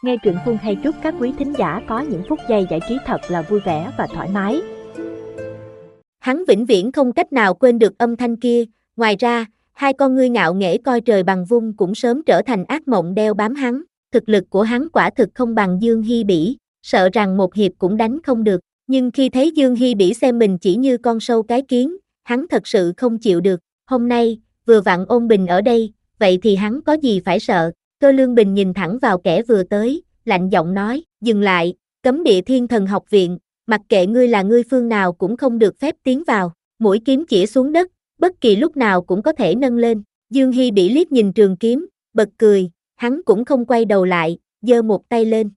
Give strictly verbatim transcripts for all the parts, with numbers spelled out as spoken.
Nghe truyện Phương hay chúc các quý thính giả có những phút giây giải trí thật là vui vẻ và thoải mái. Hắn vĩnh viễn không cách nào quên được âm thanh kia, ngoài ra, hai con ngươi ngạo nghễ coi trời bằng vung cũng sớm trở thành ác mộng đeo bám hắn. Thực lực của hắn quả thực không bằng Dương Hi Bỉ, sợ rằng một hiệp cũng đánh không được, nhưng khi thấy Dương Hi Bỉ xem mình chỉ như con sâu cái kiến, hắn thật sự không chịu được. Hôm nay, vừa vặn Ôn Bình ở đây, vậy thì hắn có gì phải sợ. Cơ Lương Bình nhìn thẳng vào kẻ vừa tới, lạnh giọng nói, dừng lại, cấm địa Thiên Thần Học Viện, mặc kệ ngươi là ngươi phương nào cũng không được phép tiến vào. Mũi kiếm chĩa xuống đất, bất kỳ lúc nào cũng có thể nâng lên. Dương Hi Bỉ liếc nhìn trường kiếm, bật cười, hắn cũng không quay đầu lại, giơ một tay lên.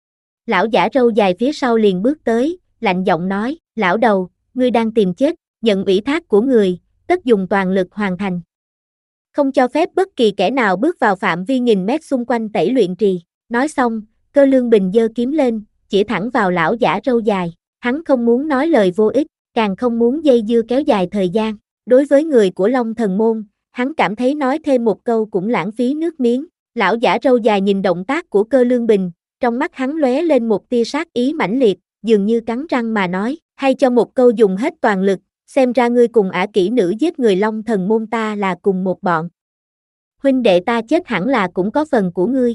Lão giả râu dài phía sau liền bước tới, lạnh giọng nói, lão đầu, ngươi đang tìm chết, nhận ủy thác của người, tất dùng toàn lực hoàn thành. Không cho phép bất kỳ kẻ nào bước vào phạm vi nghìn mét xung quanh tẩy luyện trì. Nói xong, Cơ Lương Bình giơ kiếm lên, chỉ thẳng vào lão giả râu dài. Hắn không muốn nói lời vô ích, càng không muốn dây dưa kéo dài thời gian. Đối với người của Long Thần Môn, hắn cảm thấy nói thêm một câu cũng lãng phí nước miếng. Lão giả râu dài nhìn động tác của Cơ Lương Bình, trong mắt hắn lóe lên một tia sát ý mãnh liệt, dường như cắn răng mà nói, hay cho một câu dùng hết toàn lực, xem ra ngươi cùng ả kỹ nữ giết người Long Thần Môn ta là cùng một bọn. Huynh đệ ta chết hẳn là cũng có phần của ngươi.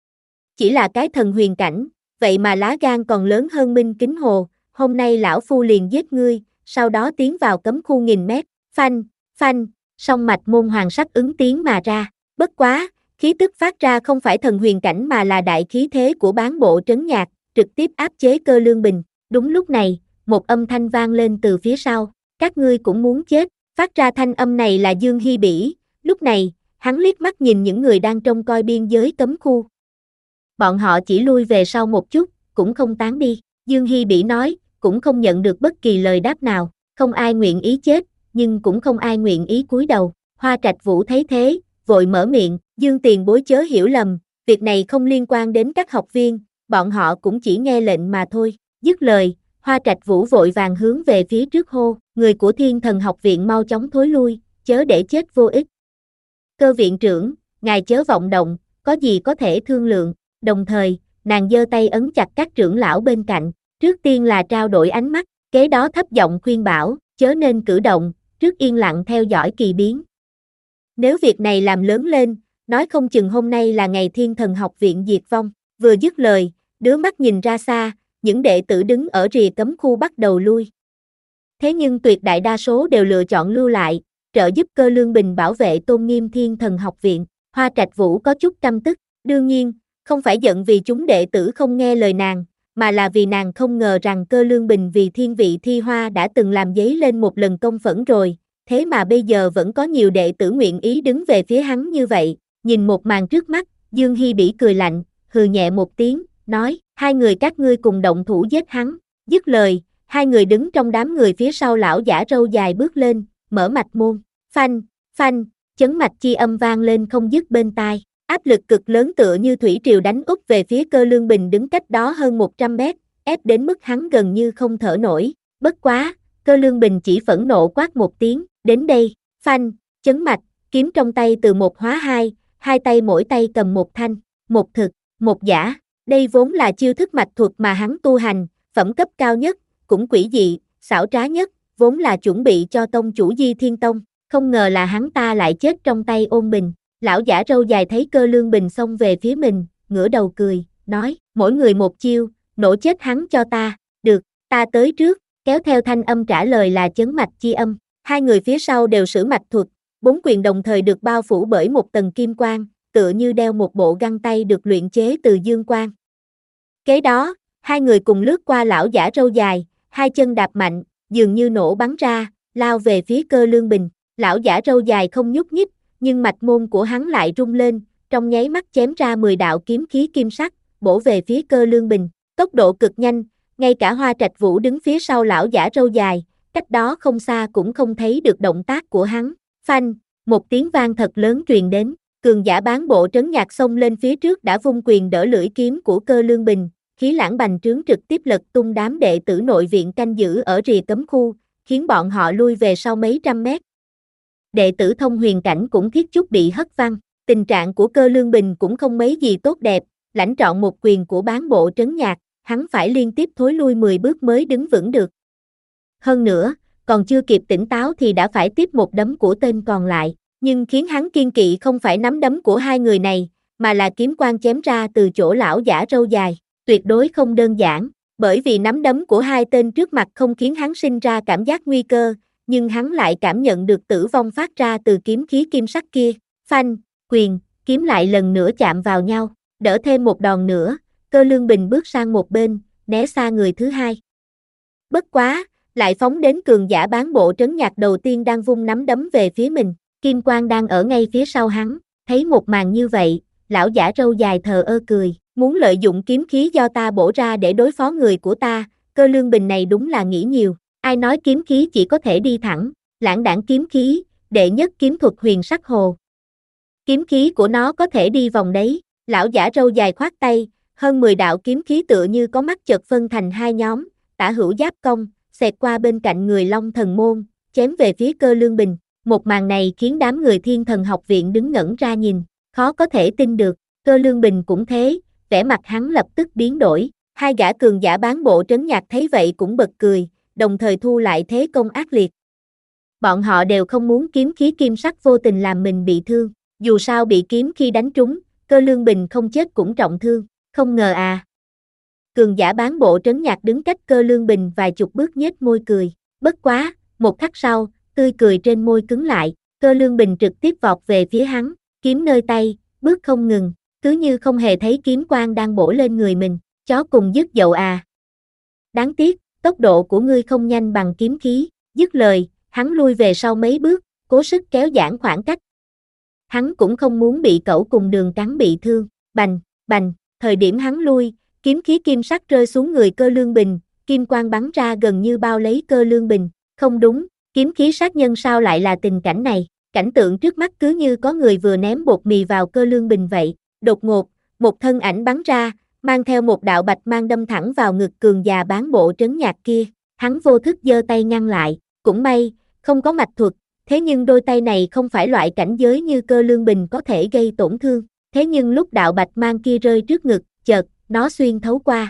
Chỉ là cái thần huyền cảnh, vậy mà lá gan còn lớn hơn Minh Kính Hồ, hôm nay lão phu liền giết ngươi, sau đó tiến vào cấm khu nghìn mét, phanh, phanh, song mạch môn hoàng sắc ứng tiếng mà ra, bất quá, khí tức phát ra không phải thần huyền cảnh mà là đại khí thế của bán bộ trấn nhạc, trực tiếp áp chế Cơ Lương Bình. Đúng lúc này, một âm thanh vang lên từ phía sau, các ngươi cũng muốn chết. Phát ra thanh âm này là Dương Hi Bỉ. Lúc này, hắn liếc mắt nhìn những người đang trông coi biên giới cấm khu. Bọn họ chỉ lui về sau một chút, cũng không tán đi. Dương Hi Bỉ nói, cũng không nhận được bất kỳ lời đáp nào. Không ai nguyện ý chết, nhưng cũng không ai nguyện ý cúi đầu. Hoa Trạch Vũ thấy thế, vội mở miệng, Dương tiền bối chớ hiểu lầm, việc này không liên quan đến các học viên, bọn họ cũng chỉ nghe lệnh mà thôi. Dứt lời, Hoa Trạch Vũ vội vàng hướng về phía trước hô, người của Thiên Thần Học Viện mau chóng thối lui, chớ để chết vô ích. Cơ viện trưởng, ngài chớ vọng động, có gì có thể thương lượng. Đồng thời, nàng giơ tay ấn chặt các trưởng lão bên cạnh, trước tiên là trao đổi ánh mắt, kế đó thấp giọng khuyên bảo, chớ nên cử động, trước yên lặng theo dõi kỳ biến. Nếu việc này làm lớn lên, nói không chừng hôm nay là ngày Thiên Thần Học Viện diệt vong. Vừa dứt lời, đứa mắt nhìn ra xa, những đệ tử đứng ở rìa cấm khu bắt đầu lui. Thế nhưng tuyệt đại đa số đều lựa chọn lưu lại, trợ giúp Cơ Lương Bình bảo vệ tôn nghiêm Thiên Thần Học Viện. Hoa Trạch Vũ có chút căm tức, đương nhiên, không phải giận vì chúng đệ tử không nghe lời nàng, mà là vì nàng không ngờ rằng Cơ Lương Bình vì thiên vị thi hoa đã từng làm dấy lên một lần công phẫn rồi, thế mà bây giờ vẫn có nhiều đệ tử nguyện ý đứng về phía hắn như vậy. Nhìn một màn trước mắt, Dương Hi Bỉ cười lạnh, hừ nhẹ một tiếng, nói, hai người các ngươi cùng động thủ giết hắn. Dứt lời, hai người đứng trong đám người phía sau lão giả râu dài bước lên, mở mạch môn, phanh, phanh, chấn mạch chi âm vang lên không dứt bên tai. Áp lực cực lớn tựa như thủy triều đánh úp về phía Cơ Lương Bình đứng cách đó hơn một trăm mét, ép đến mức hắn gần như không thở nổi. Bất quá, Cơ Lương Bình chỉ phẫn nộ quát một tiếng, đến đây, phanh, chấn mạch, kiếm trong tay từ một hóa hai, hai tay mỗi tay cầm một thanh, một thực, một giả. Đây vốn là chiêu thức mạch thuật mà hắn tu hành, phẩm cấp cao nhất, cũng quỷ dị, xảo trá nhất, vốn là chuẩn bị cho tông chủ Di Thiên Tông, không ngờ là hắn ta lại chết trong tay Ôn Bình. Lão giả râu dài thấy Cơ Lương Bình xông về phía mình, ngửa đầu cười, nói, mỗi người một chiêu, nổ chết hắn cho ta, được, ta tới trước, kéo theo thanh âm trả lời là chấn mạch chi âm. Hai người phía sau đều sử mạch thuật, bốn quyền đồng thời được bao phủ bởi một tầng kim quang, tựa như đeo một bộ găng tay được luyện chế từ dương quang. Kế đó, hai người cùng lướt qua lão giả râu dài, hai chân đạp mạnh, dường như nổ bắn ra, lao về phía Cơ Lương Bình. Lão giả râu dài không nhúc nhích, nhưng mạch môn của hắn lại rung lên, trong nháy mắt chém ra mười đạo kiếm khí kim sắc, bổ về phía Cơ Lương Bình. Tốc độ cực nhanh, ngay cả Hoa Trạch Vũ đứng phía sau lão giả râu dài, cách đó không xa cũng không thấy được động tác của hắn. Phanh, một tiếng vang thật lớn truyền đến, cường giả bán bộ trấn nhạc xông lên phía trước đã vung quyền đỡ lưỡi kiếm của Cơ Lương Bình, khí lãng bành trướng trực tiếp lật tung đám đệ tử nội viện canh giữ ở rìa cấm khu, khiến bọn họ lui về sau mấy trăm mét. Đệ tử thông huyền cảnh cũng thiết chút bị hất văng, tình trạng của Cơ Lương Bình cũng không mấy gì tốt đẹp, lãnh trọn một quyền của bán bộ trấn nhạc, hắn phải liên tiếp thối lui mười bước mới đứng vững được. Hơn nữa, còn chưa kịp tỉnh táo thì đã phải tiếp một đấm của tên còn lại, nhưng khiến hắn kiên kỵ không phải nắm đấm của hai người này, mà là kiếm quang chém ra từ chỗ lão giả râu dài, tuyệt đối không đơn giản, bởi vì nắm đấm của hai tên trước mặt không khiến hắn sinh ra cảm giác nguy cơ, nhưng hắn lại cảm nhận được tử vong phát ra từ kiếm khí kim sắc kia. Phanh, quyền, kiếm lại lần nữa chạm vào nhau, đỡ thêm một đòn nữa, Cơ Lương Bình bước sang một bên, né xa người thứ hai. Bất quá, lại phóng đến cường giả bán bộ trấn nhạc đầu tiên đang vung nắm đấm về phía mình, Kim Quang đang ở ngay phía sau hắn, thấy một màn như vậy, lão giả râu dài thờ ơ cười, muốn lợi dụng kiếm khí do ta bổ ra để đối phó người của ta, Cơ Lương Bình này đúng là nghĩ nhiều, ai nói kiếm khí chỉ có thể đi thẳng, lãng đãng kiếm khí, đệ nhất kiếm thuật huyền sắc hồ. Kiếm khí của nó có thể đi vòng đấy, lão giả râu dài khoát tay, hơn mười đạo kiếm khí tựa như có mắt chợt phân thành hai nhóm, tả hữu giáp công, xẹt qua bên cạnh người Long Thần Môn, chém về phía Cơ Lương Bình. Một màn này khiến đám người Thiên Thần học viện đứng ngẩn ra nhìn, khó có thể tin được, Cơ Lương Bình cũng thế, vẻ mặt hắn lập tức biến đổi, hai gã cường giả bán bộ trấn nhạc thấy vậy cũng bật cười, đồng thời thu lại thế công ác liệt. Bọn họ đều không muốn kiếm khí kim sắc vô tình làm mình bị thương, dù sao bị kiếm khi đánh trúng, Cơ Lương Bình không chết cũng trọng thương, không ngờ à. Cường giả bán bộ trấn nhạc đứng cách Cơ Lương Bình vài chục bước nhếch môi cười, bất quá, một khắc sau, tươi cười trên môi cứng lại, Cơ Lương Bình trực tiếp vọt về phía hắn, kiếm nơi tay, bước không ngừng, cứ như không hề thấy kiếm quang đang bổ lên người mình, chó cùng dứt dậu à. Đáng tiếc, tốc độ của ngươi không nhanh bằng kiếm khí, dứt lời, hắn lui về sau mấy bước, cố sức kéo giãn khoảng cách. Hắn cũng không muốn bị cẩu cùng đường cắn bị thương, bành, bành, thời điểm hắn lui, kiếm khí kim sắc rơi xuống người Cơ Lương Bình, kim quang bắn ra gần như bao lấy Cơ Lương Bình, không đúng, kiếm khí sát nhân sao lại là tình cảnh này, cảnh tượng trước mắt cứ như có người vừa ném bột mì vào Cơ Lương Bình vậy, đột ngột, một thân ảnh bắn ra, mang theo một đạo bạch mang đâm thẳng vào ngực cường già bán bộ trấn nhạc kia, hắn vô thức giơ tay ngăn lại, cũng may, không có mạch thuật, thế nhưng đôi tay này không phải loại cảnh giới như Cơ Lương Bình có thể gây tổn thương, thế nhưng lúc đạo bạch mang kia rơi trước ngực, chợt, nó xuyên thấu qua.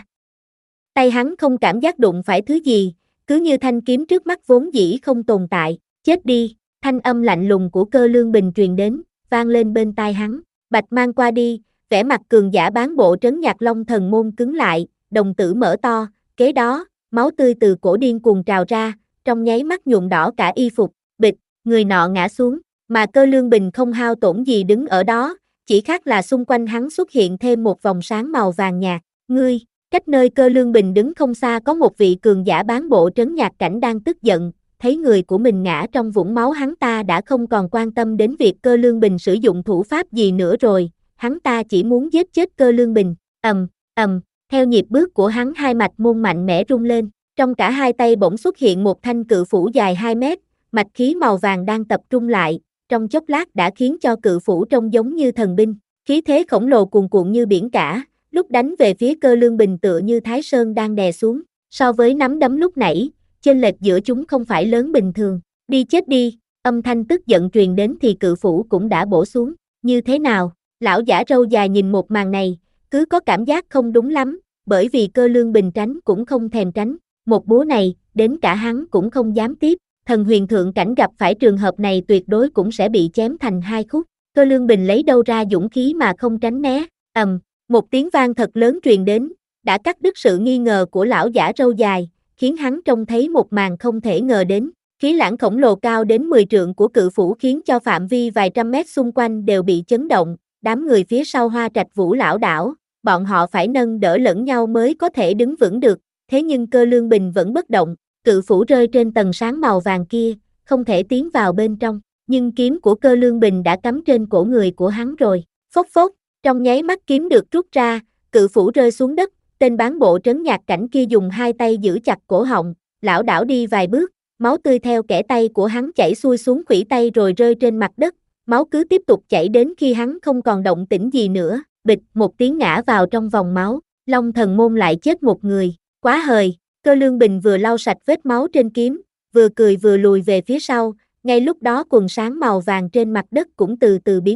Tay hắn không cảm giác đụng phải thứ gì, cứ như thanh kiếm trước mắt vốn dĩ không tồn tại, chết đi, thanh âm lạnh lùng của Cơ Lương Bình truyền đến, vang lên bên tai hắn, bạch mang qua đi, vẻ mặt cường giả bán bộ trấn nhạc Long Thần Môn cứng lại, đồng tử mở to, kế đó, máu tươi từ cổ điên cuồng trào ra, trong nháy mắt nhuộm đỏ cả y phục, bịch, người nọ ngã xuống, mà Cơ Lương Bình không hao tổn gì đứng ở đó, chỉ khác là xung quanh hắn xuất hiện thêm một vòng sáng màu vàng nhạt, ngươi, cách nơi Cơ Lương Bình đứng không xa có một vị cường giả bán bộ trấn nhạc cảnh đang tức giận, thấy người của mình ngã trong vũng máu hắn ta đã không còn quan tâm đến việc Cơ Lương Bình sử dụng thủ pháp gì nữa rồi, hắn ta chỉ muốn giết chết Cơ Lương Bình, ầm, ầm, theo nhịp bước của hắn hai mạch môn mạnh mẽ rung lên, trong cả hai tay bỗng xuất hiện một thanh cự phủ dài hai mét, mạch khí màu vàng đang tập trung lại, trong chốc lát đã khiến cho cự phủ trông giống như thần binh, khí thế khổng lồ cuồn cuộn như biển cả, lúc đánh về phía Cơ Lương Bình tựa như Thái Sơn đang đè xuống, so với nắm đấm lúc nãy, chênh lệch giữa chúng không phải lớn bình thường, đi chết đi, âm thanh tức giận truyền đến thì cự phủ cũng đã bổ xuống, như thế nào, lão giả râu dài nhìn một màn này, cứ có cảm giác không đúng lắm, bởi vì Cơ Lương Bình tránh cũng không thèm tránh, một búa này, đến cả hắn cũng không dám tiếp, thần huyền thượng cảnh gặp phải trường hợp này tuyệt đối cũng sẽ bị chém thành hai khúc, Cơ Lương Bình lấy đâu ra dũng khí mà không tránh né, ầm, một tiếng vang thật lớn truyền đến, đã cắt đứt sự nghi ngờ của lão giả râu dài, khiến hắn trông thấy một màn không thể ngờ đến, khí lãng khổng lồ cao đến mười trượng của cự phủ khiến cho phạm vi vài trăm mét xung quanh đều bị chấn động, đám người phía sau Hoa Trạch Vũ lảo đảo, bọn họ phải nâng đỡ lẫn nhau mới có thể đứng vững được, thế nhưng Cơ Lương Bình vẫn bất động, cự phủ rơi trên tầng sáng màu vàng kia, không thể tiến vào bên trong, nhưng kiếm của Cơ Lương Bình đã cắm trên cổ người của hắn rồi, phốc phốc, trong nháy mắt kiếm được rút ra, cự phủ rơi xuống đất, tên bán bộ trấn nhạc cảnh kia dùng hai tay giữ chặt cổ họng, lảo đảo đi vài bước, máu tươi theo kẽ tay của hắn chảy xuôi xuống khuỷu tay rồi rơi trên mặt đất, máu cứ tiếp tục chảy đến khi hắn không còn động tĩnh gì nữa, bịch một tiếng ngã vào trong vòng máu, Long Thần Môn lại chết một người, quá hời, Cơ Lương Bình vừa lau sạch vết máu trên kiếm, vừa cười vừa lùi về phía sau, ngay lúc đó quần sáng màu vàng trên mặt đất cũng từ từ biến mất,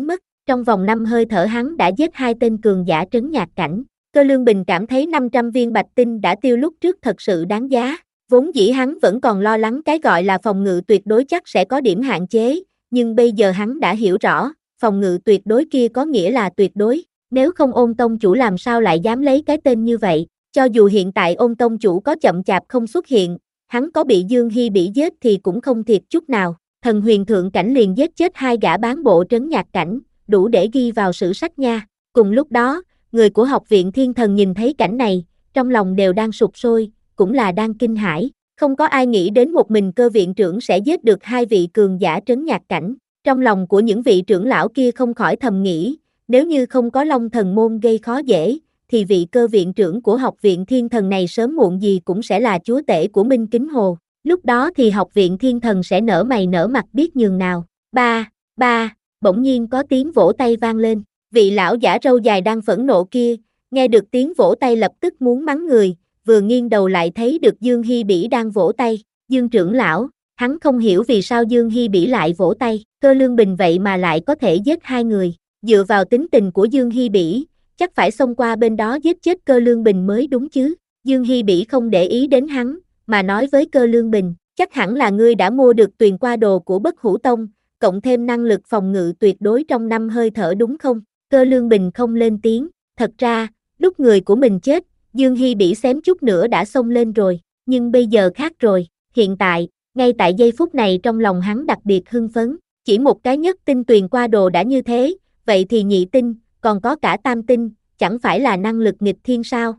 trong vòng năm hơi thở hắn đã giết hai tên cường giả trấn nhạc cảnh. Cơ Lương Bình cảm thấy năm trăm viên bạch tinh đã tiêu lúc trước thật sự đáng giá, vốn dĩ hắn vẫn còn lo lắng cái gọi là phòng ngự tuyệt đối chắc sẽ có điểm hạn chế, nhưng bây giờ hắn đã hiểu rõ, phòng ngự tuyệt đối kia có nghĩa là tuyệt đối, nếu không Ôn tông chủ làm sao lại dám lấy cái tên như vậy, cho dù hiện tại Ôn tông chủ có chậm chạp không xuất hiện, hắn có bị Dương Hi Bỉ giết thì cũng không thiệt chút nào, thần huyền thượng cảnh liền giết chết hai gã bán bộ trấn nhạc cảnh, đủ để ghi vào sử sách nha. Cùng lúc đó, người của học viện Thiên Thần nhìn thấy cảnh này, trong lòng đều đang sụp sôi, cũng là đang kinh hãi, không có ai nghĩ đến một mình cơ viện trưởng sẽ giết được hai vị cường giả trấn nhạc cảnh. Trong lòng của những vị trưởng lão kia không khỏi thầm nghĩ, nếu như không có Long Thần môn gây khó dễ, thì vị cơ viện trưởng của học viện Thiên Thần này sớm muộn gì cũng sẽ là chúa tể của Minh Kính Hồ. Lúc đó thì học viện Thiên Thần sẽ nở mày nở mặt biết nhường nào. Ba, ba, bỗng nhiên có tiếng vỗ tay vang lên. Vị lão giả râu dài đang phẫn nộ kia, nghe được tiếng vỗ tay lập tức muốn mắng người, vừa nghiêng đầu lại thấy được Dương Hi Bỉ đang vỗ tay. Dương trưởng lão, hắn không hiểu vì sao Dương Hi Bỉ lại vỗ tay, Cơ Lương Bình vậy mà lại có thể giết hai người. Dựa vào tính tình của Dương Hi Bỉ, chắc phải xông qua bên đó giết chết Cơ Lương Bình mới đúng chứ. Dương Hi Bỉ không để ý đến hắn, mà nói với Cơ Lương Bình, chắc hẳn là ngươi đã mua được tuyền qua đồ của Bất Hủ Tông, cộng thêm năng lực phòng ngự tuyệt đối trong năm hơi thở đúng không? Cơ Lương Bình không lên tiếng, thật ra, lúc người của mình chết, Dương Hi Bỉ xém chút nữa đã xông lên rồi, nhưng bây giờ khác rồi, hiện tại, ngay tại giây phút này trong lòng hắn đặc biệt hưng phấn, chỉ một cái nhất tinh tuyền qua đồ đã như thế, vậy thì nhị tinh, còn có cả tam tinh, chẳng phải là năng lực nghịch thiên sao?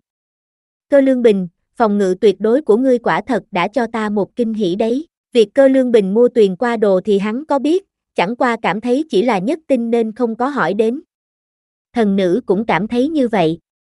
Cơ Lương Bình, phòng ngự tuyệt đối của ngươi quả thật đã cho ta một kinh hỉ đấy. Việc Cơ Lương Bình mua tuyền qua đồ thì hắn có biết, chẳng qua cảm thấy chỉ là nhất tinh nên không có hỏi đến. Thần nữ cũng cảm thấy như vậy.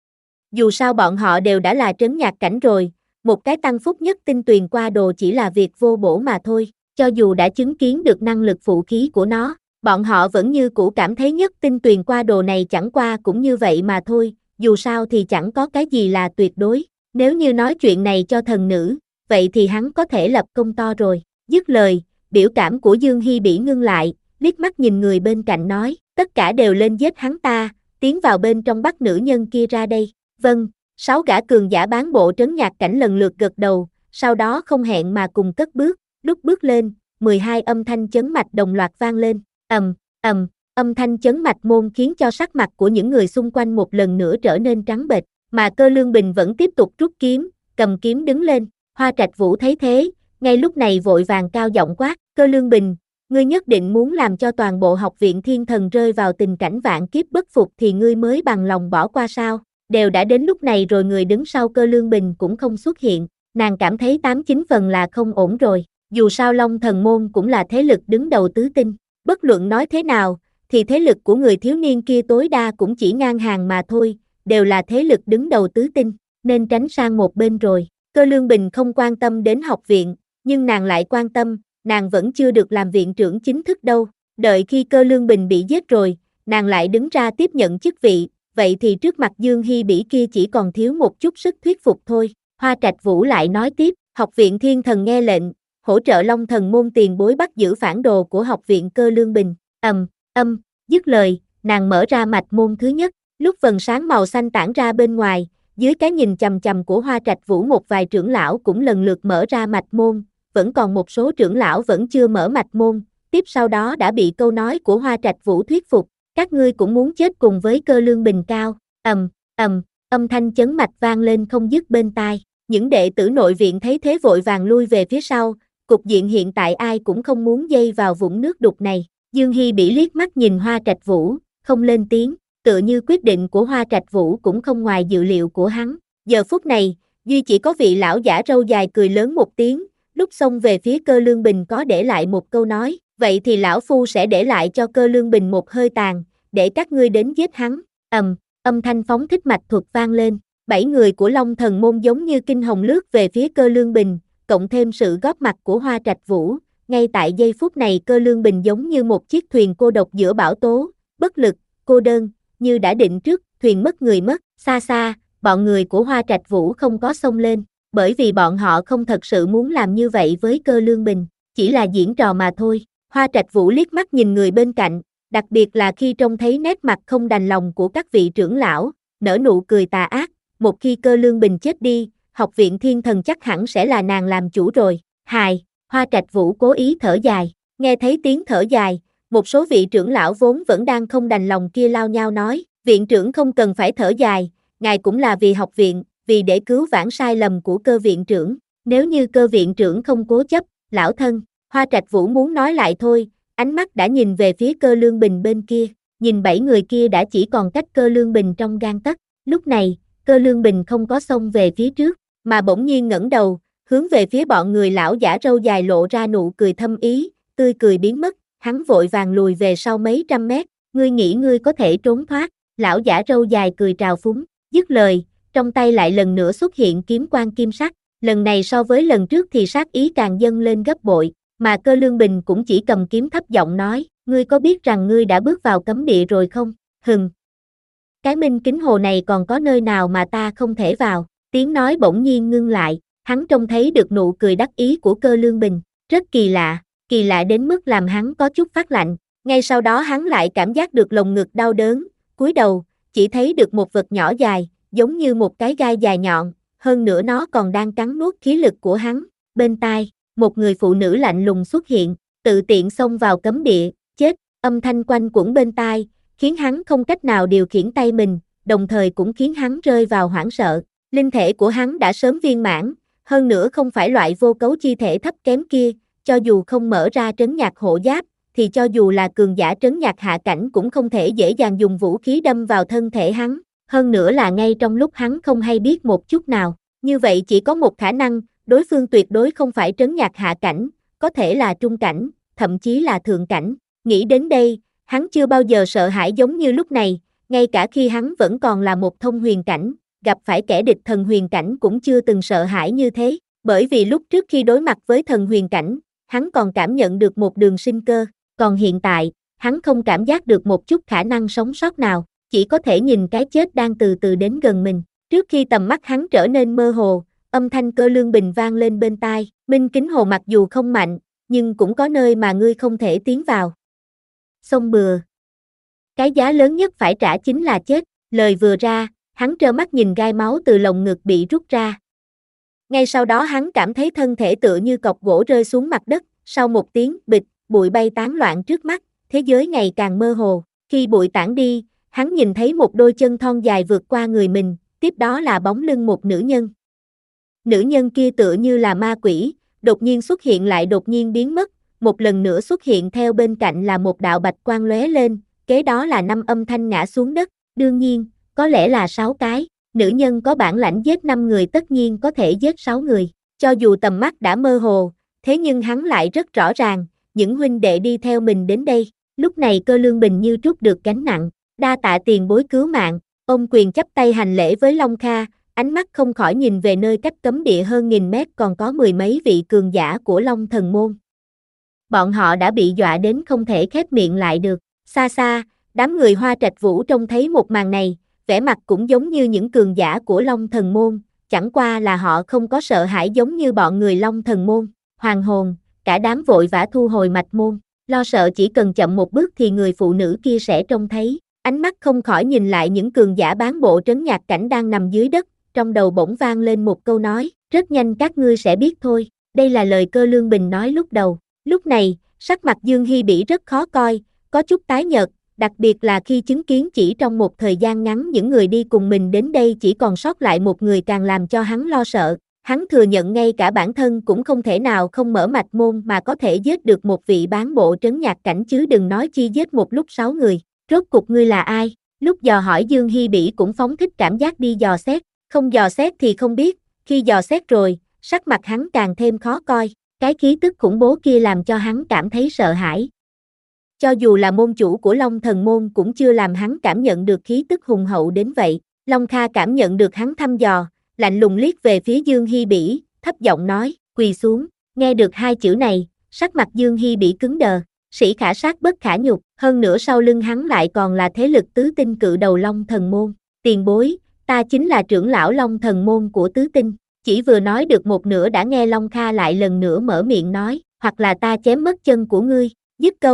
Dù sao bọn họ đều đã là trấn nhạc cảnh rồi, một cái tăng phúc nhất tinh tuyền qua đồ chỉ là việc vô bổ mà thôi, cho dù đã chứng kiến được năng lực phụ khí của nó, bọn họ vẫn như cũ cảm thấy nhất tinh tuyền qua đồ này chẳng qua cũng như vậy mà thôi, dù sao thì chẳng có cái gì là tuyệt đối. Nếu như nói chuyện này cho thần nữ, vậy thì hắn có thể lập công to rồi. Dứt lời, biểu cảm của Dương Hi Bỉ ngưng lại, liếc mắt nhìn người bên cạnh nói, tất cả đều lên giết hắn ta, tiến vào bên trong bắt nữ nhân kia ra đây. Vâng, sáu gã cường giả bán bộ trấn nhạc cảnh lần lượt gật đầu, sau đó không hẹn mà cùng cất bước, lúc bước lên, mười hai âm thanh chấn mạch đồng loạt vang lên, ầm, ầm, âm thanh chấn mạch môn khiến cho sắc mặt của những người xung quanh một lần nữa trở nên trắng bệch. Mà Cơ Lương Bình vẫn tiếp tục rút kiếm, cầm kiếm đứng lên, Hoa Trạch Vũ thấy thế, ngay lúc này vội vàng cao giọng quát, Cơ Lương Bình, ngươi nhất định muốn làm cho toàn bộ học viện Thiên Thần rơi vào tình cảnh vạn kiếp bất phục thì ngươi mới bằng lòng bỏ qua sao? Đều đã đến lúc này rồi người đứng sau Cơ Lương Bình cũng không xuất hiện, nàng cảm thấy tám chín phần là không ổn rồi, dù sao Long Thần Môn cũng là thế lực đứng đầu tứ tinh, bất luận nói thế nào, thì thế lực của người thiếu niên kia tối đa cũng chỉ ngang hàng mà thôi. Đều là thế lực đứng đầu tứ tinh, nên tránh sang một bên rồi. Cơ Lương Bình không quan tâm đến học viện, nhưng nàng lại quan tâm, nàng vẫn chưa được làm viện trưởng chính thức đâu. Đợi khi Cơ Lương Bình bị giết rồi, nàng lại đứng ra tiếp nhận chức vị, vậy thì trước mặt Dương Hi Bỉ kia chỉ còn thiếu một chút sức thuyết phục thôi. Hoa Trạch Vũ lại nói tiếp, học viện Thiên Thần nghe lệnh, hỗ trợ Long Thần môn tiền bối bắt giữ phản đồ của học viện Cơ Lương Bình. Ầm, âm, dứt lời, nàng mở ra mạch môn thứ nhất. Lúc vầng sáng màu xanh tản ra bên ngoài, dưới cái nhìn chằm chằm của Hoa Trạch Vũ một vài trưởng lão cũng lần lượt mở ra mạch môn, vẫn còn một số trưởng lão vẫn chưa mở mạch môn, tiếp sau đó đã bị câu nói của Hoa Trạch Vũ thuyết phục, các ngươi cũng muốn chết cùng với Cơ Lương Bình cao, ầm, ầm, âm thanh chấn mạch vang lên không dứt bên tai, những đệ tử nội viện thấy thế vội vàng lui về phía sau, cục diện hiện tại ai cũng không muốn dây vào vũng nước đục này, Dương Hi Bỉ liếc mắt nhìn Hoa Trạch Vũ, không lên tiếng. Tựa như quyết định của Hoa Trạch Vũ cũng không ngoài dự liệu của hắn. Giờ phút này, duy chỉ có vị lão giả râu dài cười lớn một tiếng, lúc xông về phía Cơ Lương Bình có để lại một câu nói, vậy thì lão phu sẽ để lại cho Cơ Lương Bình một hơi tàn, để các ngươi đến giết hắn. Ầm, âm thanh phóng thích mạch thuật vang lên, bảy người của Long Thần môn giống như kinh hồng lướt về phía Cơ Lương Bình, cộng thêm sự góp mặt của Hoa Trạch Vũ, ngay tại giây phút này Cơ Lương Bình giống như một chiếc thuyền cô độc giữa bão tố, bất lực, cô đơn. Như đã định trước, thuyền mất người mất, xa xa, bọn người của Hoa Trạch Vũ không có xông lên, bởi vì bọn họ không thật sự muốn làm như vậy với Cơ Lương Bình, chỉ là diễn trò mà thôi. Hoa Trạch Vũ liếc mắt nhìn người bên cạnh, đặc biệt là khi trông thấy nét mặt không đành lòng của các vị trưởng lão, nở nụ cười tà ác, một khi Cơ Lương Bình chết đi, học viện Thiên Thần chắc hẳn sẽ là nàng làm chủ rồi. Hài, Hoa Trạch Vũ cố ý thở dài, nghe thấy tiếng thở dài, một số vị trưởng lão vốn vẫn đang không đành lòng kia lao nhau nói, viện trưởng không cần phải thở dài, ngài cũng là vì học viện, vì để cứu vãn sai lầm của Cơ viện trưởng, nếu như Cơ viện trưởng không cố chấp, lão thân, Hoa Trạch Vũ muốn nói lại thôi, ánh mắt đã nhìn về phía Cơ Lương Bình bên kia, nhìn bảy người kia đã chỉ còn cách Cơ Lương Bình trong gang tấc, lúc này, Cơ Lương Bình không có xông về phía trước, mà bỗng nhiên ngẩng đầu, hướng về phía bọn người lão giả râu dài lộ ra nụ cười thâm ý, tươi cười biến mất, hắn vội vàng lùi về sau mấy trăm mét, ngươi nghĩ ngươi có thể trốn thoát, lão giả râu dài cười trào phúng, dứt lời, trong tay lại lần nữa xuất hiện kiếm quang kim sắc, lần này so với lần trước thì sát ý càng dâng lên gấp bội, mà Cơ Lương Bình cũng chỉ cầm kiếm thấp giọng nói, ngươi có biết rằng ngươi đã bước vào cấm địa rồi không? Hừm. Cái minh kính hồ này còn có nơi nào mà ta không thể vào, tiếng nói bỗng nhiên ngưng lại, hắn trông thấy được nụ cười đắc ý của Cơ Lương Bình, rất kỳ lạ, kỳ lạ đến mức làm hắn có chút phát lạnh, ngay sau đó hắn lại cảm giác được lồng ngực đau đớn, cúi đầu, chỉ thấy được một vật nhỏ dài, giống như một cái gai dài nhọn, hơn nữa nó còn đang cắn nuốt khí lực của hắn, bên tai, một người phụ nữ lạnh lùng xuất hiện, tự tiện xông vào cấm địa, chết, âm thanh quanh quẩn bên tai, khiến hắn không cách nào điều khiển tay mình, đồng thời cũng khiến hắn rơi vào hoảng sợ, linh thể của hắn đã sớm viên mãn, hơn nữa không phải loại vô cấu chi thể thấp kém kia, cho dù không mở ra trấn nhạc hộ giáp, thì cho dù là cường giả trấn nhạc hạ cảnh cũng không thể dễ dàng dùng vũ khí đâm vào thân thể hắn, hơn nữa là ngay trong lúc hắn không hay biết một chút nào, như vậy chỉ có một khả năng, đối phương tuyệt đối không phải trấn nhạc hạ cảnh, có thể là trung cảnh, thậm chí là thượng cảnh, nghĩ đến đây, hắn chưa bao giờ sợ hãi giống như lúc này, ngay cả khi hắn vẫn còn là một thông huyền cảnh, gặp phải kẻ địch thần huyền cảnh cũng chưa từng sợ hãi như thế, bởi vì lúc trước khi đối mặt với thần huyền cảnh, hắn còn cảm nhận được một đường sinh cơ, còn hiện tại, hắn không cảm giác được một chút khả năng sống sót nào, chỉ có thể nhìn cái chết đang từ từ đến gần mình, trước khi tầm mắt hắn trở nên mơ hồ, âm thanh Cơ Lương Bình vang lên bên tai, minh kính hồ mặc dù không mạnh, nhưng cũng có nơi mà ngươi không thể tiến vào. Xông bừa. Cái giá lớn nhất phải trả chính là chết, lời vừa ra, hắn trơ mắt nhìn gai máu từ lồng ngực bị rút ra. Ngay sau đó hắn cảm thấy thân thể tựa như cọc gỗ rơi xuống mặt đất, sau một tiếng bịch, bụi bay tán loạn trước mắt, thế giới ngày càng mơ hồ, khi bụi tản đi, hắn nhìn thấy một đôi chân thon dài vượt qua người mình, tiếp đó là bóng lưng một nữ nhân. Nữ nhân kia tựa như là ma quỷ, đột nhiên xuất hiện lại đột nhiên biến mất, một lần nữa xuất hiện theo bên cạnh là một đạo bạch quang lóe lên, kế đó là năm âm thanh ngã xuống đất, đương nhiên, có lẽ là sáu cái, nữ nhân có bản lãnh giết năm người tất nhiên có thể giết sáu người, cho dù tầm mắt đã mơ hồ, thế nhưng hắn lại rất rõ ràng, những huynh đệ đi theo mình đến đây, lúc này Cơ Lương Bình như trút được gánh nặng, đa tạ tiền bối cứu mạng, ông quyền chắp tay hành lễ với Long Kha, ánh mắt không khỏi nhìn về nơi cách cấm địa hơn nghìn mét còn có mười mấy vị cường giả của Long Thần Môn. Bọn họ đã bị dọa đến không thể khép miệng lại được, xa xa, đám người Hoa Trạch Vũ trông thấy một màn này, vẻ mặt cũng giống như những cường giả của Long Thần Môn, chẳng qua là họ không có sợ hãi giống như bọn người Long Thần Môn, hoàng hồn, cả đám vội vã thu hồi mạch môn, lo sợ chỉ cần chậm một bước thì người phụ nữ kia sẽ trông thấy, ánh mắt không khỏi nhìn lại những cường giả bán bộ trấn nhạc cảnh đang nằm dưới đất, trong đầu bỗng vang lên một câu nói, rất nhanh các ngươi sẽ biết thôi, đây là lời Cơ Lương Bình nói lúc đầu, lúc này, sắc mặt Dương Hi Bỉ rất khó coi, có chút tái nhợt, đặc biệt là khi chứng kiến chỉ trong một thời gian ngắn những người đi cùng mình đến đây chỉ còn sót lại một người càng làm cho hắn lo sợ, hắn thừa nhận ngay cả bản thân cũng không thể nào không mở mạch môn mà có thể giết được một vị bán bộ trấn nhạc cảnh chứ đừng nói chi giết một lúc sáu người, rốt cục ngươi là ai, lúc dò hỏi Dương Hi Bỉ cũng phóng thích cảm giác đi dò xét, không dò xét thì không biết, khi dò xét rồi, sắc mặt hắn càng thêm khó coi, cái khí tức khủng bố kia làm cho hắn cảm thấy sợ hãi. Cho dù là môn chủ của Long Thần Môn cũng chưa làm hắn cảm nhận được khí tức hùng hậu đến vậy, Long Kha cảm nhận được hắn thăm dò, lạnh lùng liếc về phía Dương Hi Bỉ, thấp giọng nói, quỳ xuống, nghe được hai chữ này, sắc mặt Dương Hi Bỉ cứng đờ, sĩ khả sát bất khả nhục, hơn nữa sau lưng hắn lại còn là thế lực tứ tinh cự đầu Long Thần Môn, tiền bối, ta chính là trưởng lão Long Thần Môn của tứ tinh, chỉ vừa nói được một nửa đã nghe Long Kha lại lần nữa mở miệng nói, hoặc là ta chém mất chân của ngươi, dứt câu,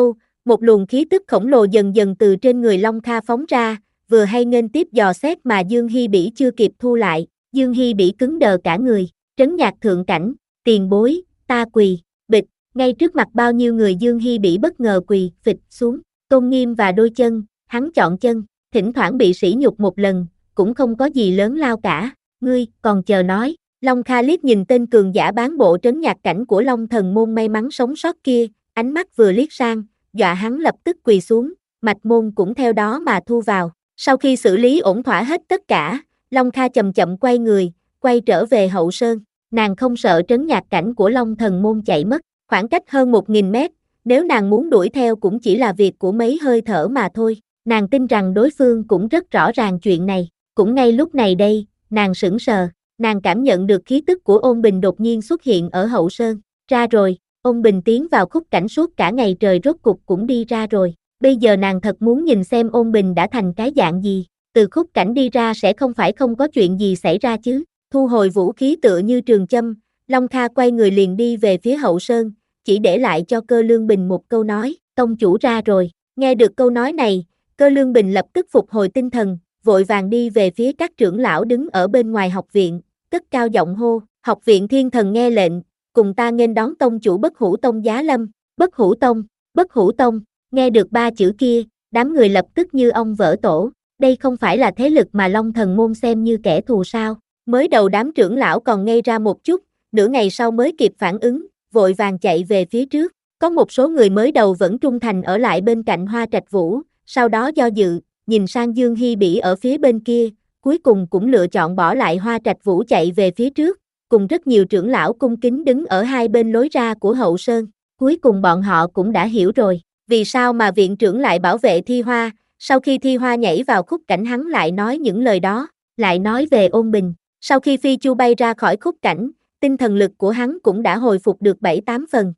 một luồng khí tức khổng lồ dần dần từ trên người Long Kha phóng ra, vừa hay nghênh tiếp dò xét mà Dương Hy Bỉ chưa kịp thu lại, Dương Hy Bỉ cứng đờ cả người, trấn nhạc thượng cảnh, tiền bối, ta quỳ, bịch, ngay trước mặt bao nhiêu người Dương Hy Bỉ bất ngờ quỳ, phịch xuống, tôn nghiêm và đôi chân, hắn chọn chân, thỉnh thoảng bị sỉ nhục một lần, cũng không có gì lớn lao cả, ngươi, còn chờ nói, Long Kha liếc nhìn tên cường giả bán bộ trấn nhạc cảnh của Long Thần Môn may mắn sống sót kia, ánh mắt vừa liếc sang, dọa hắn lập tức quỳ xuống, mạch môn cũng theo đó mà thu vào. Sau khi xử lý ổn thỏa hết tất cả, Long Kha chậm chậm quay người, quay trở về hậu sơn, nàng không sợ trấn nhạc cảnh của Long Thần Môn chạy mất, khoảng cách hơn một nghìn mét, nếu nàng muốn đuổi theo cũng chỉ là việc của mấy hơi thở mà thôi, nàng tin rằng đối phương cũng rất rõ ràng chuyện này, cũng ngay lúc này đây, nàng sững sờ, nàng cảm nhận được khí tức của Ôn Bình đột nhiên xuất hiện ở hậu sơn, ra rồi, Ôn Bình tiến vào khúc cảnh suốt cả ngày trời rốt cục cũng đi ra rồi. Bây giờ nàng thật muốn nhìn xem Ôn Bình đã thành cái dạng gì, từ khúc cảnh đi ra sẽ không phải không có chuyện gì xảy ra chứ, thu hồi vũ khí tựa như trường châm, Long Kha quay người liền đi về phía hậu sơn, chỉ để lại cho Cơ Lương Bình một câu nói, tông chủ ra rồi, nghe được câu nói này, Cơ Lương Bình lập tức phục hồi tinh thần, vội vàng đi về phía các trưởng lão đứng ở bên ngoài học viện, cất cao giọng hô, học viện thiên thần nghe lệnh, cùng ta nghênh đón tông chủ Bất Hủ Tông Giá Lâm, Bất Hủ Tông, Bất Hủ Tông. Nghe được ba chữ kia, đám người lập tức như ong vỡ tổ, đây không phải là thế lực mà Long Thần Môn xem như kẻ thù sao, mới đầu đám trưởng lão còn ngây ra một chút, nửa ngày sau mới kịp phản ứng, vội vàng chạy về phía trước, có một số người mới đầu vẫn trung thành ở lại bên cạnh Hoa Trạch Vũ, sau đó do dự, nhìn sang Dương Hy Bỉ ở phía bên kia, cuối cùng cũng lựa chọn bỏ lại Hoa Trạch Vũ chạy về phía trước, cùng rất nhiều trưởng lão cung kính đứng ở hai bên lối ra của hậu sơn, cuối cùng bọn họ cũng đã hiểu rồi. Vì sao mà viện trưởng lại bảo vệ Thi Hoa, sau khi Thi Hoa nhảy vào khúc cảnh hắn lại nói những lời đó, lại nói về Ôn Bình, sau khi Phi Chu bay ra khỏi khúc cảnh, tinh thần lực của hắn cũng đã hồi phục được bảy tám phần.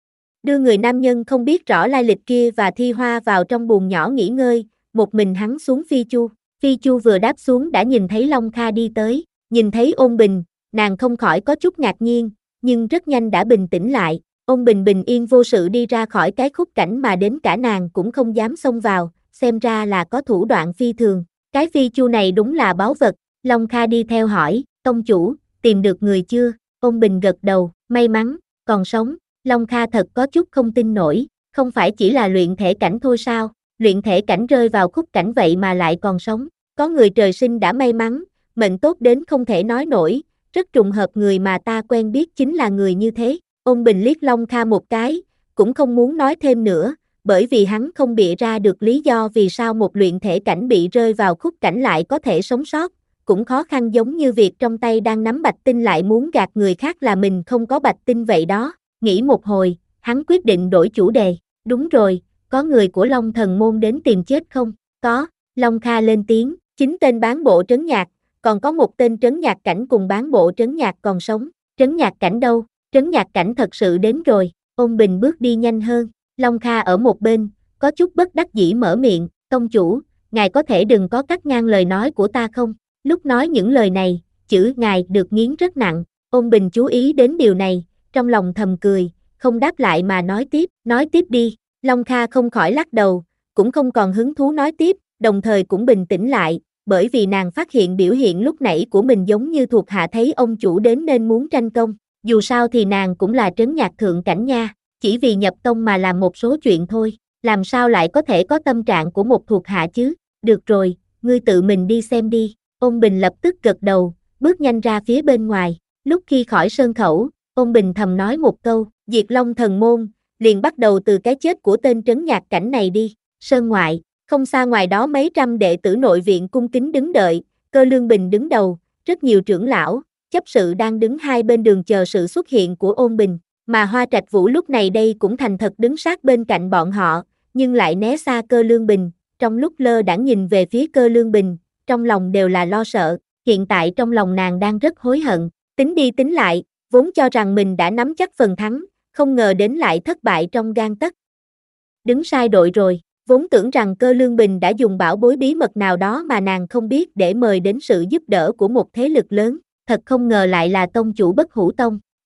Đưa người nam nhân không biết rõ lai lịch kia và Thi Hoa vào trong buồng nhỏ nghỉ ngơi, một mình hắn xuống Phi Chu, Phi Chu vừa đáp xuống đã nhìn thấy Long Kha đi tới, nhìn thấy Ôn Bình, nàng không khỏi có chút ngạc nhiên, nhưng rất nhanh đã bình tĩnh lại. Ôn Bình bình yên vô sự đi ra khỏi cái khúc cảnh mà đến cả nàng cũng không dám xông vào, xem ra là có thủ đoạn phi thường. Cái Phi Chu này đúng là báu vật, Long Kha đi theo hỏi, tông chủ, tìm được người chưa? Ôn Bình gật đầu, may mắn, còn sống. Long Kha thật có chút không tin nổi, không phải chỉ là luyện thể cảnh thôi sao? Luyện thể cảnh rơi vào khúc cảnh vậy mà lại còn sống. Có người trời sinh đã may mắn, mệnh tốt đến không thể nói nổi, rất trùng hợp người mà ta quen biết chính là người như thế. Ôn Bình liếc Long Kha một cái, cũng không muốn nói thêm nữa, bởi vì hắn không bịa ra được lý do vì sao một luyện thể cảnh bị rơi vào khúc cảnh lại có thể sống sót, cũng khó khăn giống như việc trong tay đang nắm bạch tinh lại muốn gạt người khác là mình không có bạch tinh vậy đó. Nghĩ một hồi, hắn quyết định đổi chủ đề, đúng rồi, có người của Long Thần Môn đến tìm chết không? Có, Long Kha lên tiếng, chính tên bán bộ trấn nhạc, còn có một tên trấn nhạc cảnh cùng bán bộ trấn nhạc còn sống, trấn nhạc cảnh đâu? Trấn nhạc cảnh thật sự đến rồi, Ôn Bình bước đi nhanh hơn, Long Kha ở một bên, có chút bất đắc dĩ mở miệng, tông chủ, ngài có thể đừng có cắt ngang lời nói của ta không? Lúc nói những lời này, chữ ngài được nghiến rất nặng, Ôn Bình chú ý đến điều này, trong lòng thầm cười, không đáp lại mà nói tiếp, nói tiếp đi, Long Kha không khỏi lắc đầu, cũng không còn hứng thú nói tiếp, đồng thời cũng bình tĩnh lại, bởi vì nàng phát hiện biểu hiện lúc nãy của mình giống như thuộc hạ thấy ông chủ đến nên muốn tranh công. Dù sao thì nàng cũng là trấn nhạc thượng cảnh nha, chỉ vì nhập tông mà làm một số chuyện thôi, làm sao lại có thể có tâm trạng của một thuộc hạ chứ, được rồi, ngươi tự mình đi xem đi, Ôn Bình lập tức gật đầu, bước nhanh ra phía bên ngoài, lúc khi khỏi sơn khẩu, Ôn Bình thầm nói một câu, diệt Long Thần Môn, liền bắt đầu từ cái chết của tên trấn nhạc cảnh này đi, sơn ngoại, không xa ngoài đó mấy trăm đệ tử nội viện cung kính đứng đợi, Cơ Lương Bình đứng đầu, rất nhiều trưởng lão, chấp sự đang đứng hai bên đường chờ sự xuất hiện của Ôn Bình, mà Hoa Trạch Vũ lúc này đây cũng thành thật đứng sát bên cạnh bọn họ, nhưng lại né xa Cơ Lương Bình, trong lúc lơ đãng nhìn về phía Cơ Lương Bình, trong lòng đều là lo sợ, hiện tại trong lòng nàng đang rất hối hận, tính đi tính lại, vốn cho rằng mình đã nắm chắc phần thắng, không ngờ đến lại thất bại trong gang tấc. Đứng sai đội rồi, vốn tưởng rằng Cơ Lương Bình đã dùng bảo bối bí mật nào đó mà nàng không biết để mời đến sự giúp đỡ của một thế lực lớn. Thật không ngờ lại là tông chủ Bất Hủ Tông,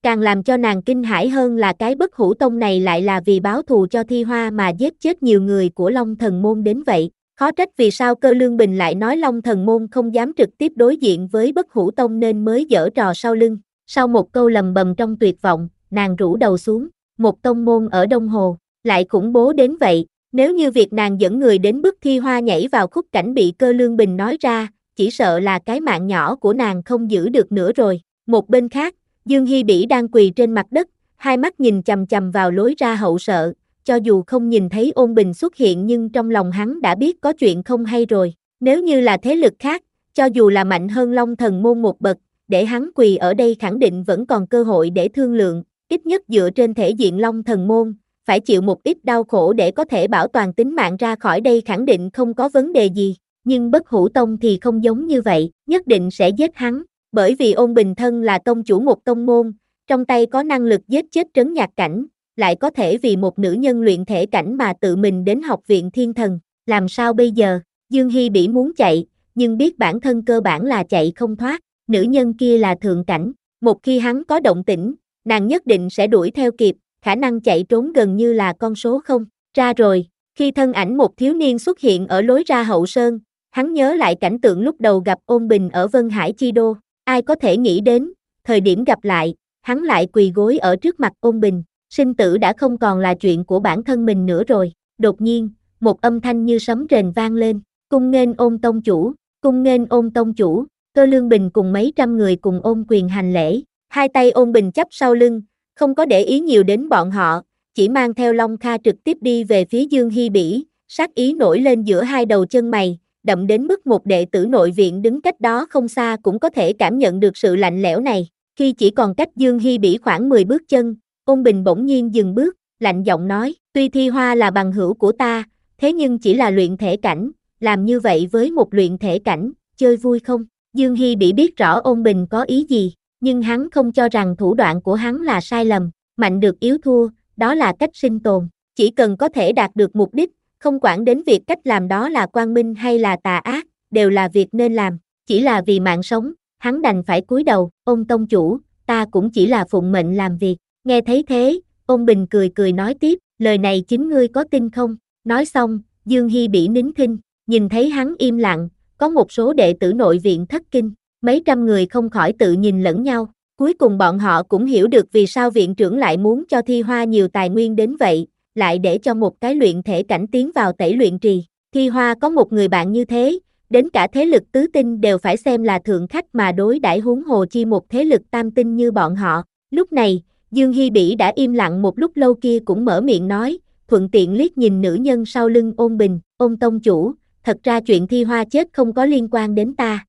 Càng làm cho nàng kinh hãi hơn là cái Bất Hủ Tông này lại là vì báo thù cho Thi Hoa mà giết chết nhiều người của Long Thần Môn đến vậy. Khó trách vì sao Cơ Lương Bình lại nói Long Thần Môn không dám trực tiếp đối diện với Bất Hủ Tông nên mới giở trò sau lưng. Sau một câu lầm bầm trong tuyệt vọng, nàng rũ đầu xuống. Một tông môn ở Đông Hồ, lại khủng bố đến vậy. Nếu như việc nàng dẫn người đến bức Thi Hoa nhảy vào khúc cảnh bị Cơ Lương Bình nói ra, chỉ sợ là cái mạng nhỏ của nàng không giữ được nữa rồi. Một bên khác, Dương Hi Bỉ đang quỳ trên mặt đất, hai mắt nhìn chằm chằm vào lối ra hậu sợ, cho dù không nhìn thấy Ôn Bình xuất hiện nhưng trong lòng hắn đã biết có chuyện không hay rồi. Nếu như là thế lực khác, cho dù là mạnh hơn Long Thần Môn một bậc, để hắn quỳ ở đây khẳng định vẫn còn cơ hội để thương lượng, ít nhất dựa trên thể diện Long Thần Môn, phải chịu một ít đau khổ để có thể bảo toàn tính mạng ra khỏi đây khẳng định không có vấn đề gì. Nhưng Bất Hủ Tông thì không giống như vậy, nhất định sẽ giết hắn, bởi vì Ôn Bình thân là tông chủ một tông môn, trong tay có năng lực giết chết trấn nhạc cảnh, lại có thể vì một nữ nhân luyện thể cảnh mà tự mình đến học viện thiên thần, làm sao bây giờ? Dương Hi Bỉ muốn chạy, nhưng biết bản thân cơ bản là chạy không thoát, nữ nhân kia là thượng cảnh, một khi hắn có động tĩnh, nàng nhất định sẽ đuổi theo kịp, khả năng chạy trốn gần như là con số không. Ra rồi, khi thân ảnh một thiếu niên xuất hiện ở lối ra hậu sơn, hắn nhớ lại cảnh tượng lúc đầu gặp Ôn Bình ở Vân Hải Chi Đô, ai có thể nghĩ đến, thời điểm gặp lại, hắn lại quỳ gối ở trước mặt Ôn Bình, sinh tử đã không còn là chuyện của bản thân mình nữa rồi. Đột nhiên, một âm thanh như sấm rền vang lên, cung nghênh Ôn tông chủ, cung nghênh Ôn tông chủ. Cơ Lương Bình cùng mấy trăm người cùng ôm quyền hành lễ, hai tay Ôn Bình chắp sau lưng, không có để ý nhiều đến bọn họ, chỉ mang theo Long Kha trực tiếp đi về phía Dương Hi Bỉ, sát ý nổi lên giữa hai đầu chân mày, đậm đến mức một đệ tử nội viện đứng cách đó không xa cũng có thể cảm nhận được sự lạnh lẽo này. Khi chỉ còn cách Dương Hi Bỉ khoảng mười bước chân, Ôn Bình bỗng nhiên dừng bước, lạnh giọng nói, tuy Thi Hoa là bằng hữu của ta, thế nhưng chỉ là luyện thể cảnh, làm như vậy với một luyện thể cảnh, chơi vui không? Dương Hi Bỉ biết rõ Ôn Bình có ý gì, nhưng hắn không cho rằng thủ đoạn của hắn là sai lầm, mạnh được yếu thua, đó là cách sinh tồn, chỉ cần có thể đạt được mục đích, không quản đến việc cách làm đó là quang minh hay là tà ác, đều là việc nên làm, chỉ là vì mạng sống, hắn đành phải cúi đầu. Ôn tông chủ, ta cũng chỉ là phụng mệnh làm việc. Nghe thấy thế, Ôn Bình cười cười nói tiếp, lời này chính ngươi có tin không? Nói xong, Dương Hi Bỉ nín thinh, nhìn thấy hắn im lặng, có một số đệ tử nội viện thất kinh, mấy trăm người không khỏi tự nhìn lẫn nhau, cuối cùng bọn họ cũng hiểu được vì sao viện trưởng lại muốn cho Thi Hoa nhiều tài nguyên đến vậy, lại để cho một cái luyện thể cảnh tiến vào tẩy luyện trì. Thi Hoa có một người bạn như thế, đến cả thế lực tứ tinh đều phải xem là thượng khách mà đối đãi, huống hồ chi một thế lực tam tinh như bọn họ. Lúc này, Dương Hi Bỉ đã im lặng một lúc lâu kia cũng mở miệng nói, thuận tiện liếc nhìn nữ nhân sau lưng Ôn Bình, Ôn tông chủ, thật ra chuyện Thi Hoa chết không có liên quan đến ta.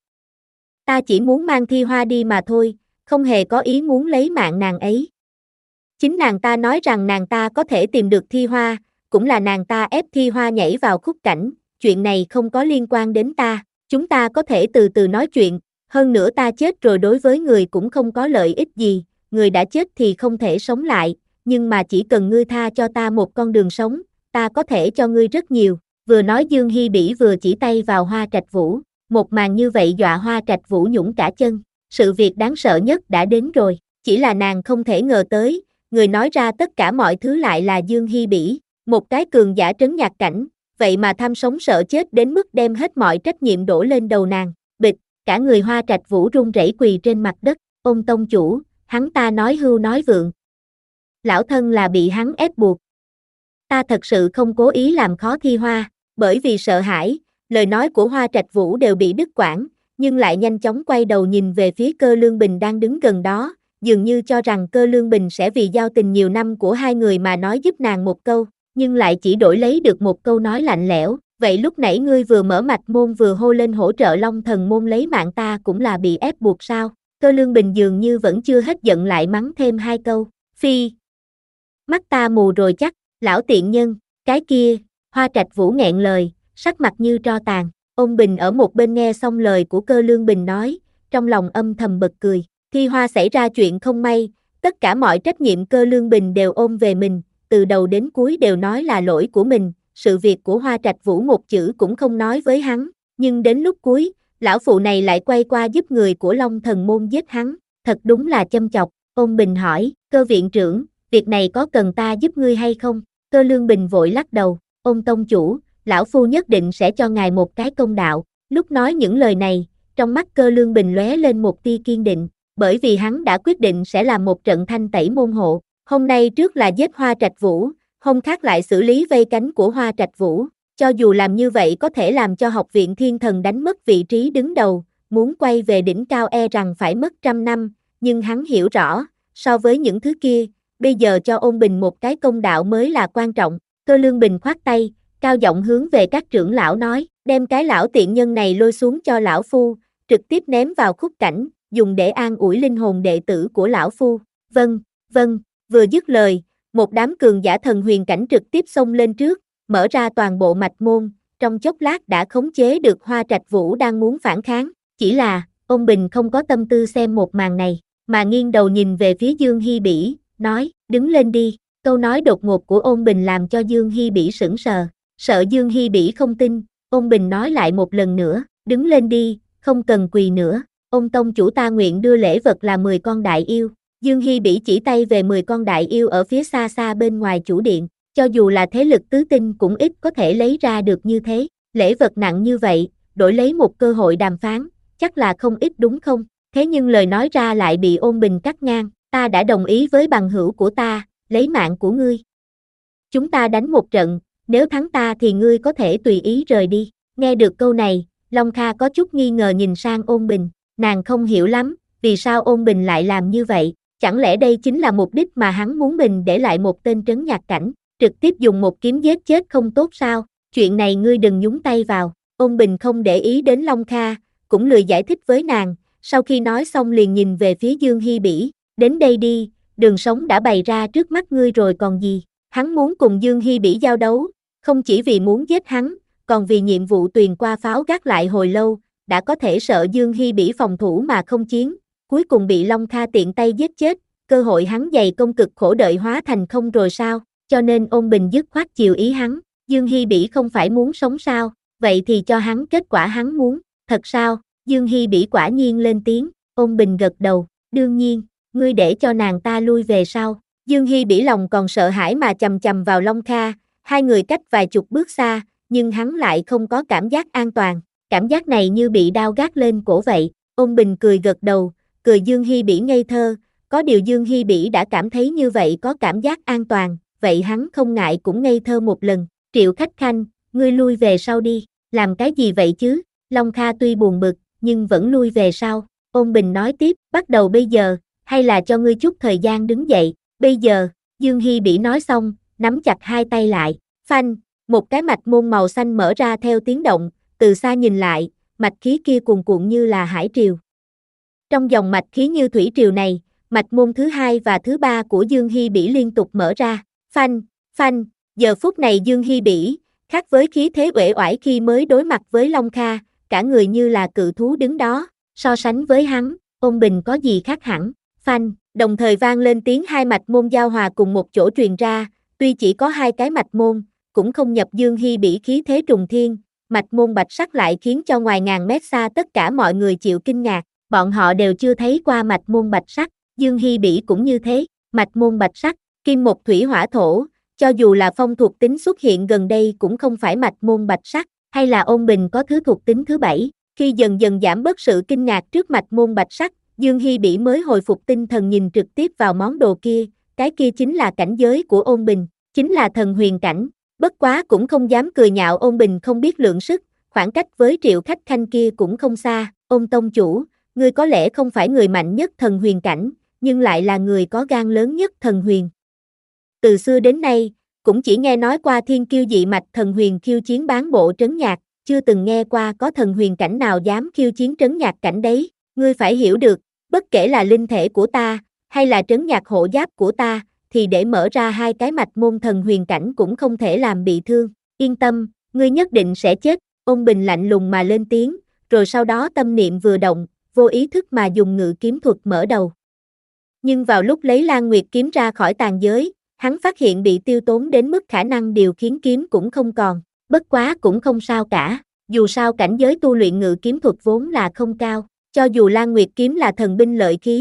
Ta chỉ muốn mang Thi Hoa đi mà thôi, không hề có ý muốn lấy mạng nàng ấy. Chính nàng ta nói rằng nàng ta có thể tìm được Thi Hoa, cũng là nàng ta ép Thi Hoa nhảy vào khúc cảnh, chuyện này không có liên quan đến ta, chúng ta có thể từ từ nói chuyện, hơn nữa ta chết rồi đối với người cũng không có lợi ích gì, người đã chết thì không thể sống lại, nhưng mà chỉ cần ngươi tha cho ta một con đường sống, ta có thể cho ngươi rất nhiều. Vừa nói Dương Hi Bỉ vừa chỉ tay vào Hoa Trạch Vũ, một màn như vậy dọa Hoa Trạch Vũ nhũng cả chân, sự việc đáng sợ nhất đã đến rồi, chỉ là nàng không thể ngờ tới, người nói ra tất cả mọi thứ lại là Dương Hi Bỉ, một cái cường giả trấn nhạc cảnh, vậy mà tham sống sợ chết đến mức đem hết mọi trách nhiệm đổ lên đầu nàng. Bịch, cả người Hoa Trạch Vũ run rẩy quỳ trên mặt đất. Ôn tông chủ, hắn ta nói hưu nói vượng, lão thân là bị hắn ép buộc. Ta thật sự không cố ý làm khó Thi Hoa, bởi vì sợ hãi, lời nói của Hoa Trạch Vũ đều bị đứt quãng, nhưng lại nhanh chóng quay đầu nhìn về phía Cơ Lương Bình đang đứng gần đó, dường như cho rằng Cơ Lương Bình sẽ vì giao tình nhiều năm của hai người mà nói giúp nàng một câu, nhưng lại chỉ đổi lấy được một câu nói lạnh lẽo. Vậy lúc nãy ngươi vừa mở mạch môn vừa hô lên hỗ trợ Long Thần Môn lấy mạng ta cũng là bị ép buộc sao? Cơ Lương Bình dường như vẫn chưa hết giận lại mắng thêm hai câu, phi. Mắt ta mù rồi chắc, lão tiện nhân, cái kia. Hoa Trạch Vũ nghẹn lời, sắc mặt như tro tàn. Ôn Bình ở một bên nghe xong lời của Cơ Lương Bình nói, trong lòng âm thầm bật cười. Thi Hoa xảy ra chuyện không may, tất cả mọi trách nhiệm Cơ Lương Bình đều ôm về mình, từ đầu đến cuối đều nói là lỗi của mình, sự việc của Hoa Trạch Vũ một chữ cũng không nói với hắn, nhưng đến lúc cuối, lão phụ này lại quay qua giúp người của Long Thần Môn giết hắn, thật đúng là châm chọc. Ôn Bình hỏi, Cơ viện trưởng, việc này có cần ta giúp ngươi hay không? Cơ Lương Bình vội lắc đầu, Ôn tông chủ, lão phu nhất định sẽ cho ngài một cái công đạo. Lúc nói những lời này, trong mắt Cơ Lương Bình lóe lên một tia kiên định, bởi vì hắn đã quyết định sẽ làm một trận thanh tẩy môn hộ. Hôm nay trước là giết Hoa Trạch Vũ, hôm khác lại xử lý vây cánh của Hoa Trạch Vũ. Cho dù làm như vậy có thể làm cho học viện Thiên Thần đánh mất vị trí đứng đầu, muốn quay về đỉnh cao e rằng phải mất trăm năm, nhưng hắn hiểu rõ, so với những thứ kia, bây giờ cho Ôn Bình một cái công đạo mới là quan trọng. Cơ Lương Bình khoát tay, cao giọng hướng về các trưởng lão nói, đem cái lão tiện nhân này lôi xuống cho lão phu, trực tiếp ném vào khúc cảnh, dùng để an ủi linh hồn đệ tử của lão phu. Vâng, vâng, vừa dứt lời, một đám cường giả thần huyền cảnh trực tiếp xông lên trước, mở ra toàn bộ mạch môn, trong chốc lát đã khống chế được Hoa Trạch Vũ đang muốn phản kháng. Chỉ là, Ôn Bình không có tâm tư xem một màn này, mà nghiêng đầu nhìn về phía Dương Hi Bỉ, nói, đứng lên đi. Câu nói đột ngột của Ôn Bình làm cho Dương Hi Bỉ sững sờ, sợ Dương Hi Bỉ không tin, Ôn Bình nói lại một lần nữa, đứng lên đi, không cần quỳ nữa. Ôn tông chủ ta nguyện đưa lễ vật là mười con đại yêu. Dương Hi Bỉ chỉ tay về mười con đại yêu ở phía xa xa bên ngoài chủ điện, cho dù là thế lực tứ tinh cũng ít có thể lấy ra được như thế. Lễ vật nặng như vậy, đổi lấy một cơ hội đàm phán, chắc là không ít đúng không? Thế nhưng lời nói ra lại bị Ôn Bình cắt ngang, ta đã đồng ý với bằng hữu của ta, lấy mạng của ngươi. Chúng ta đánh một trận, nếu thắng ta thì ngươi có thể tùy ý rời đi. Nghe được câu này, Long Kha có chút nghi ngờ nhìn sang Ôn Bình, nàng không hiểu lắm, vì sao Ôn Bình lại làm như vậy, chẳng lẽ đây chính là mục đích mà hắn muốn mình để lại một tên trấn nhạc cảnh, trực tiếp dùng một kiếm giết chết không tốt sao? Chuyện này ngươi đừng nhúng tay vào. Ôn Bình không để ý đến Long Kha, cũng lười giải thích với nàng, sau khi nói xong liền nhìn về phía Dương Hi Bỉ, đến đây đi, đường sống đã bày ra trước mắt ngươi rồi còn gì. Hắn muốn cùng Dương Hi Bỉ giao đấu, không chỉ vì muốn giết hắn, còn vì nhiệm vụ tuyền qua pháo gác lại hồi lâu, đã có thể sợ Dương Hi Bỉ phòng thủ mà không chiến, cuối cùng bị Long Kha tiện tay giết chết, cơ hội hắn dày công cực khổ đợi hóa thành không rồi sao, cho nên Ôn Bình dứt khoát chiều ý hắn. Dương Hi Bỉ không phải muốn sống sao, vậy thì cho hắn kết quả hắn muốn. Thật sao? Dương Hi Bỉ quả nhiên lên tiếng. Ôn Bình gật đầu, đương nhiên, ngươi để cho nàng ta lui về sau. Dương Hi Bỉ lòng còn sợ hãi mà chầm chầm vào Long Kha, hai người cách vài chục bước xa, nhưng hắn lại không có cảm giác an toàn, cảm giác này như bị đao gác lên cổ vậy. Ôn Bình cười gật đầu, cười Dương Hi Bỉ ngây thơ, có điều Dương Hi Bỉ đã cảm thấy như vậy có cảm giác an toàn, vậy hắn không ngại cũng ngây thơ một lần. Triệu Khách Khanh, ngươi lui về sau đi, làm cái gì vậy chứ? Long Kha tuy buồn bực, nhưng vẫn lui về sau. Ôn Bình nói tiếp, bắt đầu bây giờ, hay là cho ngươi chút thời gian đứng dậy, bây giờ. Dương Hi Bỉ nói xong, nắm chặt hai tay lại, phanh, một cái mạch môn màu xanh mở ra theo tiếng động, từ xa nhìn lại, mạch khí kia cuồn cuộn như là hải triều. Trong dòng mạch khí như thủy triều này, mạch môn thứ hai và thứ ba của Dương Hi Bỉ liên tục mở ra, phanh, phanh, giờ phút này Dương Hi Bỉ, khác với khí thế uể oải khi mới đối mặt với Long Kha, cả người như là cự thú đứng đó, so sánh với hắn, Ôn Bình có gì khác hẳn, phanh, đồng thời vang lên tiếng hai mạch môn giao hòa cùng một chỗ truyền ra, tuy chỉ có hai cái mạch môn, cũng không nhập Dương Hi Bỉ khí thế trùng thiên, mạch môn bạch sắc lại khiến cho ngoài ngàn mét xa tất cả mọi người chịu kinh ngạc, bọn họ đều chưa thấy qua mạch môn bạch sắc, Dương Hi Bỉ cũng như thế, mạch môn bạch sắc, kim một thủy hỏa thổ, cho dù là phong thuộc tính xuất hiện gần đây cũng không phải mạch môn bạch sắc, hay là Ôn Bình có thứ thuộc tính thứ bảy, khi dần dần giảm bớt sự kinh ngạc trước mạch môn bạch sắc, Dương Hi Bỉ mới hồi phục tinh thần nhìn trực tiếp vào món đồ kia, cái kia chính là cảnh giới của Ôn Bình, chính là thần huyền cảnh, bất quá cũng không dám cười nhạo Ôn Bình không biết lượng sức, khoảng cách với Triệu Khách Khanh kia cũng không xa. Ôn tông chủ, ngươi có lẽ không phải người mạnh nhất thần huyền cảnh, nhưng lại là người có gan lớn nhất thần huyền. Từ xưa đến nay, cũng chỉ nghe nói qua thiên kiêu dị mạch thần huyền khiêu chiến bán bộ trấn nhạc, chưa từng nghe qua có thần huyền cảnh nào dám khiêu chiến trấn nhạc cảnh đấy. Ngươi phải hiểu được, bất kể là linh thể của ta, hay là trấn nhạc hộ giáp của ta, thì để mở ra hai cái mạch môn thần huyền cảnh cũng không thể làm bị thương. Yên tâm, ngươi nhất định sẽ chết. Ôn Bình lạnh lùng mà lên tiếng, rồi sau đó tâm niệm vừa động, vô ý thức mà dùng ngự kiếm thuật mở đầu. Nhưng vào lúc lấy Lan Nguyệt kiếm ra khỏi tàn giới, hắn phát hiện bị tiêu tốn đến mức khả năng điều khiển kiếm cũng không còn, bất quá cũng không sao cả, dù sao cảnh giới tu luyện ngự kiếm thuật vốn là không cao, cho dù Lan Nguyệt kiếm là thần binh lợi khí,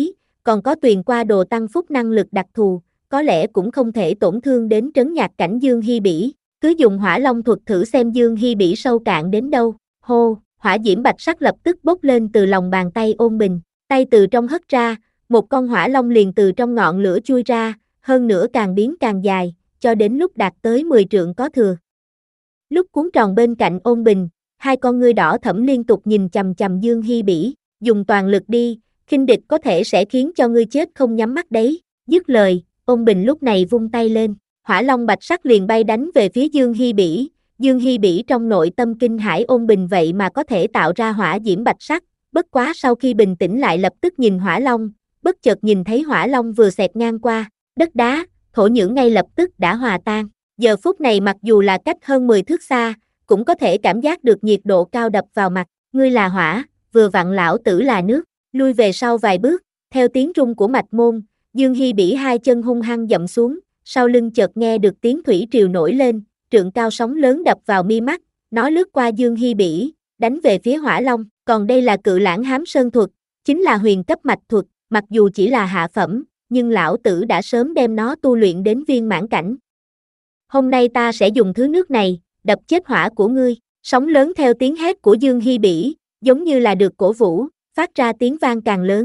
còn có tuyền qua đồ tăng phúc năng lực đặc thù, có lẽ cũng không thể tổn thương đến trấn nhạc cảnh Dương Hi Bỉ, cứ dùng hỏa long thuật thử xem Dương Hi Bỉ sâu cạn đến đâu. Hô, hỏa diễm bạch sắc lập tức bốc lên từ lòng bàn tay Ôn Bình, tay từ trong hất ra, một con hỏa long liền từ trong ngọn lửa chui ra, hơn nữa càng biến càng dài, cho đến lúc đạt tới mười trượng có thừa. Lúc cuốn tròn bên cạnh Ôn Bình, hai con ngươi đỏ thẫm liên tục nhìn chằm chằm Dương Hi Bỉ, dùng toàn lực đi, khinh địch có thể sẽ khiến cho ngươi chết không nhắm mắt đấy. Dứt lời, Ôn Bình lúc này vung tay lên, hỏa long bạch sắc liền bay đánh về phía Dương Hi Bỉ. Dương Hi Bỉ trong nội tâm kinh hãi Ôn Bình vậy mà có thể tạo ra hỏa diễm bạch sắc, bất quá sau khi bình tĩnh lại lập tức nhìn hỏa long, bất chợt nhìn thấy hỏa long vừa xẹt ngang qua, đất đá, thổ nhưỡng ngay lập tức đã hòa tan. Giờ phút này mặc dù là cách hơn mười thước xa, cũng có thể cảm giác được nhiệt độ cao đập vào mặt, ngươi là hỏa, vừa vặn lão tử là nước, lui về sau vài bước, theo tiếng rung của mạch môn, Dương Hi Bỉ hai chân hung hăng dậm xuống, sau lưng chợt nghe được tiếng thủy triều nổi lên, trượng cao sóng lớn đập vào mi mắt, nó lướt qua Dương Hi Bỉ, đánh về phía hỏa long, còn đây là cự lãng hám sơn thuật, chính là huyền cấp mạch thuật, mặc dù chỉ là hạ phẩm, nhưng lão tử đã sớm đem nó tu luyện đến viên mãn cảnh. Hôm nay ta sẽ dùng thứ nước này, đập chết hỏa của ngươi, sóng lớn theo tiếng hét của Dương Hi Bỉ, giống như là được cổ vũ, phát ra tiếng vang càng lớn.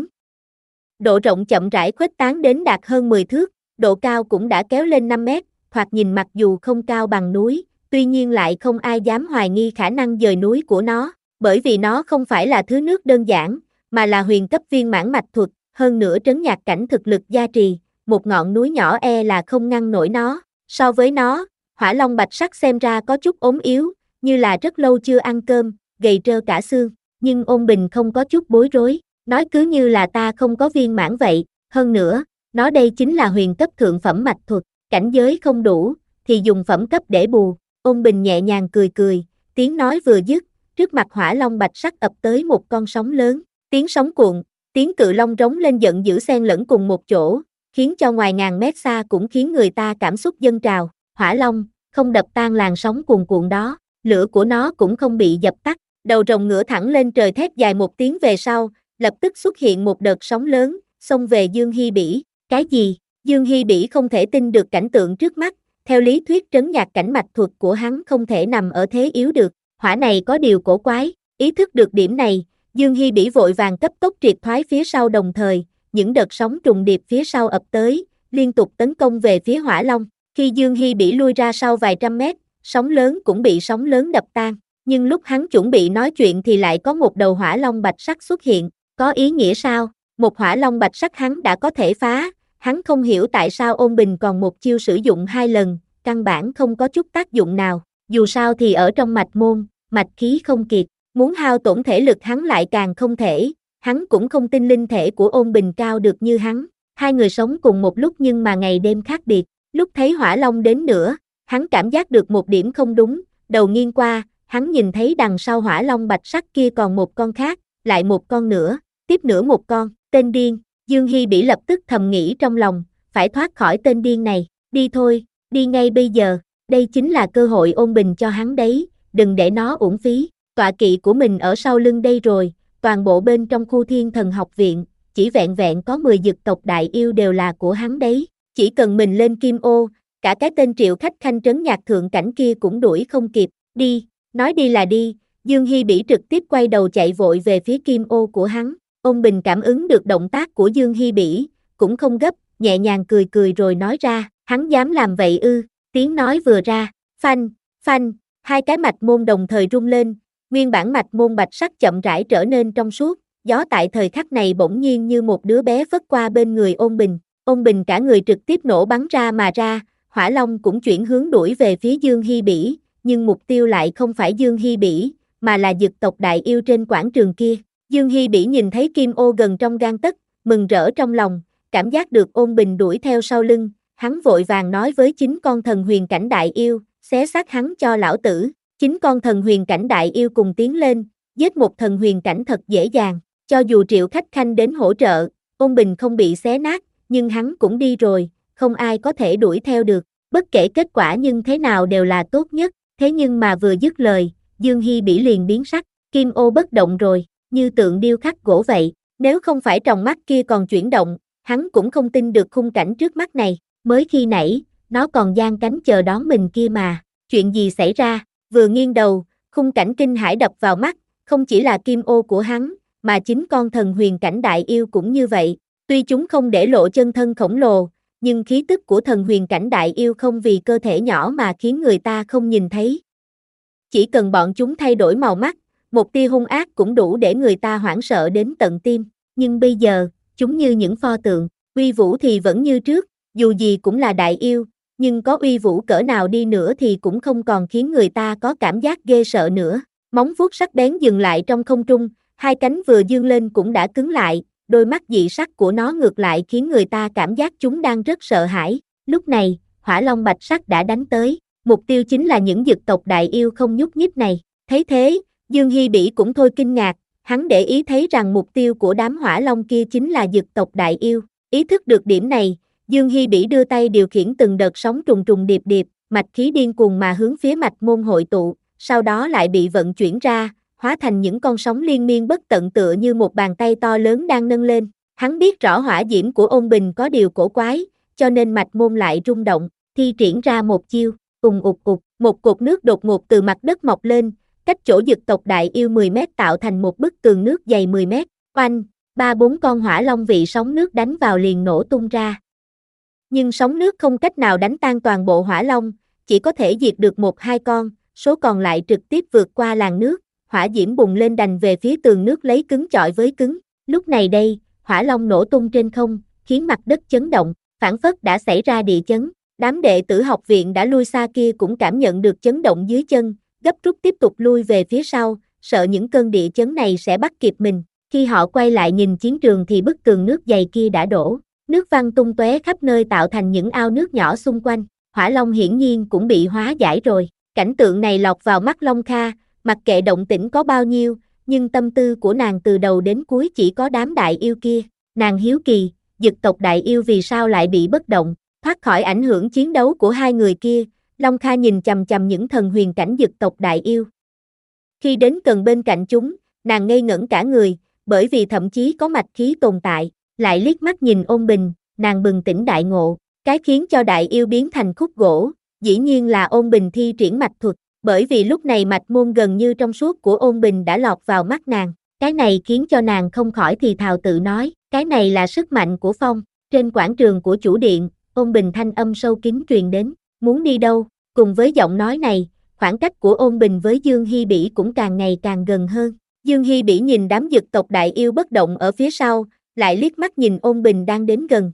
Độ rộng chậm rãi khuếch tán đến đạt hơn mười thước, độ cao cũng đã kéo lên năm mét, thoạt nhìn mặc dù không cao bằng núi, tuy nhiên lại không ai dám hoài nghi khả năng dời núi của nó, bởi vì nó không phải là thứ nước đơn giản, mà là huyền cấp viên mãn mạch thuật, hơn nữa trấn nhạc cảnh thực lực gia trì, một ngọn núi nhỏ e là không ngăn nổi nó. So với nó, hỏa long bạch sắc xem ra có chút ốm yếu, như là rất lâu chưa ăn cơm, gầy trơ cả xương, nhưng Ôn Bình không có chút bối rối, nói cứ như là ta không có viên mãn vậy, hơn nữa, nó đây chính là huyền cấp thượng phẩm mạch thuật, cảnh giới không đủ, thì dùng phẩm cấp để bù. Ôn Bình nhẹ nhàng cười cười, tiếng nói vừa dứt, trước mặt hỏa long bạch sắc ập tới một con sóng lớn, tiếng sóng cuộn, tiếng cự long rống lên giận dữ xen lẫn cùng một chỗ, khiến cho ngoài ngàn mét xa cũng khiến người ta cảm xúc dâng trào. Hỏa long, không đập tan làn sóng cuồn cuộn đó, lửa của nó cũng không bị dập tắt, đầu rồng ngửa thẳng lên trời thét dài một tiếng về sau, lập tức xuất hiện một đợt sóng lớn, xông về Dương Hi Bỉ. Cái gì? Dương Hi Bỉ không thể tin được cảnh tượng trước mắt, theo lý thuyết trấn nhạc cảnh mạch thuật của hắn không thể nằm ở thế yếu được, hỏa này có điều cổ quái, ý thức được điểm này, Dương Hi Bỉ vội vàng cấp tốc triệt thoái phía sau đồng thời, những đợt sóng trùng điệp phía sau ập tới, liên tục tấn công về phía hỏa long. Khi Dương Hi Bỉ lui ra sau vài trăm mét, sóng lớn cũng bị sóng lớn đập tan, nhưng lúc hắn chuẩn bị nói chuyện thì lại có một đầu hỏa long bạch sắc xuất hiện, có ý nghĩa sao? Một hỏa long bạch sắc hắn đã có thể phá, hắn không hiểu tại sao Ôn Bình còn một chiêu sử dụng hai lần, căn bản không có chút tác dụng nào, dù sao thì ở trong mạch môn, mạch khí không kiệt, muốn hao tổn thể lực hắn lại càng không thể, hắn cũng không tin linh thể của Ôn Bình cao được như hắn, hai người sống cùng một lúc nhưng mà ngày đêm khác biệt. Lúc thấy hỏa long đến nữa, hắn cảm giác được một điểm không đúng, đầu nghiêng qua, hắn nhìn thấy đằng sau hỏa long bạch sắc kia còn một con khác, lại một con nữa, tiếp nữa một con, tên điên. Dương Hi Bỉ lập tức thầm nghĩ trong lòng, phải thoát khỏi tên điên này, đi thôi, đi ngay bây giờ, đây chính là cơ hội Ôn Bình cho hắn đấy, đừng để nó uổng phí, tọa kỵ của mình ở sau lưng đây rồi, toàn bộ bên trong khu Thiên Thần học viện, chỉ vẹn vẹn có mười dực tộc đại yêu đều là của hắn đấy. Chỉ cần mình lên kim ô, cả cái tên Triệu Khách Khanh trấn nhạc thượng cảnh kia cũng đuổi không kịp, đi, nói đi là đi, Dương Hi Bỉ trực tiếp quay đầu chạy vội về phía kim ô của hắn, Ôn Bình cảm ứng được động tác của Dương Hi Bỉ, cũng không gấp, nhẹ nhàng cười cười rồi nói ra, hắn dám làm vậy ư, tiếng nói vừa ra, phanh, phanh, hai cái mạch môn đồng thời rung lên, nguyên bản mạch môn bạch sắc chậm rãi trở nên trong suốt, gió tại thời khắc này bỗng nhiên như một đứa bé phất qua bên người Ôn Bình. Ôn Bình cả người trực tiếp nổ bắn ra mà ra, hỏa long cũng chuyển hướng đuổi về phía Dương Hi Bỉ, nhưng mục tiêu lại không phải Dương Hi Bỉ, mà là dực tộc đại yêu trên quảng trường kia. Dương Hi Bỉ nhìn thấy kim ô gần trong gang tấc, mừng rỡ trong lòng, cảm giác được Ôn Bình đuổi theo sau lưng, hắn vội vàng nói với chính con thần huyền cảnh đại yêu, xé xác hắn cho lão tử. Chính con thần huyền cảnh đại yêu cùng tiến lên, giết một thần huyền cảnh thật dễ dàng, cho dù Triệu Khách Khanh đến hỗ trợ, Ôn Bình không bị xé nát, nhưng hắn cũng đi rồi, không ai có thể đuổi theo được, bất kể kết quả nhưng thế nào đều là tốt nhất, thế nhưng mà vừa dứt lời, Dương Hi Bỉ liền biến sắc, kim ô bất động rồi, như tượng điêu khắc gỗ vậy, nếu không phải tròng mắt kia còn chuyển động, hắn cũng không tin được khung cảnh trước mắt này, mới khi nãy, nó còn giang cánh chờ đón mình kia mà, chuyện gì xảy ra, vừa nghiêng đầu, khung cảnh kinh hãi đập vào mắt, không chỉ là kim ô của hắn, mà chính con thần huyền cảnh đại yêu cũng như vậy, tuy chúng không để lộ chân thân khổng lồ, nhưng khí tức của thần huyền cảnh đại yêu không vì cơ thể nhỏ mà khiến người ta không nhìn thấy. Chỉ cần bọn chúng thay đổi màu mắt, một tia hung ác cũng đủ để người ta hoảng sợ đến tận tim, nhưng bây giờ, chúng như những pho tượng, uy vũ thì vẫn như trước, dù gì cũng là đại yêu, nhưng có uy vũ cỡ nào đi nữa thì cũng không còn khiến người ta có cảm giác ghê sợ nữa. Móng vuốt sắc bén dừng lại trong không trung, hai cánh vừa dương lên cũng đã cứng lại, đôi mắt dị sắc của nó ngược lại khiến người ta cảm giác chúng đang rất sợ hãi. Lúc này, hỏa long bạch sắc đã đánh tới, mục tiêu chính là những dực tộc đại yêu không nhúc nhích này. Thấy thế, Dương Hi Bỉ cũng thôi kinh ngạc, hắn để ý thấy rằng mục tiêu của đám hỏa long kia chính là dực tộc đại yêu. Ý thức được điểm này, Dương Hi Bỉ đưa tay điều khiển từng đợt sóng trùng trùng điệp điệp, mạch khí điên cuồng mà hướng phía mạch môn hội tụ, sau đó lại bị vận chuyển ra, hóa thành những con sóng liên miên bất tận tựa như một bàn tay to lớn đang nâng lên. Hắn biết rõ hỏa diễm của ôn bình có điều cổ quái, cho nên mạch môn lại rung động, thi triển ra một chiêu, ùng ục ục, một cột nước đột ngột từ mặt đất mọc lên, cách chỗ dực tộc đại yêu mười mét tạo thành một bức tường nước dày mười mét, oanh, ba bốn con hỏa long vị sóng nước đánh vào liền nổ tung ra. Nhưng sóng nước không cách nào đánh tan toàn bộ hỏa long, chỉ có thể diệt được một hai con, số còn lại trực tiếp vượt qua làn nước, hỏa diễm bùng lên đành về phía tường nước lấy cứng chọi với cứng. Lúc này đây, hỏa long nổ tung trên không, khiến mặt đất chấn động, phảng phất đã xảy ra địa chấn. Đám đệ tử học viện đã lui xa kia cũng cảm nhận được chấn động dưới chân, gấp rút tiếp tục lui về phía sau, sợ những cơn địa chấn này sẽ bắt kịp mình. Khi họ quay lại nhìn chiến trường thì bức tường nước dày kia đã đổ, nước văng tung tóe khắp nơi tạo thành những ao nước nhỏ xung quanh. Hỏa long hiển nhiên cũng bị hóa giải rồi. Cảnh tượng này lọt vào mắt Long Kha, mặc kệ động tĩnh có bao nhiêu, nhưng tâm tư của nàng từ đầu đến cuối chỉ có đám đại yêu kia. Nàng hiếu kỳ, dực tộc đại yêu vì sao lại bị bất động, thoát khỏi ảnh hưởng chiến đấu của hai người kia. Long Kha nhìn chằm chằm những thần huyền cảnh dực tộc đại yêu. Khi đến gần bên cạnh chúng, nàng ngây ngẩn cả người, bởi vì thậm chí có mạch khí tồn tại. Lại liếc mắt nhìn ôn bình, nàng bừng tỉnh đại ngộ, cái khiến cho đại yêu biến thành khúc gỗ, dĩ nhiên là ôn bình thi triển mạch thuật, bởi vì lúc này mạch môn gần như trong suốt của ôn bình đã lọt vào mắt nàng. Cái này khiến cho nàng không khỏi thì thào tự nói, cái này là sức mạnh của phong. Trên quảng trường của chủ điện, ôn bình thanh âm sâu kín truyền đến, muốn đi đâu? Cùng với giọng nói này, khoảng cách của ôn bình với Dương Hi Bỉ cũng càng ngày càng gần hơn. Dương Hi Bỉ nhìn đám dực tộc đại yêu bất động ở phía sau, lại liếc mắt nhìn ôn bình đang đến gần.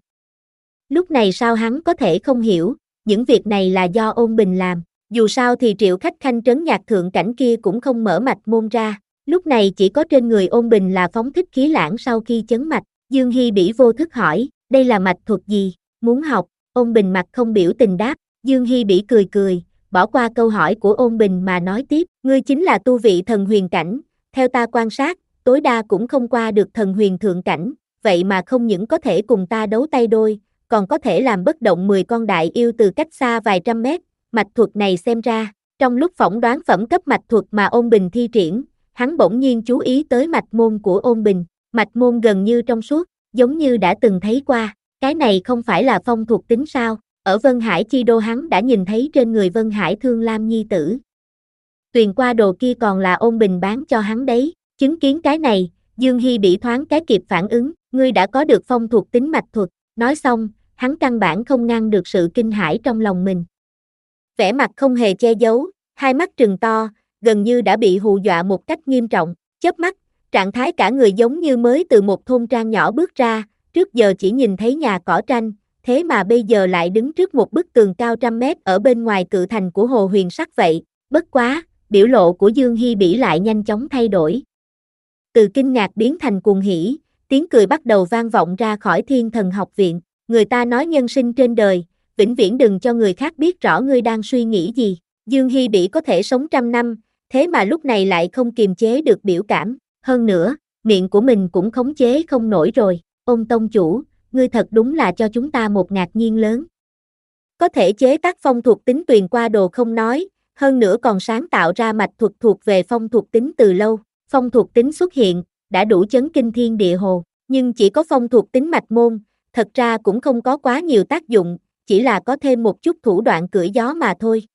Lúc này sao hắn có thể không hiểu, những việc này là do ôn bình làm, dù sao thì triệu khách khanh trấn nhạc thượng cảnh kia cũng không mở mạch môn ra, lúc này chỉ có trên người ôn bình là phóng thích khí lãng sau khi chấn mạch. Dương Hi Bỉ vô thức hỏi, đây là mạch thuật gì, muốn học? Ôn bình mặt không biểu tình đáp. Dương Hi Bỉ cười cười, bỏ qua câu hỏi của ôn bình mà nói tiếp, ngươi chính là tu vị thần huyền cảnh, theo ta quan sát, tối đa cũng không qua được thần huyền thượng cảnh, vậy mà không những có thể cùng ta đấu tay đôi, còn có thể làm bất động mười con đại yêu từ cách xa vài trăm mét. Mạch thuật này xem ra, trong lúc phỏng đoán phẩm cấp mạch thuật mà ôn bình thi triển, hắn bỗng nhiên chú ý tới mạch môn của ôn bình, mạch môn gần như trong suốt, giống như đã từng thấy qua, cái này không phải là phong thuộc tính sao? Ở Vân Hải Chi Đô hắn đã nhìn thấy trên người Vân Hải Thương Lam nhi tử. Tuyền qua đồ kia còn là ôn bình bán cho hắn đấy, chứng kiến cái này, Dương Hi Bỉ thoáng cái kịp phản ứng, ngươi đã có được phong thuộc tính mạch thuật, nói xong, hắn căn bản không ngăn được sự kinh hãi trong lòng mình. Vẻ mặt không hề che giấu, hai mắt trừng to, gần như đã bị hù dọa một cách nghiêm trọng, chớp mắt, trạng thái cả người giống như mới từ một thôn trang nhỏ bước ra, trước giờ chỉ nhìn thấy nhà cỏ tranh, thế mà bây giờ lại đứng trước một bức tường cao trăm mét ở bên ngoài cự thành của Hồ Huyền Sắc vậy, bất quá, biểu lộ của Dương Hi Bỉ lại nhanh chóng thay đổi. Từ kinh ngạc biến thành cuồng hỉ, tiếng cười bắt đầu vang vọng ra khỏi Thiên Thần Học viện, người ta nói nhân sinh trên đời, vĩnh viễn đừng cho người khác biết rõ ngươi đang suy nghĩ gì. Dương Hi Bỉ có thể sống trăm năm, thế mà lúc này lại không kiềm chế được biểu cảm, hơn nữa, miệng của mình cũng khống chế không nổi rồi. Ôn tông chủ, ngươi thật đúng là cho chúng ta một ngạc nhiên lớn. Có thể chế tác phong thuộc tính tuyền qua đồ không nói, hơn nữa còn sáng tạo ra mạch thuật thuộc về phong thuộc tính từ lâu. Phong thuộc tính xuất hiện, đã đủ chấn kinh thiên địa hồ, nhưng chỉ có phong thuộc tính mạch môn, thật ra cũng không có quá nhiều tác dụng, chỉ là có thêm một chút thủ đoạn cưỡi gió mà thôi.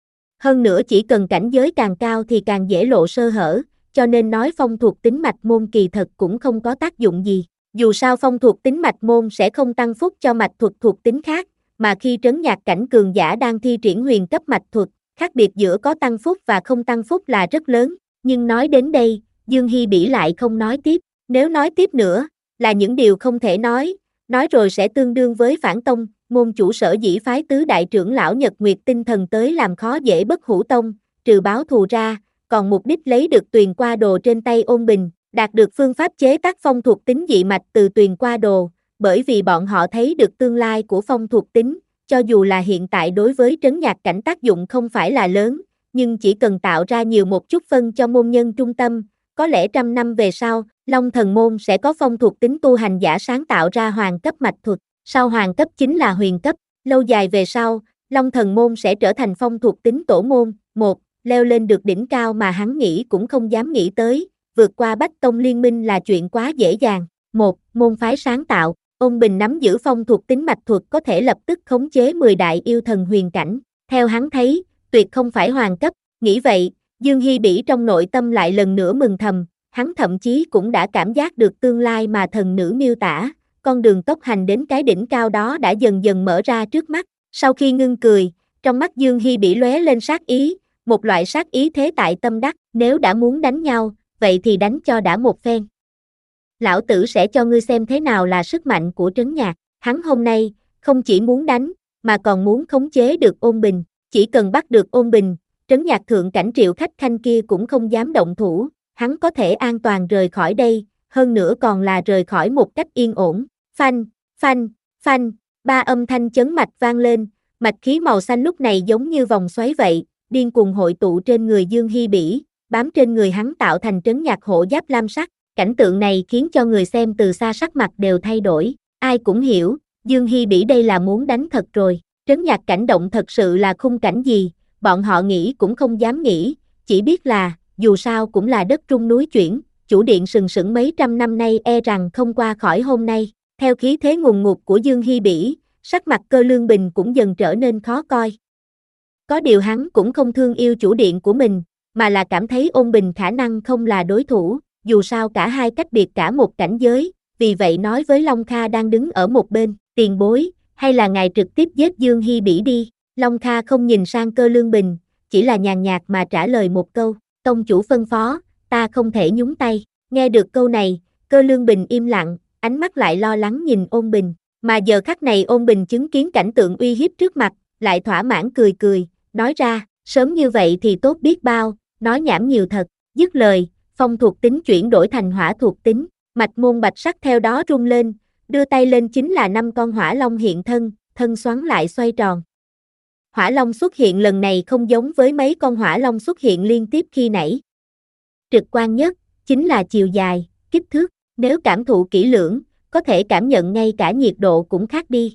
Hơn nữa chỉ cần cảnh giới càng cao thì càng dễ lộ sơ hở, cho nên nói phong thuộc tính mạch môn kỳ thật cũng không có tác dụng gì. Dù sao phong thuộc tính mạch môn sẽ không tăng phúc cho mạch thuật thuộc tính khác, mà khi trấn nhạc cảnh cường giả đang thi triển huyền cấp mạch thuật, khác biệt giữa có tăng phúc và không tăng phúc là rất lớn. Nhưng nói đến đây, Dương Hi Bỉ lại không nói tiếp. Nếu nói tiếp nữa, là những điều không thể nói, nói rồi sẽ tương đương với phản tông. Môn chủ sở dĩ phái tứ đại trưởng lão Nhật Nguyệt tinh thần tới làm khó dễ Bất Hủ Tông, trừ báo thù ra, còn mục đích lấy được Tuyền Qua Đồ trên tay Ôn Bình, đạt được phương pháp chế tác phong thuộc tính dị mạch từ Tuyền Qua Đồ, bởi vì bọn họ thấy được tương lai của phong thuộc tính, cho dù là hiện tại đối với trấn nhạc cảnh tác dụng không phải là lớn, nhưng chỉ cần tạo ra nhiều một chút phân cho môn nhân trung tâm, có lẽ trăm năm về sau, Long Thần Môn sẽ có phong thuộc tính tu hành giả sáng tạo ra hoàng cấp mạch thuật. Sau hoàng cấp chính là huyền cấp, lâu dài về sau, Long Thần Môn sẽ trở thành phong thuộc tính tổ môn, một, leo lên được đỉnh cao mà hắn nghĩ cũng không dám nghĩ tới, vượt qua Bách Tông Liên Minh là chuyện quá dễ dàng. Một, môn phái sáng tạo, Ôn Bình nắm giữ phong thuộc tính mạch thuật có thể lập tức khống chế mười đại yêu thần huyền cảnh, theo hắn thấy, tuyệt không phải hoàng cấp, nghĩ vậy, Dương Hi Bỉ trong nội tâm lại lần nữa mừng thầm, hắn thậm chí cũng đã cảm giác được tương lai mà thần nữ miêu tả. Con đường tốc hành đến cái đỉnh cao đó đã dần dần mở ra trước mắt, sau khi ngưng cười, trong mắt Dương Hi Bỉ lóe lên sát ý, một loại sát ý thế tại tâm đắc, nếu đã muốn đánh nhau, vậy thì đánh cho đã một phen. Lão tử sẽ cho ngươi xem thế nào là sức mạnh của trấn nhạc, hắn hôm nay, không chỉ muốn đánh, mà còn muốn khống chế được Ôn Bình, chỉ cần bắt được Ôn Bình, trấn nhạc thượng cảnh Triệu Khách Khanh kia cũng không dám động thủ, hắn có thể an toàn rời khỏi đây, hơn nữa còn là rời khỏi một cách yên ổn. Phanh, phanh, phanh, ba âm thanh chấn mạch vang lên, mạch khí màu xanh lúc này giống như vòng xoáy vậy, điên cuồng hội tụ trên người Dương Hi Bỉ, bám trên người hắn tạo thành trấn nhạc hộ giáp lam sắc, cảnh tượng này khiến cho người xem từ xa sắc mặt đều thay đổi, ai cũng hiểu, Dương Hi Bỉ đây là muốn đánh thật rồi, trấn nhạc cảnh động thật sự là khung cảnh gì, bọn họ nghĩ cũng không dám nghĩ, chỉ biết là, dù sao cũng là đất rung núi chuyển, chủ điện sừng sững mấy trăm năm nay e rằng không qua khỏi hôm nay. Theo khí thế ngùn ngụt của Dương Hi Bỉ, sắc mặt Cơ Lương Bình cũng dần trở nên khó coi. Có điều hắn cũng không thương yêu chủ điện của mình, mà là cảm thấy Ôn Bình khả năng không là đối thủ, dù sao cả hai cách biệt cả một cảnh giới, vì vậy nói với Long Kha đang đứng ở một bên, tiền bối, hay là ngài trực tiếp giết Dương Hi Bỉ đi. Long Kha không nhìn sang Cơ Lương Bình, chỉ là nhàn nhạt mà trả lời một câu, tông chủ phân phó, ta không thể nhúng tay. Nghe được câu này, Cơ Lương Bình im lặng, ánh mắt lại lo lắng nhìn Ôn Bình, mà giờ khắc này Ôn Bình chứng kiến cảnh tượng uy hiếp trước mặt, lại thỏa mãn cười cười, nói ra, sớm như vậy thì tốt biết bao, nói nhảm nhiều thật, dứt lời, phong thuộc tính chuyển đổi thành hỏa thuộc tính, mạch môn bạch sắc theo đó rung lên, đưa tay lên chính là năm con hỏa long hiện thân, thân xoắn lại xoay tròn. Hỏa long xuất hiện lần này không giống với mấy con hỏa long xuất hiện liên tiếp khi nãy. Trực quan nhất, chính là chiều dài, kích thước. Nếu cảm thụ kỹ lưỡng, có thể cảm nhận ngay cả nhiệt độ cũng khác đi.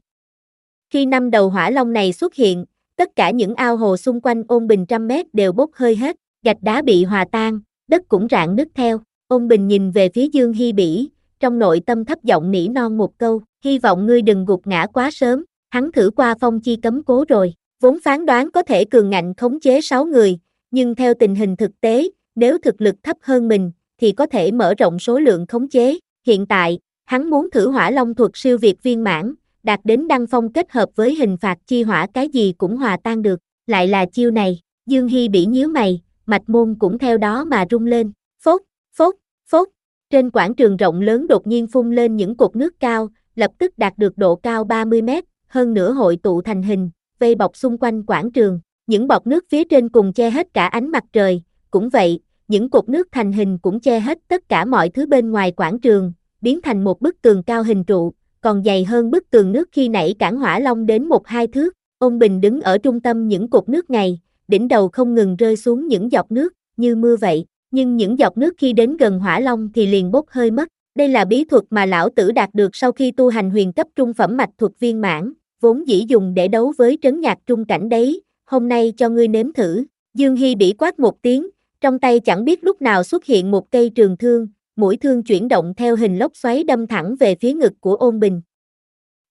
Khi năm đầu hỏa long này xuất hiện, tất cả những ao hồ xung quanh Ôn Bình trăm mét đều bốc hơi hết, gạch đá bị hòa tan, đất cũng rạn nứt theo. Ôn Bình nhìn về phía Dương Hi Bỉ, trong nội tâm thấp giọng nỉ non một câu, hy vọng ngươi đừng gục ngã quá sớm, hắn thử qua phong chi cấm cố rồi, vốn phán đoán có thể cường ngạnh khống chế sáu người, nhưng theo tình hình thực tế, nếu thực lực thấp hơn mình, thì có thể mở rộng số lượng khống chế. Hiện tại, hắn muốn thử hỏa long thuật siêu việt viên mãn, đạt đến đăng phong kết hợp với hình phạt chi hỏa cái gì cũng hòa tan được. Lại là chiêu này, Dương Hi Bỉ nhíu mày, mạch môn cũng theo đó mà rung lên. Phốt, phốt, phốt. Trên quảng trường rộng lớn đột nhiên phun lên những cột nước cao, lập tức đạt được độ cao ba mươi mét, hơn nữa hội tụ thành hình, vây bọc xung quanh quảng trường. Những bọt nước phía trên cùng che hết cả ánh mặt trời, cũng vậy, những cột nước thành hình cũng che hết tất cả mọi thứ bên ngoài quảng trường, biến thành một bức tường cao hình trụ, còn dày hơn bức tường nước khi nãy cản hỏa long đến một hai thước. Ôn Bình đứng ở trung tâm những cột nước này, đỉnh đầu không ngừng rơi xuống những giọt nước, như mưa vậy, nhưng những giọt nước khi đến gần hỏa long thì liền bốc hơi mất. Đây là bí thuật mà lão tử đạt được sau khi tu hành huyền cấp trung phẩm mạch thuật viên mãn, vốn dĩ dùng để đấu với trấn nhạc trung cảnh đấy, hôm nay cho ngươi nếm thử. Dương Hi Bỉ quát một tiếng, trong tay chẳng biết lúc nào xuất hiện một cây trường thương, mũi thương chuyển động theo hình lốc xoáy đâm thẳng về phía ngực của Ôn Bình.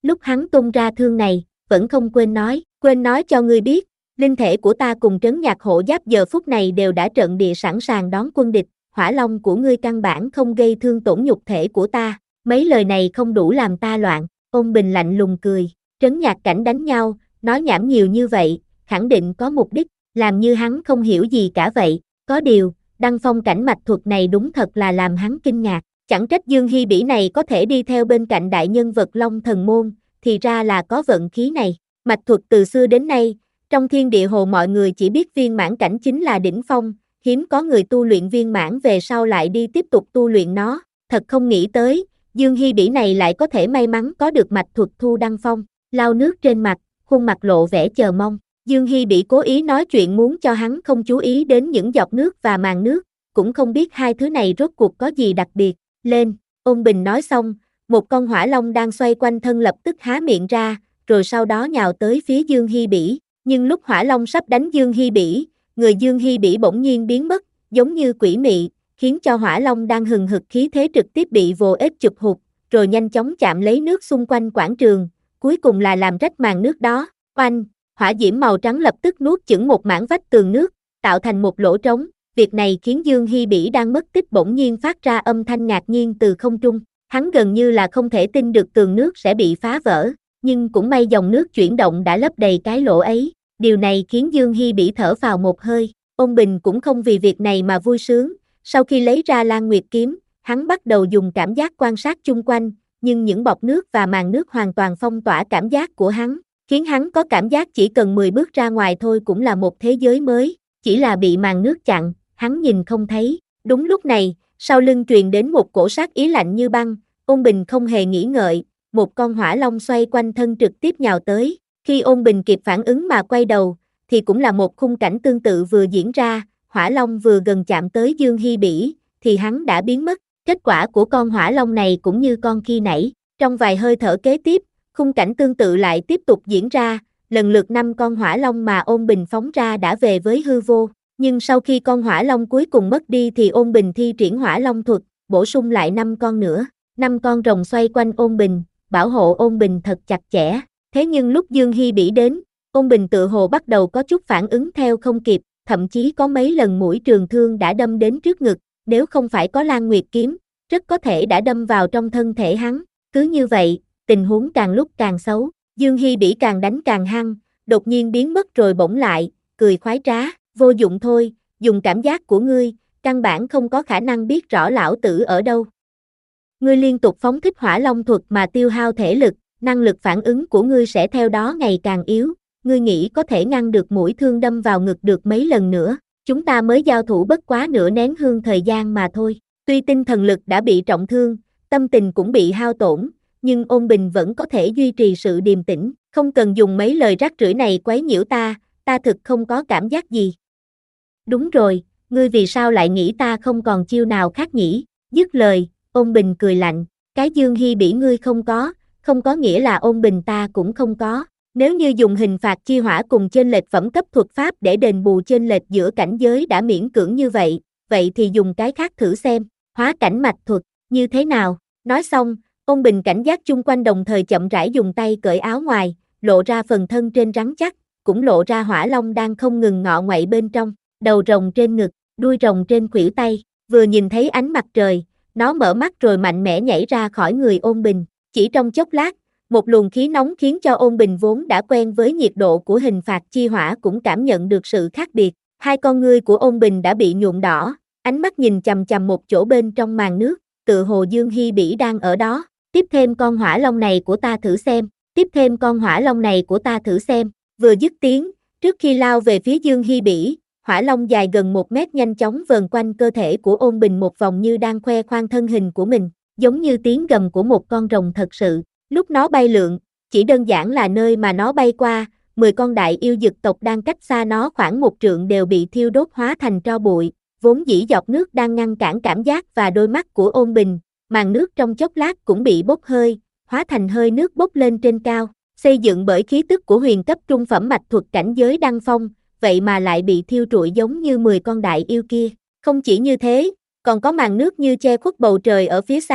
Lúc hắn tung ra thương này, vẫn không quên nói, quên nói cho ngươi biết, linh thể của ta cùng trấn nhạc hộ giáp giờ phút này đều đã trận địa sẵn sàng đón quân địch, hỏa long của ngươi căn bản không gây thương tổn nhục thể của ta, mấy lời này không đủ làm ta loạn, Ôn Bình lạnh lùng cười, trấn nhạc cảnh đánh nhau, nói nhảm nhiều như vậy, khẳng định có mục đích, làm như hắn không hiểu gì cả vậy, có điều, đăng phong cảnh mạch thuật này đúng thật là làm hắn kinh ngạc, chẳng trách Dương Hi Bỉ này có thể đi theo bên cạnh đại nhân vật Long Thần Môn, thì ra là có vận khí này, mạch thuật từ xưa đến nay, trong thiên địa hồ mọi người chỉ biết viên mãn cảnh chính là đỉnh phong, hiếm có người tu luyện viên mãn về sau lại đi tiếp tục tu luyện nó, thật không nghĩ tới, Dương Hi Bỉ này lại có thể may mắn có được mạch thuật thu đăng phong, lau nước trên mặt, khuôn mặt lộ vẻ chờ mong. Dương Hi Bỉ cố ý nói chuyện muốn cho hắn không chú ý đến những giọt nước và màn nước, cũng không biết hai thứ này rốt cuộc có gì đặc biệt. Lên, Ôn Bình nói xong, một con hỏa long đang xoay quanh thân lập tức há miệng ra, rồi sau đó nhào tới phía Dương Hi Bỉ, nhưng lúc hỏa long sắp đánh Dương Hi Bỉ, người Dương Hi Bỉ bỗng nhiên biến mất, giống như quỷ mị, khiến cho hỏa long đang hừng hực khí thế trực tiếp bị vồ ép chụp hụt, rồi nhanh chóng chạm lấy nước xung quanh quảng trường, cuối cùng là làm rách màn nước đó. Oanh, hỏa diễm màu trắng lập tức nuốt chửng một mảng vách tường nước, tạo thành một lỗ trống. Việc này khiến Dương Hi Bỉ đang mất tích bỗng nhiên phát ra âm thanh ngạc nhiên từ không trung. Hắn gần như là không thể tin được tường nước sẽ bị phá vỡ, nhưng cũng may dòng nước chuyển động đã lấp đầy cái lỗ ấy. Điều này khiến Dương Hi Bỉ thở phào một hơi. Ôn Bình cũng không vì việc này mà vui sướng. Sau khi lấy ra Lan Nguyệt kiếm, hắn bắt đầu dùng cảm giác quan sát chung quanh, nhưng những bọt nước và màn nước hoàn toàn phong tỏa cảm giác của hắn, khiến hắn có cảm giác chỉ cần mười bước ra ngoài thôi cũng là một thế giới mới, chỉ là bị màn nước chặn, hắn nhìn không thấy. Đúng lúc này, sau lưng truyền đến một cổ sát ý lạnh như băng, Ôn Bình không hề nghĩ ngợi, một con hỏa long xoay quanh thân trực tiếp nhào tới. Khi Ôn Bình kịp phản ứng mà quay đầu, thì cũng là một khung cảnh tương tự vừa diễn ra, hỏa long vừa gần chạm tới Dương Hi Bỉ, thì hắn đã biến mất. Kết quả của con hỏa long này cũng như con khi nãy, trong vài hơi thở kế tiếp, khung cảnh tương tự lại tiếp tục diễn ra, lần lượt năm con hỏa long mà Ôn Bình phóng ra đã về với hư vô, nhưng sau khi con hỏa long cuối cùng mất đi thì Ôn Bình thi triển hỏa long thuật, bổ sung lại năm con nữa, năm con rồng xoay quanh Ôn Bình, bảo hộ Ôn Bình thật chặt chẽ. Thế nhưng lúc Dương Hi Bỉ đến, Ôn Bình tự hồ bắt đầu có chút phản ứng theo không kịp, thậm chí có mấy lần mũi trường thương đã đâm đến trước ngực, nếu không phải có Lan Nguyệt kiếm, rất có thể đã đâm vào trong thân thể hắn. Cứ như vậy, tình huống càng lúc càng xấu, Dương Hi Bỉ càng đánh càng hăng, đột nhiên biến mất rồi bỗng lại, cười khoái trá, vô dụng thôi, dùng cảm giác của ngươi, căn bản không có khả năng biết rõ lão tử ở đâu. Ngươi liên tục phóng thích hỏa long thuật mà tiêu hao thể lực, năng lực phản ứng của ngươi sẽ theo đó ngày càng yếu, ngươi nghĩ có thể ngăn được mũi thương đâm vào ngực được mấy lần nữa, chúng ta mới giao thủ bất quá nửa nén hương thời gian mà thôi. Tuy tinh thần lực đã bị trọng thương, tâm tình cũng bị hao tổn, nhưng Ôn Bình vẫn có thể duy trì sự điềm tĩnh, không cần dùng mấy lời rác rưởi này quấy nhiễu ta, ta thực không có cảm giác gì. Đúng rồi, ngươi vì sao lại nghĩ ta không còn chiêu nào khác nhỉ? Dứt lời, Ôn Bình cười lạnh, cái Dương Hi Bỉ ngươi không có, không có nghĩa là Ôn Bình ta cũng không có. Nếu như dùng hình phạt chi hỏa cùng chênh lệch phẩm cấp thuật pháp để đền bù chênh lệch giữa cảnh giới đã miễn cưỡng như vậy, vậy thì dùng cái khác thử xem, hóa cảnh mạch thuật, như thế nào? Nói xong, Ôn Bình cảnh giác chung quanh đồng thời chậm rãi dùng tay cởi áo ngoài, lộ ra phần thân trên rắn chắc, cũng lộ ra hỏa long đang không ngừng ngọ nguậy bên trong, đầu rồng trên ngực, đuôi rồng trên khuỷu tay, vừa nhìn thấy ánh mặt trời, nó mở mắt rồi mạnh mẽ nhảy ra khỏi người Ôn Bình, chỉ trong chốc lát, một luồng khí nóng khiến cho Ôn Bình vốn đã quen với nhiệt độ của hình phạt chi hỏa cũng cảm nhận được sự khác biệt, hai con ngươi của Ôn Bình đã bị nhuộm đỏ, ánh mắt nhìn chằm chằm một chỗ bên trong màn nước, tự hồ Dương Hi Bỉ đang ở đó, tiếp thêm con hỏa long này của ta thử xem, tiếp thêm con hỏa long này của ta thử xem, vừa dứt tiếng, trước khi lao về phía Dương Hi Bỉ, hỏa long dài gần một mét nhanh chóng vờn quanh cơ thể của Ôn Bình một vòng như đang khoe khoang thân hình của mình, giống như tiếng gầm của một con rồng thật sự. Lúc nó bay lượn, chỉ đơn giản là nơi mà nó bay qua, mười con đại yêu dực tộc đang cách xa nó khoảng một trượng đều bị thiêu đốt hóa thành tro bụi, vốn dĩ giọt nước đang ngăn cản cảm giác và đôi mắt của Ôn Bình, màn nước trong chốc lát cũng bị bốc hơi, hóa thành hơi nước bốc lên trên cao, xây dựng bởi khí tức của huyền cấp trung phẩm mạch thuật cảnh giới đăng phong, vậy mà lại bị thiêu trụi giống như mười con đại yêu kia. Không chỉ như thế, còn có màn nước như che khuất bầu trời ở phía xa,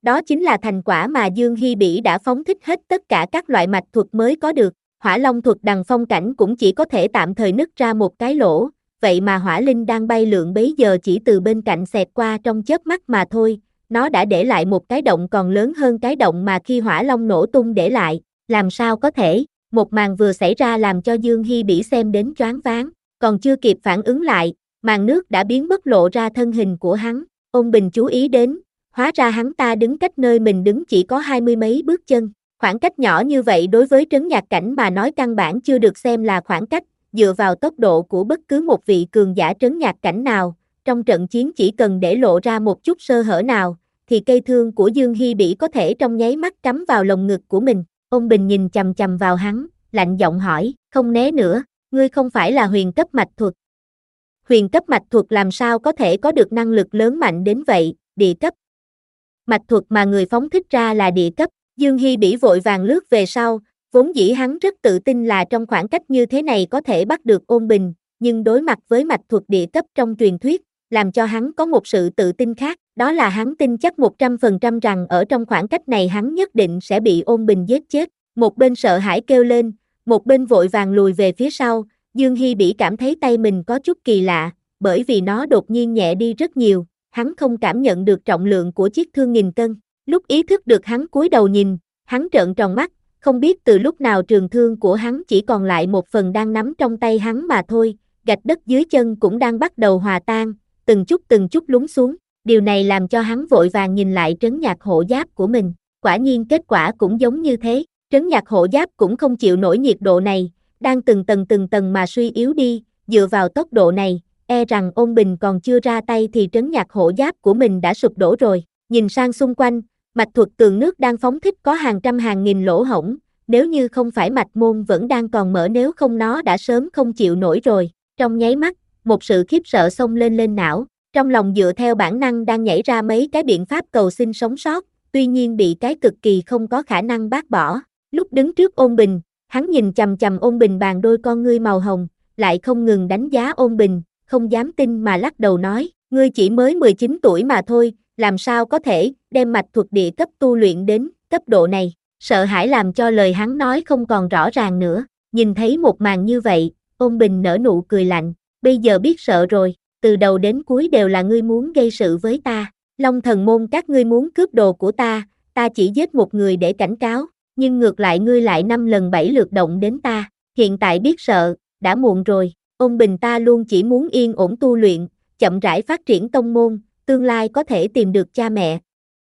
Đó chính là thành quả mà Dương Hi Bỉ đã phóng thích hết tất cả các loại mạch thuật mới có được. Hỏa Long thuật đằng phong cảnh cũng chỉ có thể tạm thời nứt ra một cái lỗ, vậy mà hỏa linh đang bay lượn bấy giờ chỉ từ bên cạnh xẹt qua trong chớp mắt mà thôi, nó đã để lại một cái động còn lớn hơn cái động mà khi hỏa long nổ tung để lại, làm sao có thể, một màn vừa xảy ra làm cho Dương Hi Bỉ xem đến choáng váng, còn chưa kịp phản ứng lại, màn nước đã biến mất lộ ra thân hình của hắn, Ôn Bình chú ý đến, hóa ra hắn ta đứng cách nơi mình đứng chỉ có hai mươi mấy bước chân, khoảng cách nhỏ như vậy đối với trấn nhạc cảnh mà nói căn bản chưa được xem là khoảng cách, dựa vào tốc độ của bất cứ một vị cường giả trấn nhạc cảnh nào, trong trận chiến chỉ cần để lộ ra một chút sơ hở nào, thì cây thương của Dương Hi Bỉ có thể trong nháy mắt cắm vào lồng ngực của mình. Ôn Bình nhìn chằm chằm vào hắn, lạnh giọng hỏi, không né nữa, ngươi không phải là huyền cấp mạch thuật. Huyền cấp mạch thuật làm sao có thể có được năng lực lớn mạnh đến vậy, địa cấp. Mạch thuật mà người phóng thích ra là địa cấp, Dương Hi Bỉ vội vàng lướt về sau, vốn dĩ hắn rất tự tin là trong khoảng cách như thế này có thể bắt được Ôn Bình, nhưng đối mặt với mạch thuật địa cấp trong truyền thuyết, làm cho hắn có một sự tự tin khác, đó là hắn tin chắc một trăm phần trăm rằng ở trong khoảng cách này hắn nhất định sẽ bị Ôn Bình giết chết. Một bên sợ hãi kêu lên, một bên vội vàng lùi về phía sau, Dương Hi Bỉ cảm thấy tay mình có chút kỳ lạ, bởi vì nó đột nhiên nhẹ đi rất nhiều, hắn không cảm nhận được trọng lượng của chiếc thương nghìn cân. Lúc ý thức được hắn cúi đầu nhìn, hắn trợn tròn mắt, không biết từ lúc nào trường thương của hắn chỉ còn lại một phần đang nắm trong tay hắn mà thôi, gạch đất dưới chân cũng đang bắt đầu hòa tan, từng chút từng chút lún xuống, điều này làm cho hắn vội vàng nhìn lại trấn nhạc hộ giáp của mình, quả nhiên kết quả cũng giống như thế, trấn nhạc hộ giáp cũng không chịu nổi nhiệt độ này, đang từng tầng từng tầng mà suy yếu đi, dựa vào tốc độ này, e rằng Ôn Bình còn chưa ra tay thì trấn nhạc hộ giáp của mình đã sụp đổ rồi, nhìn sang xung quanh, mạch thuật tường nước đang phóng thích có hàng trăm hàng nghìn lỗ hổng, nếu như không phải mạch môn vẫn đang còn mở nếu không nó đã sớm không chịu nổi rồi, trong nháy mắt, một sự khiếp sợ xông lên lên não, trong lòng dựa theo bản năng đang nhảy ra mấy cái biện pháp cầu xin sống sót, tuy nhiên bị cái cực kỳ không có khả năng bác bỏ, lúc đứng trước Ôn Bình, hắn nhìn chằm chằm Ôn Bình bàn đôi con ngươi màu hồng, lại không ngừng đánh giá Ôn Bình, không dám tin mà lắc đầu nói, ngươi chỉ mới mười chín tuổi mà thôi, làm sao có thể đem mạch thuật địa cấp tu luyện đến cấp độ này, sợ hãi làm cho lời hắn nói không còn rõ ràng nữa, nhìn thấy một màn như vậy, Ôn Bình nở nụ cười lạnh, bây giờ biết sợ rồi, từ đầu đến cuối đều là ngươi muốn gây sự với ta, Long Thần môn các ngươi muốn cướp đồ của ta, ta chỉ giết một người để cảnh cáo, nhưng ngược lại ngươi lại năm lần bảy lượt động đến ta, hiện tại biết sợ, đã muộn rồi, Ôn Bình ta luôn chỉ muốn yên ổn tu luyện, chậm rãi phát triển tông môn, tương lai có thể tìm được cha mẹ.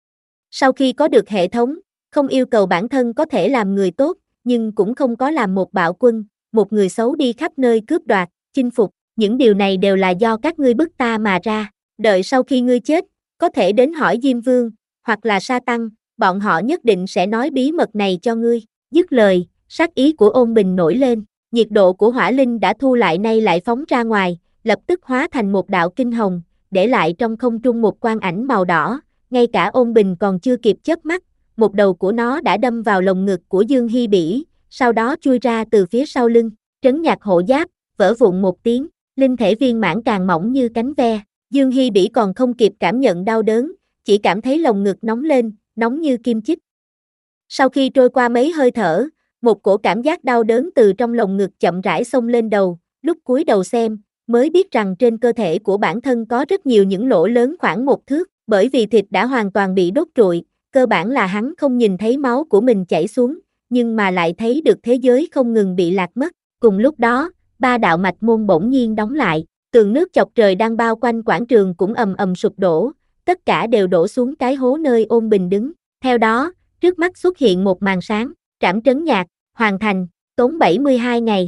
Sau khi có được hệ thống, không yêu cầu bản thân có thể làm người tốt, nhưng cũng không có làm một bạo quân, một người xấu đi khắp nơi cướp đoạt, chinh phục, những điều này đều là do các ngươi bức ta mà ra, đợi sau khi ngươi chết, có thể đến hỏi Diêm Vương, hoặc là Sa Tăng, bọn họ nhất định sẽ nói bí mật này cho ngươi, dứt lời, sát ý của Ôn Bình nổi lên, nhiệt độ của hỏa linh đã thu lại nay lại phóng ra ngoài, lập tức hóa thành một đạo kinh hồng, để lại trong không trung một quang ảnh màu đỏ, ngay cả Ôn Bình còn chưa kịp chớp mắt, một đầu của nó đã đâm vào lồng ngực của Dương Hi Bỉ, sau đó chui ra từ phía sau lưng, trấn nhạc hộ giáp, vỡ vụn một tiếng, linh thể viên mãn càng mỏng như cánh ve, Dương Hi Bỉ còn không kịp cảm nhận đau đớn, chỉ cảm thấy lồng ngực nóng lên, nóng như kim chích. Sau khi trôi qua mấy hơi thở, một cổ cảm giác đau đớn từ trong lồng ngực chậm rãi xông lên đầu, lúc cúi đầu xem, mới biết rằng trên cơ thể của bản thân có rất nhiều những lỗ lớn khoảng một thước, bởi vì thịt đã hoàn toàn bị đốt trụi, cơ bản là hắn không nhìn thấy máu của mình chảy xuống, nhưng mà lại thấy được thế giới không ngừng bị lạc mất. Cùng lúc đó, ba đạo mạch môn bỗng nhiên đóng lại, tường nước chọc trời đang bao quanh quảng trường cũng ầm ầm sụp đổ, tất cả đều đổ xuống cái hố nơi Ôn Bình đứng. Theo đó, trước mắt xuất hiện một màn sáng, trảm trấn nhạc, hoàn thành, tốn bảy mươi hai ngày.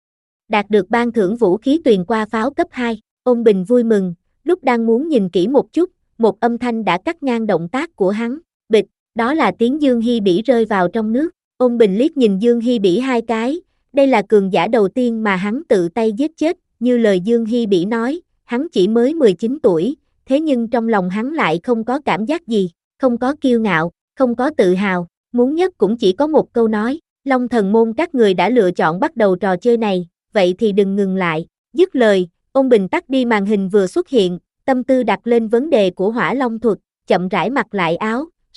Đạt được ban thưởng vũ khí tuyền qua pháo cấp hai, Ôn Bình vui mừng, lúc đang muốn nhìn kỹ một chút, một âm thanh đã cắt ngang động tác của hắn, bịch, đó là tiếng Dương Hi Bỉ rơi vào trong nước, Ôn Bình liếc nhìn Dương Hi Bỉ hai cái, đây là cường giả đầu tiên mà hắn tự tay giết chết, như lời Dương Hi Bỉ nói, hắn chỉ mới mười chín tuổi, thế nhưng trong lòng hắn lại không có cảm giác gì, không có kiêu ngạo, không có tự hào, muốn nhất cũng chỉ có một câu nói, Long Thần môn các người đã lựa chọn bắt đầu trò chơi này, vậy thì đừng ngừng lại, dứt lời, Ôn Bình tắt đi màn hình vừa xuất hiện, tâm tư đặt lên vấn đề của Hỏa Long thuật, chậm rãi mặc lại áo,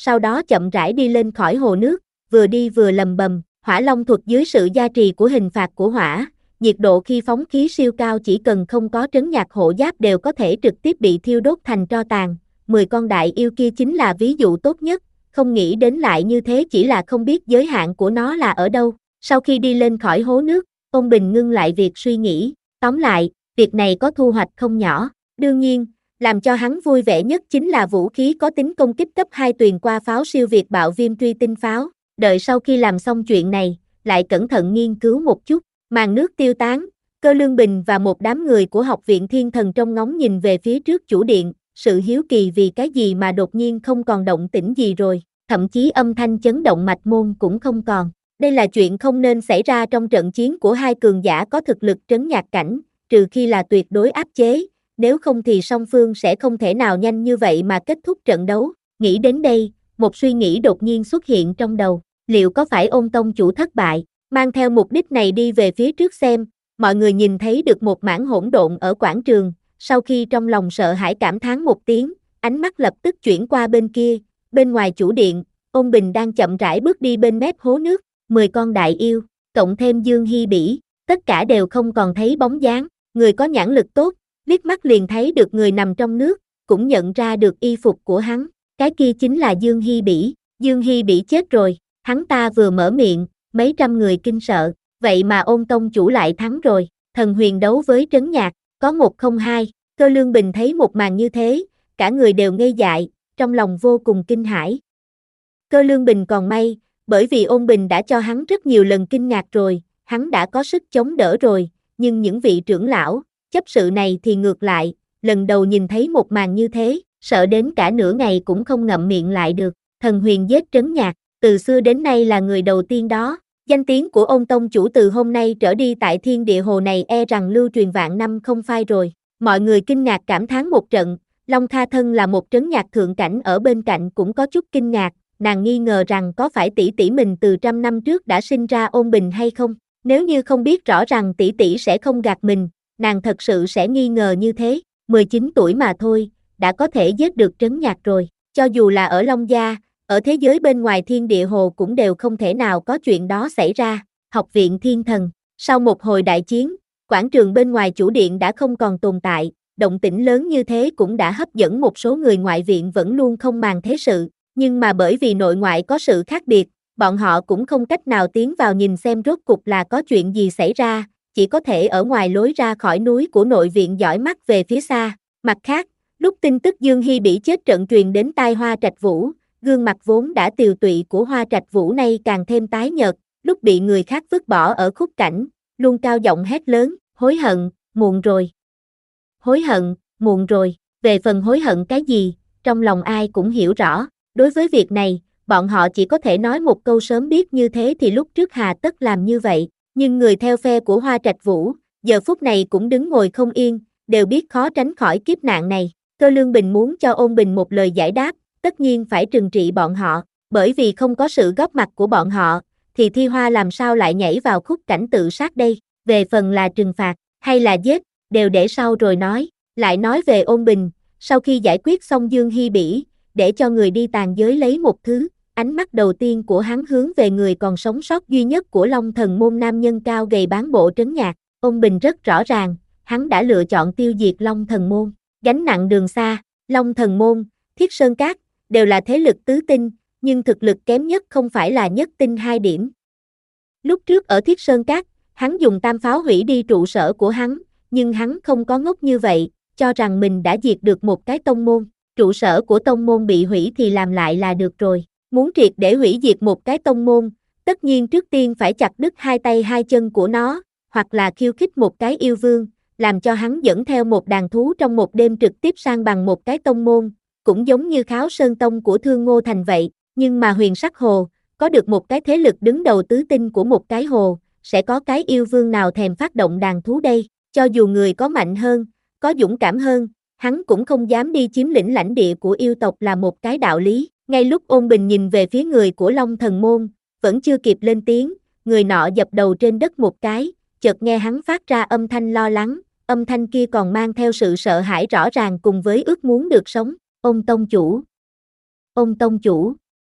sau đó chậm rãi đi lên khỏi hồ nước, vừa đi vừa lầm bầm, hỏa long thuật dưới sự gia trì của hình phạt của hỏa, nhiệt độ khi phóng khí siêu cao chỉ cần không có trấn nhạc hộ giáp đều có thể trực tiếp bị thiêu đốt thành tro tàn, mười con đại yêu kia chính là ví dụ tốt nhất, không nghĩ đến lại như thế chỉ là không biết giới hạn của nó là ở đâu. Sau khi đi lên khỏi hố nước, ông Bình ngưng lại việc suy nghĩ, tóm lại, việc này có thu hoạch không nhỏ, đương nhiên, làm cho hắn vui vẻ nhất chính là vũ khí có tính công kích cấp hai tuyền qua pháo siêu việt bạo viêm truy tinh pháo, đợi sau khi làm xong chuyện này, lại cẩn thận nghiên cứu một chút, màn nước tiêu tán, Cơ Lương Bình và một đám người của học viện thiên thần trông ngóng nhìn về phía trước chủ điện, sự hiếu kỳ vì cái gì mà đột nhiên không còn động tĩnh gì rồi, thậm chí âm thanh chấn động mạch môn cũng không còn. Đây là chuyện không nên xảy ra trong trận chiến của hai cường giả có thực lực trấn nhạc cảnh, trừ khi là tuyệt đối áp chế, nếu không thì song phương sẽ không thể nào nhanh như vậy mà kết thúc trận đấu. Nghĩ đến đây, một suy nghĩ đột nhiên xuất hiện trong đầu, liệu có phải Ôn tông chủ thất bại, mang theo mục đích này đi về phía trước xem, mọi người nhìn thấy được một mảng hỗn độn ở quảng trường, sau khi trong lòng sợ hãi cảm thán một tiếng, ánh mắt lập tức chuyển qua bên kia, bên ngoài chủ điện, Ôn Bình đang chậm rãi bước đi bên mép hố nước, mười con đại yêu, cộng thêm Dương Hi Bỉ, tất cả đều không còn thấy bóng dáng, người có nhãn lực tốt, liếc mắt liền thấy được người nằm trong nước, cũng nhận ra được y phục của hắn, cái kia chính là Dương Hi Bỉ, Dương Hi Bỉ chết rồi, hắn ta vừa mở miệng, mấy trăm người kinh sợ, vậy mà Ôn tông chủ lại thắng rồi, thần huyền đấu với trấn nhạc, có một không hai, Cơ Lương Bình thấy một màn như thế, cả người đều ngây dại, trong lòng vô cùng kinh hãi. Cơ Lương Bình còn may, bởi vì Ôn Bình đã cho hắn rất nhiều lần kinh ngạc rồi, hắn đã có sức chống đỡ rồi, nhưng những vị trưởng lão, chấp sự này thì ngược lại, lần đầu nhìn thấy một màn như thế, sợ đến cả nửa ngày cũng không ngậm miệng lại được, thần huyền giết trấn nhạc, từ xưa đến nay là người đầu tiên đó, danh tiếng của Ôn tông chủ từ hôm nay trở đi tại thiên địa hồ này e rằng lưu truyền vạn năm không phai rồi, mọi người kinh ngạc cảm thán một trận, Long Kha thân là một trấn nhạc thượng cảnh ở bên cạnh cũng có chút kinh ngạc, nàng nghi ngờ rằng có phải tỷ tỷ mình từ trăm năm trước đã sinh ra Ôn Bình hay không, nếu như không biết rõ rằng tỷ tỷ sẽ không gạt mình, nàng thật sự sẽ nghi ngờ như thế, mười chín tuổi mà thôi, đã có thể giết được trấn nhạc rồi, cho dù là ở Long Gia, ở thế giới bên ngoài thiên địa hồ cũng đều không thể nào có chuyện đó xảy ra, học viện thiên thần, sau một hồi đại chiến, quảng trường bên ngoài chủ điện đã không còn tồn tại, động tĩnh lớn như thế cũng đã hấp dẫn một số người ngoại viện vẫn luôn không màng thế sự, nhưng mà bởi vì nội ngoại có sự khác biệt, bọn họ cũng không cách nào tiến vào nhìn xem rốt cục là có chuyện gì xảy ra, chỉ có thể ở ngoài lối ra khỏi núi của nội viện dõi mắt về phía xa. Mặt khác, lúc tin tức Dương Hi Bỉ chết trận truyền đến tai Hoa Trạch Vũ, gương mặt vốn đã tiều tụy của Hoa Trạch Vũ nay càng thêm tái nhợt, lúc bị người khác vứt bỏ ở khúc cảnh, luôn cao giọng hét lớn, hối hận, muộn rồi. Hối hận, muộn rồi, về phần hối hận cái gì, trong lòng ai cũng hiểu rõ, đối với việc này, bọn họ chỉ có thể nói một câu sớm biết như thế thì lúc trước hà tất làm như vậy, nhưng người theo phe của Hoa Trạch Vũ, giờ phút này cũng đứng ngồi không yên, đều biết khó tránh khỏi kiếp nạn này, Cơ Lương Bình muốn cho Ôn Bình một lời giải đáp, tất nhiên phải trừng trị bọn họ, bởi vì không có sự góp mặt của bọn họ, thì Thi Hoa làm sao lại nhảy vào khúc cảnh tự sát đây, về phần là trừng phạt, hay là giết, đều để sau rồi nói, lại nói về Ôn Bình, sau khi giải quyết xong Dương Hi Bỉ, để cho người đi tàn giới lấy một thứ, ánh mắt đầu tiên của hắn hướng về người còn sống sót duy nhất của Long Thần Môn nam nhân cao gầy bán bộ trấn nhạc, Ôn Bình rất rõ ràng, hắn đã lựa chọn tiêu diệt Long Thần Môn, gánh nặng đường xa, Long Thần Môn, Thiết Sơn Các, đều là thế lực tứ tinh, nhưng thực lực kém nhất không phải là nhất tinh hai điểm. Lúc trước ở Thiết Sơn Các, hắn dùng tam pháo hủy đi trụ sở của hắn, nhưng hắn không có ngốc như vậy, cho rằng mình đã diệt được một cái tông môn, trụ sở của tông môn bị hủy thì làm lại là được rồi, muốn triệt để hủy diệt một cái tông môn, tất nhiên trước tiên phải chặt đứt hai tay hai chân của nó, hoặc là khiêu khích một cái yêu vương, làm cho hắn dẫn theo một đàn thú trong một đêm trực tiếp sang bằng một cái tông môn, cũng giống như Kháo Sơn Tông của Thương Ngô Thành vậy, nhưng mà Huyền Sắc Hồ, có được một cái thế lực đứng đầu tứ tinh của một cái hồ, sẽ có cái yêu vương nào thèm phát động đàn thú đây, cho dù người có mạnh hơn, có dũng cảm hơn, hắn cũng không dám đi chiếm lĩnh lãnh địa của yêu tộc là một cái đạo lý, ngay lúc Ôn Bình nhìn về phía người của Long Thần Môn, vẫn chưa kịp lên tiếng, người nọ dập đầu trên đất một cái, chợt nghe hắn phát ra âm thanh lo lắng, âm thanh kia còn mang theo sự sợ hãi rõ ràng cùng với ước muốn được sống, Ôn tông chủ, Ôn tông chủ,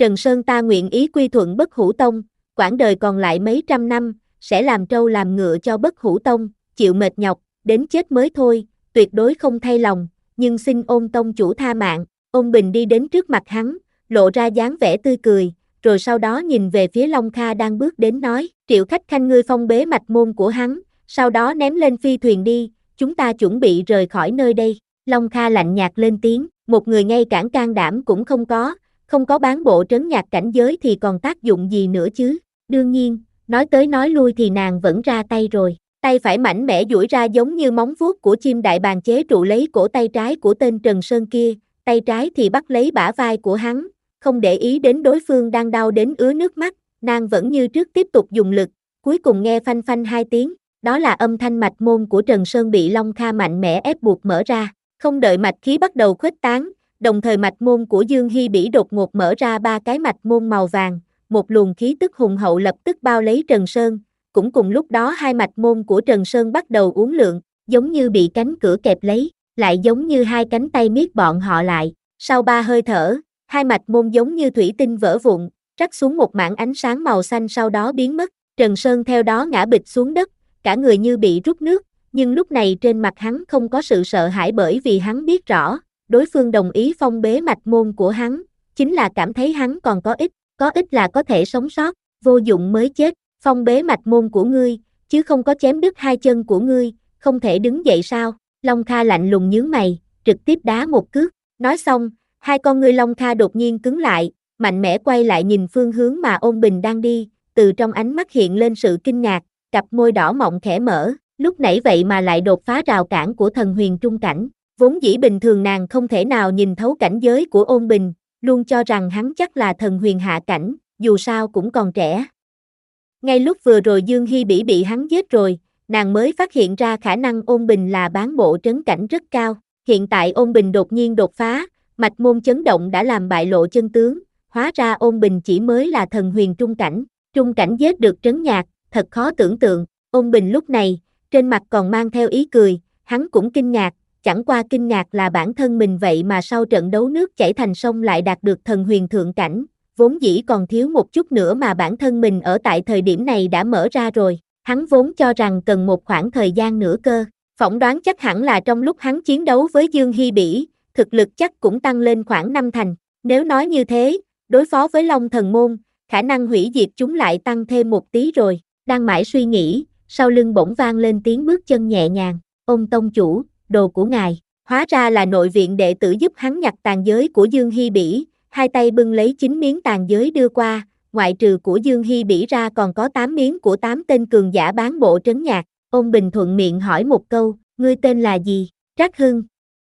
Trần Sơn ta nguyện ý quy thuận Bất Hủ Tông, quãng đời còn lại mấy trăm năm, sẽ làm trâu làm ngựa cho Bất Hủ Tông, chịu mệt nhọc, đến chết mới thôi, tuyệt đối không thay lòng, nhưng xin Ôn tông chủ tha mạng. Ôn Bình đi đến trước mặt hắn, lộ ra dáng vẻ tươi cười, rồi sau đó nhìn về phía Long Kha đang bước đến nói, Triệu Khách Khanh ngươi phong bế mạch môn của hắn, sau đó ném lên phi thuyền đi, chúng ta chuẩn bị rời khỏi nơi đây. Long Kha lạnh nhạt lên tiếng, một người ngay cản can đảm cũng không có, không có bán bộ trấn nhạc cảnh giới thì còn tác dụng gì nữa chứ. Đương nhiên, nói tới nói lui thì nàng vẫn ra tay rồi. Tay phải mảnh mẽ duỗi ra giống như móng vuốt của chim đại bàng chế trụ lấy cổ tay trái của tên Trần Sơn kia, tay trái thì bắt lấy bả vai của hắn, không để ý đến đối phương đang đau đến ứa nước mắt, nàng vẫn như trước tiếp tục dùng lực, cuối cùng nghe phanh phanh hai tiếng, đó là âm thanh mạch môn của Trần Sơn bị Long Kha mạnh mẽ ép buộc mở ra, không đợi mạch khí bắt đầu khuếch tán, đồng thời mạch môn của Dương Hy Bỉ đột ngột mở ra ba cái mạch môn màu vàng, một luồng khí tức hùng hậu lập tức bao lấy Trần Sơn. Cũng cùng lúc đó hai mạch môn của Trần Sơn bắt đầu uốn lượn, giống như bị cánh cửa kẹp lấy, lại giống như hai cánh tay miết bọn họ lại. Sau ba hơi thở, hai mạch môn giống như thủy tinh vỡ vụn, rắc xuống một mảng ánh sáng màu xanh sau đó biến mất. Trần Sơn theo đó ngã bịch xuống đất, cả người như bị rút nước, nhưng lúc này trên mặt hắn không có sự sợ hãi bởi vì hắn biết rõ, đối phương đồng ý phong bế mạch môn của hắn, chính là cảm thấy hắn còn có ích, có ích là có thể sống sót, vô dụng mới chết. Phong bế mạch môn của ngươi, chứ không có chém đứt hai chân của ngươi, không thể đứng dậy sao? Long Kha lạnh lùng nhướng mày, trực tiếp đá một cước. Nói xong, hai con ngươi Long Kha đột nhiên cứng lại, mạnh mẽ quay lại nhìn phương hướng mà Ôn Bình đang đi, từ trong ánh mắt hiện lên sự kinh ngạc, cặp môi đỏ mọng khẽ mở, lúc nãy vậy mà lại đột phá rào cản của thần huyền trung cảnh. Vốn dĩ bình thường nàng không thể nào nhìn thấu cảnh giới của Ôn Bình, luôn cho rằng hắn chắc là thần huyền hạ cảnh, dù sao cũng còn trẻ. Ngay lúc vừa rồi Dương Hy Bỉ bị hắn giết rồi, nàng mới phát hiện ra khả năng Ôn Bình là bán bộ trấn cảnh rất cao. Hiện tại Ôn Bình đột nhiên đột phá, mạch môn chấn động đã làm bại lộ chân tướng, hóa ra Ôn Bình chỉ mới là thần huyền trung cảnh. Trung cảnh giết được trấn nhạc, thật khó tưởng tượng. Ôn Bình lúc này, trên mặt còn mang theo ý cười, hắn cũng kinh ngạc, chẳng qua kinh ngạc là bản thân mình vậy mà sau trận đấu nước chảy thành sông lại đạt được thần huyền thượng cảnh. Vốn dĩ còn thiếu một chút nữa mà bản thân mình ở tại thời điểm này đã mở ra rồi, hắn vốn cho rằng cần một khoảng thời gian nữa cơ, phỏng đoán chắc hẳn là trong lúc hắn chiến đấu với Dương Hy Bỉ, thực lực chắc cũng tăng lên khoảng năm thành, nếu nói như thế, đối phó với Long Thần Môn, khả năng hủy diệt chúng lại tăng thêm một tí rồi, đang mãi suy nghĩ, sau lưng bỗng vang lên tiếng bước chân nhẹ nhàng, Ôn tông chủ, đồ của ngài, hóa ra là nội viện đệ tử giúp hắn nhặt tàn giới của Dương Hy Bỉ. Hai tay bưng lấy chín miếng tàn giới đưa qua, ngoại trừ của Dương Hy Bỉ ra còn có tám miếng của tám tên cường giả bán bộ trấn nhạc. Ôn Bình thuận miệng hỏi một câu, ngươi tên là gì? Trác Hưng.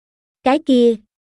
Cái kia.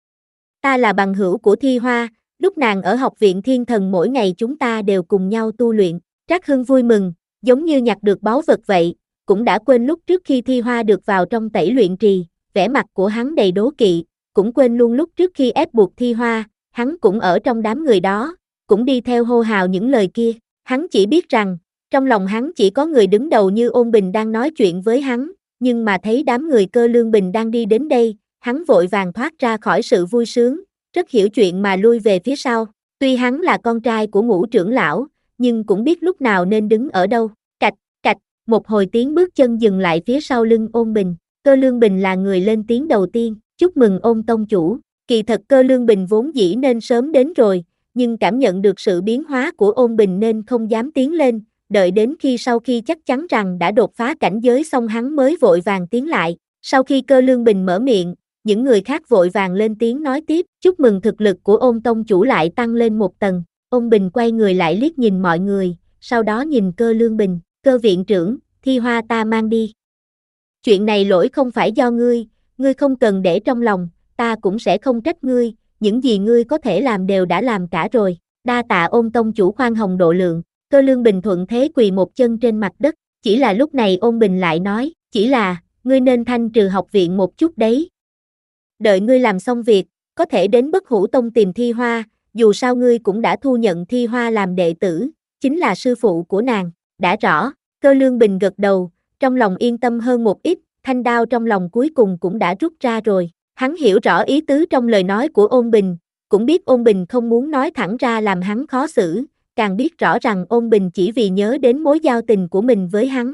Ta là bằng hữu của Thi Hoa, lúc nàng ở học viện Thiên Thần mỗi ngày chúng ta đều cùng nhau tu luyện. Trác Hưng vui mừng, giống như nhặt được báu vật vậy, cũng đã quên lúc trước khi Thi Hoa được vào trong tẩy luyện trì, vẻ mặt của hắn đầy đố kỵ, cũng quên luôn lúc trước khi ép buộc Thi Hoa. Hắn cũng ở trong đám người đó, cũng đi theo hô hào những lời kia, hắn chỉ biết rằng, trong lòng hắn chỉ có người đứng đầu như Ôn Bình đang nói chuyện với hắn, nhưng mà thấy đám người Cơ Lương Bình đang đi đến đây, hắn vội vàng thoát ra khỏi sự vui sướng, rất hiểu chuyện mà lui về phía sau, tuy hắn là con trai của Ngũ trưởng lão, nhưng cũng biết lúc nào nên đứng ở đâu, cạch, cạch, một hồi tiếng bước chân dừng lại phía sau lưng Ôn Bình, Cơ Lương Bình là người lên tiếng đầu tiên, chúc mừng Ôn tông chủ. Kỳ thật Cơ Lương Bình vốn dĩ nên sớm đến rồi, nhưng cảm nhận được sự biến hóa của Ôn Bình nên không dám tiến lên, đợi đến khi sau khi chắc chắn rằng đã đột phá cảnh giới xong hắn mới vội vàng tiến lại. Sau khi Cơ Lương Bình mở miệng, những người khác vội vàng lên tiếng nói tiếp, chúc mừng thực lực của Ôn tông chủ lại tăng lên một tầng. Ôn Bình quay người lại liếc nhìn mọi người, sau đó nhìn Cơ Lương Bình, Cơ viện trưởng, Thi Hoa ta mang đi. Chuyện này lỗi không phải do ngươi, ngươi không cần để trong lòng. Ta cũng sẽ không trách ngươi, những gì ngươi có thể làm đều đã làm cả rồi, đa tạ Ôn tông chủ khoan hồng độ lượng. Cơ Lương Bình thuận thế quỳ một chân trên mặt đất, chỉ là lúc này Ôn Bình lại nói, chỉ là, ngươi nên thanh trừ học viện một chút đấy. Đợi ngươi làm xong việc, có thể đến Bất Hủ Tông tìm Thi Hoa, dù sao ngươi cũng đã thu nhận Thi Hoa làm đệ tử, chính là sư phụ của nàng, đã rõ. Cơ Lương Bình gật đầu, trong lòng yên tâm hơn một ít, thanh đao trong lòng cuối cùng cũng đã rút ra rồi. Hắn hiểu rõ ý tứ trong lời nói của Ôn Bình, cũng biết Ôn Bình không muốn nói thẳng ra làm hắn khó xử, càng biết rõ rằng Ôn Bình chỉ vì nhớ đến mối giao tình của mình với hắn.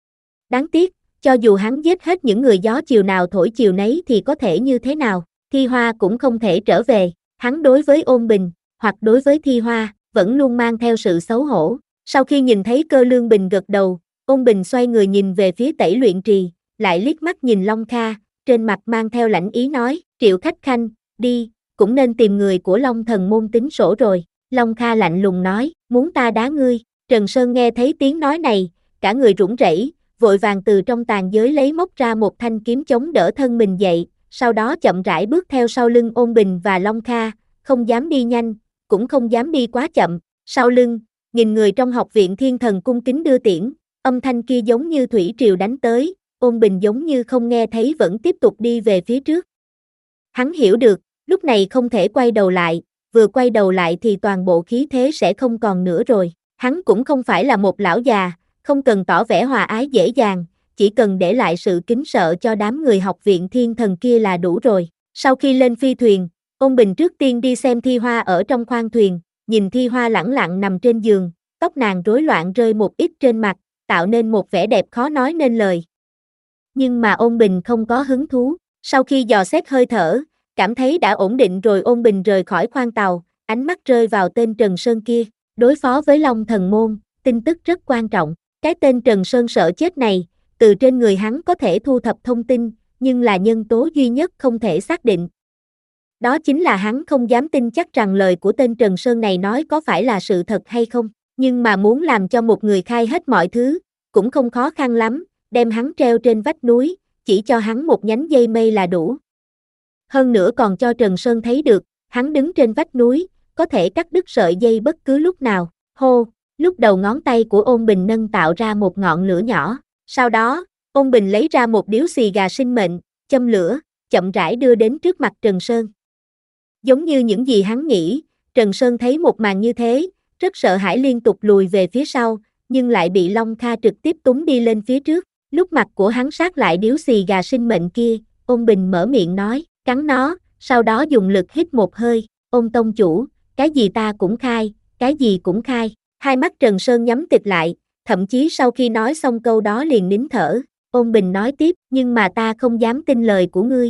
Đáng tiếc, cho dù hắn giết hết những người gió chiều nào thổi chiều nấy thì có thể như thế nào, Thi Hoa cũng không thể trở về, hắn đối với Ôn Bình, hoặc đối với Thi Hoa, vẫn luôn mang theo sự xấu hổ. Sau khi nhìn thấy Cơ Lương Bình gật đầu, Ôn Bình xoay người nhìn về phía Tẩy Luyện Trì, lại liếc mắt nhìn Long Kha, trên mặt mang theo lãnh ý nói, Triệu Khách Khanh, đi, cũng nên tìm người của Long Thần Môn tính sổ rồi. Long Kha lạnh lùng nói, muốn ta đá ngươi. Trần Sơn nghe thấy tiếng nói này, cả người rủng rẩy, vội vàng từ trong tàn giới lấy móc ra một thanh kiếm chống đỡ thân mình dậy, sau đó chậm rãi bước theo sau lưng Ôn Bình và Long Kha, không dám đi nhanh, cũng không dám đi quá chậm. Sau lưng, nghìn người trong học viện Thiên Thần cung kính đưa tiễn, âm thanh kia giống như thủy triều đánh tới, Ôn Bình giống như không nghe thấy vẫn tiếp tục đi về phía trước. Hắn hiểu được, lúc này không thể quay đầu lại, vừa quay đầu lại thì toàn bộ khí thế sẽ không còn nữa rồi. Hắn cũng không phải là một lão già, không cần tỏ vẻ hòa ái dễ dàng, chỉ cần để lại sự kính sợ cho đám người học viện Thiên Thần kia là đủ rồi. Sau khi lên phi thuyền, Ôn Bình trước tiên đi xem Thi Hoa ở trong khoang thuyền, nhìn Thi Hoa lẳng lặng nằm trên giường, tóc nàng rối loạn rơi một ít trên mặt, tạo nên một vẻ đẹp khó nói nên lời. Nhưng mà Ôn Bình không có hứng thú, sau khi dò xét hơi thở, cảm thấy đã ổn định rồi Ôn Bình rời khỏi khoang tàu, ánh mắt rơi vào tên Trần Sơn kia, đối phó với Long Thần Môn, tin tức rất quan trọng, cái tên Trần Sơn sợ chết này, từ trên người hắn có thể thu thập thông tin, nhưng là nhân tố duy nhất không thể xác định. Đó chính là hắn không dám tin chắc rằng lời của tên Trần Sơn này nói có phải là sự thật hay không, nhưng mà muốn làm cho một người khai hết mọi thứ, cũng không khó khăn lắm, đem hắn treo trên vách núi, chỉ cho hắn một nhánh dây mây là đủ. Hơn nữa còn cho Trần Sơn thấy được, hắn đứng trên vách núi, có thể cắt đứt sợi dây bất cứ lúc nào. Hô, lúc đầu ngón tay của Ôn Bình nâng tạo ra một ngọn lửa nhỏ, sau đó, Ôn Bình lấy ra một điếu xì gà sinh mệnh, châm lửa, chậm rãi đưa đến trước mặt Trần Sơn. Giống như những gì hắn nghĩ, Trần Sơn thấy một màn như thế, rất sợ hãi liên tục lùi về phía sau, nhưng lại bị Long Kha trực tiếp túng đi lên phía trước. Lúc mặt của hắn sát lại điếu xì gà sinh mệnh kia, Ôn Bình mở miệng nói, cắn nó, sau đó dùng lực hít một hơi, Ôn tông chủ, cái gì ta cũng khai, cái gì cũng khai. Hai mắt Trần Sơn nhắm tịt lại, thậm chí sau khi nói xong câu đó liền nín thở. Ôn Bình nói tiếp, nhưng mà ta không dám tin lời của ngươi.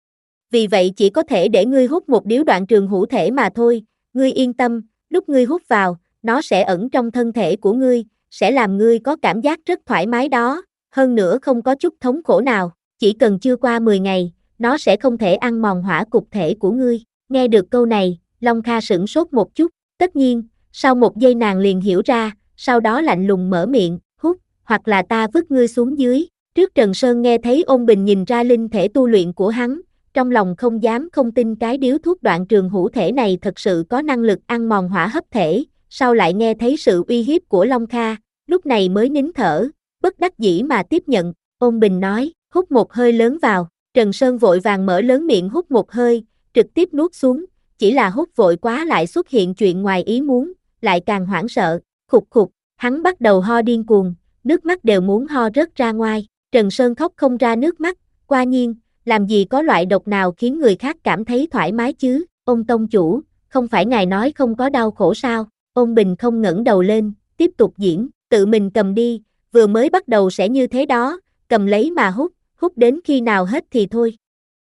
Vì vậy chỉ có thể để ngươi hút một điếu đoạn trường hữu thể mà thôi, ngươi yên tâm, lúc ngươi hút vào, nó sẽ ẩn trong thân thể của ngươi, sẽ làm ngươi có cảm giác rất thoải mái đó, hơn nữa không có chút thống khổ nào, chỉ cần chưa qua mười ngày, nó sẽ không thể ăn mòn hỏa cục thể của ngươi. Nghe được câu này, Long Kha sửng sốt một chút, tất nhiên, sau một giây nàng liền hiểu ra, sau đó lạnh lùng mở miệng, hút, hoặc là ta vứt ngươi xuống dưới. Trước Trần Sơn nghe thấy Ôn Bình nhìn ra linh thể tu luyện của hắn, trong lòng không dám không tin cái điếu thuốc đoạn trường hữu thể này thật sự có năng lực ăn mòn hỏa hấp thể, sau lại nghe thấy sự uy hiếp của Long Kha, lúc này mới nín thở, bất đắc dĩ mà tiếp nhận. Ôn Bình nói, hút một hơi lớn vào, Trần Sơn vội vàng mở lớn miệng hút một hơi, trực tiếp nuốt xuống, chỉ là hút vội quá lại xuất hiện chuyện ngoài ý muốn, lại càng hoảng sợ, khục khục, hắn bắt đầu ho điên cuồng, nước mắt đều muốn ho rớt ra ngoài. Trần Sơn khóc không ra nước mắt, quả nhiên, làm gì có loại độc nào khiến người khác cảm thấy thoải mái chứ, Ôn tông chủ, không phải ngài nói không có đau khổ sao? Ôn Bình không ngẩng đầu lên, tiếp tục diễn, tự mình cầm đi, vừa mới bắt đầu sẽ như thế đó, cầm lấy mà hút, hút đến khi nào hết thì thôi.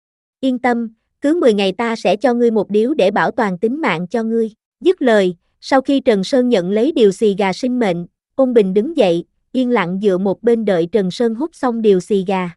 Yên tâm, cứ mười ngày ta sẽ cho ngươi một điếu để bảo toàn tính mạng cho ngươi. Dứt lời, sau khi Trần Sơn nhận lấy điều xì gà sinh mệnh, Ôn Bình đứng dậy, yên lặng dựa một bên đợi Trần Sơn hút xong điều xì gà.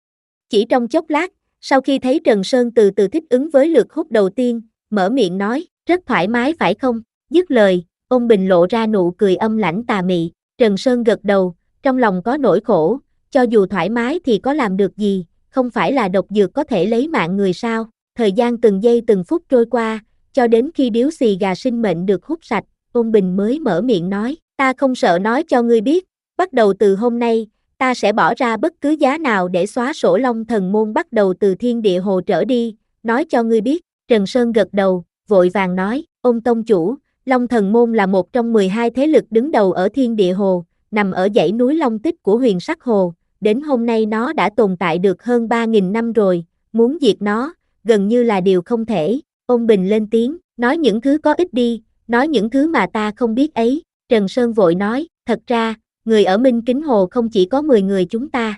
Chỉ trong chốc lát, sau khi thấy Trần Sơn từ từ thích ứng với lượt hút đầu tiên, mở miệng nói, rất thoải mái phải không? Dứt lời, Ôn Bình lộ ra nụ cười âm lãnh tà mị. Trần Sơn gật đầu, trong lòng có nỗi khổ, cho dù thoải mái thì có làm được gì, không phải là độc dược có thể lấy mạng người sao? Thời gian từng giây từng phút trôi qua, cho đến khi điếu xì gà sinh mệnh được hút sạch, Ôn Bình mới mở miệng nói, ta không sợ nói cho ngươi biết, bắt đầu từ hôm nay, ta sẽ bỏ ra bất cứ giá nào để xóa sổ Long Thần Môn bắt đầu từ Thiên Địa Hồ trở đi, nói cho ngươi biết. Trần Sơn gật đầu, vội vàng nói, Ôn tông chủ, Long Thần Môn là một trong mười hai thế lực đứng đầu ở Thiên Địa Hồ, nằm ở dãy núi Long Tích của Huyền Sắc Hồ, đến hôm nay nó đã tồn tại được hơn ba nghìn năm rồi, muốn diệt nó, gần như là điều không thể. Ôn Bình lên tiếng, nói những thứ có ích đi, nói những thứ mà ta không biết ấy. Trần Sơn vội nói, thật ra, người ở Minh Kính Hồ không chỉ có mười người chúng ta.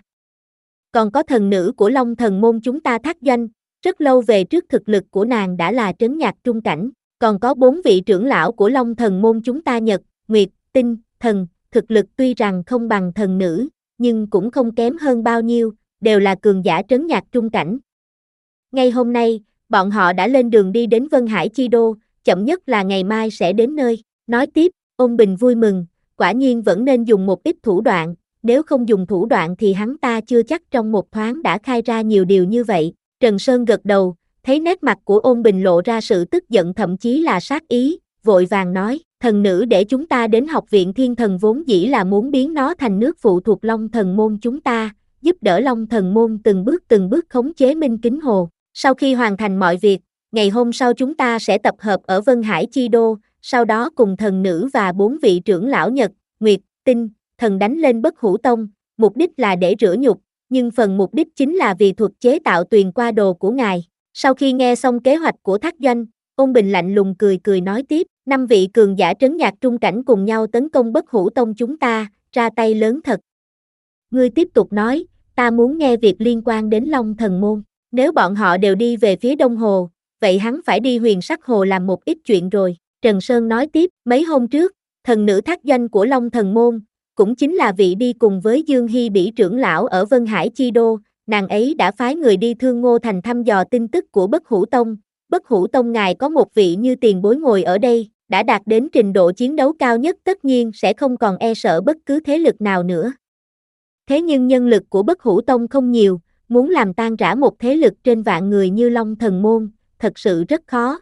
Còn có thần nữ của Long Thần Môn chúng ta Thác Doanh, rất lâu về trước thực lực của nàng đã là trấn nhạc trung cảnh, còn có bốn vị trưởng lão của Long Thần Môn chúng ta Nhật, Nguyệt, Tinh, Thần, thực lực tuy rằng không bằng thần nữ, nhưng cũng không kém hơn bao nhiêu, đều là cường giả trấn nhạc trung cảnh. Ngay hôm nay, bọn họ đã lên đường đi đến Vân Hải Chi Đô, chậm nhất là ngày mai sẽ đến nơi. Nói tiếp, Ôn Bình vui mừng, quả nhiên vẫn nên dùng một ít thủ đoạn, nếu không dùng thủ đoạn thì hắn ta chưa chắc trong một thoáng đã khai ra nhiều điều như vậy. Trần Sơn gật đầu, thấy nét mặt của Ôn Bình lộ ra sự tức giận thậm chí là sát ý, vội vàng nói, thần nữ để chúng ta đến học viện Thiên Thần vốn dĩ là muốn biến nó thành nước phụ thuộc Long Thần Môn chúng ta, giúp đỡ Long Thần Môn từng bước từng bước khống chế Minh Kính Hồ. Sau khi hoàn thành mọi việc, ngày hôm sau chúng ta sẽ tập hợp ở Vân Hải Chi Đô, sau đó cùng thần nữ và bốn vị trưởng lão Nhật, Nguyệt, Tinh, Thần đánh lên Bất Hủ Tông, mục đích là để rửa nhục, nhưng phần mục đích chính là vì thuật chế tạo tuyền qua đồ của ngài. Sau khi nghe xong kế hoạch của Thác Doanh, Ôn Bình lạnh lùng cười cười nói tiếp, năm vị cường giả trấn nhạc trung cảnh cùng nhau tấn công Bất Hủ Tông chúng ta, ra tay lớn thật. Ngươi tiếp tục nói, ta muốn nghe việc liên quan đến Long Thần Môn. Nếu bọn họ đều đi về phía Đông Hồ, vậy hắn phải đi Huyền Sắc Hồ làm một ít chuyện rồi. Trần Sơn nói tiếp, mấy hôm trước, thần nữ Thác Doanh của Long Thần Môn, cũng chính là vị đi cùng với Dương Hy Bỉ trưởng lão ở Vân Hải Chi Đô, nàng ấy đã phái người đi Thương Ngô Thành thăm dò tin tức của Bất Hủ Tông. Bất Hủ Tông ngài có một vị như tiền bối ngồi ở đây, đã đạt đến trình độ chiến đấu cao nhất tất nhiên sẽ không còn e sợ bất cứ thế lực nào nữa. Thế nhưng nhân lực của Bất Hủ Tông không nhiều, muốn làm tan rã một thế lực trên vạn người như Long Thần Môn, thật sự rất khó.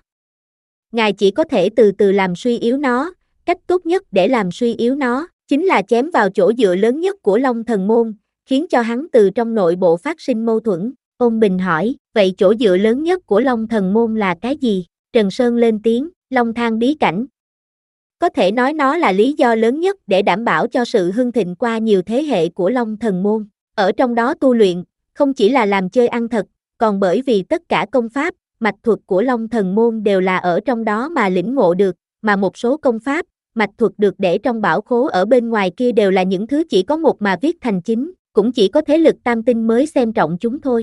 Ngài chỉ có thể từ từ làm suy yếu nó, cách tốt nhất để làm suy yếu nó, chính là chém vào chỗ dựa lớn nhất của Long Thần Môn, khiến cho hắn từ trong nội bộ phát sinh mâu thuẫn. Ôn Bình hỏi, vậy chỗ dựa lớn nhất của Long Thần Môn là cái gì? Trần Sơn lên tiếng, Long Thang bí cảnh. Có thể nói nó là lý do lớn nhất để đảm bảo cho sự hưng thịnh qua nhiều thế hệ của Long Thần Môn. Ở trong đó tu luyện, không chỉ là làm chơi ăn thật, còn bởi vì tất cả công pháp, mạch thuật của Long Thần Môn đều là ở trong đó mà lĩnh ngộ được, mà một số công pháp, mạch thuật được để trong bảo khố ở bên ngoài kia đều là những thứ chỉ có một mà viết thành chính, cũng chỉ có thế lực tam tinh mới xem trọng chúng thôi.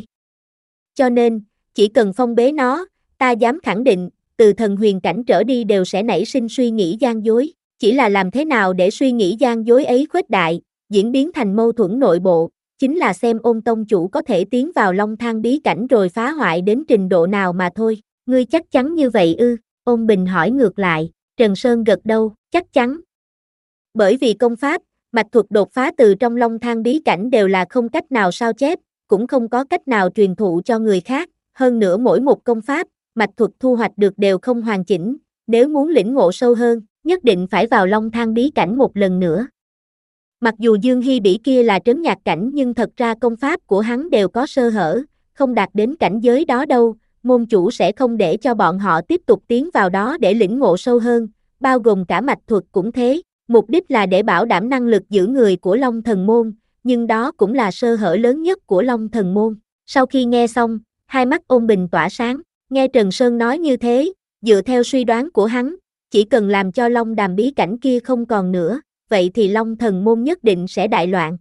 Cho nên, chỉ cần phong bế nó, ta dám khẳng định, từ thần huyền cảnh trở đi đều sẽ nảy sinh suy nghĩ gian dối, chỉ là làm thế nào để suy nghĩ gian dối ấy khuếch đại, diễn biến thành mâu thuẫn nội bộ, chính là xem Ôn tông chủ có thể tiến vào Long Thang bí cảnh rồi phá hoại đến trình độ nào mà thôi. Ngươi chắc chắn như vậy ư? Ôn Bình hỏi ngược lại. Trần Sơn gật đầu, chắc chắn. Bởi vì công pháp, mạch thuật đột phá từ trong Long Thang bí cảnh đều là không cách nào sao chép, cũng không có cách nào truyền thụ cho người khác, hơn nữa mỗi một công pháp, mạch thuật thu hoạch được đều không hoàn chỉnh, nếu muốn lĩnh ngộ sâu hơn, nhất định phải vào Long Thang bí cảnh một lần nữa. Mặc dù Dương Hy Bỉ kia là trấn nhạc cảnh nhưng thật ra công pháp của hắn đều có sơ hở, không đạt đến cảnh giới đó đâu, môn chủ sẽ không để cho bọn họ tiếp tục tiến vào đó để lĩnh ngộ sâu hơn, bao gồm cả mạch thuật cũng thế, mục đích là để bảo đảm năng lực giữ người của Long Thần Môn, nhưng đó cũng là sơ hở lớn nhất của Long Thần Môn. Sau khi nghe xong, hai mắt Ôn Bình tỏa sáng, nghe Trần Sơn nói như thế, dựa theo suy đoán của hắn, chỉ cần làm cho Long Đàm bí cảnh kia không còn nữa, vậy thì Long Thần Môn nhất định sẽ đại loạn.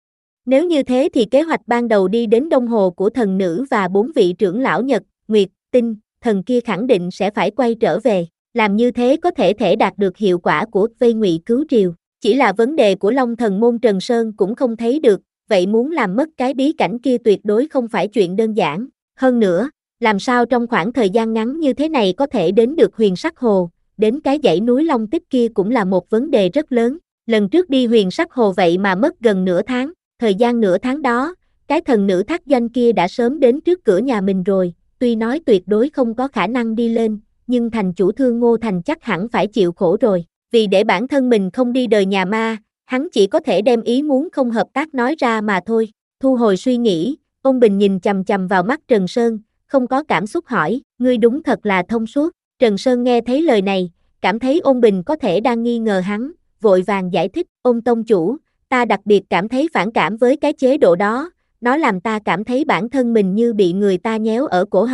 Nếu như thế thì kế hoạch ban đầu đi đến Đông Hồ của thần nữ và bốn vị trưởng lão Nhật, Nguyệt, Tinh, Thần kia khẳng định sẽ phải quay trở về, làm như thế có thể thể đạt được hiệu quả của vây ngụy cứu triều. Chỉ là vấn đề của Long Thần Môn Trần Sơn cũng không thấy được, vậy muốn làm mất cái bí cảnh kia tuyệt đối không phải chuyện đơn giản. Hơn nữa, làm sao trong khoảng thời gian ngắn như thế này có thể đến được Huyền Sắc Hồ, đến cái dãy núi Long Tích kia cũng là một vấn đề rất lớn. Lần trước đi Huyền Sắc Hồ vậy mà mất gần nửa tháng, thời gian nửa tháng đó, cái thần nữ Thác Doanh kia đã sớm đến trước cửa nhà mình rồi, tuy nói tuyệt đối không có khả năng đi lên, nhưng thành chủ Thương Ngô Thành chắc hẳn phải chịu khổ rồi. Vì để bản thân mình không đi đời nhà ma, hắn chỉ có thể đem ý muốn không hợp tác nói ra mà thôi. Thu hồi suy nghĩ, Ôn Bình nhìn chằm chằm vào mắt Trần Sơn, không có cảm xúc hỏi, ngươi đúng thật là thông suốt. Trần Sơn nghe thấy lời này, cảm thấy Ôn Bình có thể đang nghi ngờ hắn, vội vàng giải thích, Ôn tông chủ, ta đặc biệt cảm thấy phản cảm với cái chế độ đó, nó làm ta cảm thấy bản thân mình như bị người ta nhéo ở cổ họng,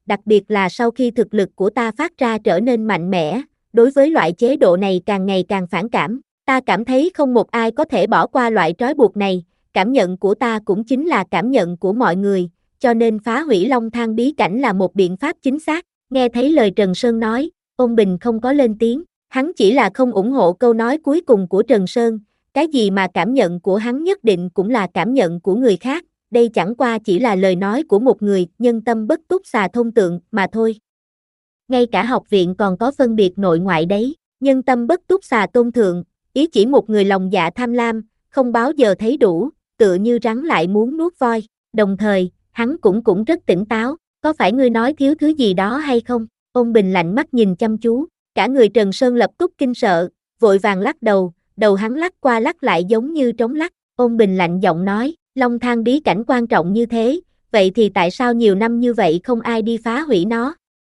đặc biệt là sau khi thực lực của ta phát ra trở nên mạnh mẽ, đối với loại chế độ này càng ngày càng phản cảm. Ta cảm thấy không một ai có thể bỏ qua loại trói buộc này, cảm nhận của ta cũng chính là cảm nhận của mọi người, cho nên phá hủy Long Thang bí cảnh là một biện pháp chính xác. Nghe thấy lời Trần Sơn nói, Ôn Bình không có lên tiếng, hắn chỉ là không ủng hộ câu nói cuối cùng của Trần Sơn, cái gì mà cảm nhận của hắn nhất định cũng là cảm nhận của người khác, đây chẳng qua chỉ là lời nói của một người nhân tâm bất túc xà thông tượng mà thôi. Ngay cả học viện còn có phân biệt nội ngoại đấy, nhân tâm bất túc xà tôn thượng, ý chỉ một người lòng dạ tham lam, không báo giờ thấy đủ, tựa như rắn lại muốn nuốt voi, đồng thời, hắn cũng cũng rất tỉnh táo, có phải ngươi nói thiếu thứ gì đó hay không? Ôn Bình lạnh mắt nhìn chăm chú, cả người Trần Sơn lập tức kinh sợ, vội vàng lắc đầu, đầu hắn lắc qua lắc lại giống như trống lắc, Ôn Bình lạnh giọng nói, Long Thang bí cảnh quan trọng như thế, vậy thì tại sao nhiều năm như vậy không ai đi phá hủy nó?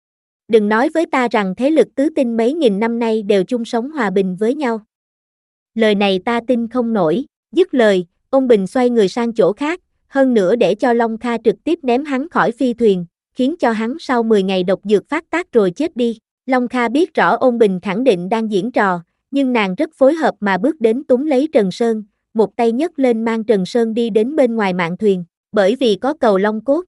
Đừng nói với ta rằng thế lực tứ tinh mấy nghìn năm nay đều chung sống hòa bình với nhau. Lời này ta tin không nổi, dứt lời, Ôn Bình xoay người sang chỗ khác, hơn nữa để cho Long Kha trực tiếp ném hắn khỏi phi thuyền, khiến cho hắn sau mười ngày độc dược phát tác rồi chết đi. Long Kha biết rõ Ôn Bình khẳng định đang diễn trò, nhưng nàng rất phối hợp mà bước đến túm lấy Trần Sơn, một tay nhấc lên mang Trần Sơn đi đến bên ngoài mạn thuyền, bởi vì có cầu long cốt.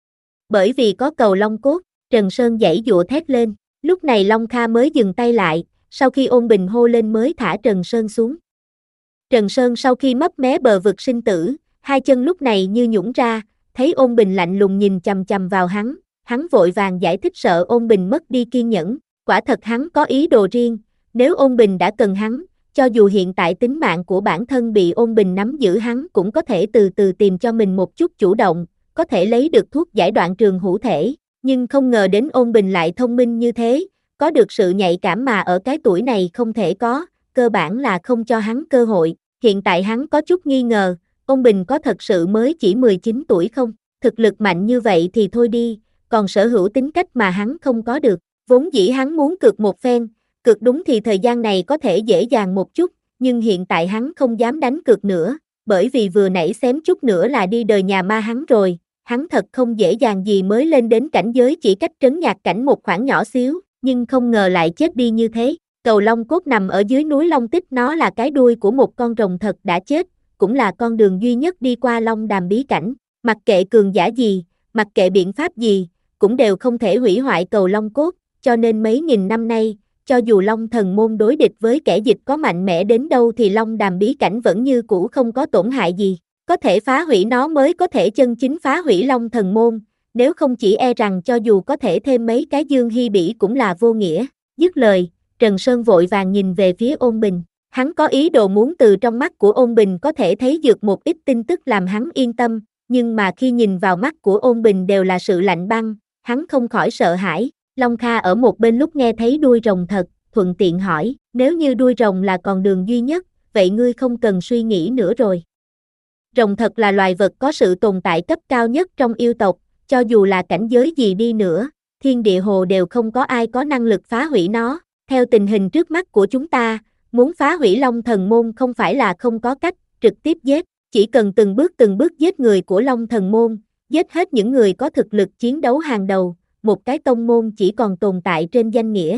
Bởi vì có cầu long cốt, Trần Sơn giãy giụa thét lên, lúc này Long Kha mới dừng tay lại, sau khi Ôn Bình hô lên mới thả Trần Sơn xuống. Trần Sơn sau khi mấp mé bờ vực sinh tử, hai chân lúc này như nhũn ra, thấy Ôn Bình lạnh lùng nhìn chằm chằm vào hắn, hắn vội vàng giải thích sợ Ôn Bình mất đi kiên nhẫn, quả thật hắn có ý đồ riêng, nếu Ôn Bình đã cần hắn, cho dù hiện tại tính mạng của bản thân bị Ôn Bình nắm giữ hắn cũng có thể từ từ tìm cho mình một chút chủ động, có thể lấy được thuốc giải đoạn trường hữu thể, nhưng không ngờ đến Ôn Bình lại thông minh như thế, có được sự nhạy cảm mà ở cái tuổi này không thể có, cơ bản là không cho hắn cơ hội, hiện tại hắn có chút nghi ngờ, Ôn Bình có thật sự mới chỉ mười chín tuổi không, thực lực mạnh như vậy thì thôi đi, còn sở hữu tính cách mà hắn không có được, vốn dĩ hắn muốn cược một phen, cược đúng thì thời gian này có thể dễ dàng một chút, nhưng hiện tại hắn không dám đánh cược nữa, bởi vì vừa nãy xém chút nữa là đi đời nhà ma hắn rồi, hắn thật không dễ dàng gì mới lên đến cảnh giới chỉ cách trấn nhạc cảnh một khoảng nhỏ xíu, nhưng không ngờ lại chết đi như thế. Cầu Long cốt nằm ở dưới núi Long Tích, nó là cái đuôi của một con rồng thật đã chết, cũng là con đường duy nhất đi qua Long Đàm bí cảnh, mặc kệ cường giả gì, mặc kệ biện pháp gì, cũng đều không thể hủy hoại cầu Long cốt, cho nên mấy nghìn năm nay, cho dù Long Thần môn đối địch với kẻ dịch có mạnh mẽ đến đâu thì Long Đàm bí cảnh vẫn như cũ không có tổn hại gì, có thể phá hủy nó mới có thể chân chính phá hủy Long Thần môn, nếu không chỉ e rằng cho dù có thể thêm mấy cái dương hy bỉ cũng là vô nghĩa. Dứt lời, Trần Sơn vội vàng nhìn về phía Ôn Bình, hắn có ý đồ muốn từ trong mắt của Ôn Bình có thể thấy được một ít tin tức làm hắn yên tâm, nhưng mà khi nhìn vào mắt của Ôn Bình đều là sự lạnh băng, hắn không khỏi sợ hãi. Long Kha ở một bên lúc nghe thấy đuôi rồng thật, thuận tiện hỏi, nếu như đuôi rồng là con đường duy nhất, vậy ngươi không cần suy nghĩ nữa rồi. Rồng thật là loài vật có sự tồn tại cấp cao nhất trong yêu tộc, cho dù là cảnh giới gì đi nữa, thiên địa hồ đều không có ai có năng lực phá hủy nó. Theo tình hình trước mắt của chúng ta, muốn phá hủy Long Thần môn không phải là không có cách, trực tiếp giết, chỉ cần từng bước từng bước giết người của Long Thần môn, giết hết những người có thực lực chiến đấu hàng đầu, một cái tông môn chỉ còn tồn tại trên danh nghĩa.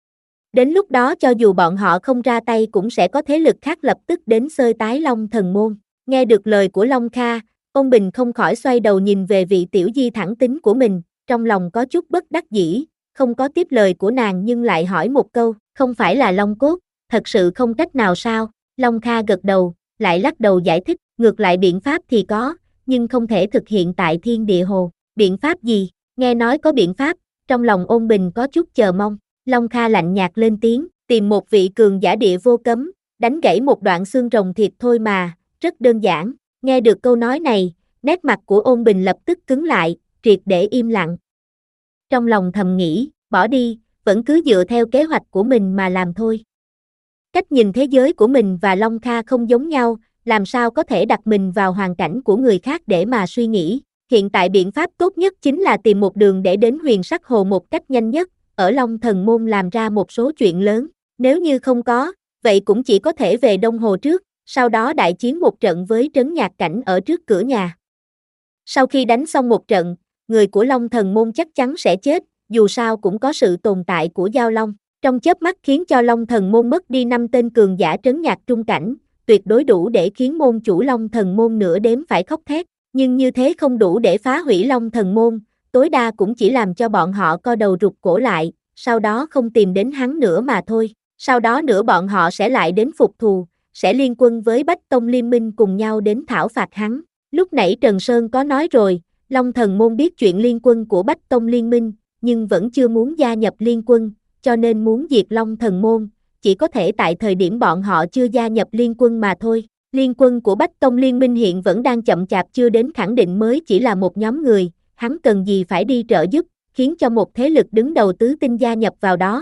Đến lúc đó cho dù bọn họ không ra tay cũng sẽ có thế lực khác lập tức đến xơi tái Long Thần môn. Nghe được lời của Long Kha, Ôn Bình không khỏi xoay đầu nhìn về vị tiểu di thẳng tính của mình, trong lòng có chút bất đắc dĩ, không có tiếp lời của nàng nhưng lại hỏi một câu, không phải là Long cốt, thật sự không cách nào sao? Long Kha gật đầu, lại lắc đầu giải thích, ngược lại biện pháp thì có, nhưng không thể thực hiện tại thiên địa hồ. Biện pháp gì? Nghe nói có biện pháp, trong lòng Ôn Bình có chút chờ mong. Long Kha lạnh nhạt lên tiếng, tìm một vị cường giả địa vô cấm, đánh gãy một đoạn xương rồng thịt thôi mà, rất đơn giản. Nghe được câu nói này, nét mặt của Ôn Bình lập tức cứng lại, triệt để im lặng. Trong lòng thầm nghĩ, bỏ đi, vẫn cứ dựa theo kế hoạch của mình mà làm thôi. Cách nhìn thế giới của mình và Long Kha không giống nhau, làm sao có thể đặt mình vào hoàn cảnh của người khác để mà suy nghĩ. Hiện tại biện pháp tốt nhất chính là tìm một đường để đến Huyền Sắc Hồ một cách nhanh nhất, ở Long Thần môn làm ra một số chuyện lớn. Nếu như không có, vậy cũng chỉ có thể về Đông Hồ trước, sau đó đại chiến một trận với trấn nhạc cảnh ở trước cửa nhà. Sau khi đánh xong một trận, người của Long Thần Môn chắc chắn sẽ chết, dù sao cũng có sự tồn tại của Giao Long. Trong chớp mắt khiến cho Long Thần Môn mất đi năm tên cường giả trấn nhạc trung cảnh, tuyệt đối đủ để khiến môn chủ Long Thần Môn nửa đếm phải khóc thét. Nhưng như thế không đủ để phá hủy Long Thần Môn, tối đa cũng chỉ làm cho bọn họ co đầu rụt cổ lại, sau đó không tìm đến hắn nữa mà thôi. Sau đó nữa bọn họ sẽ lại đến phục thù, sẽ liên quân với Bách Tông Liên Minh cùng nhau đến thảo phạt hắn. Lúc nãy Trần Sơn có nói rồi, Long Thần Môn biết chuyện liên quân của Bách Tông Liên Minh, nhưng vẫn chưa muốn gia nhập liên quân, cho nên muốn diệt Long Thần Môn, chỉ có thể tại thời điểm bọn họ chưa gia nhập liên quân mà thôi. Liên quân của Bách Tông Liên Minh hiện vẫn đang chậm chạp chưa đến, khẳng định mới chỉ là một nhóm người, hắn cần gì phải đi trợ giúp, khiến cho một thế lực đứng đầu tứ tinh gia nhập vào đó.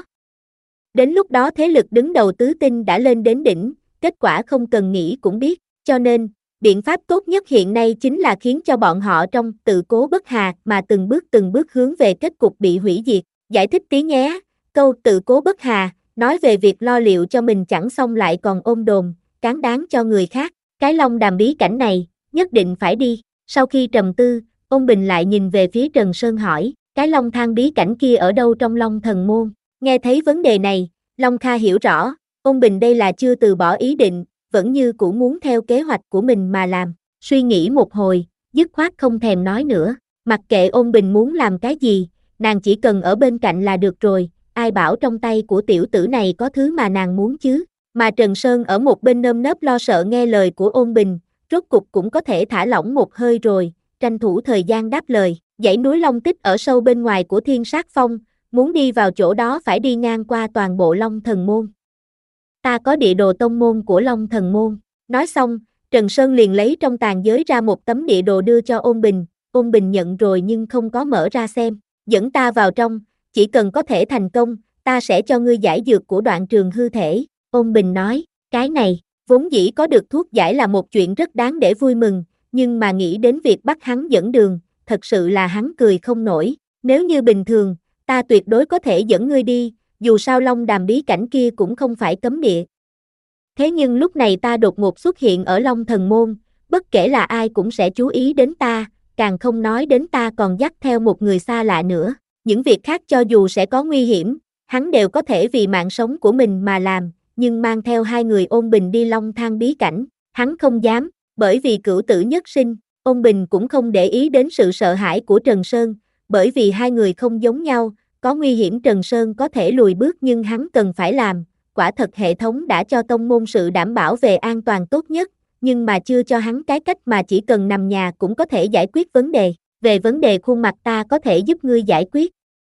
Đến lúc đó thế lực đứng đầu tứ tinh đã lên đến đỉnh, kết quả không cần nghĩ cũng biết, cho nên, biện pháp tốt nhất hiện nay chính là khiến cho bọn họ trong tự cố bất hà mà từng bước từng bước hướng về kết cục bị hủy diệt. Giải thích tí nhé, câu tự cố bất hà, nói về việc lo liệu cho mình chẳng xong lại còn ôm đồm, cán đáng cho người khác. Cái Long Đàm bí cảnh này, nhất định phải đi. Sau khi trầm tư, Ôn Bình lại nhìn về phía Trần Sơn hỏi, cái Long Thang bí cảnh kia ở đâu trong Long Thần Môn? Nghe thấy vấn đề này, Long Kha hiểu rõ, Ôn Bình đây là chưa từ bỏ ý định, vẫn như cũ muốn theo kế hoạch của mình mà làm. Suy nghĩ một hồi, dứt khoát không thèm nói nữa, mặc kệ Ôn Bình muốn làm cái gì, nàng chỉ cần ở bên cạnh là được rồi, ai bảo trong tay của tiểu tử này có thứ mà nàng muốn chứ. Mà Trần Sơn ở một bên nơm nớp lo sợ nghe lời của Ôn Bình, rốt cục cũng có thể thả lỏng một hơi rồi, tranh thủ thời gian đáp lời. Dãy núi Long Tích ở sâu bên ngoài của Thiên Sát Phong, muốn đi vào chỗ đó phải đi ngang qua toàn bộ Long Thần Môn. Ta có địa đồ tông môn của Long Thần Môn. Nói xong, Trần Sơn liền lấy trong tàn giới ra một tấm địa đồ đưa cho Ôn Bình. Ôn Bình nhận rồi nhưng không có mở ra xem. Dẫn ta vào trong, chỉ cần có thể thành công, ta sẽ cho ngươi giải dược của Đoạn Trường hư thể. Ôn Bình nói, cái này, vốn dĩ có được thuốc giải là một chuyện rất đáng để vui mừng, nhưng mà nghĩ đến việc bắt hắn dẫn đường, thật sự là hắn cười không nổi. Nếu như bình thường, ta tuyệt đối có thể dẫn ngươi đi, dù sao Long Đàm bí cảnh kia cũng không phải cấm địa. Thế nhưng lúc này ta đột ngột xuất hiện ở Long Thần Môn, bất kể là ai cũng sẽ chú ý đến ta, càng không nói đến ta còn dắt theo một người xa lạ nữa. Những việc khác cho dù sẽ có nguy hiểm, hắn đều có thể vì mạng sống của mình mà làm, nhưng mang theo hai người Ôn Bình đi Long Thang bí cảnh, hắn không dám, bởi vì cửu tử nhất sinh. Ôn Bình cũng không để ý đến sự sợ hãi của Trần Sơn, bởi vì hai người không giống nhau, có nguy hiểm Trần Sơn có thể lùi bước nhưng hắn cần phải làm. Quả thật hệ thống đã cho tông môn sự đảm bảo về an toàn tốt nhất, nhưng mà chưa cho hắn cái cách mà chỉ cần nằm nhà cũng có thể giải quyết vấn đề. Về vấn đề khuôn mặt ta có thể giúp ngươi giải quyết.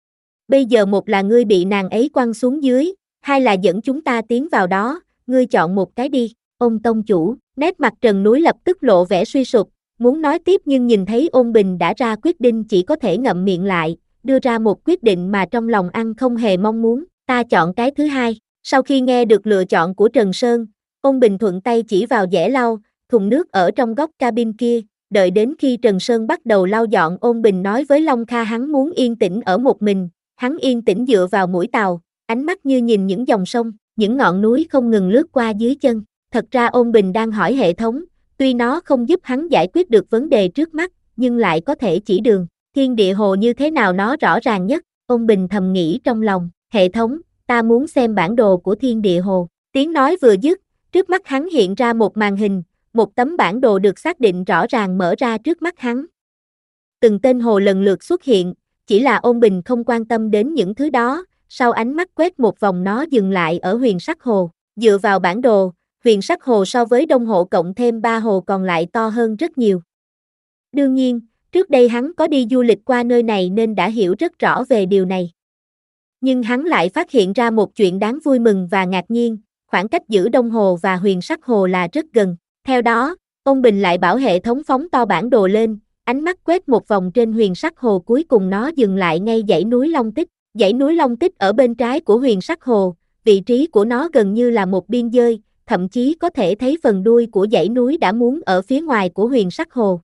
Bây giờ một là ngươi bị nàng ấy quăng xuống dưới, hai là dẫn chúng ta tiến vào đó, ngươi chọn một cái đi. Ôn tông chủ, nét mặt Trần Núi lập tức lộ vẻ suy sụp, muốn nói tiếp nhưng nhìn thấy Ôn Bình đã ra quyết định chỉ có thể ngậm miệng lại, đưa ra một quyết định mà trong lòng ăn không hề mong muốn, ta chọn cái thứ hai. Sau khi nghe được lựa chọn của Trần Sơn, Ôn Bình thuận tay chỉ vào giẻ lau, thùng nước ở trong góc cabin kia, đợi đến khi Trần Sơn bắt đầu lau dọn Ôn Bình nói với Long Kha hắn muốn yên tĩnh ở một mình, hắn yên tĩnh dựa vào mũi tàu, ánh mắt như nhìn những dòng sông, những ngọn núi không ngừng lướt qua dưới chân. Thật ra Ôn Bình đang hỏi hệ thống, tuy nó không giúp hắn giải quyết được vấn đề trước mắt, nhưng lại có thể chỉ đường. Thiên địa hồ như thế nào nó rõ ràng nhất, Ôn Bình thầm nghĩ trong lòng, hệ thống, ta muốn xem bản đồ của thiên địa hồ. Tiếng nói vừa dứt, trước mắt hắn hiện ra một màn hình, một tấm bản đồ được xác định rõ ràng mở ra trước mắt hắn. Từng tên hồ lần lượt xuất hiện, chỉ là Ôn Bình không quan tâm đến những thứ đó, sau ánh mắt quét một vòng nó dừng lại ở Huyền Sắc Hồ. Dựa vào bản đồ, Huyền Sắc Hồ so với Đông Hồ cộng thêm ba hồ còn lại to hơn rất nhiều. Đương nhiên, trước đây hắn có đi du lịch qua nơi này nên đã hiểu rất rõ về điều này. Nhưng hắn lại phát hiện ra một chuyện đáng vui mừng và ngạc nhiên, khoảng cách giữa Đông Hồ và Huyền Sắc Hồ là rất gần. Theo đó, Ôn Bình lại bảo hệ thống phóng to bản đồ lên, ánh mắt quét một vòng trên Huyền Sắc Hồ cuối cùng nó dừng lại ngay dãy núi Long Tích. Dãy núi Long Tích ở bên trái của Huyền Sắc Hồ, vị trí của nó gần như là một biên giới, thậm chí có thể thấy phần đuôi của dãy núi đã muốn ở phía ngoài của Huyền Sắc Hồ.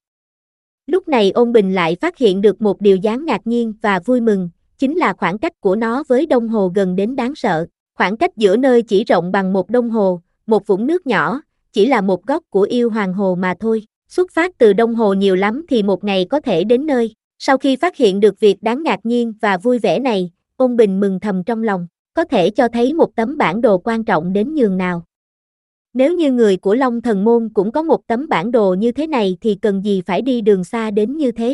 Lúc này Ôn Bình lại phát hiện được một điều đáng ngạc nhiên và vui mừng, chính là khoảng cách của nó với Đông Hồ gần đến đáng sợ. Khoảng cách giữa nơi chỉ rộng bằng một Đông Hồ, một vũng nước nhỏ, chỉ là một góc của Yêu Hoàng Hồ mà thôi. Xuất phát từ Đông Hồ nhiều lắm thì một ngày có thể đến nơi. Sau khi phát hiện được việc đáng ngạc nhiên và vui vẻ này, Ôn Bình mừng thầm trong lòng, có thể cho thấy một tấm bản đồ quan trọng đến nhường nào. Nếu như người của Long Thần Môn cũng có một tấm bản đồ như thế này thì cần gì phải đi đường xa đến như thế.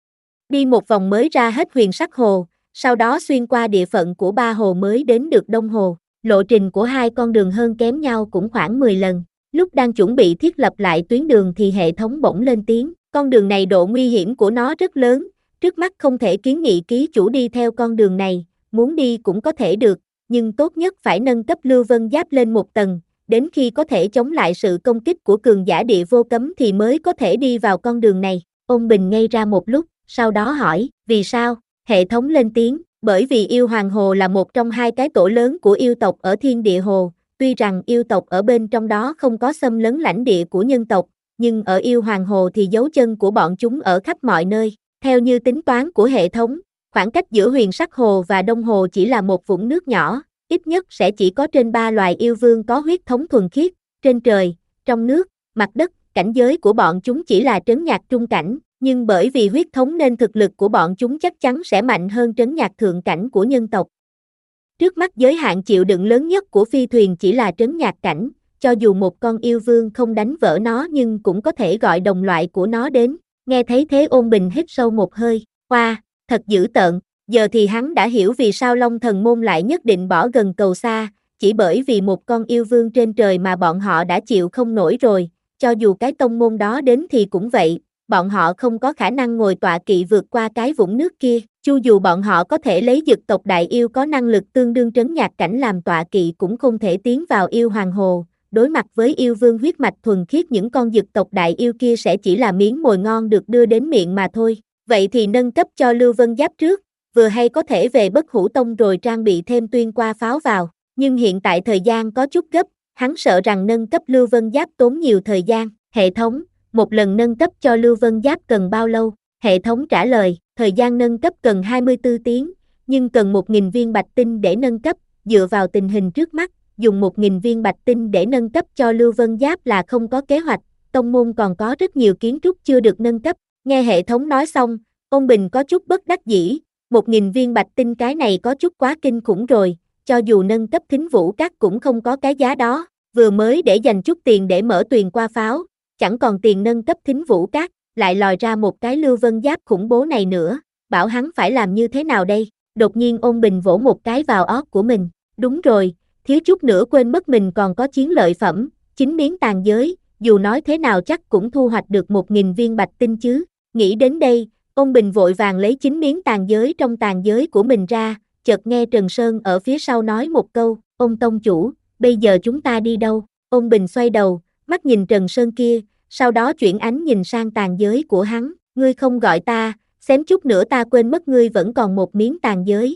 Đi một vòng mới ra hết Huyền Sắc Hồ, sau đó xuyên qua địa phận của ba hồ mới đến được Đông Hồ. Lộ trình của hai con đường hơn kém nhau cũng khoảng mười lần. Lúc đang chuẩn bị thiết lập lại tuyến đường thì hệ thống bỗng lên tiếng, con đường này độ nguy hiểm của nó rất lớn, trước mắt không thể kiến nghị ký chủ đi theo con đường này, muốn đi cũng có thể được, nhưng tốt nhất phải nâng cấp Lưu Vân Giáp lên một tầng, đến khi có thể chống lại sự công kích của cường giả địa vô cấm thì mới có thể đi vào con đường này. Ôn Bình ngây ra một lúc, sau đó hỏi, vì sao? Hệ thống lên tiếng, bởi vì yêu Hoàng Hồ là một trong hai cái tổ lớn của yêu tộc ở Thiên Địa Hồ, tuy rằng yêu tộc ở bên trong đó không có xâm lấn lãnh địa của nhân tộc, nhưng ở yêu Hoàng Hồ thì dấu chân của bọn chúng ở khắp mọi nơi. Theo như tính toán của hệ thống, khoảng cách giữa Huyền Sắc Hồ và Đông Hồ chỉ là một vũng nước nhỏ, ít nhất sẽ chỉ có trên ba loài yêu vương có huyết thống thuần khiết, trên trời, trong nước, mặt đất, cảnh giới của bọn chúng chỉ là trấn nhạc trung cảnh, nhưng bởi vì huyết thống nên thực lực của bọn chúng chắc chắn sẽ mạnh hơn trấn nhạc thượng cảnh của nhân tộc. Trước mắt giới hạn chịu đựng lớn nhất của phi thuyền chỉ là trấn nhạc cảnh, cho dù một con yêu vương không đánh vỡ nó nhưng cũng có thể gọi đồng loại của nó đến. Nghe thấy thế Ôn Bình hít sâu một hơi, oa, thật dữ tợn, giờ thì hắn đã hiểu vì sao Long Thần Môn lại nhất định bỏ gần cầu xa, chỉ bởi vì một con yêu vương trên trời mà bọn họ đã chịu không nổi rồi, cho dù cái tông môn đó đến thì cũng vậy, bọn họ không có khả năng ngồi tọa kỵ vượt qua cái vũng nước kia, chu dù bọn họ có thể lấy dực tộc đại yêu có năng lực tương đương trấn nhạc cảnh làm tọa kỵ cũng không thể tiến vào yêu Hoàng Hồ. Đối mặt với yêu vương huyết mạch thuần khiết những con dực tộc đại yêu kia sẽ chỉ là miếng mồi ngon được đưa đến miệng mà thôi. Vậy thì nâng cấp cho Lưu Vân Giáp trước, vừa hay có thể về Bất Hủ Tông rồi trang bị thêm tuyên qua pháo vào. Nhưng hiện tại thời gian có chút gấp, hắn sợ rằng nâng cấp Lưu Vân Giáp tốn nhiều thời gian. Hệ thống, một lần nâng cấp cho Lưu Vân Giáp cần bao lâu? Hệ thống trả lời, thời gian nâng cấp cần hai mươi tư tiếng, nhưng cần một nghìn viên bạch tinh để nâng cấp, dựa vào tình hình trước mắt. Dùng một nghìn viên bạch tinh để nâng cấp cho Lưu Vân Giáp là không có kế hoạch, tông môn còn có rất nhiều kiến trúc chưa được nâng cấp. Nghe hệ thống nói xong, Ôn Bình có chút bất đắc dĩ, một nghìn viên bạch tinh cái này có chút quá kinh khủng rồi, cho dù nâng cấp Thính Vũ Các cũng không có cái giá đó, vừa mới để dành chút tiền để mở tuyền qua pháo, chẳng còn tiền nâng cấp Thính Vũ Các, lại lòi ra một cái Lưu Vân Giáp khủng bố này nữa, bảo hắn phải làm như thế nào đây? Đột nhiên Ôn Bình vỗ một cái vào ót của mình, đúng rồi, thiếu chút nữa quên mất mình còn có chiến lợi phẩm, chín miếng tàn giới, dù nói thế nào chắc cũng thu hoạch được một nghìn viên bạch tinh chứ. Nghĩ đến đây, Ôn Bình vội vàng lấy chín miếng tàn giới trong tàn giới của mình ra, chợt nghe Trần Sơn ở phía sau nói một câu, Ôn Tông Chủ, bây giờ chúng ta đi đâu? Ôn Bình xoay đầu, mắt nhìn Trần Sơn kia, sau đó chuyển ánh nhìn sang tàn giới của hắn, ngươi không gọi ta, xém chút nữa ta quên mất ngươi vẫn còn một miếng tàn giới.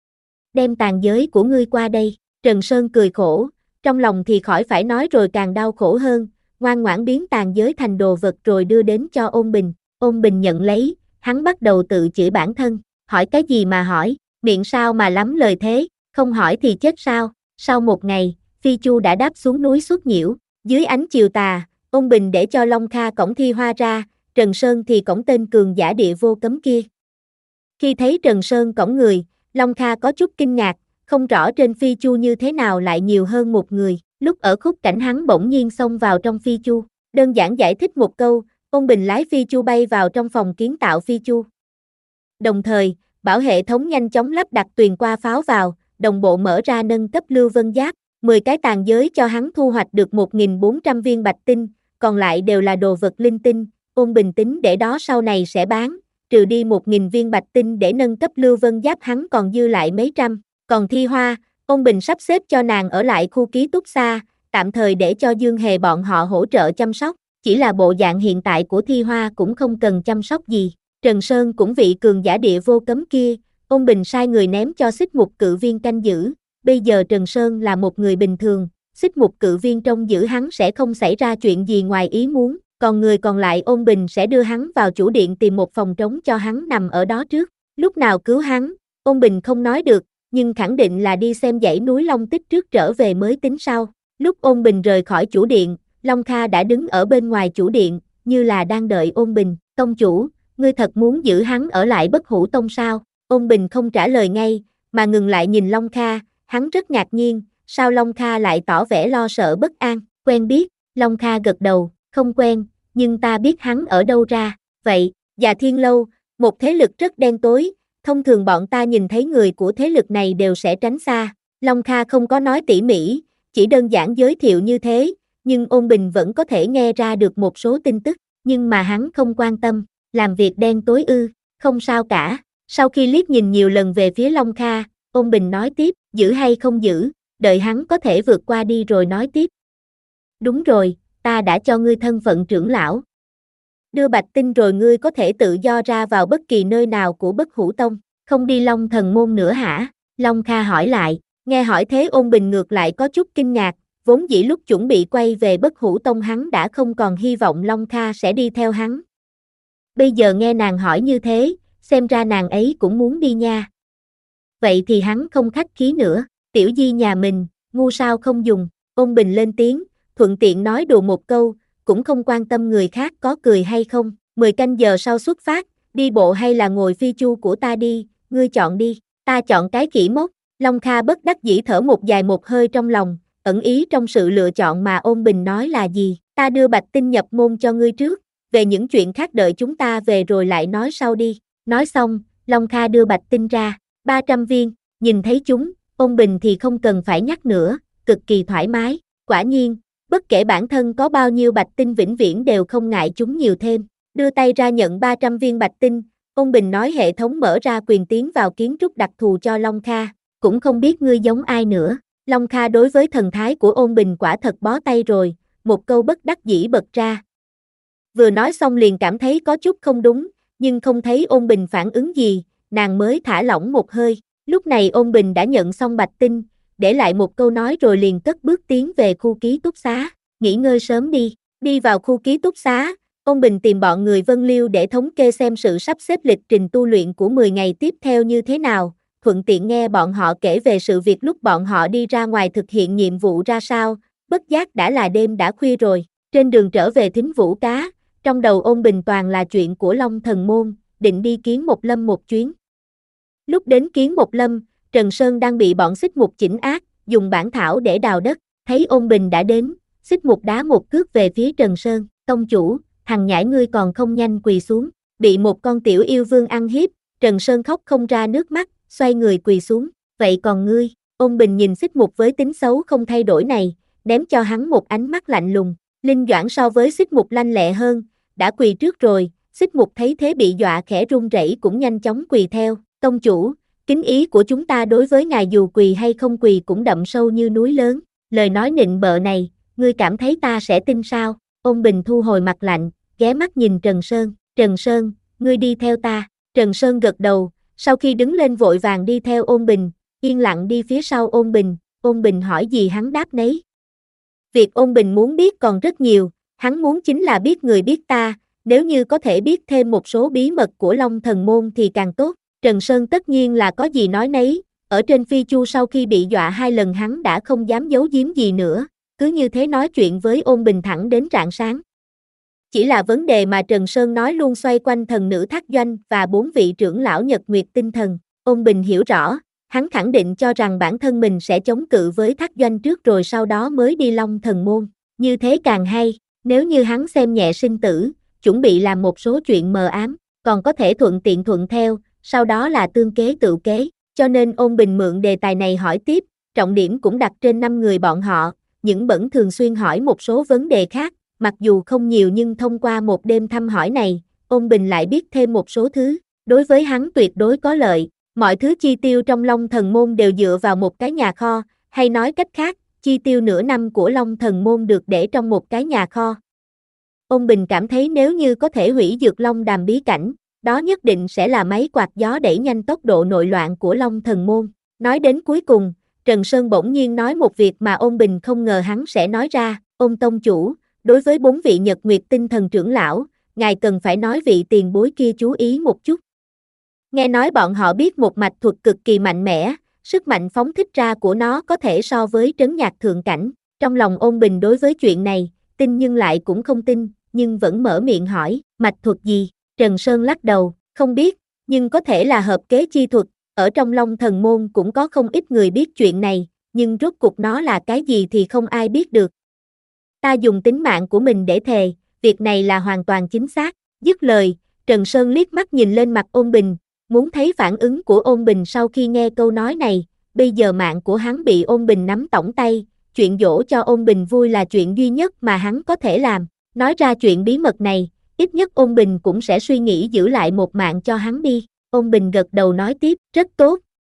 Đem tàn giới của ngươi qua đây. Trần Sơn cười khổ, trong lòng thì khỏi phải nói rồi càng đau khổ hơn, ngoan ngoãn biến tàn giới thành đồ vật rồi đưa đến cho Ôn Bình. Ôn Bình nhận lấy, hắn bắt đầu tự chửi bản thân, hỏi cái gì mà hỏi, miệng sao mà lắm lời thế, không hỏi thì chết sao. Sau một ngày, Phi Chu đã đáp xuống núi Xuất Nhiễu, dưới ánh chiều tà, Ôn Bình để cho Long Kha cõng Thi Hoa ra, Trần Sơn thì cõng tên cường giả địa vô cấm kia. Khi thấy Trần Sơn cõng người, Long Kha có chút kinh ngạc, không rõ trên Phi Chu như thế nào lại nhiều hơn một người, lúc ở khúc cảnh hắn bỗng nhiên xông vào trong Phi Chu, đơn giản giải thích một câu, Ôn Bình lái Phi Chu bay vào trong phòng kiến tạo Phi Chu. Đồng thời, bảo hệ thống nhanh chóng lắp đặt tuyền qua pháo vào, đồng bộ mở ra nâng cấp Lưu Vân Giáp, mười cái tàn giới cho hắn thu hoạch được một nghìn bốn trăm viên bạch tinh, còn lại đều là đồ vật linh tinh, Ôn Bình tính để đó sau này sẽ bán, trừ đi một nghìn viên bạch tinh để nâng cấp Lưu Vân Giáp hắn còn dư lại mấy trăm. Còn Thi Hoa, Ôn Bình sắp xếp cho nàng ở lại khu ký túc xá, tạm thời để cho Dương Hề bọn họ hỗ trợ chăm sóc, chỉ là bộ dạng hiện tại của Thi Hoa cũng không cần chăm sóc gì. Trần Sơn cũng vị cường giả địa vô cấm kia, Ôn Bình sai người ném cho Xích Mục Cự Viên canh giữ, bây giờ Trần Sơn là một người bình thường, Xích Mục Cự Viên trông giữ hắn sẽ không xảy ra chuyện gì ngoài ý muốn, còn người còn lại Ôn Bình sẽ đưa hắn vào chủ điện tìm một phòng trống cho hắn nằm ở đó trước, lúc nào cứu hắn, Ôn Bình không nói được, nhưng khẳng định là đi xem dãy núi Long Tích trước trở về mới tính sau. Lúc Ôn Bình rời khỏi chủ điện, Long Kha đã đứng ở bên ngoài chủ điện, như là đang đợi Ôn Bình. Tông chủ, ngươi thật muốn giữ hắn ở lại Bất Hủ Tông sao? Ôn Bình không trả lời ngay, mà ngừng lại nhìn Long Kha, hắn rất ngạc nhiên, sao Long Kha lại tỏ vẻ lo sợ bất an, quen biết, Long Kha gật đầu, không quen, nhưng ta biết hắn ở đâu ra, vậy, Già Thiên Lâu, một thế lực rất đen tối, thông thường bọn ta nhìn thấy người của thế lực này đều sẽ tránh xa, Long Kha không có nói tỉ mỉ, chỉ đơn giản giới thiệu như thế, nhưng Ôn Bình vẫn có thể nghe ra được một số tin tức, nhưng mà hắn không quan tâm, làm việc đen tối ư, không sao cả, sau khi liếc nhìn nhiều lần về phía Long Kha, Ôn Bình nói tiếp, giữ hay không giữ, đợi hắn có thể vượt qua đi rồi nói tiếp. Đúng rồi, ta đã cho ngươi thân phận trưởng lão. Đưa bạch tinh rồi ngươi có thể tự do ra vào bất kỳ nơi nào của Bất Hủ Tông, không đi Long Thần Môn nữa hả? Long Kha hỏi lại, nghe hỏi thế Ôn Bình ngược lại có chút kinh ngạc, vốn dĩ lúc chuẩn bị quay về Bất Hủ Tông hắn đã không còn hy vọng Long Kha sẽ đi theo hắn. Bây giờ nghe nàng hỏi như thế, xem ra nàng ấy cũng muốn đi nha. Vậy thì hắn không khách khí nữa, tiểu di nhà mình, ngu sao không dùng, Ôn Bình lên tiếng, thuận tiện nói đùa một câu, cũng không quan tâm người khác có cười hay không, mười canh giờ sau xuất phát, đi bộ hay là ngồi phi chu của ta đi, ngươi chọn đi, ta chọn cái kỹ mốc, Long Kha bất đắc dĩ thở một dài một hơi trong lòng, ẩn ý trong sự lựa chọn mà Ôn Bình nói là gì, ta đưa bạch tinh nhập môn cho ngươi trước, về những chuyện khác đợi chúng ta về rồi lại nói sau đi, nói xong, Long Kha đưa bạch tinh ra, ba trăm viên, nhìn thấy chúng, Ôn Bình thì không cần phải nhắc nữa, cực kỳ thoải mái, quả nhiên, bất kể bản thân có bao nhiêu bạch tinh vĩnh viễn đều không ngại chúng nhiều thêm, đưa tay ra nhận ba trăm viên bạch tinh, Ôn Bình nói hệ thống mở ra quyền tiến vào kiến trúc đặc thù cho Long Kha, cũng không biết ngươi giống ai nữa, Long Kha đối với thần thái của Ôn Bình quả thật bó tay rồi, một câu bất đắc dĩ bật ra. Vừa nói xong liền cảm thấy có chút không đúng, nhưng không thấy Ôn Bình phản ứng gì, nàng mới thả lỏng một hơi, lúc này Ôn Bình đã nhận xong bạch tinh, để lại một câu nói rồi liền cất bước tiến về khu ký túc xá, nghỉ ngơi sớm đi, đi vào khu ký túc xá, Ôn Bình tìm bọn người Vân Liêu để thống kê xem sự sắp xếp lịch trình tu luyện của mười ngày tiếp theo như thế nào, thuận tiện nghe bọn họ kể về sự việc lúc bọn họ đi ra ngoài thực hiện nhiệm vụ ra sao, bất giác đã là đêm đã khuya rồi, trên đường trở về Thính Vũ Cá, trong đầu Ôn Bình toàn là chuyện của Long Thần Môn, định đi Kiến Một Lâm một chuyến. Lúc đến Kiến Một Lâm, Trần Sơn đang bị bọn Xích Mục chỉnh ác, dùng bản thảo để đào đất, thấy Ôn Bình đã đến, Xích Mục đá một cước về phía Trần Sơn, tông chủ, thằng nhãi ngươi còn không nhanh quỳ xuống, bị một con tiểu yêu vương ăn hiếp, Trần Sơn khóc không ra nước mắt, xoay người quỳ xuống, vậy còn ngươi, Ôn Bình nhìn Xích Mục với tính xấu không thay đổi này, ném cho hắn một ánh mắt lạnh lùng, Linh Doãn so với Xích Mục lanh lẹ hơn, đã quỳ trước rồi, Xích Mục thấy thế bị dọa khẽ run rẩy cũng nhanh chóng quỳ theo, tông chủ, kính ý của chúng ta đối với ngài dù quỳ hay không quỳ cũng đậm sâu như núi lớn, lời nói nịnh bợ này, ngươi cảm thấy ta sẽ tin sao, Ôn Bình thu hồi mặt lạnh, ghé mắt nhìn Trần Sơn, Trần Sơn, ngươi đi theo ta, Trần Sơn gật đầu, sau khi đứng lên vội vàng đi theo Ôn Bình, yên lặng đi phía sau Ôn Bình, Ôn Bình hỏi gì hắn đáp nấy. Việc Ôn Bình muốn biết còn rất nhiều, hắn muốn chính là biết người biết ta, nếu như có thể biết thêm một số bí mật của Long Thần Môn thì càng tốt, Trần Sơn tất nhiên là có gì nói nấy, ở trên phi chu sau khi bị dọa hai lần hắn đã không dám giấu giếm gì nữa, cứ như thế nói chuyện với Ôn Bình thẳng đến rạng sáng. Chỉ là vấn đề mà Trần Sơn nói luôn xoay quanh thần nữ Thác Doanh và bốn vị trưởng lão Nhật Nguyệt Tinh Thần, Ôn Bình hiểu rõ, hắn khẳng định cho rằng bản thân mình sẽ chống cự với Thác Doanh trước rồi sau đó mới đi Long Thần Môn, như thế càng hay, nếu như hắn xem nhẹ sinh tử, chuẩn bị làm một số chuyện mờ ám, còn có thể thuận tiện thuận theo, sau đó là tương kế tự kế, cho nên Ôn Bình mượn đề tài này hỏi tiếp, trọng điểm cũng đặt trên năm người bọn họ, những bẩn thường xuyên hỏi một số vấn đề khác, mặc dù không nhiều nhưng thông qua một đêm thăm hỏi này, Ôn Bình lại biết thêm một số thứ, đối với hắn tuyệt đối có lợi, mọi thứ chi tiêu trong Long Thần Môn đều dựa vào một cái nhà kho, hay nói cách khác, chi tiêu nửa năm của Long Thần Môn được để trong một cái nhà kho. Ôn Bình cảm thấy nếu như có thể hủy Dược Long Đàm bí cảnh, đó nhất định sẽ là máy quạt gió đẩy nhanh tốc độ nội loạn của Long Thần Môn. Nói đến cuối cùng, Trần Sơn bỗng nhiên nói một việc mà Ôn Bình không ngờ hắn sẽ nói ra, Ôn tông chủ, đối với bốn vị Nhật Nguyệt Tinh Thần trưởng lão, ngài cần phải nói vị tiền bối kia chú ý một chút. Nghe nói bọn họ biết một mạch thuật cực kỳ mạnh mẽ, sức mạnh phóng thích ra của nó có thể so với trấn nhạc thượng cảnh, trong lòng Ôn Bình đối với chuyện này, tin nhưng lại cũng không tin, nhưng vẫn mở miệng hỏi, mạch thuật gì? Trần Sơn lắc đầu, không biết, nhưng có thể là hợp kế chi thuật, ở trong Long Thần Môn cũng có không ít người biết chuyện này, nhưng rốt cuộc nó là cái gì thì không ai biết được. Ta dùng tính mạng của mình để thề, việc này là hoàn toàn chính xác. Dứt lời, Trần Sơn liếc mắt nhìn lên mặt Ôn Bình, muốn thấy phản ứng của Ôn Bình sau khi nghe câu nói này. Bây giờ mạng của hắn bị Ôn Bình nắm tổng tay, chuyện dỗ cho Ôn Bình vui là chuyện duy nhất mà hắn có thể làm. Nói ra chuyện bí mật này, ít nhất Ôn Bình cũng sẽ suy nghĩ giữ lại một mạng cho hắn đi. Ôn Bình gật đầu nói tiếp, rất tốt.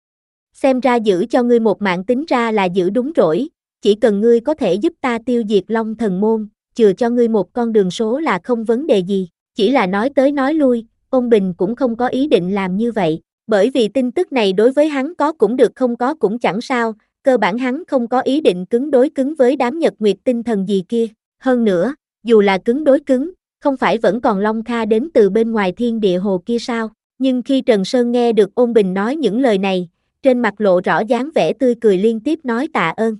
Xem ra giữ cho ngươi một mạng tính ra là giữ đúng rỗi, chỉ cần ngươi có thể giúp ta tiêu diệt Long Thần Môn, chừa cho ngươi một con đường số là không vấn đề gì. Chỉ là nói tới nói lui, Ôn Bình cũng không có ý định làm như vậy, bởi vì tin tức này đối với hắn có cũng được không có cũng chẳng sao, cơ bản hắn không có ý định cứng đối cứng với đám Nhật Nguyệt tinh thần gì kia. Hơn nữa, dù là cứng đối cứng, không phải vẫn còn Long Kha đến từ bên ngoài thiên địa hồ kia sao? Nhưng khi Trần Sơn nghe được Ôn Bình nói những lời này, trên mặt lộ rõ dáng vẻ tươi cười liên tiếp nói tạ ơn.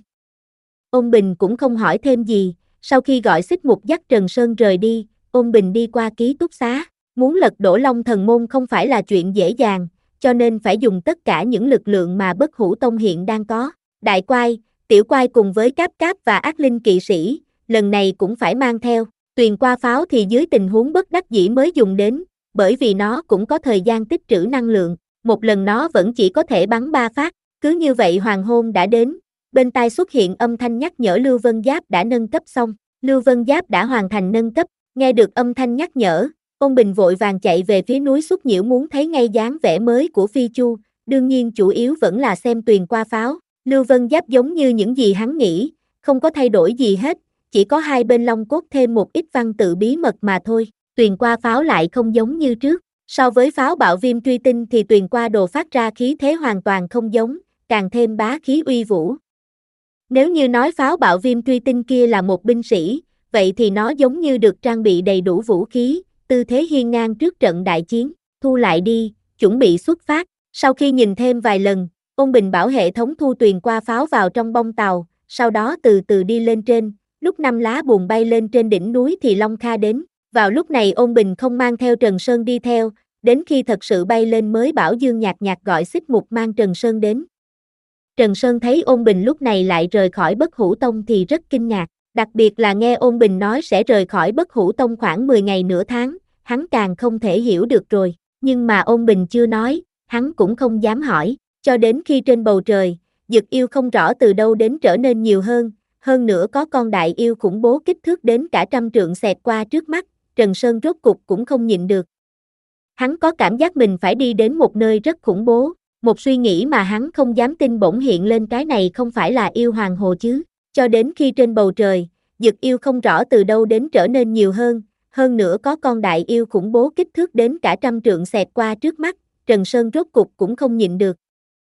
Ôn Bình cũng không hỏi thêm gì, sau khi gọi Xích Mục dắt Trần Sơn rời đi, Ôn Bình đi qua ký túc xá, muốn lật đổ Long Thần Môn không phải là chuyện dễ dàng, cho nên phải dùng tất cả những lực lượng mà Bất Hủ Tông hiện đang có. Đại Quai, Tiểu Quai cùng với Cáp Cáp và Ác Linh kỵ sĩ, lần này cũng phải mang theo. Tuyền qua pháo thì dưới tình huống bất đắc dĩ mới dùng đến, bởi vì nó cũng có thời gian tích trữ năng lượng, một lần nó vẫn chỉ có thể bắn ba phát. Cứ như vậy hoàng hôn đã đến, bên tai xuất hiện âm thanh nhắc nhở Lưu Vân Giáp đã nâng cấp xong. Lưu Vân Giáp đã hoàn thành nâng cấp, nghe được âm thanh nhắc nhở, Ôn Bình vội vàng chạy về phía núi Xuất Nhiễu muốn thấy ngay dáng vẻ mới của Phi Chu, đương nhiên chủ yếu vẫn là xem Tuyền qua pháo. Lưu Vân Giáp giống như những gì hắn nghĩ, không có thay đổi gì hết, chỉ có hai bên long cốt thêm một ít văn tự bí mật mà thôi. Tuyền qua pháo lại không giống như trước, so với pháo bạo viêm truy tinh thì Tuyền qua đồ phát ra khí thế hoàn toàn không giống, càng thêm bá khí uy vũ. Nếu như nói pháo bạo viêm truy tinh kia là một binh sĩ, vậy thì nó giống như được trang bị đầy đủ vũ khí, tư thế hiên ngang trước trận đại chiến. Thu lại đi, chuẩn bị xuất phát. Sau khi nhìn thêm vài lần, Ôn Bình bảo hệ thống thu Tuyền qua pháo vào trong bông tàu, sau đó từ từ đi lên trên. Lúc năm lá buồm bay lên trên đỉnh núi thì Long Kha đến. Vào lúc này Ôn Bình không mang theo Trần Sơn đi theo, đến khi thật sự bay lên mới bảo Dương nhạt nhạt gọi Xích Mục mang Trần Sơn đến. Trần Sơn thấy Ôn Bình lúc này lại rời khỏi Bất Hủ Tông thì rất kinh ngạc, đặc biệt là nghe Ôn Bình nói sẽ rời khỏi Bất Hủ Tông khoảng mười ngày nửa tháng, hắn càng không thể hiểu được rồi, nhưng mà Ôn Bình chưa nói, hắn cũng không dám hỏi, cho đến khi trên bầu trời, dực yêu không rõ từ đâu đến trở nên nhiều hơn, hơn nữa có con đại yêu khủng bố kích thước đến cả trăm trượng xẹt qua trước mắt, Trần Sơn rốt cục cũng không nhịn được. Hắn có cảm giác mình phải đi đến một nơi rất khủng bố, một suy nghĩ mà hắn không dám tin bỗng hiện lên, cái này không phải là yêu hoàng hồ chứ. Cho đến khi trên bầu trời, dực yêu không rõ từ đâu đến trở nên nhiều hơn, hơn nữa có con đại yêu khủng bố kích thước đến cả trăm trượng xẹt qua trước mắt, Trần Sơn rốt cục cũng không nhịn được.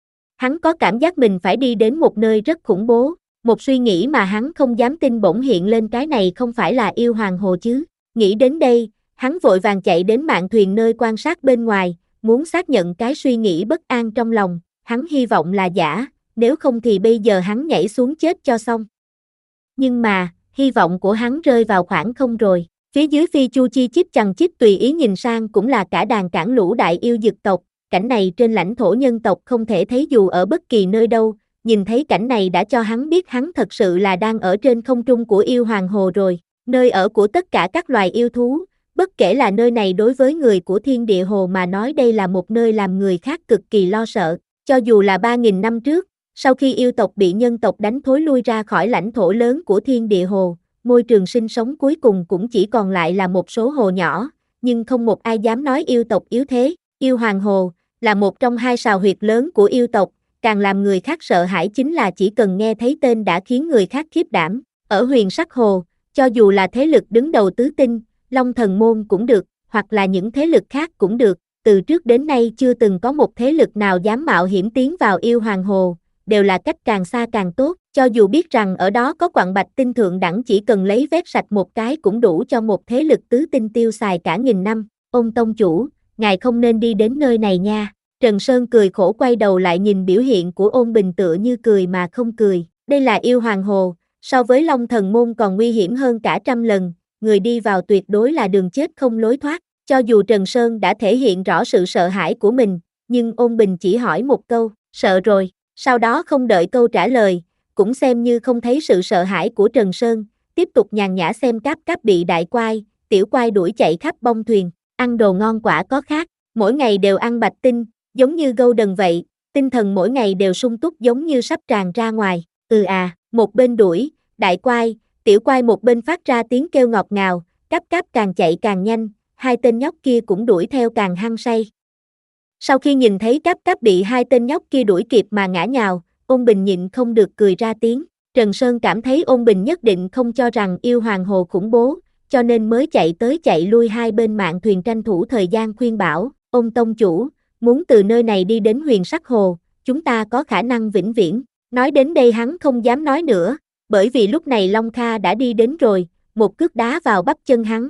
Hắn có cảm giác mình phải đi đến một nơi rất khủng bố, một suy nghĩ mà hắn không dám tin bỗng hiện lên, cái này không phải là yêu hoàng hồ chứ. Nghĩ đến đây, hắn vội vàng chạy đến mạn thuyền nơi quan sát bên ngoài, muốn xác nhận cái suy nghĩ bất an trong lòng, hắn hy vọng là giả, nếu không thì bây giờ hắn nhảy xuống chết cho xong. Nhưng mà, hy vọng của hắn rơi vào khoảng không rồi, phía dưới Phi Chu chi chít chằng chít tùy ý nhìn sang cũng là cả đàn cảng lũ đại yêu dực tộc, cảnh này trên lãnh thổ nhân tộc không thể thấy dù ở bất kỳ nơi đâu, nhìn thấy cảnh này đã cho hắn biết hắn thật sự là đang ở trên không trung của yêu hoàng hồ rồi, nơi ở của tất cả các loài yêu thú. Bất kể là nơi này đối với người của thiên địa hồ mà nói đây là một nơi làm người khác cực kỳ lo sợ, cho dù là ba nghìn năm trước, sau khi yêu tộc bị nhân tộc đánh thối lui ra khỏi lãnh thổ lớn của thiên địa hồ, môi trường sinh sống cuối cùng cũng chỉ còn lại là một số hồ nhỏ, nhưng không một ai dám nói yêu tộc yếu thế. Yêu hoàng hồ là một trong hai sào huyệt lớn của yêu tộc, càng làm người khác sợ hãi chính là chỉ cần nghe thấy tên đã khiến người khác khiếp đảm. Ở Huyền Sắc Hồ, cho dù là thế lực đứng đầu tứ tinh, Long Thần Môn cũng được, hoặc là những thế lực khác cũng được, từ trước đến nay chưa từng có một thế lực nào dám mạo hiểm tiến vào yêu hoàng hồ, đều là cách càng xa càng tốt, cho dù biết rằng ở đó có quặng bạch tinh thượng đẳng chỉ cần lấy vét sạch một cái cũng đủ cho một thế lực tứ tinh tiêu xài cả nghìn năm. Ôn tông chủ, ngài không nên đi đến nơi này nha. Trần Sơn cười khổ quay đầu lại nhìn biểu hiện của Ôn Bình tựa như cười mà không cười, đây là yêu hoàng hồ, so với Long Thần Môn còn nguy hiểm hơn cả trăm lần. Người đi vào tuyệt đối là đường chết không lối thoát. Cho dù Trần Sơn đã thể hiện rõ sự sợ hãi của mình, nhưng Ôn Bình chỉ hỏi một câu, sợ rồi, sau đó không đợi câu trả lời, cũng xem như không thấy sự sợ hãi của Trần Sơn, tiếp tục nhàn nhã xem Cáp Cáp bị đại quai, tiểu quai đuổi chạy khắp bông thuyền, ăn đồ ngon quả có khác, mỗi ngày đều ăn bạch tinh, giống như Golden vậy, tinh thần mỗi ngày đều sung túc giống như sắp tràn ra ngoài, ừ à, một bên đuổi, đại quai, tiểu quai một bên phát ra tiếng kêu ngọt ngào, Cáp Cáp càng chạy càng nhanh, hai tên nhóc kia cũng đuổi theo càng hăng say. Sau khi nhìn thấy Cáp Cáp bị hai tên nhóc kia đuổi kịp mà ngã nhào, Ôn Bình nhịn không được cười ra tiếng. Trần Sơn cảm thấy Ôn Bình nhất định không cho rằng yêu hoàng hồ khủng bố, cho nên mới chạy tới chạy lui hai bên mạn thuyền tranh thủ thời gian khuyên bảo, Ôn tông chủ, muốn từ nơi này đi đến Huyền Sắc Hồ, chúng ta có khả năng vĩnh viễn. Nói đến đây hắn không dám nói nữa, bởi vì lúc này Long Kha đã đi đến rồi, một cước đá vào bắp chân hắn.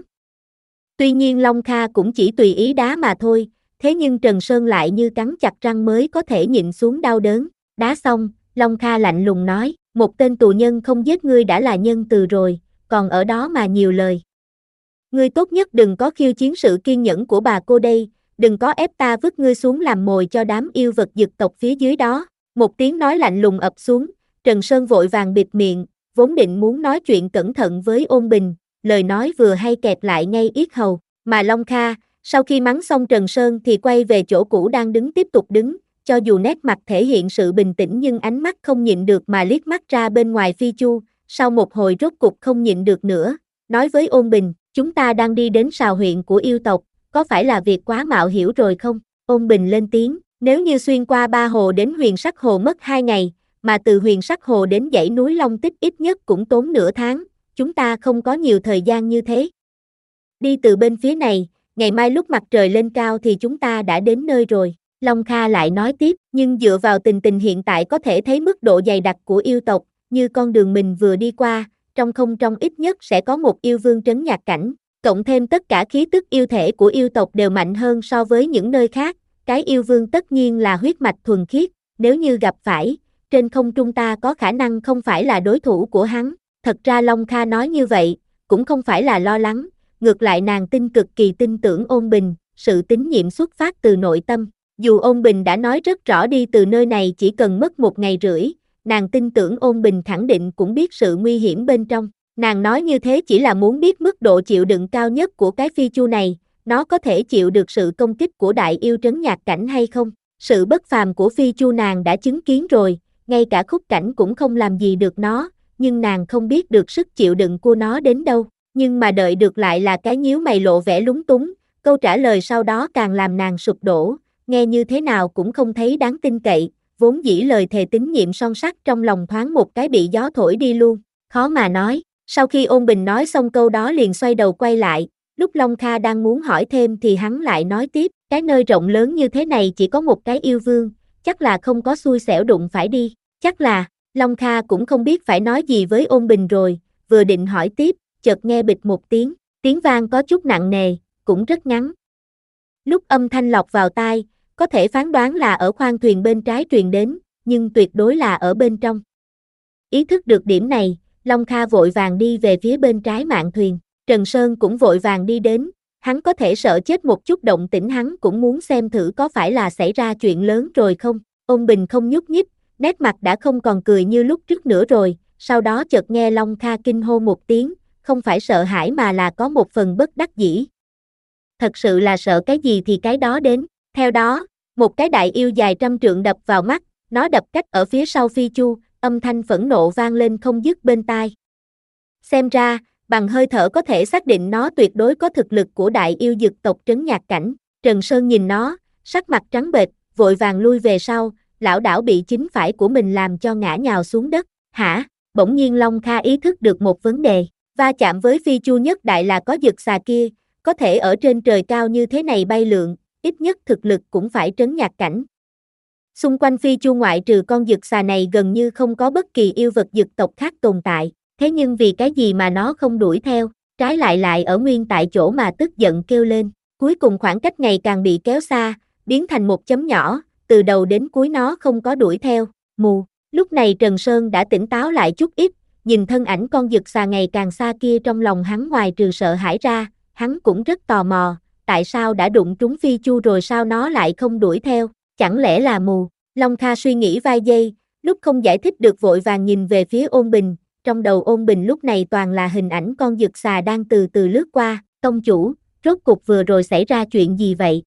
Tuy nhiên Long Kha cũng chỉ tùy ý đá mà thôi, thế nhưng Trần Sơn lại như cắn chặt răng mới có thể nhịn xuống đau đớn. Đá xong, Long Kha lạnh lùng nói, một tên tù nhân không giết ngươi đã là nhân từ rồi, còn ở đó mà nhiều lời. Ngươi tốt nhất đừng có khiêu chiến sự kiên nhẫn của bà cô đây, đừng có ép ta vứt ngươi xuống làm mồi cho đám yêu vật dực tộc phía dưới đó. Một tiếng nói lạnh lùng ập xuống, Trần Sơn vội vàng bịt miệng, vốn định muốn nói chuyện cẩn thận với Ôn Bình, lời nói vừa hay kẹp lại ngay yết hầu, mà Long Kha, sau khi mắng xong Trần Sơn thì quay về chỗ cũ đang đứng tiếp tục đứng, cho dù nét mặt thể hiện sự bình tĩnh nhưng ánh mắt không nhịn được mà liếc mắt ra bên ngoài Phi Chu, sau một hồi rốt cục không nhịn được nữa, nói với Ôn Bình, chúng ta đang đi đến sào huyện của yêu tộc, có phải là việc quá mạo hiểm rồi không? Ôn Bình lên tiếng, nếu như xuyên qua ba hồ đến Huyền Sắc Hồ mất hai ngày, mà từ Huyền Sắc Hồ đến dãy núi Long Tích ít nhất cũng tốn nửa tháng, chúng ta không có nhiều thời gian như thế. Đi từ bên phía này, ngày mai lúc mặt trời lên cao thì chúng ta đã đến nơi rồi. Long Kha lại nói tiếp, nhưng dựa vào tình tình hiện tại có thể thấy mức độ dày đặc của yêu tộc, như con đường mình vừa đi qua, trong không trong ít nhất sẽ có một yêu vương trấn nhạc cảnh, cộng thêm tất cả khí tức yêu thể của yêu tộc đều mạnh hơn so với những nơi khác, cái yêu vương tất nhiên là huyết mạch thuần khiết, nếu như gặp phải, trên không trung ta có khả năng không phải là đối thủ của hắn. Thật ra Long Kha nói như vậy, cũng không phải là lo lắng, ngược lại nàng tin cực kỳ tin tưởng Ôn Bình, sự tín nhiệm xuất phát từ nội tâm. Dù Ôn Bình đã nói rất rõ đi từ nơi này chỉ cần mất một ngày rưỡi, nàng tin tưởng Ôn Bình khẳng định cũng biết sự nguy hiểm bên trong. Nàng nói như thế chỉ là muốn biết mức độ chịu đựng cao nhất của cái Phi Chu này, nó có thể chịu được sự công kích của đại yêu trấn nhạc cảnh hay không. Sự bất phàm của Phi Chu nàng đã chứng kiến rồi, ngay cả khúc cảnh cũng không làm gì được nó, nhưng nàng không biết được sức chịu đựng của nó đến đâu. Nhưng mà đợi được lại là cái nhíu mày lộ vẻ lúng túng, câu trả lời sau đó càng làm nàng sụp đổ, nghe như thế nào cũng không thấy đáng tin cậy, vốn dĩ lời thề tín nhiệm son sắt trong lòng thoáng một cái bị gió thổi đi luôn, khó mà nói. Sau khi Ôn Bình nói xong câu đó liền xoay đầu quay lại, lúc Long Kha đang muốn hỏi thêm thì hắn lại nói tiếp, cái nơi rộng lớn như thế này chỉ có một cái yêu vương, chắc là không có xui xẻo đụng phải đi, chắc là, Long Kha cũng không biết phải nói gì với Ôn Bình rồi, vừa định hỏi tiếp, chợt nghe bịch một tiếng, tiếng vang có chút nặng nề, cũng rất ngắn. Lúc âm thanh lọt vào tai, có thể phán đoán là ở khoang thuyền bên trái truyền đến, nhưng tuyệt đối là ở bên trong. Ý thức được điểm này, Long Kha vội vàng đi về phía bên trái mạn thuyền, Trần Sơn cũng vội vàng đi đến, hắn có thể sợ chết một chút động tĩnh hắn cũng muốn xem thử có phải là xảy ra chuyện lớn rồi không. Ôn Bình không nhúc nhích, nét mặt đã không còn cười như lúc trước nữa rồi, sau đó chợt nghe Long Kha kinh hô một tiếng, không phải sợ hãi mà là có một phần bất đắc dĩ. Thật sự là sợ cái gì thì cái đó đến, theo đó, một cái đại yêu dài trăm trượng đập vào mắt, nó đập cách ở phía sau Phi Chu, âm thanh phẫn nộ vang lên không dứt bên tai. Xem ra, bằng hơi thở có thể xác định nó tuyệt đối có thực lực của đại yêu dực tộc trấn nhạc cảnh. Trần Sơn nhìn nó, sắc mặt trắng bệch, vội vàng lui về sau, lảo đảo bị chính phải của mình làm cho ngã nhào xuống đất. Hả? Bỗng nhiên Long Kha ý thức được một vấn đề, va chạm với Phi Chu nhất đại là có dực xà kia, có thể ở trên trời cao như thế này bay lượn, ít nhất thực lực cũng phải trấn nhạc cảnh. Xung quanh Phi Chu ngoại trừ con dực xà này gần như không có bất kỳ yêu vật dực tộc khác tồn tại, thế nhưng vì cái gì mà nó không đuổi theo, trái lại lại ở nguyên tại chỗ mà tức giận kêu lên. Cuối cùng khoảng cách ngày càng bị kéo xa, biến thành một chấm nhỏ, từ đầu đến cuối nó không có đuổi theo. Mù, lúc này Trần Sơn đã tỉnh táo lại chút ít, nhìn thân ảnh con dực xà ngày càng xa kia trong lòng hắn ngoài trừ sợ hãi ra, hắn cũng rất tò mò, tại sao đã đụng trúng Phi Chu rồi sao nó lại không đuổi theo, chẳng lẽ là mù? Long Kha suy nghĩ vài giây, lúc không giải thích được vội vàng nhìn về phía Ôn Bình, trong đầu Ôn Bình lúc này toàn là hình ảnh con dực xà đang từ từ lướt qua, tông chủ, rốt cục vừa rồi xảy ra chuyện gì vậy?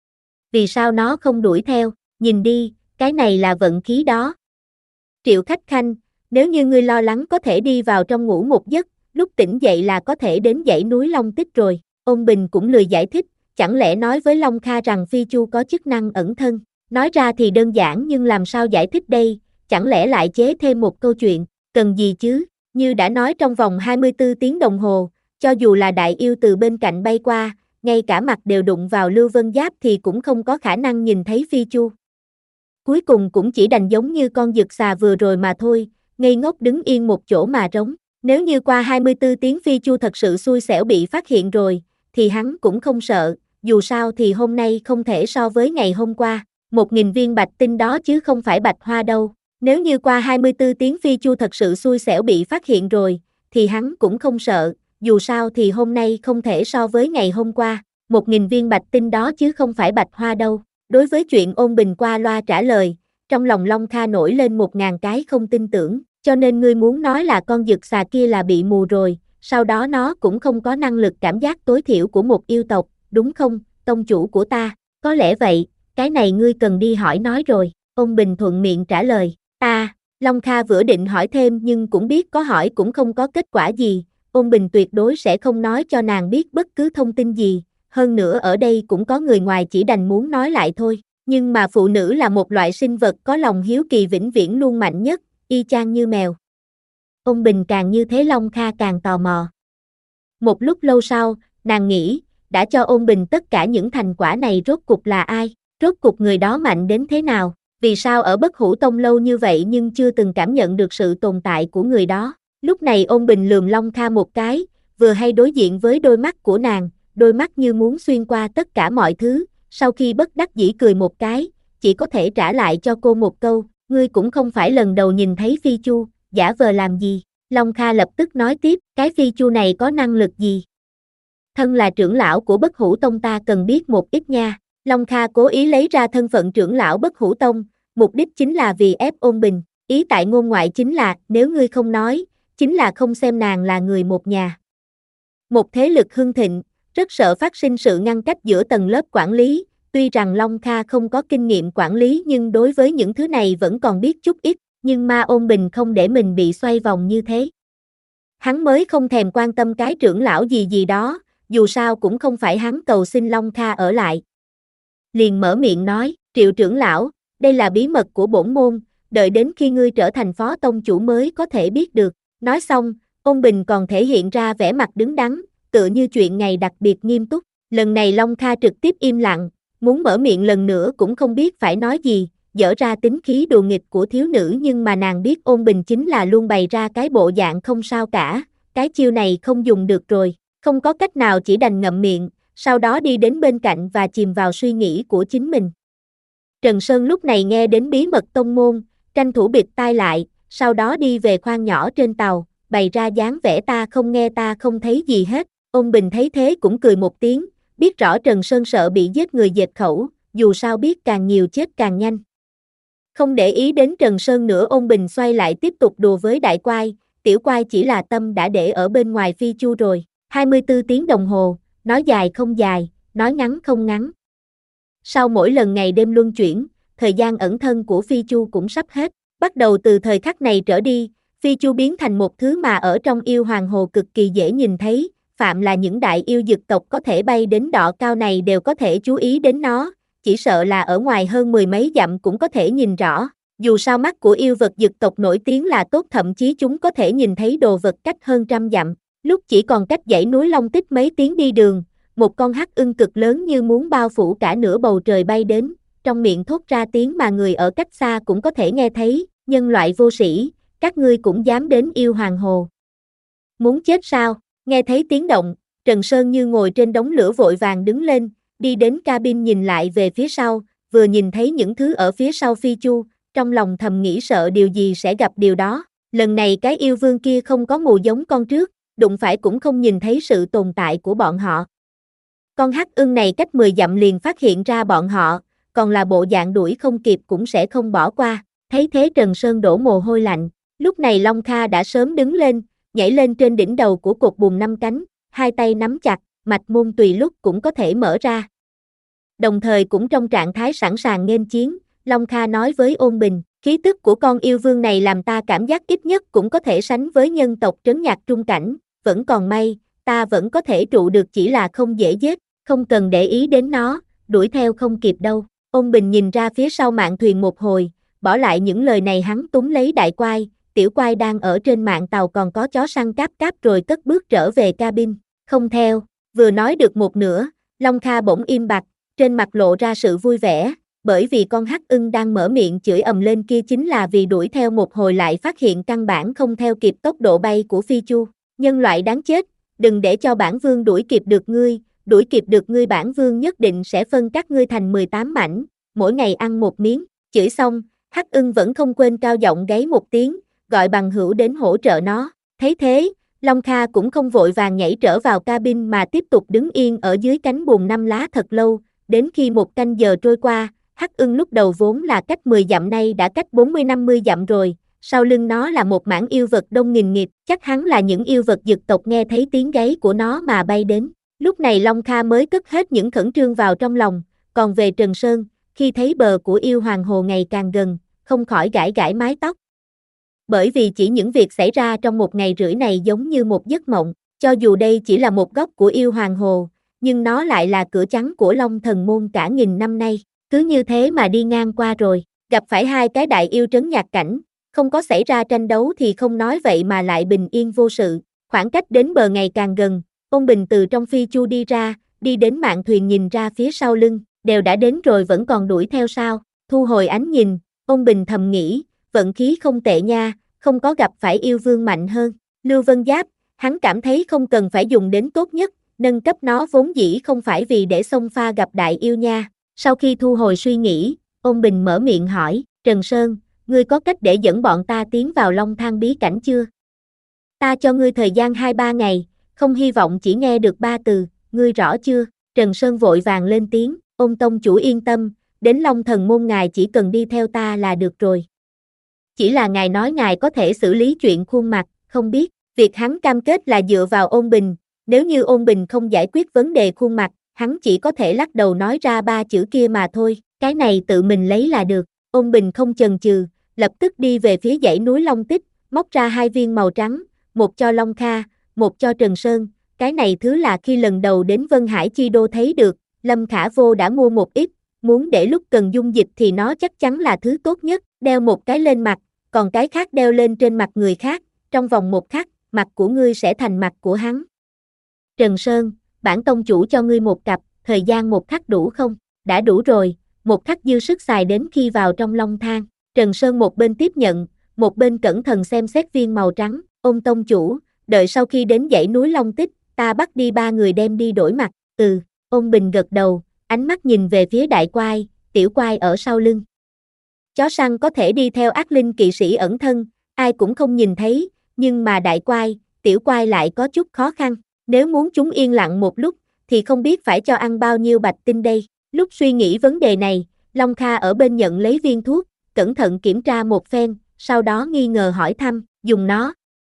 Vì sao nó không đuổi theo, nhìn đi, cái này là vận khí đó. Triệu Khách Khanh, nếu như ngươi lo lắng có thể đi vào trong ngủ một giấc, lúc tỉnh dậy là có thể đến dãy núi Long Tích rồi. Ôn Bình cũng lười giải thích, chẳng lẽ nói với Long Kha rằng Phi Chu có chức năng ẩn thân. Nói ra thì đơn giản nhưng làm sao giải thích đây, chẳng lẽ lại chế thêm một câu chuyện, cần gì chứ, như đã nói trong vòng hai mươi tư tiếng đồng hồ, cho dù là đại yêu từ bên cạnh bay qua, ngay cả mặt đều đụng vào Lưu Vân Giáp thì cũng không có khả năng nhìn thấy Phi Chu. Cuối cùng cũng chỉ đành giống như con dực xà vừa rồi mà thôi, ngây ngốc đứng yên một chỗ mà rống. Nếu như qua hai mươi tư tiếng Phi Chu thật sự xui xẻo bị phát hiện rồi, thì hắn cũng không sợ, dù sao thì hôm nay không thể so với ngày hôm qua, một nghìn viên bạch tinh đó chứ không phải bạch hoa đâu. Nếu như qua hai mươi tư tiếng Phi Chu thật sự xui xẻo bị phát hiện rồi, thì hắn cũng không sợ, dù sao thì hôm nay không thể so với ngày hôm qua, một nghìn viên bạch tinh đó chứ không phải bạch hoa đâu. Đối với chuyện Ôn Bình qua loa trả lời, trong lòng Long Kha nổi lên một ngàn cái không tin tưởng, cho nên ngươi muốn nói là con dực xà kia là bị mù rồi, sau đó nó cũng không có năng lực cảm giác tối thiểu của một yêu tộc, đúng không, tông chủ của ta, có lẽ vậy, cái này ngươi cần đi hỏi nói rồi. Ôn Bình thuận miệng trả lời, ta, Long Kha vừa định hỏi thêm nhưng cũng biết có hỏi cũng không có kết quả gì, Ôn Bình tuyệt đối sẽ không nói cho nàng biết bất cứ thông tin gì, hơn nữa ở đây cũng có người ngoài chỉ đành muốn nói lại thôi, nhưng mà phụ nữ là một loại sinh vật có lòng hiếu kỳ vĩnh viễn luôn mạnh nhất, y chang như mèo. Ôn Bình càng như thế Long Kha càng tò mò. Một lúc lâu sau, nàng nghĩ, đã cho Ôn Bình tất cả những thành quả này rốt cục là ai, rốt cục người đó mạnh đến thế nào, vì sao ở Bất Hủ Tông lâu như vậy nhưng chưa từng cảm nhận được sự tồn tại của người đó. Lúc này Ôn Bình lườm Long Kha một cái, vừa hay đối diện với đôi mắt của nàng, đôi mắt như muốn xuyên qua tất cả mọi thứ, sau khi bất đắc dĩ cười một cái, chỉ có thể trả lại cho cô một câu, ngươi cũng không phải lần đầu nhìn thấy Phi Chu, giả vờ làm gì. Long Kha lập tức nói tiếp, cái Phi Chu này có năng lực gì? Thân là trưởng lão của Bất Hủ Tông ta cần biết một ít nha. Long Kha cố ý lấy ra thân phận trưởng lão Bất Hủ Tông, mục đích chính là vì ép Ôn Bình, ý tại ngôn ngoại chính là, nếu ngươi không nói, chính là không xem nàng là người một nhà. Một thế lực hưng thịnh, rất sợ phát sinh sự ngăn cách giữa tầng lớp quản lý, tuy rằng Long Kha không có kinh nghiệm quản lý nhưng đối với những thứ này vẫn còn biết chút ít, nhưng mà Ôn Bình không để mình bị xoay vòng như thế. Hắn mới không thèm quan tâm cái trưởng lão gì gì đó, dù sao cũng không phải hắn cầu xin Long Kha ở lại. Liền mở miệng nói, Triệu trưởng lão, đây là bí mật của bổn môn, đợi đến khi ngươi trở thành phó tông chủ mới có thể biết được. Nói xong, Ôn Bình còn thể hiện ra vẻ mặt đứng đắn, tựa như chuyện ngày đặc biệt nghiêm túc. Lần này Long Kha trực tiếp im lặng, muốn mở miệng lần nữa cũng không biết phải nói gì, dở ra tính khí đùa nghịch của thiếu nữ nhưng mà nàng biết Ôn Bình chính là luôn bày ra cái bộ dạng không sao cả, cái chiêu này không dùng được rồi, không có cách nào chỉ đành ngậm miệng, sau đó đi đến bên cạnh và chìm vào suy nghĩ của chính mình. Trần Sơn lúc này nghe đến bí mật tông môn, tranh thủ bịt tai lại, sau đó đi về khoang nhỏ trên tàu, bày ra dáng vẻ ta không nghe ta không thấy gì hết. Ôn Bình thấy thế cũng cười một tiếng, biết rõ Trần Sơn sợ bị giết người dệt khẩu, dù sao biết càng nhiều chết càng nhanh. Không để ý đến Trần Sơn nữa Ôn Bình xoay lại tiếp tục đùa với đại quai, tiểu quai chỉ là tâm đã để ở bên ngoài Phi Chu rồi, hai mươi tư tiếng đồng hồ, nói dài không dài, nói ngắn không ngắn. Sau mỗi lần ngày đêm luân chuyển, thời gian ẩn thân của Phi Chu cũng sắp hết, bắt đầu từ thời khắc này trở đi, Phi Chu biến thành một thứ mà ở trong yêu hoàng hồ cực kỳ dễ nhìn thấy, phạm là những đại yêu dực tộc có thể bay đến đọ cao này đều có thể chú ý đến nó, chỉ sợ là ở ngoài hơn mười mấy dặm cũng có thể nhìn rõ, dù sao mắt của yêu vật dực tộc nổi tiếng là tốt thậm chí chúng có thể nhìn thấy đồ vật cách hơn trăm dặm, lúc chỉ còn cách dãy núi Long Tích mấy tiếng đi đường, một con hắc ưng cực lớn như muốn bao phủ cả nửa bầu trời bay đến, trong miệng thốt ra tiếng mà người ở cách xa cũng có thể nghe thấy, nhân loại vô sĩ, các ngươi cũng dám đến yêu hoàng hồ. Muốn chết sao? Nghe thấy tiếng động, Trần Sơn như ngồi trên đống lửa vội vàng đứng lên, đi đến cabin nhìn lại về phía sau, vừa nhìn thấy những thứ ở phía sau Phi Chu, trong lòng thầm nghĩ sợ điều gì sẽ gặp điều đó, lần này cái yêu vương kia không có mù giống con trước, đụng phải cũng không nhìn thấy sự tồn tại của bọn họ. Con hắc ưng này cách mười dặm liền phát hiện ra bọn họ, còn là bộ dạng đuổi không kịp cũng sẽ không bỏ qua. Thấy thế Trần Sơn đổ mồ hôi lạnh. Lúc này Long Kha đã sớm đứng lên, nhảy lên trên đỉnh đầu của cột buồm năm cánh, hai tay nắm chặt, mạch môn tùy lúc cũng có thể mở ra. Đồng thời cũng trong trạng thái sẵn sàng nghênh chiến, Long Kha nói với Ôn Bình, khí tức của con yêu vương này làm ta cảm giác ít nhất cũng có thể sánh với nhân tộc trấn nhạc trung cảnh, vẫn còn may, ta vẫn có thể trụ được chỉ là không dễ giết, không cần để ý đến nó, đuổi theo không kịp đâu. Ôn Bình nhìn ra phía sau mạn thuyền một hồi, bỏ lại những lời này hắn túm lấy đại quai, tiểu quai đang ở trên mạn tàu còn có chó săn cáp cáp rồi cất bước trở về cabin, không theo, vừa nói được một nửa, Long Kha bỗng im bặt, trên mặt lộ ra sự vui vẻ, bởi vì con hắc ưng đang mở miệng chửi ầm lên kia chính là vì đuổi theo một hồi lại phát hiện căn bản không theo kịp tốc độ bay của Phi Chu, nhân loại đáng chết, đừng để cho bản vương đuổi kịp được ngươi, đuổi kịp được ngươi bản vương nhất định sẽ phân các ngươi thành mười tám mảnh, mỗi ngày ăn một miếng, chửi xong, hắc ưng vẫn không quên cao giọng gáy một tiếng, gọi bằng hữu đến hỗ trợ nó, thấy thế, Long Kha cũng không vội vàng nhảy trở vào cabin mà tiếp tục đứng yên ở dưới cánh buồm năm lá thật lâu, đến khi một canh giờ trôi qua, hắc ưng lúc đầu vốn là cách mười dặm nay đã cách bốn mươi năm mươi dặm rồi, sau lưng nó là một mảng yêu vật đông nghìn nghịt, chắc hắn là những yêu vật dực tộc nghe thấy tiếng gáy của nó mà bay đến. Lúc này Long Kha mới cất hết những khẩn trương vào trong lòng, còn về Trần Sơn, khi thấy bờ của yêu hoàng hồ ngày càng gần, không khỏi gãi gãi mái tóc. Bởi vì chỉ những việc xảy ra trong một ngày rưỡi này giống như một giấc mộng, cho dù đây chỉ là một góc của yêu hoàng hồ, nhưng nó lại là cửa trắng của Long Thần Môn cả nghìn năm nay, cứ như thế mà đi ngang qua rồi, gặp phải hai cái đại yêu trấn nhạc cảnh, không có xảy ra tranh đấu thì không nói vậy mà lại bình yên vô sự, khoảng cách đến bờ ngày càng gần, Ôn Bình từ trong Phi Chu đi ra, đi đến mạn thuyền nhìn ra phía sau lưng, đều đã đến rồi vẫn còn đuổi theo sao, thu hồi ánh nhìn, Ôn Bình thầm nghĩ, vận khí không tệ nha, không có gặp phải yêu vương mạnh hơn, Lưu Vân Giáp, hắn cảm thấy không cần phải dùng đến tốt nhất, nâng cấp nó vốn dĩ không phải vì để xông pha gặp đại yêu nha. Sau khi thu hồi suy nghĩ, Ôn Bình mở miệng hỏi, Trần Sơn, ngươi có cách để dẫn bọn ta tiến vào Long Thang bí cảnh chưa? Ta cho ngươi thời gian hai ba ngày, không hy vọng chỉ nghe được ba từ, ngươi rõ chưa? Trần Sơn vội vàng lên tiếng, Ôn tông chủ yên tâm, đến Long Thần Môn ngài chỉ cần đi theo ta là được rồi. Chỉ là ngài nói ngài có thể xử lý chuyện khuôn mặt, không biết, việc hắn cam kết là dựa vào Ôn Bình, nếu như Ôn Bình không giải quyết vấn đề khuôn mặt, hắn chỉ có thể lắc đầu nói ra ba chữ kia mà thôi, cái này tự mình lấy là được. Ôn Bình không chần chừ, lập tức đi về phía dãy núi Long Tích, móc ra hai viên màu trắng, một cho Long Kha, một cho Trần Sơn, cái này thứ là khi lần đầu đến Vân Hải Chi Đô thấy được, Lâm Khả Vô đã mua một ít, muốn để lúc cần dung dịch thì nó chắc chắn là thứ tốt nhất, đeo một cái lên mặt, còn cái khác đeo lên trên mặt người khác, trong vòng một khắc, mặt của ngươi sẽ thành mặt của hắn. Trần Sơn, bản tông chủ cho ngươi một cặp, thời gian một khắc đủ không? Đã đủ rồi, một khắc dư sức xài đến khi vào trong Long Thang. Trần Sơn một bên tiếp nhận, một bên cẩn thận xem xét viên màu trắng, Ôn tông chủ, đợi sau khi đến dãy núi Long Tích, ta bắt đi ba người đem đi đổi mặt, ừ, Ôn Bình gật đầu, ánh mắt nhìn về phía đại quai, tiểu quai ở sau lưng. Chó săn có thể đi theo ác linh kỵ sĩ ẩn thân, ai cũng không nhìn thấy, nhưng mà đại quai, tiểu quai lại có chút khó khăn, nếu muốn chúng yên lặng một lúc, thì không biết phải cho ăn bao nhiêu bạch tinh đây. Lúc suy nghĩ vấn đề này, Long Kha ở bên nhận lấy viên thuốc, cẩn thận kiểm tra một phen, sau đó nghi ngờ hỏi thăm, dùng nó.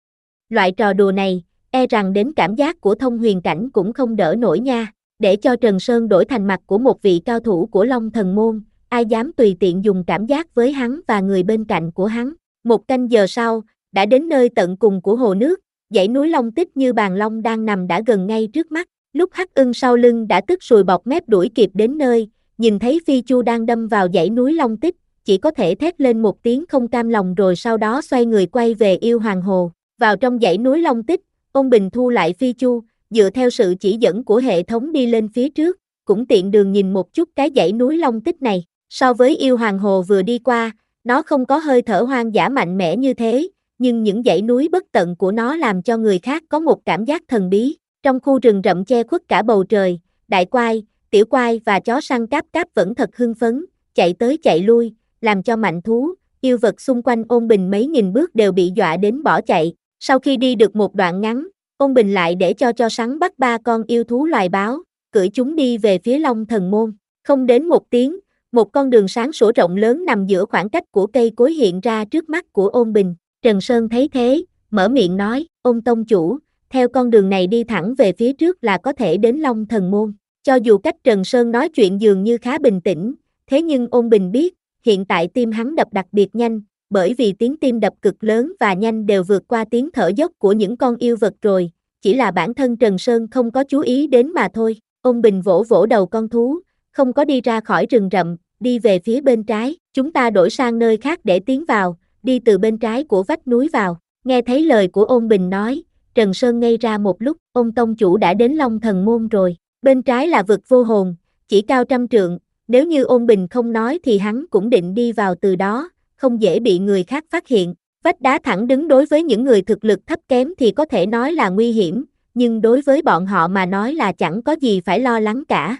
Loại trò đùa này, e rằng đến cảm giác của thông huyền cảnh cũng không đỡ nổi nha, để cho Trần Sơn đổi thành mặt của một vị cao thủ của Long Thần Môn, ai dám tùy tiện dùng cảm giác với hắn và người bên cạnh của hắn. Một canh giờ sau, đã đến nơi tận cùng của hồ nước, dãy núi Long Tích như bàn long đang nằm đã gần ngay trước mắt, lúc hắc ưng sau lưng đã tức sùi bọt mép đuổi kịp đến nơi, nhìn thấy Phi Chu đang đâm vào dãy núi Long Tích, chỉ có thể thét lên một tiếng không cam lòng rồi sau đó xoay người quay về yêu hoàng hồ, vào trong dãy núi Long Tích, Ôn Bình thu lại Phi Chu, dựa theo sự chỉ dẫn của hệ thống đi lên phía trước, cũng tiện đường nhìn một chút cái dãy núi Long Tích này, so với yêu hoàng hồ vừa đi qua, nó không có hơi thở hoang dã mạnh mẽ như thế, nhưng những dãy núi bất tận của nó làm cho người khác có một cảm giác thần bí. Trong khu rừng rậm che khuất cả bầu trời, đại quai, tiểu quai và chó săn cáp cáp vẫn thật hưng phấn, chạy tới chạy lui, làm cho mạnh thú, yêu vật xung quanh Ôn Bình mấy nghìn bước đều bị dọa đến bỏ chạy. Sau khi đi được một đoạn ngắn, Ôn Bình lại để cho cho sắn bắt ba con yêu thú loài báo, cưỡi chúng đi về phía Long Thần Môn. Không đến một tiếng, một con đường sáng sủa rộng lớn nằm giữa khoảng cách của cây cối hiện ra trước mắt của Ôn Bình. Trần Sơn thấy thế, mở miệng nói, Ôn tông chủ, theo con đường này đi thẳng về phía trước là có thể đến Long Thần Môn. Cho dù cách Trần Sơn nói chuyện dường như khá bình tĩnh, thế nhưng Ôn Bình biết, hiện tại tim hắn đập đặc biệt nhanh, bởi vì tiếng tim đập cực lớn và nhanh đều vượt qua tiếng thở dốc của những con yêu vật rồi, chỉ là bản thân Trần Sơn không có chú ý đến mà thôi. Ôn Bình vỗ vỗ đầu con thú, không có đi ra khỏi rừng rậm, đi về phía bên trái, chúng ta đổi sang nơi khác để tiến vào, đi từ bên trái của vách núi vào. Nghe thấy lời của Ôn Bình nói, Trần Sơn ngây ra một lúc, Ôn tông chủ đã đến Long Thần Môn rồi, bên trái là vực vô hồn, chỉ cao trăm trượng, nếu như Ôn Bình không nói thì hắn cũng định đi vào từ đó, không dễ bị người khác phát hiện. Vách đá thẳng đứng đối với những người thực lực thấp kém thì có thể nói là nguy hiểm, nhưng đối với bọn họ mà nói là chẳng có gì phải lo lắng cả.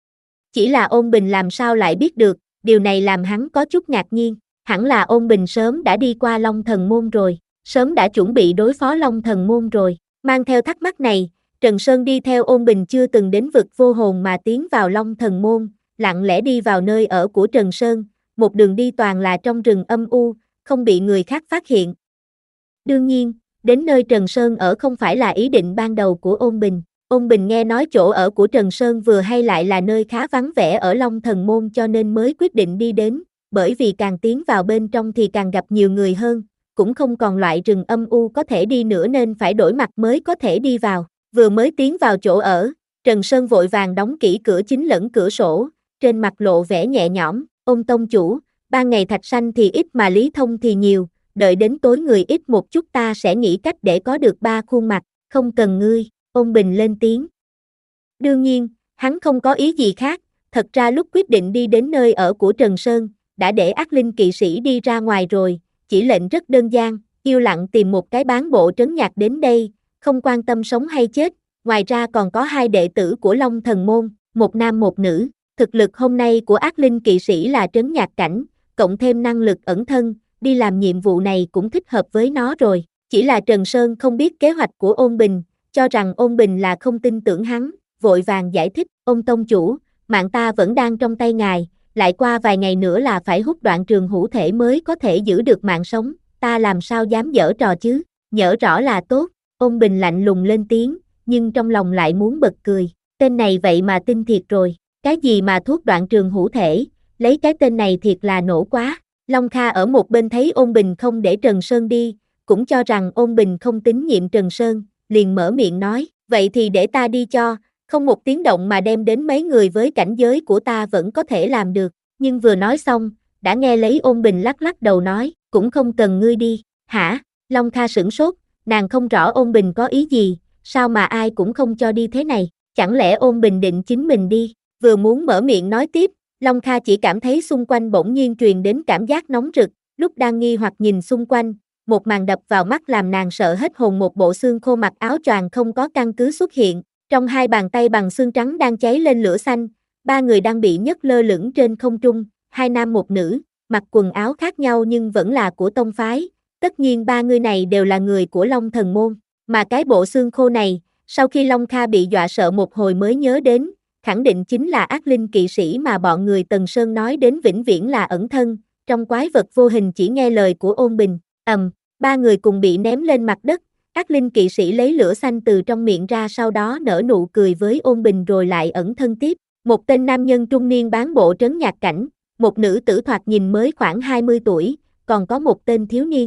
Chỉ là Ôn Bình làm sao lại biết được, điều này làm hắn có chút ngạc nhiên, hẳn là Ôn Bình sớm đã đi qua Long Thần Môn rồi, sớm đã chuẩn bị đối phó Long Thần Môn rồi. Mang theo thắc mắc này, Trần Sơn đi theo Ôn Bình chưa từng đến vực vô hồn mà tiến vào Long Thần Môn, lặng lẽ đi vào nơi ở của Trần Sơn, một đường đi toàn là trong rừng âm u, không bị người khác phát hiện. Đương nhiên, đến nơi Trần Sơn ở không phải là ý định ban đầu của Ôn Bình. Ôn Bình nghe nói chỗ ở của Trần Sơn vừa hay lại là nơi khá vắng vẻ ở Long Thần Môn cho nên mới quyết định đi đến, bởi vì càng tiến vào bên trong thì càng gặp nhiều người hơn, cũng không còn loại rừng âm u có thể đi nữa nên phải đổi mặt mới có thể đi vào. Vừa mới tiến vào chỗ ở, Trần Sơn vội vàng đóng kỹ cửa chính lẫn cửa sổ, trên mặt lộ vẻ nhẹ nhõm, Ôn tông chủ, ban ngày thạch xanh thì ít mà lý thông thì nhiều, đợi đến tối người ít một chút ta sẽ nghĩ cách để có được ba khuôn mặt, không cần ngươi, Ôn Bình lên tiếng. Đương nhiên, hắn không có ý gì khác, thật ra lúc quyết định đi đến nơi ở của Trần Sơn, đã để ác linh kỵ sĩ đi ra ngoài rồi, chỉ lệnh rất đơn giản, yêu lặng tìm một cái bán bộ trấn nhạc đến đây, không quan tâm sống hay chết, ngoài ra còn có hai đệ tử của Long Thần Môn, một nam một nữ, thực lực hôm nay của ác linh kỵ sĩ là trấn nhạc cảnh, cộng thêm năng lực ẩn thân, đi làm nhiệm vụ này cũng thích hợp với nó rồi, chỉ là Trần Sơn không biết kế hoạch của Ôn Bình, cho rằng Ôn Bình là không tin tưởng hắn, vội vàng giải thích, Ôn tông chủ, mạng ta vẫn đang trong tay ngài, lại qua vài ngày nữa là phải hút đoạn trường hữu thể mới có thể giữ được mạng sống, ta làm sao dám giở trò chứ, nhỡ rõ là tốt, Ôn Bình lạnh lùng lên tiếng, nhưng trong lòng lại muốn bật cười, tên này vậy mà tin thiệt rồi, cái gì mà thuốc đoạn trường hữu thể, lấy cái tên này thiệt là nổ quá. Long Kha ở một bên thấy Ôn Bình không để Trần Sơn đi, cũng cho rằng Ôn Bình không tín nhiệm Trần Sơn, liền mở miệng nói, vậy thì để ta đi cho, không một tiếng động mà đem đến mấy người với cảnh giới của ta vẫn có thể làm được, nhưng vừa nói xong, đã nghe lấy Ôn Bình lắc lắc đầu nói, cũng không cần ngươi đi, hả? Long Kha sửng sốt, nàng không rõ Ôn Bình có ý gì, sao mà ai cũng không cho đi thế này, chẳng lẽ Ôn Bình định chính mình đi, vừa muốn mở miệng nói tiếp, Long Kha chỉ cảm thấy xung quanh bỗng nhiên truyền đến cảm giác nóng rực, lúc đang nghi hoặc nhìn xung quanh, một màn đập vào mắt làm nàng sợ hết hồn, một bộ xương khô mặc áo choàng không có căn cứ xuất hiện, trong hai bàn tay bằng xương trắng đang cháy lên lửa xanh, ba người đang bị nhấc lơ lửng trên không trung, hai nam một nữ, mặc quần áo khác nhau nhưng vẫn là của tông phái, tất nhiên ba người này đều là người của Long Thần Môn, mà cái bộ xương khô này, sau khi Long Kha bị dọa sợ một hồi mới nhớ đến, khẳng định chính là ác linh kỵ sĩ mà bọn người Tần Sơn nói đến vĩnh viễn là ẩn thân, trong quái vật vô hình chỉ nghe lời của Ôn Bình, ầm, ba người cùng bị ném lên mặt đất, ác linh kỵ sĩ lấy lửa xanh từ trong miệng ra sau đó nở nụ cười với Ôn Bình rồi lại ẩn thân tiếp, một tên nam nhân trung niên bán bộ trấn nhạc cảnh, một nữ tử thoạt nhìn mới khoảng hai mươi tuổi, còn có một tên thiếu niên.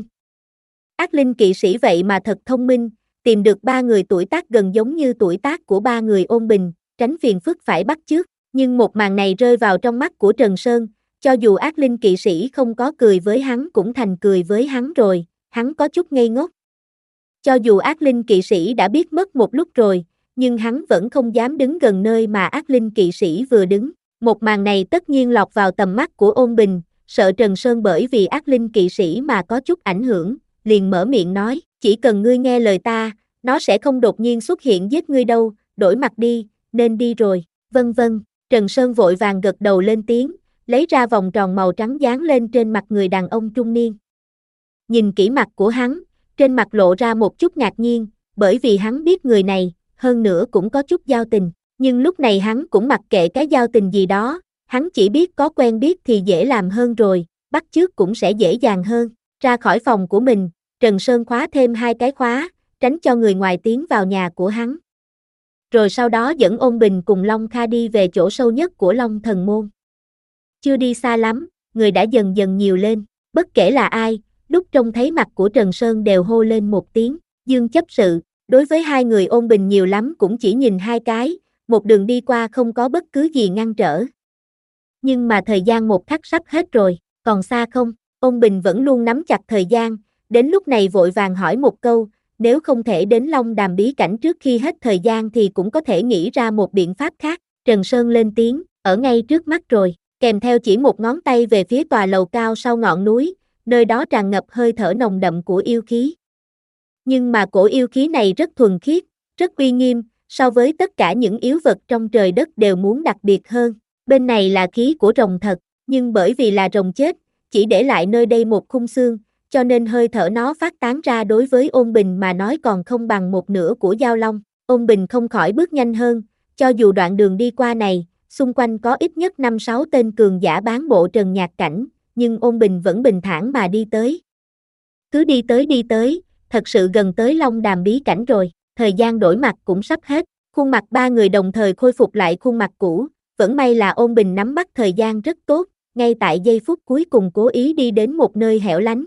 Ác linh kỵ sĩ vậy mà thật thông minh, tìm được ba người tuổi tác gần giống như tuổi tác của ba người Ôn Bình, tránh phiền phức phải bắt chước, nhưng một màn này rơi vào trong mắt của Trần Sơn, cho dù ác linh kỵ sĩ không có cười với hắn cũng thành cười với hắn rồi, hắn có chút ngây ngốc. Cho dù ác linh kỵ sĩ đã biết mất một lúc rồi, nhưng hắn vẫn không dám đứng gần nơi mà ác linh kỵ sĩ vừa đứng, một màn này tất nhiên lọt vào tầm mắt của Ôn Bình, sợ Trần Sơn bởi vì ác linh kỵ sĩ mà có chút ảnh hưởng, liền mở miệng nói, chỉ cần ngươi nghe lời ta, nó sẽ không đột nhiên xuất hiện giết ngươi đâu, đổi mặt đi, nên đi rồi, vân vân, Trần Sơn vội vàng gật đầu lên tiếng, lấy ra vòng tròn màu trắng dán lên trên mặt người đàn ông trung niên. Nhìn kỹ mặt của hắn, trên mặt lộ ra một chút ngạc nhiên, bởi vì hắn biết người này, hơn nữa cũng có chút giao tình, Nhưng lúc này hắn cũng mặc kệ cái giao tình gì đó, hắn chỉ biết có quen biết thì dễ làm hơn rồi, bắt chước cũng sẽ dễ dàng hơn. Ra khỏi phòng của mình, Trần Sơn khóa thêm hai cái khóa, tránh cho người ngoài tiến vào nhà của hắn. Rồi sau đó dẫn Ôn Bình cùng Long Kha đi về chỗ sâu nhất của Long Thần Môn. Chưa đi xa lắm, người đã dần dần nhiều lên, bất kể là ai, lúc trông thấy mặt của Trần Sơn đều hô lên một tiếng, Dương chấp sự. Đối với hai người Ôn Bình nhiều lắm cũng chỉ nhìn hai cái, một đường đi qua không có bất cứ gì ngăn trở. Nhưng mà thời gian một khắc sắp hết rồi, còn xa không? Ôn Bình vẫn luôn nắm chặt thời gian, đến lúc này vội vàng hỏi một câu, nếu không thể đến Long Đàm bí cảnh trước khi hết thời gian thì cũng có thể nghĩ ra một biện pháp khác. Trần Sơn lên tiếng, ở ngay trước mắt rồi, kèm theo chỉ một ngón tay về phía tòa lầu cao sau ngọn núi, nơi đó tràn ngập hơi thở nồng đậm của yêu khí. Nhưng mà cổ yêu khí này rất thuần khiết, rất uy nghiêm, so với tất cả những yếu vật trong trời đất đều muốn đặc biệt hơn. Bên này là khí của rồng thật, nhưng bởi vì là rồng chết, chỉ để lại nơi đây một khung xương, cho nên hơi thở nó phát tán ra đối với Ôn Bình mà nói còn không bằng một nửa của Giao Long. Ôn Bình không khỏi bước nhanh hơn, cho dù đoạn đường đi qua này, xung quanh có ít nhất năm sáu tên cường giả bán bộ trần nhạc cảnh, nhưng Ôn Bình vẫn bình thản mà đi tới. Cứ đi tới đi tới, thật sự gần tới Long Đàm bí cảnh rồi, thời gian đổi mặt cũng sắp hết, khuôn mặt ba người đồng thời khôi phục lại khuôn mặt cũ, vẫn may là Ôn Bình nắm bắt thời gian rất tốt, ngay tại giây phút cuối cùng cố ý đi đến một nơi hẻo lánh.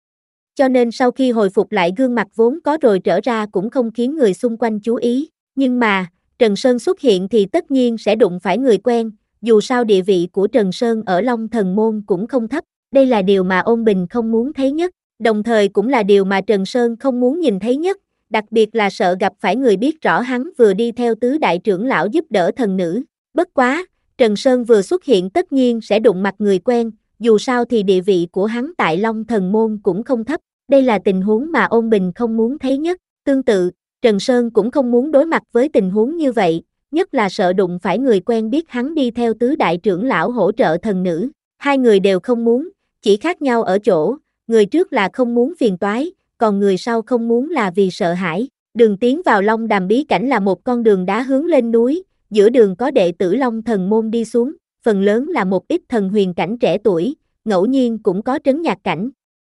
Cho nên sau khi hồi phục lại gương mặt vốn có rồi trở ra cũng không khiến người xung quanh chú ý, nhưng mà, Trần Sơn xuất hiện thì tất nhiên sẽ đụng phải người quen, dù sao địa vị của Trần Sơn ở Long Thần Môn cũng không thấp, đây là điều mà Ôn Bình không muốn thấy nhất, đồng thời cũng là điều mà Trần Sơn không muốn nhìn thấy nhất, đặc biệt là sợ gặp phải người biết rõ hắn vừa đi theo tứ đại trưởng lão giúp đỡ thần nữ. Bất quá, Trần Sơn vừa xuất hiện tất nhiên sẽ đụng mặt người quen, dù sao thì địa vị của hắn tại Long Thần Môn cũng không thấp, đây là tình huống mà Ôn Bình không muốn thấy nhất. Tương tự, Trần Sơn cũng không muốn đối mặt với tình huống như vậy, nhất là sợ đụng phải người quen biết hắn đi theo tứ đại trưởng lão hỗ trợ thần nữ. Hai người đều không muốn, chỉ khác nhau ở chỗ, người trước là không muốn phiền toái, còn người sau không muốn là vì sợ hãi. Đường tiến vào Long Đàm bí cảnh là một con đường đá hướng lên núi, giữa đường có đệ tử Long Thần Môn đi xuống, phần lớn là một ít thần huyền cảnh trẻ tuổi, ngẫu nhiên cũng có trấn nhạc cảnh.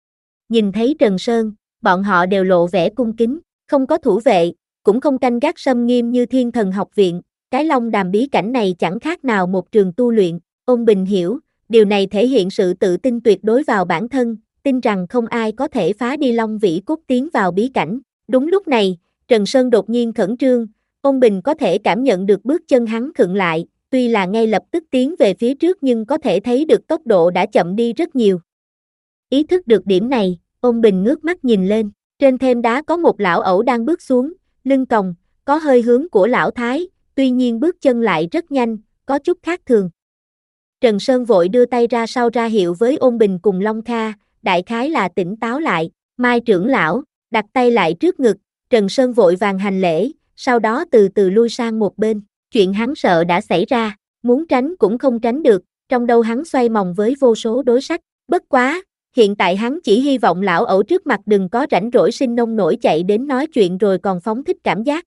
Nhìn thấy Trần Sơn, bọn họ đều lộ vẻ cung kính, không có thủ vệ, cũng không canh gác xâm nghiêm như Thiên Thần học viện, cái Long Đàm bí cảnh này chẳng khác nào một trường tu luyện. Ôn Bình hiểu, điều này thể hiện sự tự tin tuyệt đối vào bản thân, tin rằng không ai có thể phá đi Long Vĩ Cốt tiến vào bí cảnh. Đúng lúc này, Trần Sơn đột nhiên khẩn trương, Ôn Bình có thể cảm nhận được bước chân hắn khựng lại, tuy là ngay lập tức tiến về phía trước nhưng có thể thấy được tốc độ đã chậm đi rất nhiều. Ý thức được điểm này, Ôn Bình ngước mắt nhìn lên, trên thềm đá có một lão ẩu đang bước xuống, lưng còng, có hơi hướng của lão thái, tuy nhiên bước chân lại rất nhanh, có chút khác thường. Trần Sơn vội đưa tay ra sau ra hiệu với Ôn Bình cùng Long Kha, đại khái là tỉnh táo lại. Mai trưởng lão, đặt tay lại trước ngực, Trần Sơn vội vàng hành lễ, sau đó từ từ lui sang một bên. Chuyện hắn sợ đã xảy ra, muốn tránh cũng không tránh được, trong đầu hắn xoay vòng với vô số đối sách. Bất quá, hiện tại hắn chỉ hy vọng lão ẩu trước mặt đừng có rảnh rỗi sinh nông nổi chạy đến nói chuyện rồi còn phóng thích cảm giác.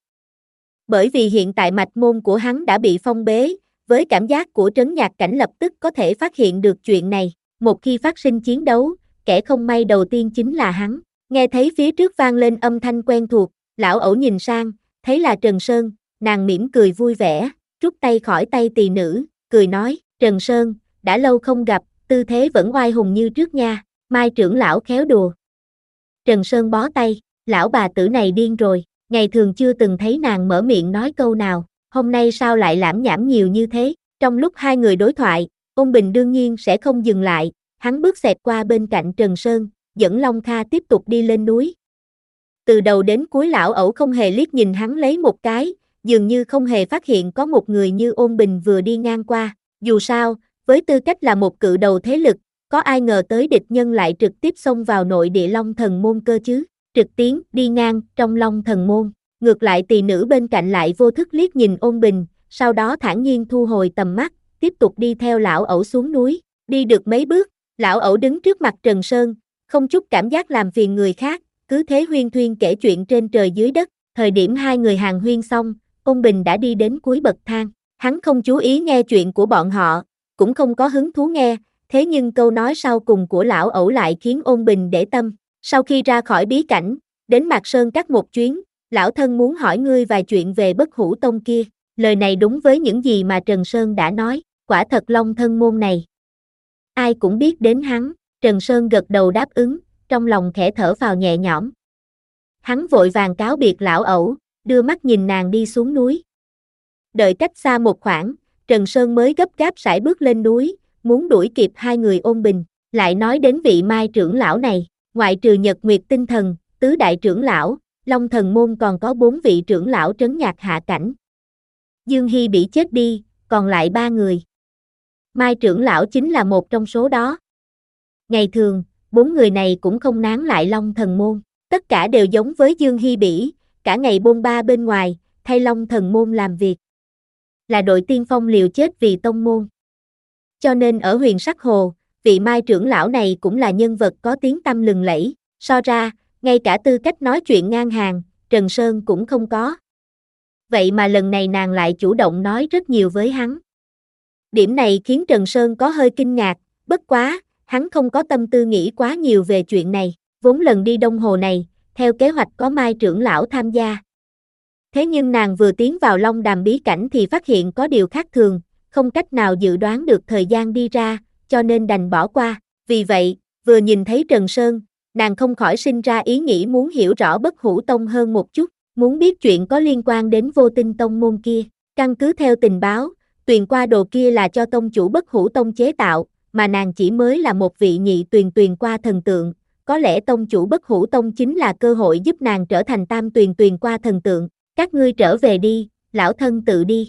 Bởi vì hiện tại mạch môn của hắn đã bị phong bế, với cảm giác của trấn nhạc cảnh lập tức có thể phát hiện được chuyện này. Một khi phát sinh chiến đấu, kẻ không may đầu tiên chính là hắn. Nghe thấy phía trước vang lên âm thanh quen thuộc, lão ẩu nhìn sang, thấy là Trần Sơn, nàng mỉm cười vui vẻ, rút tay khỏi tay tỳ nữ, cười nói, Trần Sơn, đã lâu không gặp, tư thế vẫn oai hùng như trước nha. Mai trưởng lão khéo đùa. Trần Sơn bó tay, lão bà tử này điên rồi, ngày thường chưa từng thấy nàng mở miệng nói câu nào, hôm nay sao lại lảm nhảm nhiều như thế. Trong lúc hai người đối thoại, Ôn Bình đương nhiên sẽ không dừng lại, hắn bước xẹt qua bên cạnh Trần Sơn, dẫn Long Kha tiếp tục đi lên núi. Từ đầu đến cuối lão ẩu không hề liếc nhìn hắn lấy một cái, dường như không hề phát hiện có một người như Ôn Bình vừa đi ngang qua. Dù sao, với tư cách là một cự đầu thế lực, có ai ngờ tới địch nhân lại trực tiếp xông vào nội địa Long Thần Môn cơ chứ, trực tiến đi ngang trong Long Thần Môn. Ngược lại tỳ nữ bên cạnh lại vô thức liếc nhìn Ôn Bình, sau đó thản nhiên thu hồi tầm mắt, tiếp tục đi theo lão ẩu xuống núi. Đi được mấy bước, lão ẩu đứng trước mặt Trần Sơn, không chút cảm giác làm phiền người khác, cứ thế huyên thuyên kể chuyện trên trời dưới đất. Thời điểm hai người hàng huyên xong, Ôn Bình đã đi đến cuối bậc thang, hắn không chú ý nghe chuyện của bọn họ, cũng không có hứng thú nghe, thế nhưng câu nói sau cùng của lão ẩu lại khiến Ôn Bình để tâm. Sau khi ra khỏi bí cảnh, đến Mạc Sơn Các một chuyến, lão thân muốn hỏi ngươi vài chuyện về Bất Hủ Tông kia. Lời này đúng với những gì mà Trần Sơn đã nói, quả thật Long Thân môn này. Ai cũng biết đến hắn, Trần Sơn gật đầu đáp ứng, trong lòng khẽ thở phào nhẹ nhõm. Hắn vội vàng cáo biệt lão ẩu, đưa mắt nhìn nàng đi xuống núi. Đợi cách xa một khoảng, Trần Sơn mới gấp gáp sải bước lên núi, muốn đuổi kịp hai người Ôn Bình. Lại nói đến vị Mai trưởng lão này, ngoại trừ Nhật Nguyệt Tinh Thần, tứ đại trưởng lão, Long Thần môn còn có bốn vị trưởng lão trấn nhạc hạ cảnh. Dương Hy bị chết đi, còn lại ba người. Mai trưởng lão chính là một trong số đó. Ngày thường, bốn người này cũng không nán lại Long Thần môn, tất cả đều giống với Dương Hy Bỉ, cả ngày bôn ba bên ngoài, thay Long Thần môn làm việc. Là đội tiên phong liều chết vì tông môn. Cho nên ở Huyền Sắc Hồ, vị Mai trưởng lão này cũng là nhân vật có tiếng tăm lừng lẫy, so ra, ngay cả tư cách nói chuyện ngang hàng, Trần Sơn cũng không có. Vậy mà lần này nàng lại chủ động nói rất nhiều với hắn. Điểm này khiến Trần Sơn có hơi kinh ngạc, bất quá, hắn không có tâm tư nghĩ quá nhiều về chuyện này, vốn lần đi Đông Hồ này, theo kế hoạch có Mai trưởng lão tham gia. Thế nhưng nàng vừa tiến vào Long Đàm bí cảnh thì phát hiện có điều khác thường, không cách nào dự đoán được thời gian đi ra, cho nên đành bỏ qua. Vì vậy, vừa nhìn thấy Trần Sơn, nàng không khỏi sinh ra ý nghĩ muốn hiểu rõ Bất Hủ Tông hơn một chút, muốn biết chuyện có liên quan đến Vô Tinh Tông môn kia. Căn cứ theo tình báo, tuyền qua đồ kia là cho tông chủ Bất Hủ Tông chế tạo, mà nàng chỉ mới là một vị nhị tuyền tuyền qua thần tượng, có lẽ tông chủ Bất Hủ Tông chính là cơ hội giúp nàng trở thành tam tuyền tuyền qua thần tượng. Các ngươi trở về đi, lão thân tự đi.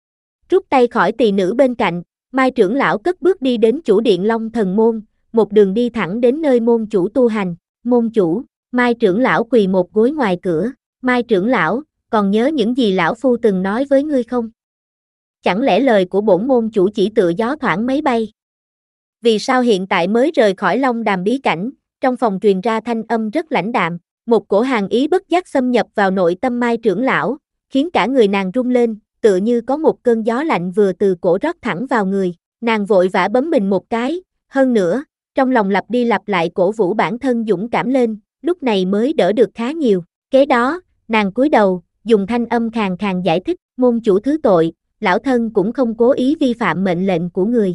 Rút tay khỏi tỳ nữ bên cạnh, Mai trưởng lão cất bước đi đến chủ điện Long Thần môn, một đường đi thẳng đến nơi môn chủ tu hành. Môn chủ, Mai trưởng lão quỳ một gối ngoài cửa. Mai trưởng lão, còn nhớ những gì lão phu từng nói với ngươi không? Chẳng lẽ lời của bổn môn chủ chỉ tựa gió thoảng mấy bay? Vì sao hiện tại mới rời khỏi Long Đàm bí cảnh? Trong phòng truyền ra thanh âm rất lãnh đạm, một cổ hàn ý bất giác xâm nhập vào nội tâm Mai trưởng lão, khiến cả người nàng rung lên, tựa như có một cơn gió lạnh vừa từ cổ rót thẳng vào người. Nàng vội vã bấm mình một cái, hơn nữa, trong lòng lặp đi lặp lại cổ vũ bản thân dũng cảm lên, lúc này mới đỡ được khá nhiều. Kế đó, nàng cúi đầu, dùng thanh âm khàn khàn giải thích, môn chủ thứ tội, lão thân cũng không cố ý vi phạm mệnh lệnh của người.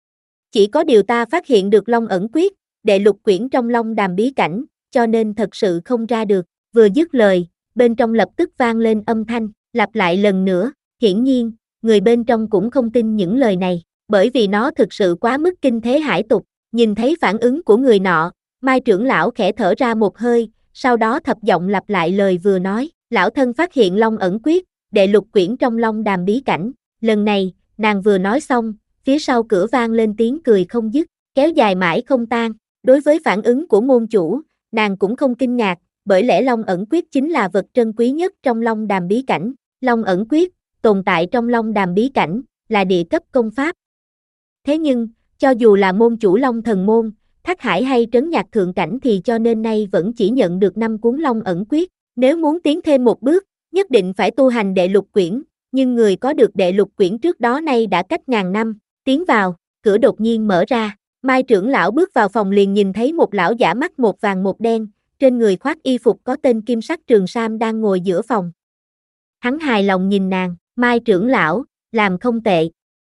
Chỉ có điều ta phát hiện được Long ẩn quyết, đệ lục quyển trong Long Đàm bí cảnh, cho nên thật sự không ra được. Vừa dứt lời, bên trong lập tức vang lên âm thanh, lặp lại lần nữa. Hiển nhiên, người bên trong cũng không tin những lời này, bởi vì nó thực sự quá mức kinh thế hải tục. Nhìn thấy phản ứng của người nọ, Mai trưởng lão khẽ thở ra một hơi, sau đó thập giọng lặp lại lời vừa nói. Lão thân phát hiện Long ẩn quyết, đệ lục quyển trong Long Đàm bí cảnh. Lần này, nàng vừa nói xong, phía sau cửa vang lên tiếng cười không dứt, kéo dài mãi không tan. Đối với phản ứng của môn chủ, nàng cũng không kinh ngạc, bởi lẽ Long ẩn quyết chính là vật trân quý nhất trong Long Đàm bí cảnh. Long ẩn quyết, tồn tại trong Long Đàm bí cảnh, là địa cấp công pháp. Thế nhưng, cho dù là môn chủ Long Thần môn, Thác Hải hay Trấn Nhạc thượng cảnh thì cho nên nay vẫn chỉ nhận được năm cuốn Long ẩn quyết. Nếu muốn tiến thêm một bước, nhất định phải tu hành đệ lục quyển, nhưng người có được đệ lục quyển trước đó nay đã cách ngàn năm. Tiến vào, cửa đột nhiên mở ra, Mai trưởng lão bước vào phòng liền nhìn thấy một lão giả mắt một vàng một đen, trên người khoác y phục có tên kim sắc trường sam đang ngồi giữa phòng. Hắn hài lòng nhìn nàng, Mai trưởng lão, làm không tệ.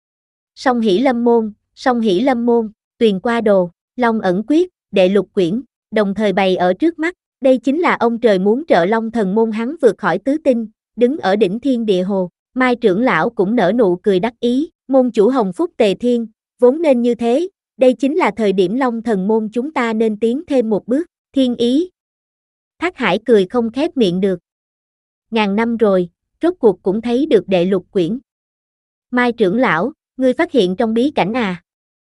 Song hỷ lâm môn, song hỷ lâm môn, tuyền qua đồ, Long ẩn quyết, đệ lục quyển, đồng thời bày ở trước mắt. Đây chính là ông trời muốn trợ Long Thần môn hắn vượt khỏi tứ tinh, đứng ở đỉnh thiên địa hồ. Mai trưởng lão cũng nở nụ cười đắc ý, môn chủ Hồng Phúc Tề Thiên, vốn nên như thế, đây chính là thời điểm Long Thần môn chúng ta nên tiến thêm một bước. Thiên ý. Thác Hải cười không khép miệng được. Ngàn năm rồi, rốt cuộc cũng thấy được đệ lục quyển. Mai trưởng lão, ngươi phát hiện trong bí cảnh à?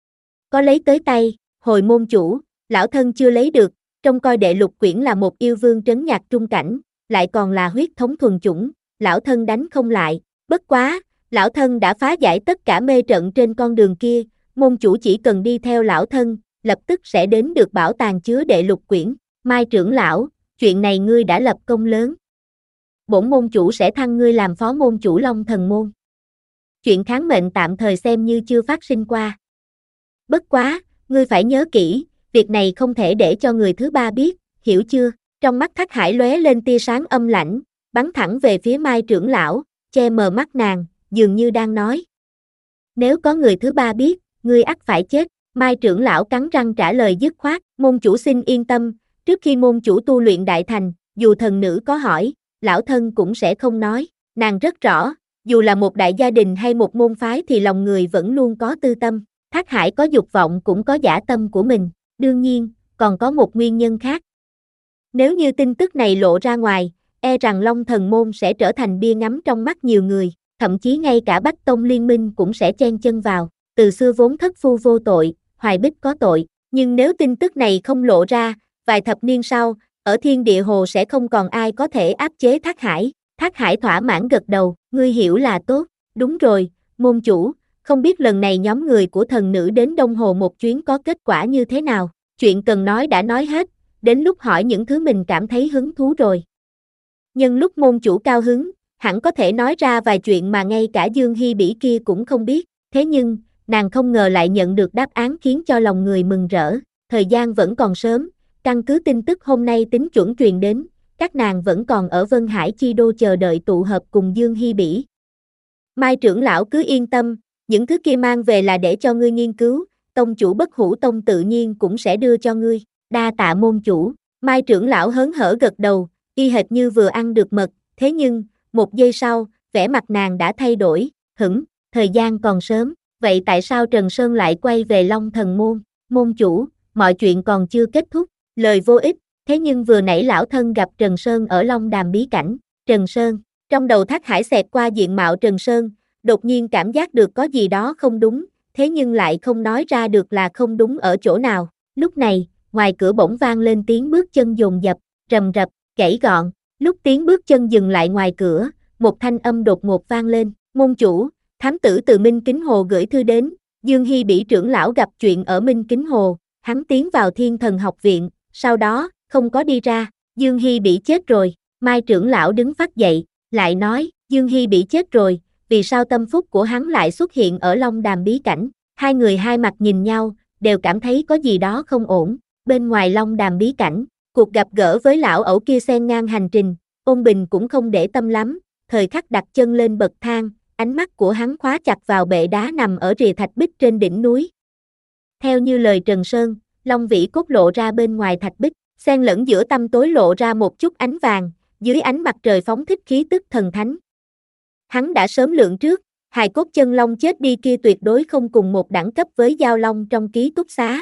Có lấy tới tay, hồi môn chủ, lão thân chưa lấy được, trông coi đệ lục quyển là một yêu vương trấn nhạc trung cảnh, lại còn là huyết thống thuần chủng, lão thân đánh không lại. Bất quá, lão thân đã phá giải tất cả mê trận trên con đường kia, môn chủ chỉ cần đi theo lão thân, lập tức sẽ đến được bảo tàng chứa đệ lục quyển. Mai trưởng lão, chuyện này ngươi đã lập công lớn. bổn môn chủ sẽ thăng ngươi làm phó môn chủ Long Thần môn. Chuyện kháng mệnh tạm thời xem như chưa phát sinh qua. Bất quá, ngươi phải nhớ kỹ, việc này không thể để cho người thứ ba biết, hiểu chưa? Trong mắt Thác Hải lóe lên tia sáng âm lãnh, bắn thẳng về phía Mai trưởng lão, che mờ mắt nàng, dường như đang nói. Nếu có người thứ ba biết, ngươi ắt phải chết. Mai trưởng lão cắn răng trả lời dứt khoát, môn chủ xin yên tâm, trước khi môn chủ tu luyện đại thành, dù thần nữ có hỏi, lão thân cũng sẽ không nói. Nàng rất rõ, dù là một đại gia đình hay một môn phái thì lòng người vẫn luôn có tư tâm. Thác Hải có dục vọng cũng có dã tâm của mình, đương nhiên, còn có một nguyên nhân khác. Nếu như tin tức này lộ ra ngoài, e rằng Long Thần môn sẽ trở thành bia ngắm trong mắt nhiều người, thậm chí ngay cả Bách Tông liên minh cũng sẽ chen chân vào. Từ xưa vốn thất phu vô tội, Hoài Bích có tội, nhưng nếu tin tức này không lộ ra, vài thập niên sau, ở Thiên Địa Hồ sẽ không còn ai có thể áp chế Thác Hải. Thác Hải thỏa mãn gật đầu, ngươi hiểu là tốt. Đúng rồi, môn chủ, không biết lần này nhóm người của thần nữ đến Đông Hồ một chuyến có kết quả như thế nào. Chuyện cần nói đã nói hết, đến lúc hỏi những thứ mình cảm thấy hứng thú rồi. Nhân lúc môn chủ cao hứng, hẳn có thể nói ra vài chuyện mà ngay cả Dương Hy Bỉ kia cũng không biết. Thế nhưng, nàng không ngờ lại nhận được đáp án khiến cho lòng người mừng rỡ. Thời gian vẫn còn sớm, căn cứ tin tức hôm nay tính chuẩn truyền đến, các nàng vẫn còn ở Vân Hải Chi Đô chờ đợi tụ hợp cùng Dương Hy Bỉ. Mai trưởng lão cứ yên tâm, những thứ kia mang về là để cho ngươi nghiên cứu, tông chủ Bất Hủ Tông tự nhiên cũng sẽ đưa cho ngươi. Đa tạ môn chủ. Mai trưởng lão hớn hở gật đầu, y hệt như vừa ăn được mật, thế nhưng, một giây sau, vẻ mặt nàng đã thay đổi, hửng, thời gian còn sớm, vậy tại sao Trần Sơn lại quay về Long Thần môn? Môn chủ, mọi chuyện còn chưa kết thúc, lời vô ích, thế nhưng vừa nãy lão thân gặp Trần Sơn ở Long Đàm bí cảnh. Trần Sơn, trong đầu Thác Hải xẹt qua diện mạo Trần Sơn, đột nhiên cảm giác được có gì đó không đúng, thế nhưng lại không nói ra được là không đúng ở chỗ nào. Lúc này, ngoài cửa bỗng vang lên tiếng bước chân dồn dập, rầm rập, gãy gọn. Lúc tiếng bước chân dừng lại ngoài cửa, một thanh âm đột ngột vang lên, môn chủ, thám tử từ Minh Kính Hồ gửi thư đến, Dương Hy Bỉ trưởng lão gặp chuyện ở Minh Kính Hồ, hắn tiến vào Thiên Thần học viện, sau đó, không có đi ra, Dương Hy Bỉ chết rồi. Mai trưởng lão đứng phát dậy, lại nói, Dương Hy Bỉ chết rồi, vì sao tâm phúc của hắn lại xuất hiện ở Long Đàm bí cảnh? Hai người hai mặt nhìn nhau, đều cảm thấy có gì đó không ổn. Bên ngoài Long Đàm bí cảnh, cuộc gặp gỡ với lão ẩu kia xen ngang hành trình, Ôn Bình cũng không để tâm lắm, thời khắc đặt chân lên bậc thang, ánh mắt của hắn khóa chặt vào bệ đá nằm ở rìa thạch bích trên đỉnh núi. Theo như lời Trần Sơn, Long Vĩ cốt lộ ra bên ngoài thạch bích, xen lẫn giữa tăm tối lộ ra một chút ánh vàng, dưới ánh mặt trời phóng thích khí tức thần thánh. Hắn đã sớm lượng trước, hài cốt chân long chết đi kia tuyệt đối không cùng một đẳng cấp với giao long trong ký túc xá.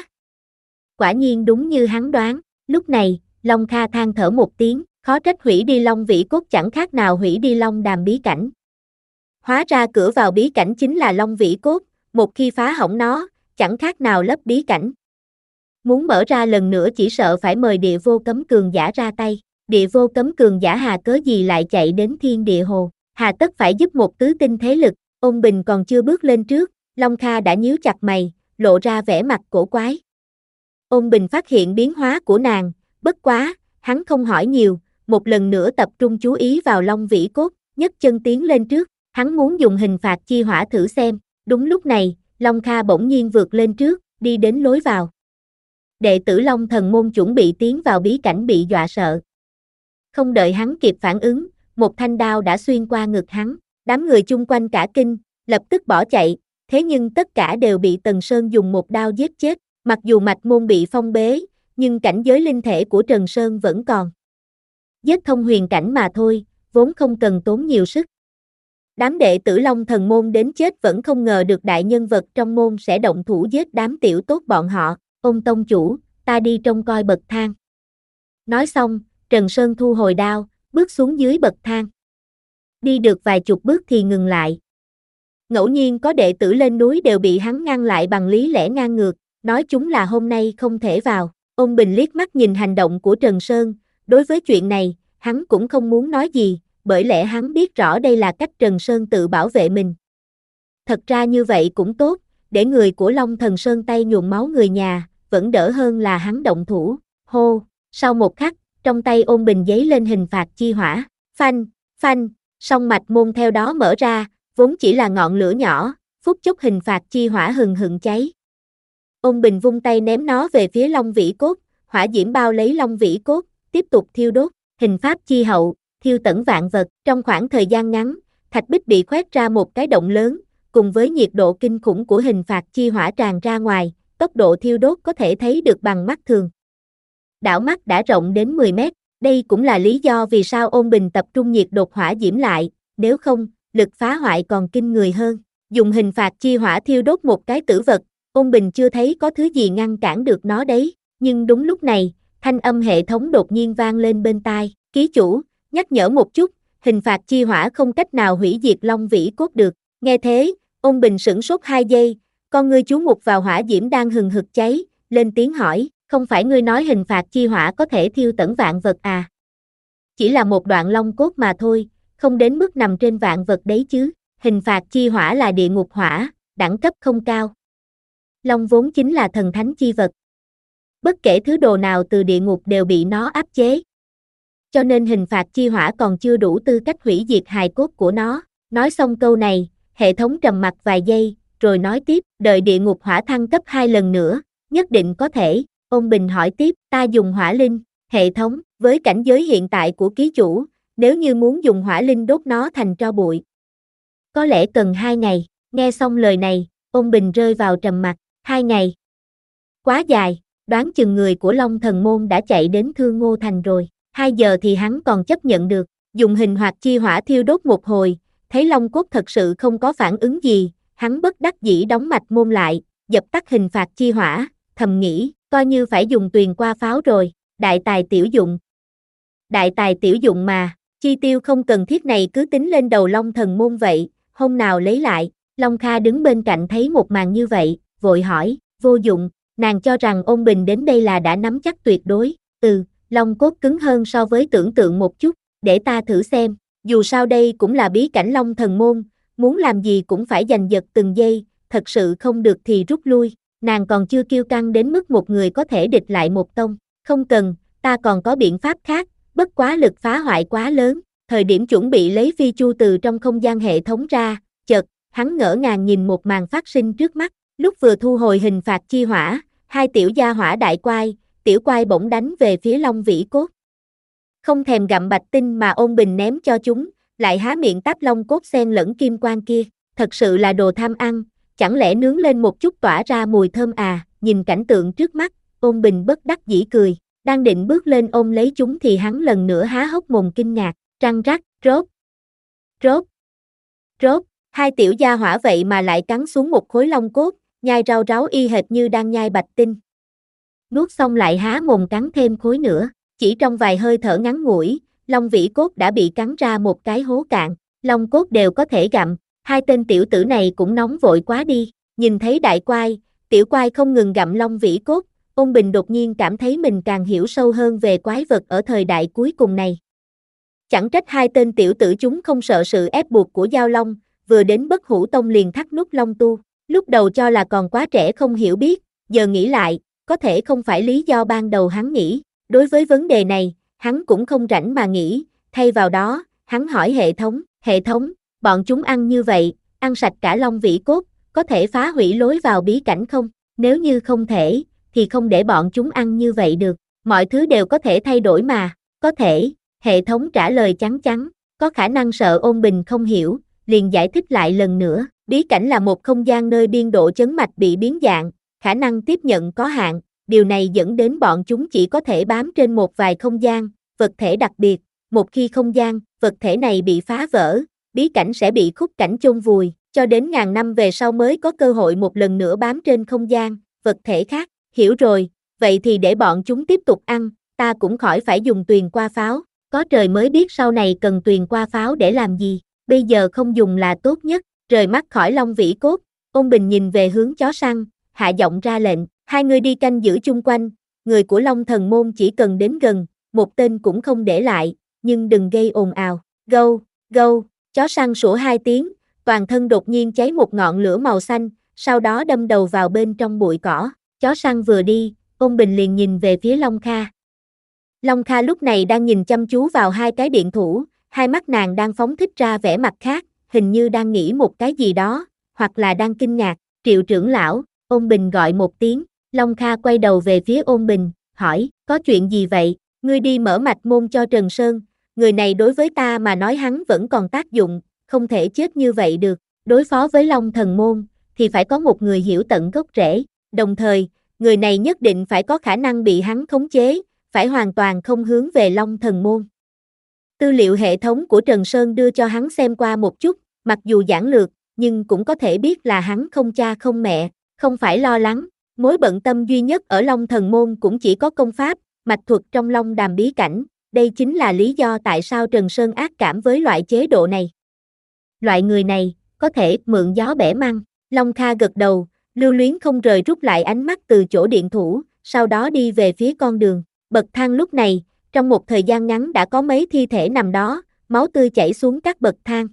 Quả nhiên đúng như hắn đoán, lúc này, Long Kha than thở một tiếng, khó trách hủy đi Long Vĩ cốt chẳng khác nào hủy đi Long Đàm bí cảnh. Hóa ra cửa vào bí cảnh chính là Long Vĩ cốt, một khi phá hỏng nó, chẳng khác nào lấp bí cảnh. Muốn mở ra lần nữa chỉ sợ phải mời địa vô cấm cường giả ra tay, địa vô cấm cường giả hà cớ gì lại chạy đến Thiên Địa Hồ, hà tất phải giúp một tứ tinh thế lực. Ôn Bình còn chưa bước lên trước, Long Kha đã nhíu chặt mày, lộ ra vẻ mặt cổ quái. Ôn Bình phát hiện biến hóa của nàng, bất quá, hắn không hỏi nhiều, một lần nữa tập trung chú ý vào Long Vĩ cốt, nhấc chân tiến lên trước, hắn muốn dùng hình phạt chi hỏa thử xem. Đúng lúc này, Long Kha bỗng nhiên vượt lên trước, đi đến lối vào. Đệ tử Long Thần môn chuẩn bị tiến vào bí cảnh bị dọa sợ. Không đợi hắn kịp phản ứng, một thanh đao đã xuyên qua ngực hắn, đám người chung quanh cả kinh, lập tức bỏ chạy, thế nhưng tất cả đều bị Tần Sơn dùng một đao giết chết, mặc dù mạch môn bị phong bế, nhưng cảnh giới linh thể của Trần Sơn vẫn còn. Giết thông huyền cảnh mà thôi, vốn không cần tốn nhiều sức. Đám đệ tử Long Thần môn đến chết vẫn không ngờ được đại nhân vật trong môn sẽ động thủ giết đám tiểu tốt bọn họ. Ôn tông chủ, ta đi trông coi bậc thang. Nói xong, Trần Sơn thu hồi đao, bước xuống dưới bậc thang. Đi được vài chục bước thì ngừng lại. Ngẫu nhiên có đệ tử lên núi đều bị hắn ngăn lại bằng lý lẽ ngang ngược, nói chúng là hôm nay không thể vào. Ôn Bình liếc mắt nhìn hành động của Trần Sơn, đối với chuyện này, hắn cũng không muốn nói gì, bởi lẽ hắn biết rõ đây là cách Trần Sơn tự bảo vệ mình. Thật ra như vậy cũng tốt, để người của Long Thần Sơn tay nhuộm máu người nhà, vẫn đỡ hơn là hắn động thủ. Hô, sau một khắc, trong tay Ôn Bình giấy lên hình phạt chi hỏa, phanh, Phanh, song mạch môn theo đó mở ra, vốn chỉ là ngọn lửa nhỏ, phút chốc hình phạt chi hỏa hừng hừng cháy. Ôn Bình vung tay ném nó về phía Long Vĩ Cốt, hỏa diễm bao lấy Long Vĩ Cốt, tiếp tục thiêu đốt, hình pháp chi hậu, thiêu tận vạn vật. Trong khoảng thời gian ngắn, thạch bích bị khoét ra một cái động lớn, cùng với nhiệt độ kinh khủng của hình phạt chi hỏa tràn ra ngoài, tốc độ thiêu đốt có thể thấy được bằng mắt thường. Đảo mắt đã rộng đến mười mét, đây cũng là lý do vì sao Ôn Bình tập trung nhiệt đột hỏa diễm lại, nếu không, lực phá hoại còn kinh người hơn. Dùng hình phạt chi hỏa thiêu đốt một cái tử vật, Ôn Bình chưa thấy có thứ gì ngăn cản được nó đấy, nhưng đúng lúc này, thanh âm hệ thống đột nhiên vang lên bên tai, ký chủ, nhắc nhở một chút, hình phạt chi hỏa không cách nào hủy diệt Long Vĩ Cốt được. Nghe thế, Ôn Bình sửng sốt hai giây, con ngươi chú mục vào hỏa diễm đang hừng hực cháy, lên tiếng hỏi, không phải ngươi nói hình phạt chi hỏa có thể thiêu tận vạn vật à? Chỉ là một đoạn long cốt mà thôi, không đến mức nằm trên vạn vật đấy chứ, hình phạt chi hỏa là địa ngục hỏa, đẳng cấp không cao. Long vốn chính là thần thánh chi vật. Bất kể thứ đồ nào từ địa ngục đều bị nó áp chế. Cho nên hình phạt chi hỏa còn chưa đủ tư cách hủy diệt hài cốt của nó. Nói xong câu này, hệ thống trầm mặc vài giây, rồi nói tiếp, đợi địa ngục hỏa thăng cấp hai lần nữa, nhất định có thể. Ôn Bình hỏi tiếp, ta dùng hỏa linh, hệ thống, với cảnh giới hiện tại của ký chủ, nếu như muốn dùng hỏa linh đốt nó thành tro bụi, có lẽ cần hai ngày. Nghe xong lời này, Ôn Bình rơi vào trầm mặc, hai ngày. Quá dài, đoán chừng người của Long Thần Môn đã chạy đến Thương Ngô Thành rồi, hai giờ thì hắn còn chấp nhận được, dùng hình hoạt chi hỏa thiêu đốt một hồi, thấy Long Cốt thật sự không có phản ứng gì, hắn bất đắc dĩ đóng mạch môn lại, dập tắt hình phạt chi hỏa, thầm nghĩ, coi như phải dùng tuyền qua pháo rồi, đại tài tiểu dụng. Đại tài tiểu dụng mà, chi tiêu không cần thiết này cứ tính lên đầu Long Thần Môn vậy, hôm nào lấy lại. Long Kha đứng bên cạnh thấy một màn như vậy, vội hỏi, vô dụng, nàng cho rằng Ôn Bình đến đây là đã nắm chắc tuyệt đối, ừ, Long Cốt cứng hơn so với tưởng tượng một chút, để ta thử xem, dù sao đây cũng là bí cảnh Long Thần Môn, muốn làm gì cũng phải giành giật từng giây, thật sự không được thì rút lui, nàng còn chưa kiêu căng đến mức một người có thể địch lại một tông, không cần, ta còn có biện pháp khác, bất quá lực phá hoại quá lớn, thời điểm chuẩn bị lấy phi chu từ trong không gian hệ thống ra, chợt, hắn ngỡ ngàng nhìn một màn phát sinh trước mắt, lúc vừa thu hồi hình phạt chi hỏa, hai tiểu gia hỏa đại quai, tiểu quai bỗng đánh về phía Long Vĩ Cốt. Không thèm gặm bạch tinh mà Ôn Bình ném cho chúng, lại há miệng táp Long Cốt xen lẫn kim quang kia, thật sự là đồ tham ăn, chẳng lẽ nướng lên một chút tỏa ra mùi thơm à, nhìn cảnh tượng trước mắt, Ôn Bình bất đắc dĩ cười, đang định bước lên ôm lấy chúng thì hắn lần nữa há hốc mồm kinh ngạc, răng rắc, rốt, rốt, rốt. Hai tiểu gia hỏa vậy mà lại cắn xuống một khối long cốt, nhai rau ráu y hệt như đang nhai bạch tinh. Nuốt xong lại há mồm cắn thêm khối nữa, chỉ trong vài hơi thở ngắn ngủi, Long Vĩ Cốt đã bị cắn ra một cái hố cạn, long cốt đều có thể gặm, hai tên tiểu tử này cũng nóng vội quá đi, nhìn thấy đại quai, tiểu quai không ngừng gặm Long Vĩ Cốt, Ôn Bình đột nhiên cảm thấy mình càng hiểu sâu hơn về quái vật ở thời đại cuối cùng này. Chẳng trách hai tên tiểu tử chúng không sợ sự ép buộc của Giao Long, vừa đến Bất Hủ Tông liền thắt nút Long Tu, lúc đầu cho là còn quá trẻ không hiểu biết, giờ nghĩ lại, có thể không phải lý do ban đầu hắn nghĩ, đối với vấn đề này, hắn cũng không rảnh mà nghĩ, thay vào đó, hắn hỏi hệ thống, hệ thống, bọn chúng ăn như vậy, ăn sạch cả Long Vĩ Cốt, có thể phá hủy lối vào bí cảnh không? Nếu như không thể, thì không để bọn chúng ăn như vậy được, mọi thứ đều có thể thay đổi mà, có thể, hệ thống trả lời chắn chắn, có khả năng sợ Ôn Bình không hiểu, liền giải thích lại lần nữa, bí cảnh là một không gian nơi biên độ chấn mạch bị biến dạng, khả năng tiếp nhận có hạn, điều này dẫn đến bọn chúng chỉ có thể bám trên một vài không gian, vật thể đặc biệt, một khi không gian, vật thể này bị phá vỡ, bí cảnh sẽ bị khúc cảnh chôn vùi, cho đến ngàn năm về sau mới có cơ hội một lần nữa bám trên không gian, vật thể khác, hiểu rồi, vậy thì để bọn chúng tiếp tục ăn, ta cũng khỏi phải dùng tuyền qua pháo, có trời mới biết sau này cần tuyền qua pháo để làm gì. Bây giờ không dùng là tốt nhất, rời mắt khỏi Long Vĩ Cốt, Ôn Bình nhìn về hướng chó săn, hạ giọng ra lệnh, hai người đi canh giữ chung quanh, người của Long Thần Môn chỉ cần đến gần, một tên cũng không để lại, nhưng đừng gây ồn ào, gâu, gâu, chó săn sủa hai tiếng, toàn thân đột nhiên cháy một ngọn lửa màu xanh, sau đó đâm đầu vào bên trong bụi cỏ, chó săn vừa đi, Ôn Bình liền nhìn về phía Long Kha. Long Kha lúc này đang nhìn chăm chú vào hai cái điện thủ, hai mắt nàng đang phóng thích ra vẻ mặt khác, hình như đang nghĩ một cái gì đó, hoặc là đang kinh ngạc. Triệu trưởng lão, Ôn Bình gọi một tiếng, Long Kha quay đầu về phía Ôn Bình, hỏi, có chuyện gì vậy? Ngươi đi mở mạch môn cho Trần Sơn, người này đối với ta mà nói hắn vẫn còn tác dụng, không thể chết như vậy được. Đối phó với Long Thần Môn, thì phải có một người hiểu tận gốc rễ, đồng thời, người này nhất định phải có khả năng bị hắn khống chế, phải hoàn toàn không hướng về Long Thần Môn. Tư liệu hệ thống của Trần Sơn đưa cho hắn xem qua một chút, mặc dù giản lược, nhưng cũng có thể biết là hắn không cha không mẹ, không phải lo lắng. Mối bận tâm duy nhất ở Long Thần Môn cũng chỉ có công pháp, mạch thuật trong Long Đàm bí cảnh, đây chính là lý do tại sao Trần Sơn ác cảm với loại chế độ này. Loại người này, có thể mượn gió bẻ măng. Long Kha gật đầu, lưu luyến không rời rút lại ánh mắt từ chỗ điện thủ, sau đó đi về phía con đường. Bậc thang lúc này, trong một thời gian ngắn đã có mấy thi thể nằm đó, máu tươi chảy xuống các bậc thang.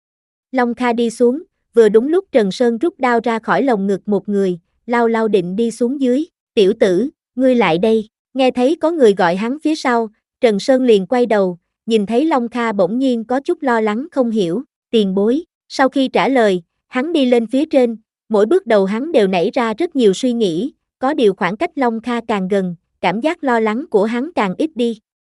Long Kha đi xuống, vừa đúng lúc Trần Sơn rút đao ra khỏi lồng ngực một người, lao lao định đi xuống dưới. Tiểu tử, ngươi lại đây. Nghe thấy có người gọi hắn phía sau, Trần Sơn liền quay đầu, nhìn thấy Long Kha bỗng nhiên có chút lo lắng không hiểu. Tiền bối. Sau khi trả lời, hắn đi lên phía trên, mỗi bước đầu hắn đều nảy ra rất nhiều suy nghĩ, có điều khoảng cách Long Kha càng gần, cảm giác lo lắng của hắn càng ít đi.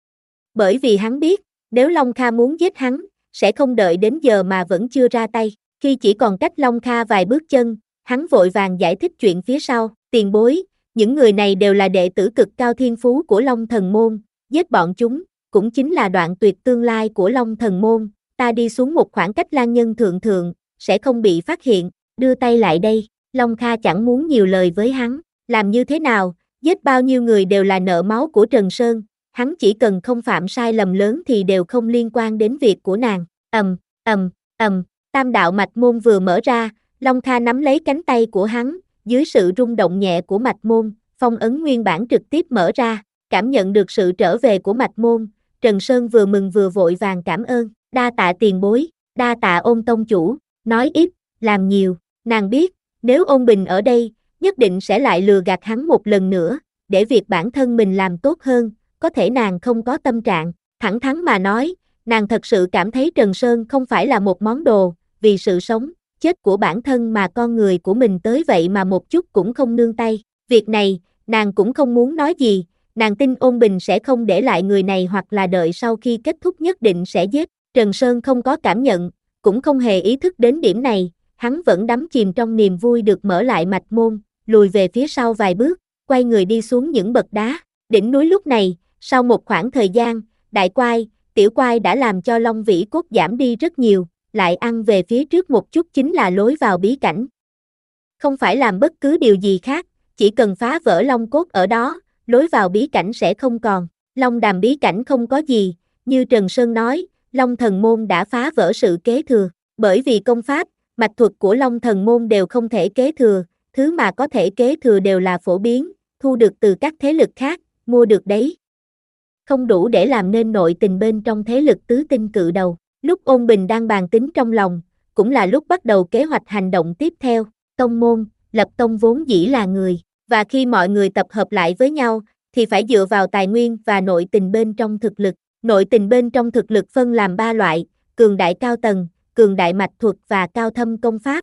Bởi vì hắn biết, nếu Long Kha muốn giết hắn, sẽ không đợi đến giờ mà vẫn chưa ra tay. Khi chỉ còn cách Long Kha vài bước chân, hắn vội vàng giải thích chuyện phía sau. Tiền bối, những người này đều là đệ tử cực cao thiên phú của Long Thần Môn, giết bọn chúng, cũng chính là đoạn tuyệt tương lai của Long Thần Môn. Ta đi xuống một khoảng cách Lan Nhân Thượng Thượng, sẽ không bị phát hiện, đưa tay lại đây. Long Kha chẳng muốn nhiều lời với hắn, làm như thế nào, giết bao nhiêu người đều là nợ máu của Trần Sơn, hắn chỉ cần không phạm sai lầm lớn thì đều không liên quan đến việc của nàng. Ầm, ầm, ầm, tam đạo mạch môn vừa mở ra, Long Kha nắm lấy cánh tay của hắn, dưới sự rung động nhẹ của mạch môn, phong ấn nguyên bản trực tiếp mở ra, cảm nhận được sự trở về của mạch môn, Trần Sơn vừa mừng vừa vội vàng cảm ơn, đa tạ tiền bối, đa tạ Ôn tông chủ, nói ít, làm nhiều, nàng biết, nếu Ôn Bình ở đây, nhất định sẽ lại lừa gạt hắn một lần nữa, để việc bản thân mình làm tốt hơn, có thể nàng không có tâm trạng, thẳng thắn mà nói, nàng thật sự cảm thấy Trần Sơn không phải là một món đồ, vì sự sống, chết của bản thân mà con người của mình tới vậy mà một chút cũng không nương tay, việc này, nàng cũng không muốn nói gì, nàng tin Ôn Bình sẽ không để lại người này hoặc là đợi sau khi kết thúc nhất định sẽ giết, Trần Sơn không có cảm nhận, cũng không hề ý thức đến điểm này, hắn vẫn đắm chìm trong niềm vui được mở lại mạch môn, lùi về phía sau vài bước, quay người đi xuống những bậc đá, đỉnh núi lúc này, sau một khoảng thời gian, đại quai, tiểu quai đã làm cho Long Vĩ cốt giảm đi rất nhiều, lại ăn về phía trước một chút chính là lối vào bí cảnh. Không phải làm bất cứ điều gì khác, chỉ cần phá vỡ Long cốt ở đó, lối vào bí cảnh sẽ không còn. Long Đàm bí cảnh không có gì, như Trần Sơn nói, Long Thần Môn đã phá vỡ sự kế thừa, bởi vì công pháp, mạch thuật của Long Thần Môn đều không thể kế thừa, thứ mà có thể kế thừa đều là phổ biến, thu được từ các thế lực khác, mua được đấy. Không đủ để làm nên nội tình bên trong thế lực tứ tinh cự đầu. Lúc Ôn Bình đang bàn tính trong lòng, cũng là lúc bắt đầu kế hoạch hành động tiếp theo. Tông môn, lập tông vốn dĩ là người, và khi mọi người tập hợp lại với nhau, thì phải dựa vào tài nguyên và nội tình bên trong thực lực. Nội tình bên trong thực lực phân làm ba loại, cường đại cao tầng, cường đại mạch thuật và cao thâm công pháp.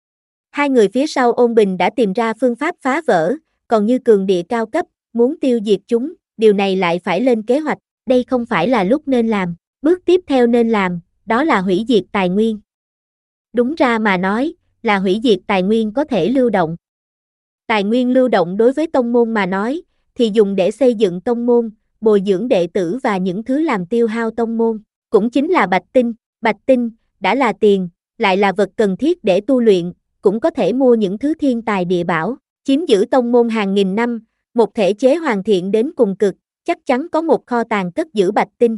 Hai người phía sau Ôn Bình đã tìm ra phương pháp phá vỡ, còn như cường địa cao cấp, muốn tiêu diệt chúng, điều này lại phải lên kế hoạch, đây không phải là lúc nên làm, bước tiếp theo nên làm, đó là hủy diệt tài nguyên. Đúng ra mà nói, là hủy diệt tài nguyên có thể lưu động. Tài nguyên lưu động đối với tông môn mà nói, thì dùng để xây dựng tông môn, bồi dưỡng đệ tử và những thứ làm tiêu hao tông môn, cũng chính là bạch tinh, bạch tinh, đã là tiền, lại là vật cần thiết để tu luyện, cũng có thể mua những thứ thiên tài địa bảo, chiếm giữ tông môn hàng nghìn năm, một thể chế hoàn thiện đến cùng cực, chắc chắn có một kho tàng cất giữ bạch tinh.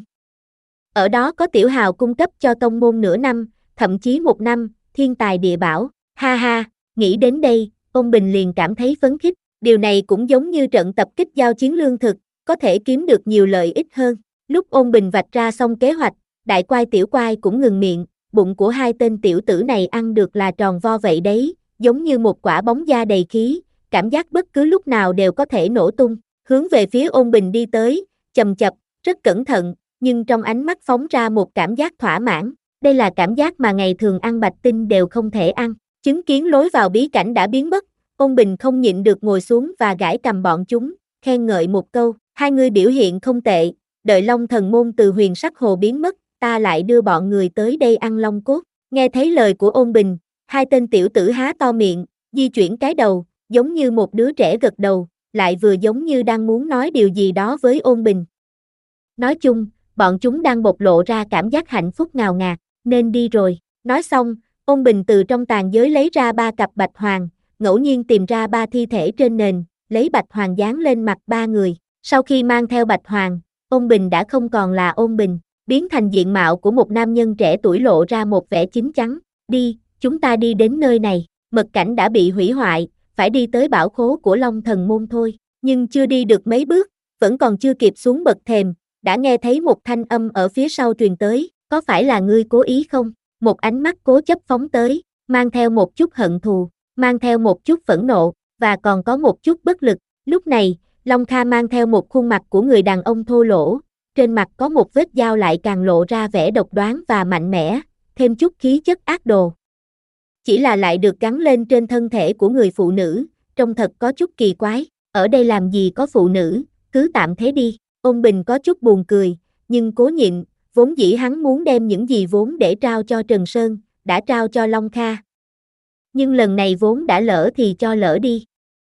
Ở đó có tiểu hào cung cấp cho tông môn nửa năm, thậm chí một năm, thiên tài địa bảo, ha ha, nghĩ đến đây, Ôn Bình liền cảm thấy phấn khích, điều này cũng giống như trận tập kích giao chiến lương thực, có thể kiếm được nhiều lợi ích hơn. Lúc Ôn Bình vạch ra xong kế hoạch, đại quai tiểu quai cũng ngừng miệng, bụng của hai tên tiểu tử này ăn được là tròn vo vậy đấy, giống như một quả bóng da đầy khí, cảm giác bất cứ lúc nào đều có thể nổ tung, hướng về phía Ôn Bình đi tới, chầm chập, rất cẩn thận, nhưng trong ánh mắt phóng ra một cảm giác thỏa mãn. Đây là cảm giác mà ngày thường ăn bạch tinh đều không thể ăn. Chứng kiến lối vào bí cảnh đã biến mất, Ôn Bình không nhịn được ngồi xuống và gãi cầm bọn chúng, khen ngợi một câu, hai người biểu hiện không tệ, đợi Long Thần Môn từ huyền sắc hồ biến mất, ta lại đưa bọn người tới đây ăn long cốt. Nghe thấy lời của Ôn Bình, hai tên tiểu tử há to miệng, di chuyển cái đầu, giống như một đứa trẻ gật đầu, lại vừa giống như đang muốn nói điều gì đó với Ôn Bình. Nói chung, bọn chúng đang bộc lộ ra cảm giác hạnh phúc ngào ngạt, nên đi rồi. Nói xong, Ôn Bình từ trong tàn giới lấy ra ba cặp bạch hoàng, ngẫu nhiên tìm ra ba thi thể trên nền, lấy bạch hoàng dán lên mặt ba người. Sau khi mang theo bạch hoàng, Ôn Bình đã không còn là Ôn Bình, biến thành diện mạo của một nam nhân trẻ tuổi lộ ra một vẻ chín chắn. Đi, chúng ta đi đến nơi này, mật cảnh đã bị hủy hoại, phải đi tới bảo khố của Long Thần Môn thôi. Nhưng chưa đi được mấy bước, vẫn còn chưa kịp xuống bậc thềm, đã nghe thấy một thanh âm ở phía sau truyền tới, có phải là ngươi cố ý không? Một ánh mắt cố chấp phóng tới, mang theo một chút hận thù, mang theo một chút phẫn nộ, và còn có một chút bất lực. Lúc này, Long Kha mang theo một khuôn mặt của người đàn ông thô lỗ, trên mặt có một vết dao lại càng lộ ra vẻ độc đoán và mạnh mẽ, thêm chút khí chất ác đồ. Chỉ là lại được gắn lên trên thân thể của người phụ nữ, trông thật có chút kỳ quái, ở đây làm gì có phụ nữ, cứ tạm thế đi. Ôn Bình có chút buồn cười, nhưng cố nhịn, vốn dĩ hắn muốn đem những gì vốn để trao cho Trần Sơn, đã trao cho Long Kha. Nhưng lần này vốn đã lỡ thì cho lỡ đi.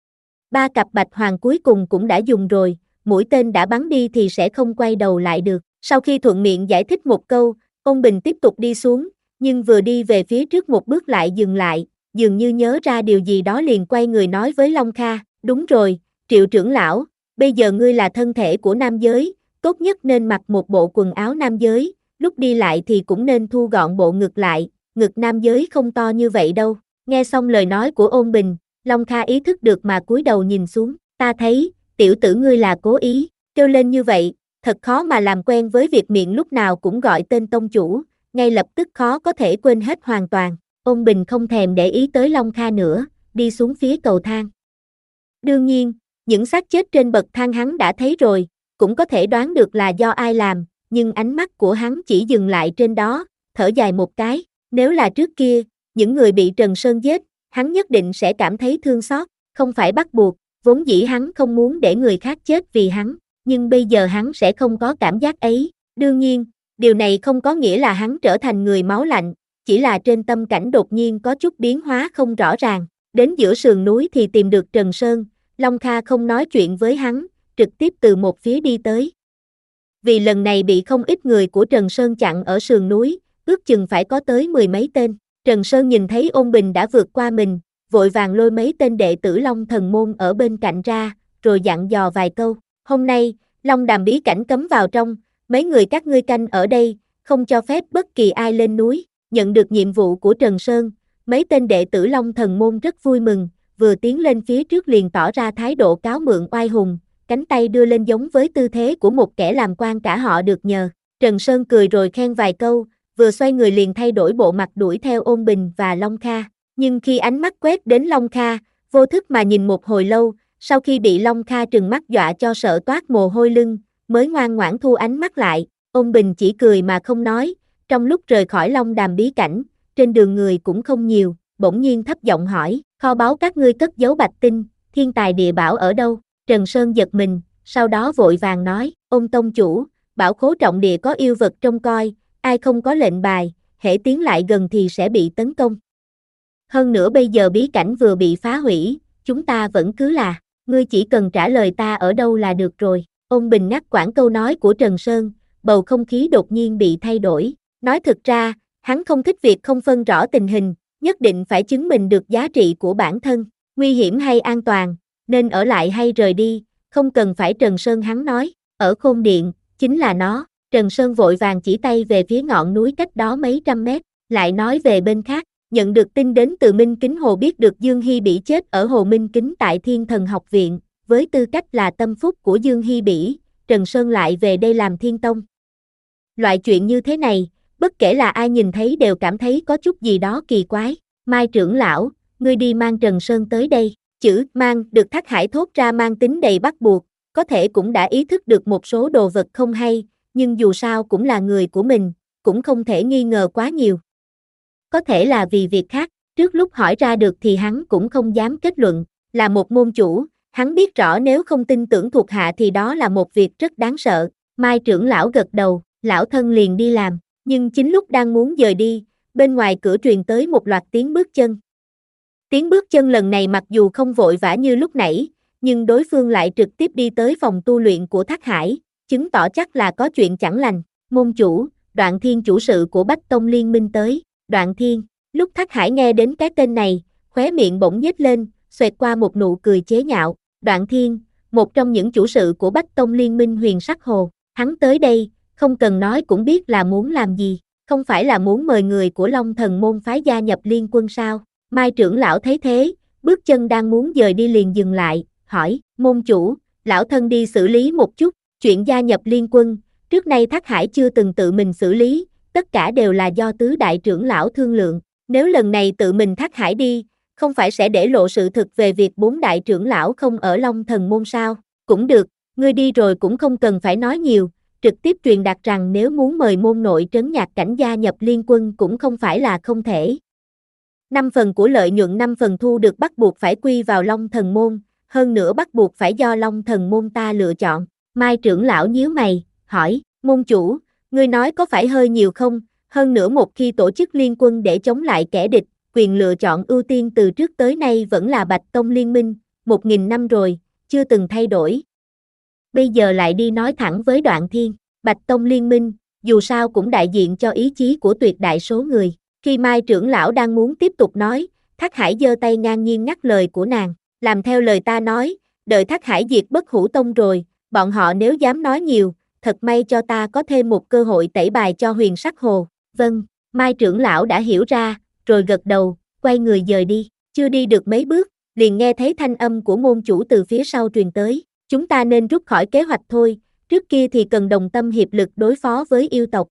Ba cặp bạch hoàng cuối cùng cũng đã dùng rồi, mũi tên đã bắn đi thì sẽ không quay đầu lại được. Sau khi thuận miệng giải thích một câu, Ôn Bình tiếp tục đi xuống, nhưng vừa đi về phía trước một bước lại dừng lại, dường như nhớ ra điều gì đó liền quay người nói với Long Kha, đúng rồi, Triệu trưởng lão, bây giờ ngươi là thân thể của nam giới, tốt nhất nên mặc một bộ quần áo nam giới, lúc đi lại thì cũng nên thu gọn bộ ngực lại, ngực nam giới không to như vậy đâu. Nghe xong lời nói của Ôn Bình, Long Kha ý thức được mà cúi đầu nhìn xuống, ta thấy, tiểu tử ngươi là cố ý, kêu lên như vậy, thật khó mà làm quen với việc miệng lúc nào cũng gọi tên tông chủ, ngay lập tức khó có thể quên hết hoàn toàn. Ôn Bình không thèm để ý tới Long Kha nữa, đi xuống phía cầu thang. Đương nhiên, những xác chết trên bậc thang hắn đã thấy rồi, cũng có thể đoán được là do ai làm, nhưng ánh mắt của hắn chỉ dừng lại trên đó, thở dài một cái, nếu là trước kia, những người bị Trần Sơn giết, hắn nhất định sẽ cảm thấy thương xót, không phải bắt buộc, vốn dĩ hắn không muốn để người khác chết vì hắn, nhưng bây giờ hắn sẽ không có cảm giác ấy. Đương nhiên, điều này không có nghĩa là hắn trở thành người máu lạnh, chỉ là trên tâm cảnh đột nhiên có chút biến hóa không rõ ràng. Đến giữa sườn núi thì tìm được Trần Sơn, Long Kha không nói chuyện với hắn, trực tiếp từ một phía đi tới. Vì lần này bị không ít người của Trần Sơn chặn ở sườn núi, ước chừng phải có tới mười mấy tên. Trần Sơn nhìn thấy Ôn Bình đã vượt qua mình, vội vàng lôi mấy tên đệ tử Long Thần Môn ở bên cạnh ra, rồi dặn dò vài câu. Hôm nay, Long Đàm bí cảnh cấm vào trong, mấy người các ngươi canh ở đây, không cho phép bất kỳ ai lên núi. Nhận được nhiệm vụ của Trần Sơn, mấy tên đệ tử Long Thần Môn rất vui mừng, vừa tiến lên phía trước liền tỏ ra thái độ cáo mượn oai hùng, cánh tay đưa lên giống với tư thế của một kẻ làm quan cả họ được nhờ. Trần Sơn cười rồi khen vài câu, vừa xoay người liền thay đổi bộ mặt đuổi theo Ôn Bình và Long Kha. Nhưng khi ánh mắt quét đến Long Kha, vô thức mà nhìn một hồi lâu, sau khi bị Long Kha trừng mắt dọa cho sợ toát mồ hôi lưng, mới ngoan ngoãn thu ánh mắt lại. Ôn Bình chỉ cười mà không nói, trong lúc rời khỏi Long Đàm bí cảnh, trên đường người cũng không nhiều, bỗng nhiên thấp giọng hỏi, kho báu các ngươi cất giấu bạch tinh, thiên tài địa bảo ở đâu? Trần Sơn giật mình, sau đó vội vàng nói, Ôn tông chủ, bảo khố trọng địa có yêu vật trông coi, ai không có lệnh bài, hễ tiến lại gần thì sẽ bị tấn công. Hơn nữa bây giờ bí cảnh vừa bị phá hủy, chúng ta vẫn cứ là, ngươi chỉ cần trả lời ta ở đâu là được rồi. Ôn Bình ngắt quãng câu nói của Trần Sơn, bầu không khí đột nhiên bị thay đổi. Nói thực ra, hắn không thích việc không phân rõ tình hình, nhất định phải chứng minh được giá trị của bản thân, nguy hiểm hay an toàn, nên ở lại hay rời đi, không cần phải Trần Sơn hắn nói, ở Khôn Điện, chính là nó. Trần Sơn vội vàng chỉ tay về phía ngọn núi cách đó mấy trăm mét, lại nói về bên khác, nhận được tin đến từ Minh Kính Hồ biết được Dương Hy Bỉ chết ở Hồ Minh Kính tại Thiên Thần Học Viện, với tư cách là tâm phúc của Dương Hy Bỉ, Trần Sơn lại về đây làm Thiên Tông. Loại chuyện như thế này, bất kể là ai nhìn thấy đều cảm thấy có chút gì đó kỳ quái. Mai trưởng lão, ngươi đi mang Trần Sơn tới đây. Chữ mang được Thác Hải thốt ra mang tính đầy bắt buộc, có thể cũng đã ý thức được một số đồ vật không hay, nhưng dù sao cũng là người của mình, cũng không thể nghi ngờ quá nhiều. Có thể là vì việc khác, trước lúc hỏi ra được thì hắn cũng không dám kết luận, là một môn chủ, hắn biết rõ nếu không tin tưởng thuộc hạ thì đó là một việc rất đáng sợ. Mai trưởng lão gật đầu, lão thân liền đi làm, nhưng chính lúc đang muốn dời đi, bên ngoài cửa truyền tới một loạt tiếng bước chân. Tiếng bước chân lần này mặc dù không vội vã như lúc nãy, nhưng đối phương lại trực tiếp đi tới phòng tu luyện của Thác Hải, chứng tỏ chắc là có chuyện chẳng lành. Môn chủ, Đoạn Thiên chủ sự của Bách Tông Liên Minh tới. Đoạn Thiên, lúc Thác Hải nghe đến cái tên này, khóe miệng bỗng nhếch lên, xoẹt qua một nụ cười chế nhạo. Đoạn Thiên, một trong những chủ sự của Bách Tông Liên Minh Huyền Sắc Hồ, hắn tới đây, không cần nói cũng biết là muốn làm gì, không phải là muốn mời người của Long Thần môn phái gia nhập liên quân sao? Mai trưởng lão thấy thế, bước chân đang muốn dời đi liền dừng lại, hỏi, môn chủ, lão thân đi xử lý một chút, chuyện gia nhập liên quân, trước nay Thác Hải chưa từng tự mình xử lý, tất cả đều là do tứ đại trưởng lão thương lượng, nếu lần này tự mình Thác Hải đi, không phải sẽ để lộ sự thực về việc bốn đại trưởng lão không ở Long Thần môn sao? Cũng được, ngươi đi rồi cũng không cần phải nói nhiều, trực tiếp truyền đạt rằng nếu muốn mời môn nội trấn Nhạc Cảnh gia nhập liên quân cũng không phải là không thể. Năm phần của lợi nhuận năm phần thu được bắt buộc phải quy vào Long Thần môn, hơn nữa bắt buộc phải do Long Thần môn ta lựa chọn. Mai trưởng lão nhíu mày, hỏi, môn chủ, ngươi nói có phải hơi nhiều không? Hơn nữa một khi tổ chức liên quân để chống lại kẻ địch, quyền lựa chọn ưu tiên từ trước tới nay vẫn là Bạch Tông Liên Minh, một nghìn năm rồi, chưa từng thay đổi. Bây giờ lại đi nói thẳng với Đoạn Thiên, Bạch Tông Liên Minh, dù sao cũng đại diện cho ý chí của tuyệt đại số người. Khi Mai trưởng lão đang muốn tiếp tục nói, Thác Hải giơ tay ngang nhiên ngắt lời của nàng, làm theo lời ta nói, đợi Thác Hải diệt Bất Hủ Tông rồi, bọn họ nếu dám nói nhiều, thật may cho ta có thêm một cơ hội tẩy bài cho Huyền Sắc Hồ. Vâng, Mai trưởng lão đã hiểu ra, rồi gật đầu, quay người dời đi, chưa đi được mấy bước, liền nghe thấy thanh âm của môn chủ từ phía sau truyền tới, chúng ta nên rút khỏi kế hoạch thôi, trước kia thì cần đồng tâm hiệp lực đối phó với yêu tộc.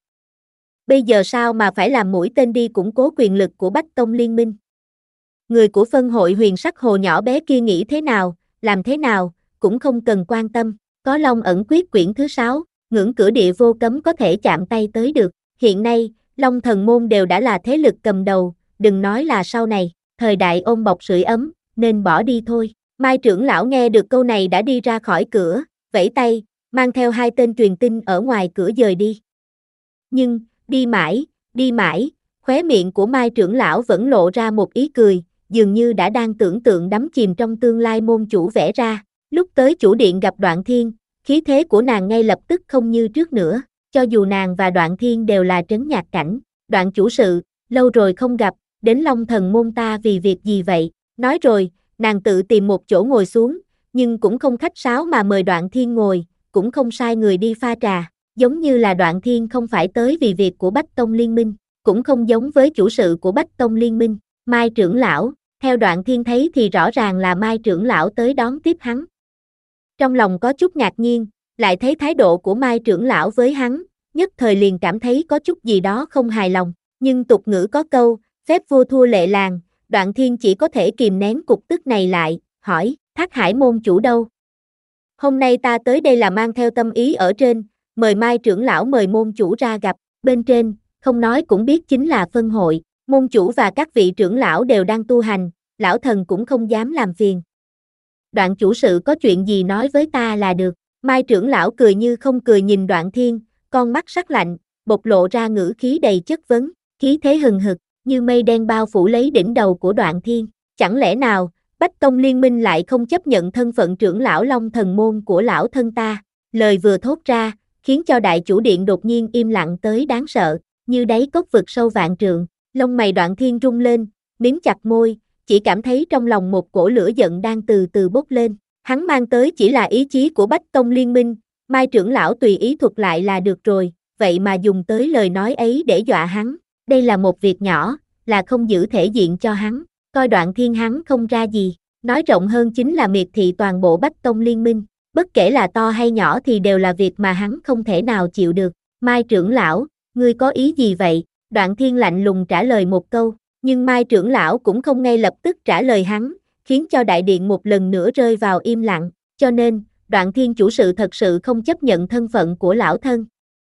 Bây giờ sao mà phải làm mũi tên đi củng cố quyền lực của Bách Tông Liên Minh? Người của phân hội Huyền Sắc Hồ nhỏ bé kia nghĩ thế nào, làm thế nào, cũng không cần quan tâm, có Long Ẩn Quyết quyển thứ sáu, ngưỡng cửa địa vô cấm có thể chạm tay tới được, hiện nay, Long Thần môn đều đã là thế lực cầm đầu, đừng nói là sau này, thời đại ôm bọc sưởi ấm, nên bỏ đi thôi. Mai trưởng lão nghe được câu này đã đi ra khỏi cửa, vẫy tay, mang theo hai tên truyền tin ở ngoài cửa dời đi. Nhưng, đi mãi, đi mãi, khóe miệng của Mai trưởng lão vẫn lộ ra một ý cười, dường như đã đang tưởng tượng đắm chìm trong tương lai môn chủ vẽ ra. Lúc tới chủ điện gặp Đoạn Thiên, khí thế của nàng ngay lập tức không như trước nữa, cho dù nàng và Đoạn Thiên đều là trấn Nhạc Cảnh. Đoạn chủ sự, lâu rồi không gặp, đến Long Thần môn ta vì việc gì vậy? Nói rồi, nàng tự tìm một chỗ ngồi xuống, nhưng cũng không khách sáo mà mời Đoạn Thiên ngồi, cũng không sai người đi pha trà, giống như là Đoạn Thiên không phải tới vì việc của Bách Tông Liên Minh, cũng không giống với chủ sự của Bách Tông Liên Minh. Mai trưởng lão, theo Đoạn Thiên thấy thì rõ ràng là Mai trưởng lão tới đón tiếp hắn. Trong lòng có chút ngạc nhiên, lại thấy thái độ của Mai trưởng lão với hắn, nhất thời liền cảm thấy có chút gì đó không hài lòng, nhưng tục ngữ có câu, phép vua thua lệ làng, Đoạn Thiên chỉ có thể kìm nén cục tức này lại, hỏi, Thác Hải môn chủ đâu? Hôm nay ta tới đây là mang theo tâm ý ở trên, mời Mai trưởng lão mời môn chủ ra gặp, bên trên, không nói cũng biết chính là phân hội, môn chủ và các vị trưởng lão đều đang tu hành, lão thần cũng không dám làm phiền. Đoạn chủ sự có chuyện gì nói với ta là được. Mai trưởng lão cười như không cười nhìn Đoạn Thiên, con mắt sắc lạnh, bộc lộ ra ngữ khí đầy chất vấn, khí thế hừng hực, như mây đen bao phủ lấy đỉnh đầu của Đoạn Thiên. Chẳng lẽ nào, Bách Tông Liên Minh lại không chấp nhận thân phận trưởng lão Long Thần môn của lão thân ta? Lời vừa thốt ra, khiến cho đại chủ điện đột nhiên im lặng tới đáng sợ, như đáy cốc vực sâu vạn trượng. Lông mày Đoạn Thiên rung lên, mím chặt môi, chỉ cảm thấy trong lòng một cổ lửa giận đang từ từ bốc lên. Hắn mang tới chỉ là ý chí của Bách Tông Liên Minh, Mai trưởng lão tùy ý thuật lại là được rồi, vậy mà dùng tới lời nói ấy để dọa hắn. Đây là một việc nhỏ, là không giữ thể diện cho hắn, coi Đoạn Thiên hắn không ra gì. Nói rộng hơn chính là miệt thị toàn bộ Bách Tông Liên Minh, bất kể là to hay nhỏ thì đều là việc mà hắn không thể nào chịu được. Mai trưởng lão, ngươi có ý gì vậy? Đoạn Thiên lạnh lùng trả lời một câu, nhưng Mai trưởng lão cũng không ngay lập tức trả lời hắn, khiến cho đại điện một lần nữa rơi vào im lặng, cho nên, Đoạn Thiên chủ sự thật sự không chấp nhận thân phận của lão thân.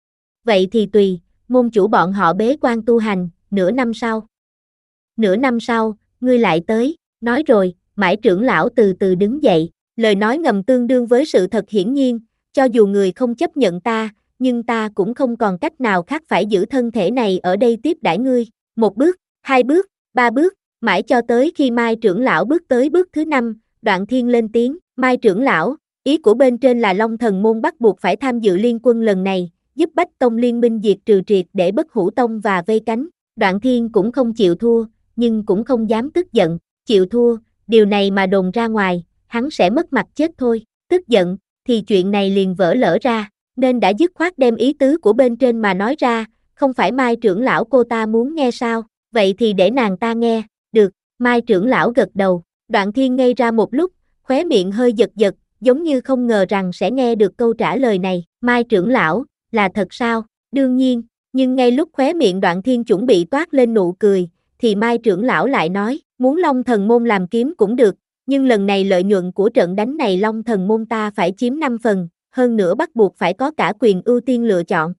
Vậy thì tùy, môn chủ bọn họ bế quan tu hành, nửa năm sau. Nửa năm sau, ngươi lại tới, nói rồi, Mãi trưởng lão từ từ đứng dậy, lời nói ngầm tương đương với sự thật hiển nhiên, cho dù người không chấp nhận ta, nhưng ta cũng không còn cách nào khác phải giữ thân thể này ở đây tiếp đãi ngươi, một bước, hai bước, ba bước, mãi cho tới khi Mai trưởng lão bước tới bước thứ năm, Đoạn Thiên lên tiếng, Mai trưởng lão, ý của bên trên là Long Thần Môn bắt buộc phải tham dự liên quân lần này, giúp Bách Tông liên minh diệt trừ triệt để Bất Hủ Tông và vây cánh, Đoạn Thiên cũng không chịu thua, nhưng cũng không dám tức giận, chịu thua, điều này mà đồn ra ngoài, hắn sẽ mất mặt chết thôi, tức giận, thì chuyện này liền vỡ lỡ ra, nên đã dứt khoát đem ý tứ của bên trên mà nói ra, không phải Mai trưởng lão cô ta muốn nghe sao, vậy thì để nàng ta nghe, được, Mai trưởng lão gật đầu, Đoạn Thiên ngây ra một lúc, khóe miệng hơi giật giật, giống như không ngờ rằng sẽ nghe được câu trả lời này, Mai trưởng lão, là thật sao, đương nhiên, nhưng ngay lúc khóe miệng Đoạn Thiên chuẩn bị toát lên nụ cười, thì Mai trưởng lão lại nói, muốn Long Thần Môn làm kiếm cũng được, nhưng lần này lợi nhuận của trận đánh này Long Thần Môn ta phải chiếm năm phần, hơn nữa bắt buộc phải có cả quyền ưu tiên lựa chọn.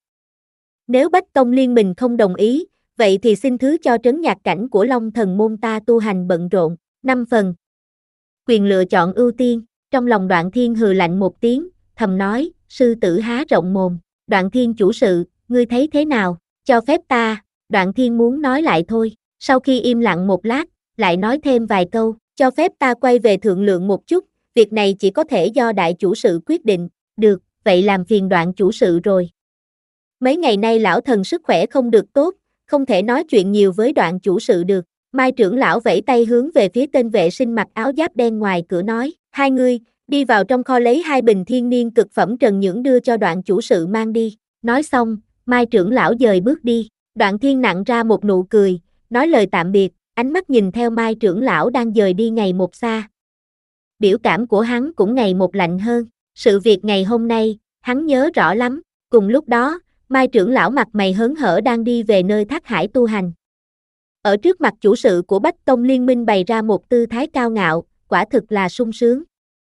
Nếu Bách Tông liên minh không đồng ý, vậy thì xin thứ cho trấn nhạc cảnh của Long Thần Môn ta tu hành bận rộn, năm phần. Quyền lựa chọn ưu tiên, trong lòng Đoạn Thiên hừ lạnh một tiếng, thầm nói, sư tử há rộng mồm, Đoạn Thiên chủ sự, ngươi thấy thế nào, cho phép ta, Đoạn Thiên muốn nói lại thôi, sau khi im lặng một lát, lại nói thêm vài câu, cho phép ta quay về thượng lượng một chút, việc này chỉ có thể do đại chủ sự quyết định, được, vậy làm phiền Đoạn chủ sự rồi. Mấy ngày nay lão thần sức khỏe không được tốt, không thể nói chuyện nhiều với Đoạn chủ sự được, Mai trưởng lão vẫy tay hướng về phía tên vệ sinh mặc áo giáp đen ngoài cửa nói, hai người, đi vào trong kho lấy hai bình thiên niên cực phẩm trần nhưỡng đưa cho Đoạn chủ sự mang đi, nói xong, Mai trưởng lão dời bước đi, Đoạn Thiên nặn ra một nụ cười, nói lời tạm biệt, ánh mắt nhìn theo Mai trưởng lão đang dời đi ngày một xa. Biểu cảm của hắn cũng ngày một lạnh hơn, sự việc ngày hôm nay, hắn nhớ rõ lắm, cùng lúc đó, Mai trưởng lão mặt mày hớn hở đang đi về nơi Thác Hải tu hành. Ở trước mặt chủ sự của Bách Tông liên minh bày ra một tư thái cao ngạo, quả thực là sung sướng.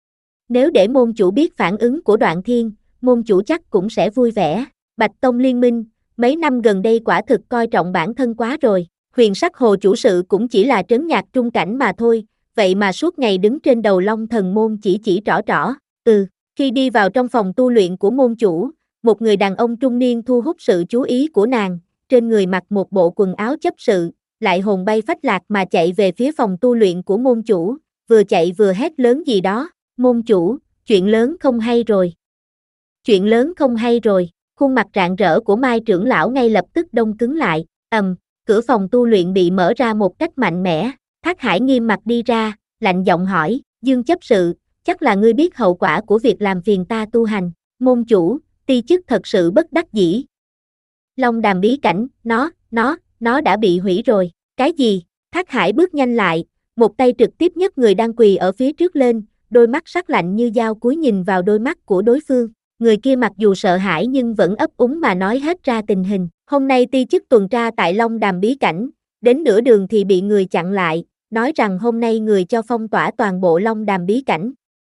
Nếu để môn chủ biết phản ứng của Đoạn Thiên, môn chủ chắc cũng sẽ vui vẻ. Bạch Tông liên minh, mấy năm gần đây quả thực coi trọng bản thân quá rồi. Huyền Sắc Hồ chủ sự cũng chỉ là trấn nhạc trung cảnh mà thôi, vậy mà suốt ngày đứng trên đầu Long Thần Môn chỉ chỉ trỏ trỏ. Ừ, khi đi vào trong phòng tu luyện của môn chủ, một người đàn ông trung niên thu hút sự chú ý của nàng, trên người mặc một bộ quần áo chấp sự, lại hồn bay phách lạc mà chạy về phía phòng tu luyện của môn chủ, vừa chạy vừa hét lớn gì đó, môn chủ, chuyện lớn không hay rồi. Chuyện lớn không hay rồi, khuôn mặt rạng rỡ của Mai trưởng lão ngay lập tức đông cứng lại, ầm, cửa phòng tu luyện bị mở ra một cách mạnh mẽ, Thác Hải nghiêm mặt đi ra, lạnh giọng hỏi, Dương chấp sự, chắc là ngươi biết hậu quả của việc làm phiền ta tu hành, môn chủ, ti chức thật sự bất đắc dĩ. Long đàm bí cảnh, nó, nó, nó đã bị hủy rồi, cái gì? Thác Hải bước nhanh lại, một tay trực tiếp nhấc người đang quỳ ở phía trước lên, đôi mắt sắc lạnh như dao cúi nhìn vào đôi mắt của đối phương. Người kia mặc dù sợ hãi nhưng vẫn ấp úng mà nói hết ra tình hình. Hôm nay ti chức tuần tra tại Long Đàm bí cảnh, đến nửa đường thì bị người chặn lại, nói rằng hôm nay người cho phong tỏa toàn bộ Long Đàm bí cảnh.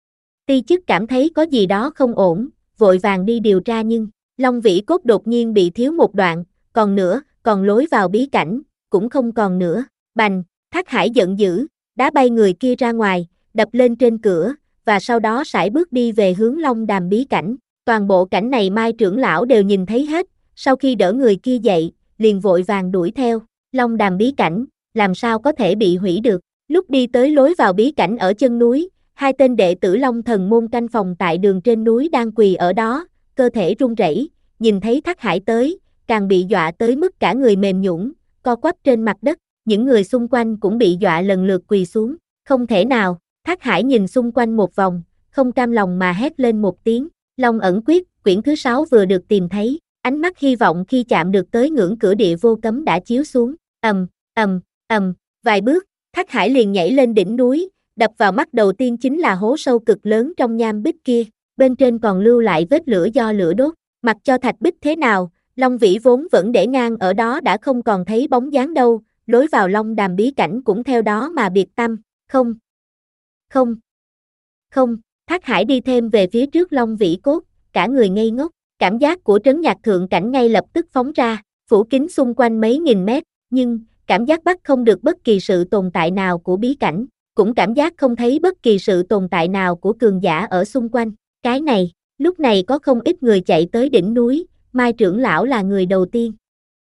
Ti chức cảm thấy có gì đó không ổn, vội vàng đi điều tra nhưng, Long Vĩ Cốt đột nhiên bị thiếu một đoạn, còn nữa, còn lối vào bí cảnh, cũng không còn nữa. Bành, Thác Hải giận dữ, đá bay người kia ra ngoài, đập lên trên cửa, và sau đó sải bước đi về hướng Long Đàm bí cảnh. Toàn bộ cảnh này Mai trưởng lão đều nhìn thấy hết, sau khi đỡ người kia dậy, liền vội vàng đuổi theo. Long Đàm bí cảnh, làm sao có thể bị hủy được? Lúc đi tới lối vào bí cảnh ở chân núi, hai tên đệ tử Long Thần Môn canh phòng tại đường trên núi đang quỳ ở đó, cơ thể run rẩy, nhìn thấy Thác Hải tới, càng bị dọa tới mức cả người mềm nhũn, co quắp trên mặt đất, những người xung quanh cũng bị dọa lần lượt quỳ xuống, không thể nào, Thác Hải nhìn xung quanh một vòng, không cam lòng mà hét lên một tiếng, Long ẩn quyết, quyển thứ sáu vừa được tìm thấy, ánh mắt hy vọng khi chạm được tới ngưỡng cửa địa vô cấm đã chiếu xuống, ầm, ầm, ầm, vài bước, Thác Hải liền nhảy lên đỉnh núi, đập vào mắt đầu tiên chính là hố sâu cực lớn trong nham bích kia, bên trên còn lưu lại vết lửa do lửa đốt, mặc cho thạch bích thế nào, Long Vĩ vốn vẫn để ngang ở đó đã không còn thấy bóng dáng đâu, lối vào Long Đàm bí cảnh cũng theo đó mà biệt tâm, không, không, không, Thác Hải đi thêm về phía trước Long Vĩ Cốt, cả người ngây ngốc, cảm giác của trấn nhạc thượng cảnh ngay lập tức phóng ra, phủ kín xung quanh mấy nghìn mét, nhưng, cảm giác bắt không được bất kỳ sự tồn tại nào của bí cảnh, cũng cảm giác không thấy bất kỳ sự tồn tại nào của cường giả ở xung quanh. Cái này, lúc này có không ít người chạy tới đỉnh núi, Mai trưởng lão là người đầu tiên.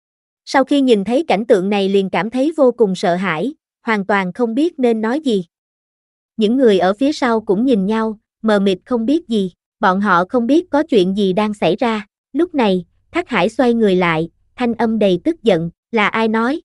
Sau khi nhìn thấy cảnh tượng này liền cảm thấy vô cùng sợ hãi, hoàn toàn không biết nên nói gì. Những người ở phía sau cũng nhìn nhau, mờ mịt không biết gì, bọn họ không biết có chuyện gì đang xảy ra. Lúc này, Thác Hải xoay người lại, thanh âm đầy tức giận, là ai nói?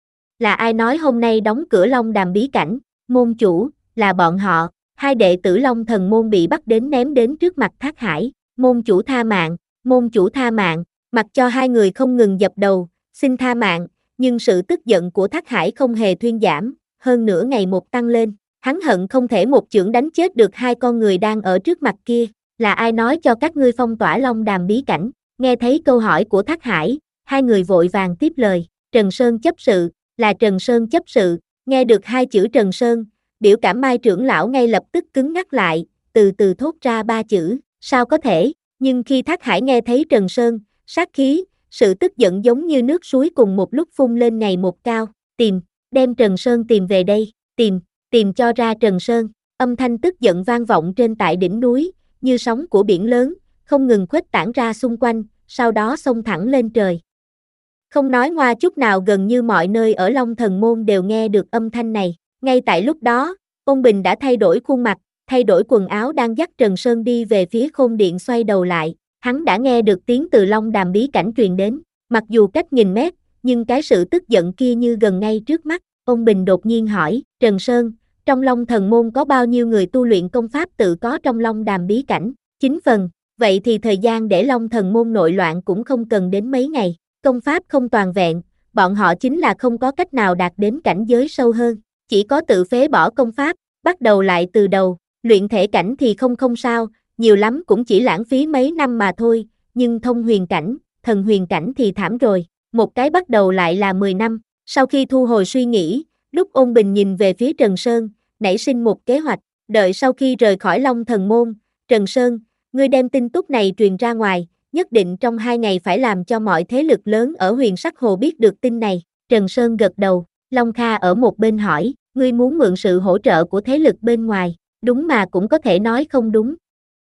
Là ai nói hôm nay đóng cửa Long Đàm bí cảnh? Môn chủ, là bọn họ. Hai đệ tử Long Thần môn bị bắt đến ném đến trước mặt Thác Hải. Môn chủ tha mạng, môn chủ tha mạng, mặc cho hai người không ngừng dập đầu, xin tha mạng, nhưng sự tức giận của Thác Hải không hề thuyên giảm, hơn nữa ngày một tăng lên. Hắn hận không thể một chưởng đánh chết được hai con người đang ở trước mặt kia. Là ai nói cho các ngươi phong tỏa Long Đàm bí cảnh? Nghe thấy câu hỏi của Thác Hải, hai người vội vàng tiếp lời. Trần Sơn chấp sự, là Trần Sơn chấp sự. Nghe được hai chữ Trần Sơn, biểu cảm Mai trưởng lão ngay lập tức cứng ngắc lại, từ từ thốt ra ba chữ, sao có thể? Nhưng khi Thác Hải nghe thấy Trần Sơn, sát khí, sự tức giận giống như nước suối cùng một lúc phun lên ngày một cao. Tìm, đem Trần Sơn tìm về đây, tìm, tìm cho ra Trần Sơn. Âm thanh tức giận vang vọng trên tại đỉnh núi, như sóng của biển lớn, không ngừng khuếch tản ra xung quanh, sau đó xông thẳng lên trời. Không nói ngoa chút nào, gần như mọi nơi ở Long Thần môn đều nghe được âm thanh này. Ngay tại lúc đó, Ôn Bình đã thay đổi khuôn mặt, thay đổi quần áo đang dắt Trần Sơn đi về phía Khôn Điện. Xoay đầu lại, hắn đã nghe được tiếng từ Long Đàm bí cảnh truyền đến, mặc dù cách nghìn mét, nhưng cái sự tức giận kia như gần ngay trước mắt. Ôn Bình đột nhiên hỏi, Trần Sơn, trong Long Thần môn có bao nhiêu người tu luyện công pháp tự có trong Long Đàm bí cảnh? Chín phần, vậy thì thời gian để Long Thần môn nội loạn cũng không cần đến mấy ngày. Công pháp không toàn vẹn, bọn họ chính là không có cách nào đạt đến cảnh giới sâu hơn, chỉ có tự phế bỏ công pháp, bắt đầu lại từ đầu. Luyện thể cảnh thì không không sao, nhiều lắm cũng chỉ lãng phí mấy năm mà thôi, nhưng thông huyền cảnh, thần huyền cảnh thì thảm rồi, một cái bắt đầu lại là mười năm. Sau khi thu hồi suy nghĩ, lúc Ôn Bình nhìn về phía Trần Sơn, nảy sinh một kế hoạch, đợi sau khi rời khỏi Long Thần môn, Trần Sơn, ngươi đem tin tức này truyền ra ngoài, nhất định trong hai ngày phải làm cho mọi thế lực lớn ở Huyền Sắc Hồ biết được tin này. Trần Sơn gật đầu, Long Kha ở một bên hỏi, ngươi muốn mượn sự hỗ trợ của thế lực bên ngoài, đúng mà cũng có thể nói không đúng.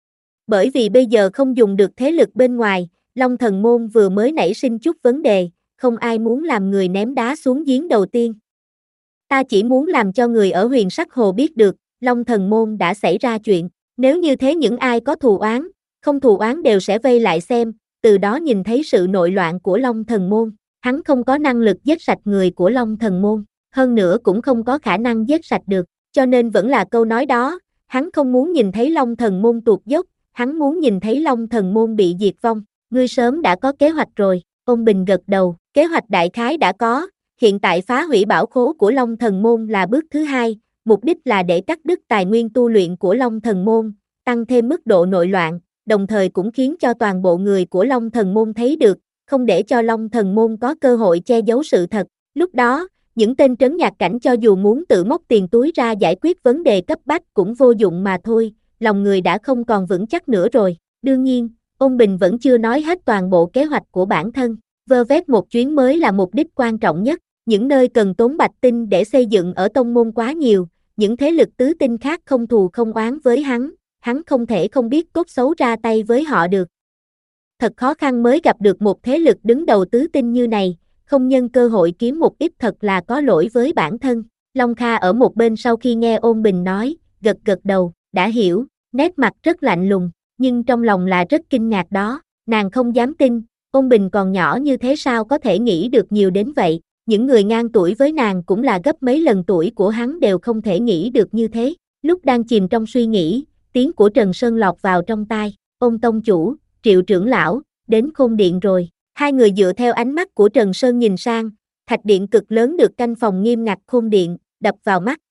Bởi vì bây giờ không dùng được thế lực bên ngoài, Long Thần môn vừa mới nảy sinh chút vấn đề, không ai muốn làm người ném đá xuống giếng đầu tiên. Ta chỉ muốn làm cho người ở Huyền Sắc Hồ biết được, Long Thần môn đã xảy ra chuyện, nếu như thế những ai có thù oán, không thù oán đều sẽ vây lại xem, từ đó nhìn thấy sự nội loạn của Long Thần môn. Hắn không có năng lực giết sạch người của Long Thần môn, hơn nữa cũng không có khả năng giết sạch được, cho nên vẫn là câu nói đó, hắn không muốn nhìn thấy Long Thần môn tuột dốc, hắn muốn nhìn thấy Long Thần môn bị diệt vong. Ngươi sớm đã có kế hoạch rồi. Ôn Bình gật đầu, kế hoạch đại khái đã có, hiện tại phá hủy bảo khố của Long Thần môn là bước thứ hai, mục đích là để cắt đứt tài nguyên tu luyện của Long Thần môn, tăng thêm mức độ nội loạn, đồng thời cũng khiến cho toàn bộ người của Long Thần môn thấy được, không để cho Long Thần môn có cơ hội che giấu sự thật. Lúc đó, những tên trấn nhạc cảnh cho dù muốn tự móc tiền túi ra giải quyết vấn đề cấp bách cũng vô dụng mà thôi, lòng người đã không còn vững chắc nữa rồi. Đương nhiên, Ôn Bình vẫn chưa nói hết toàn bộ kế hoạch của bản thân, vơ vét một chuyến mới là mục đích quan trọng nhất, những nơi cần tốn bạch tinh để xây dựng ở tông môn quá nhiều, những thế lực tứ tinh khác không thù không oán với hắn, hắn không thể không biết tốt xấu ra tay với họ được. Thật khó khăn mới gặp được một thế lực đứng đầu tứ tinh như này, không nhân cơ hội kiếm một ít thật là có lỗi với bản thân. Long Kha ở một bên sau khi nghe Ôn Bình nói, gật gật đầu, đã hiểu, nét mặt rất lạnh lùng, nhưng trong lòng là rất kinh ngạc đó, nàng không dám tin, Ôn Bình còn nhỏ như thế sao có thể nghĩ được nhiều đến vậy, những người ngang tuổi với nàng cũng là gấp mấy lần tuổi của hắn đều không thể nghĩ được như thế. Lúc đang chìm trong suy nghĩ, tiếng của Trần Sơn lọt vào trong tai, Ôn tông chủ, Triệu trưởng lão, đến Khôn Điện rồi. Hai người dựa theo ánh mắt của Trần Sơn nhìn sang, thạch điện cực lớn được canh phòng nghiêm ngặt Khôn Điện, đập vào mắt.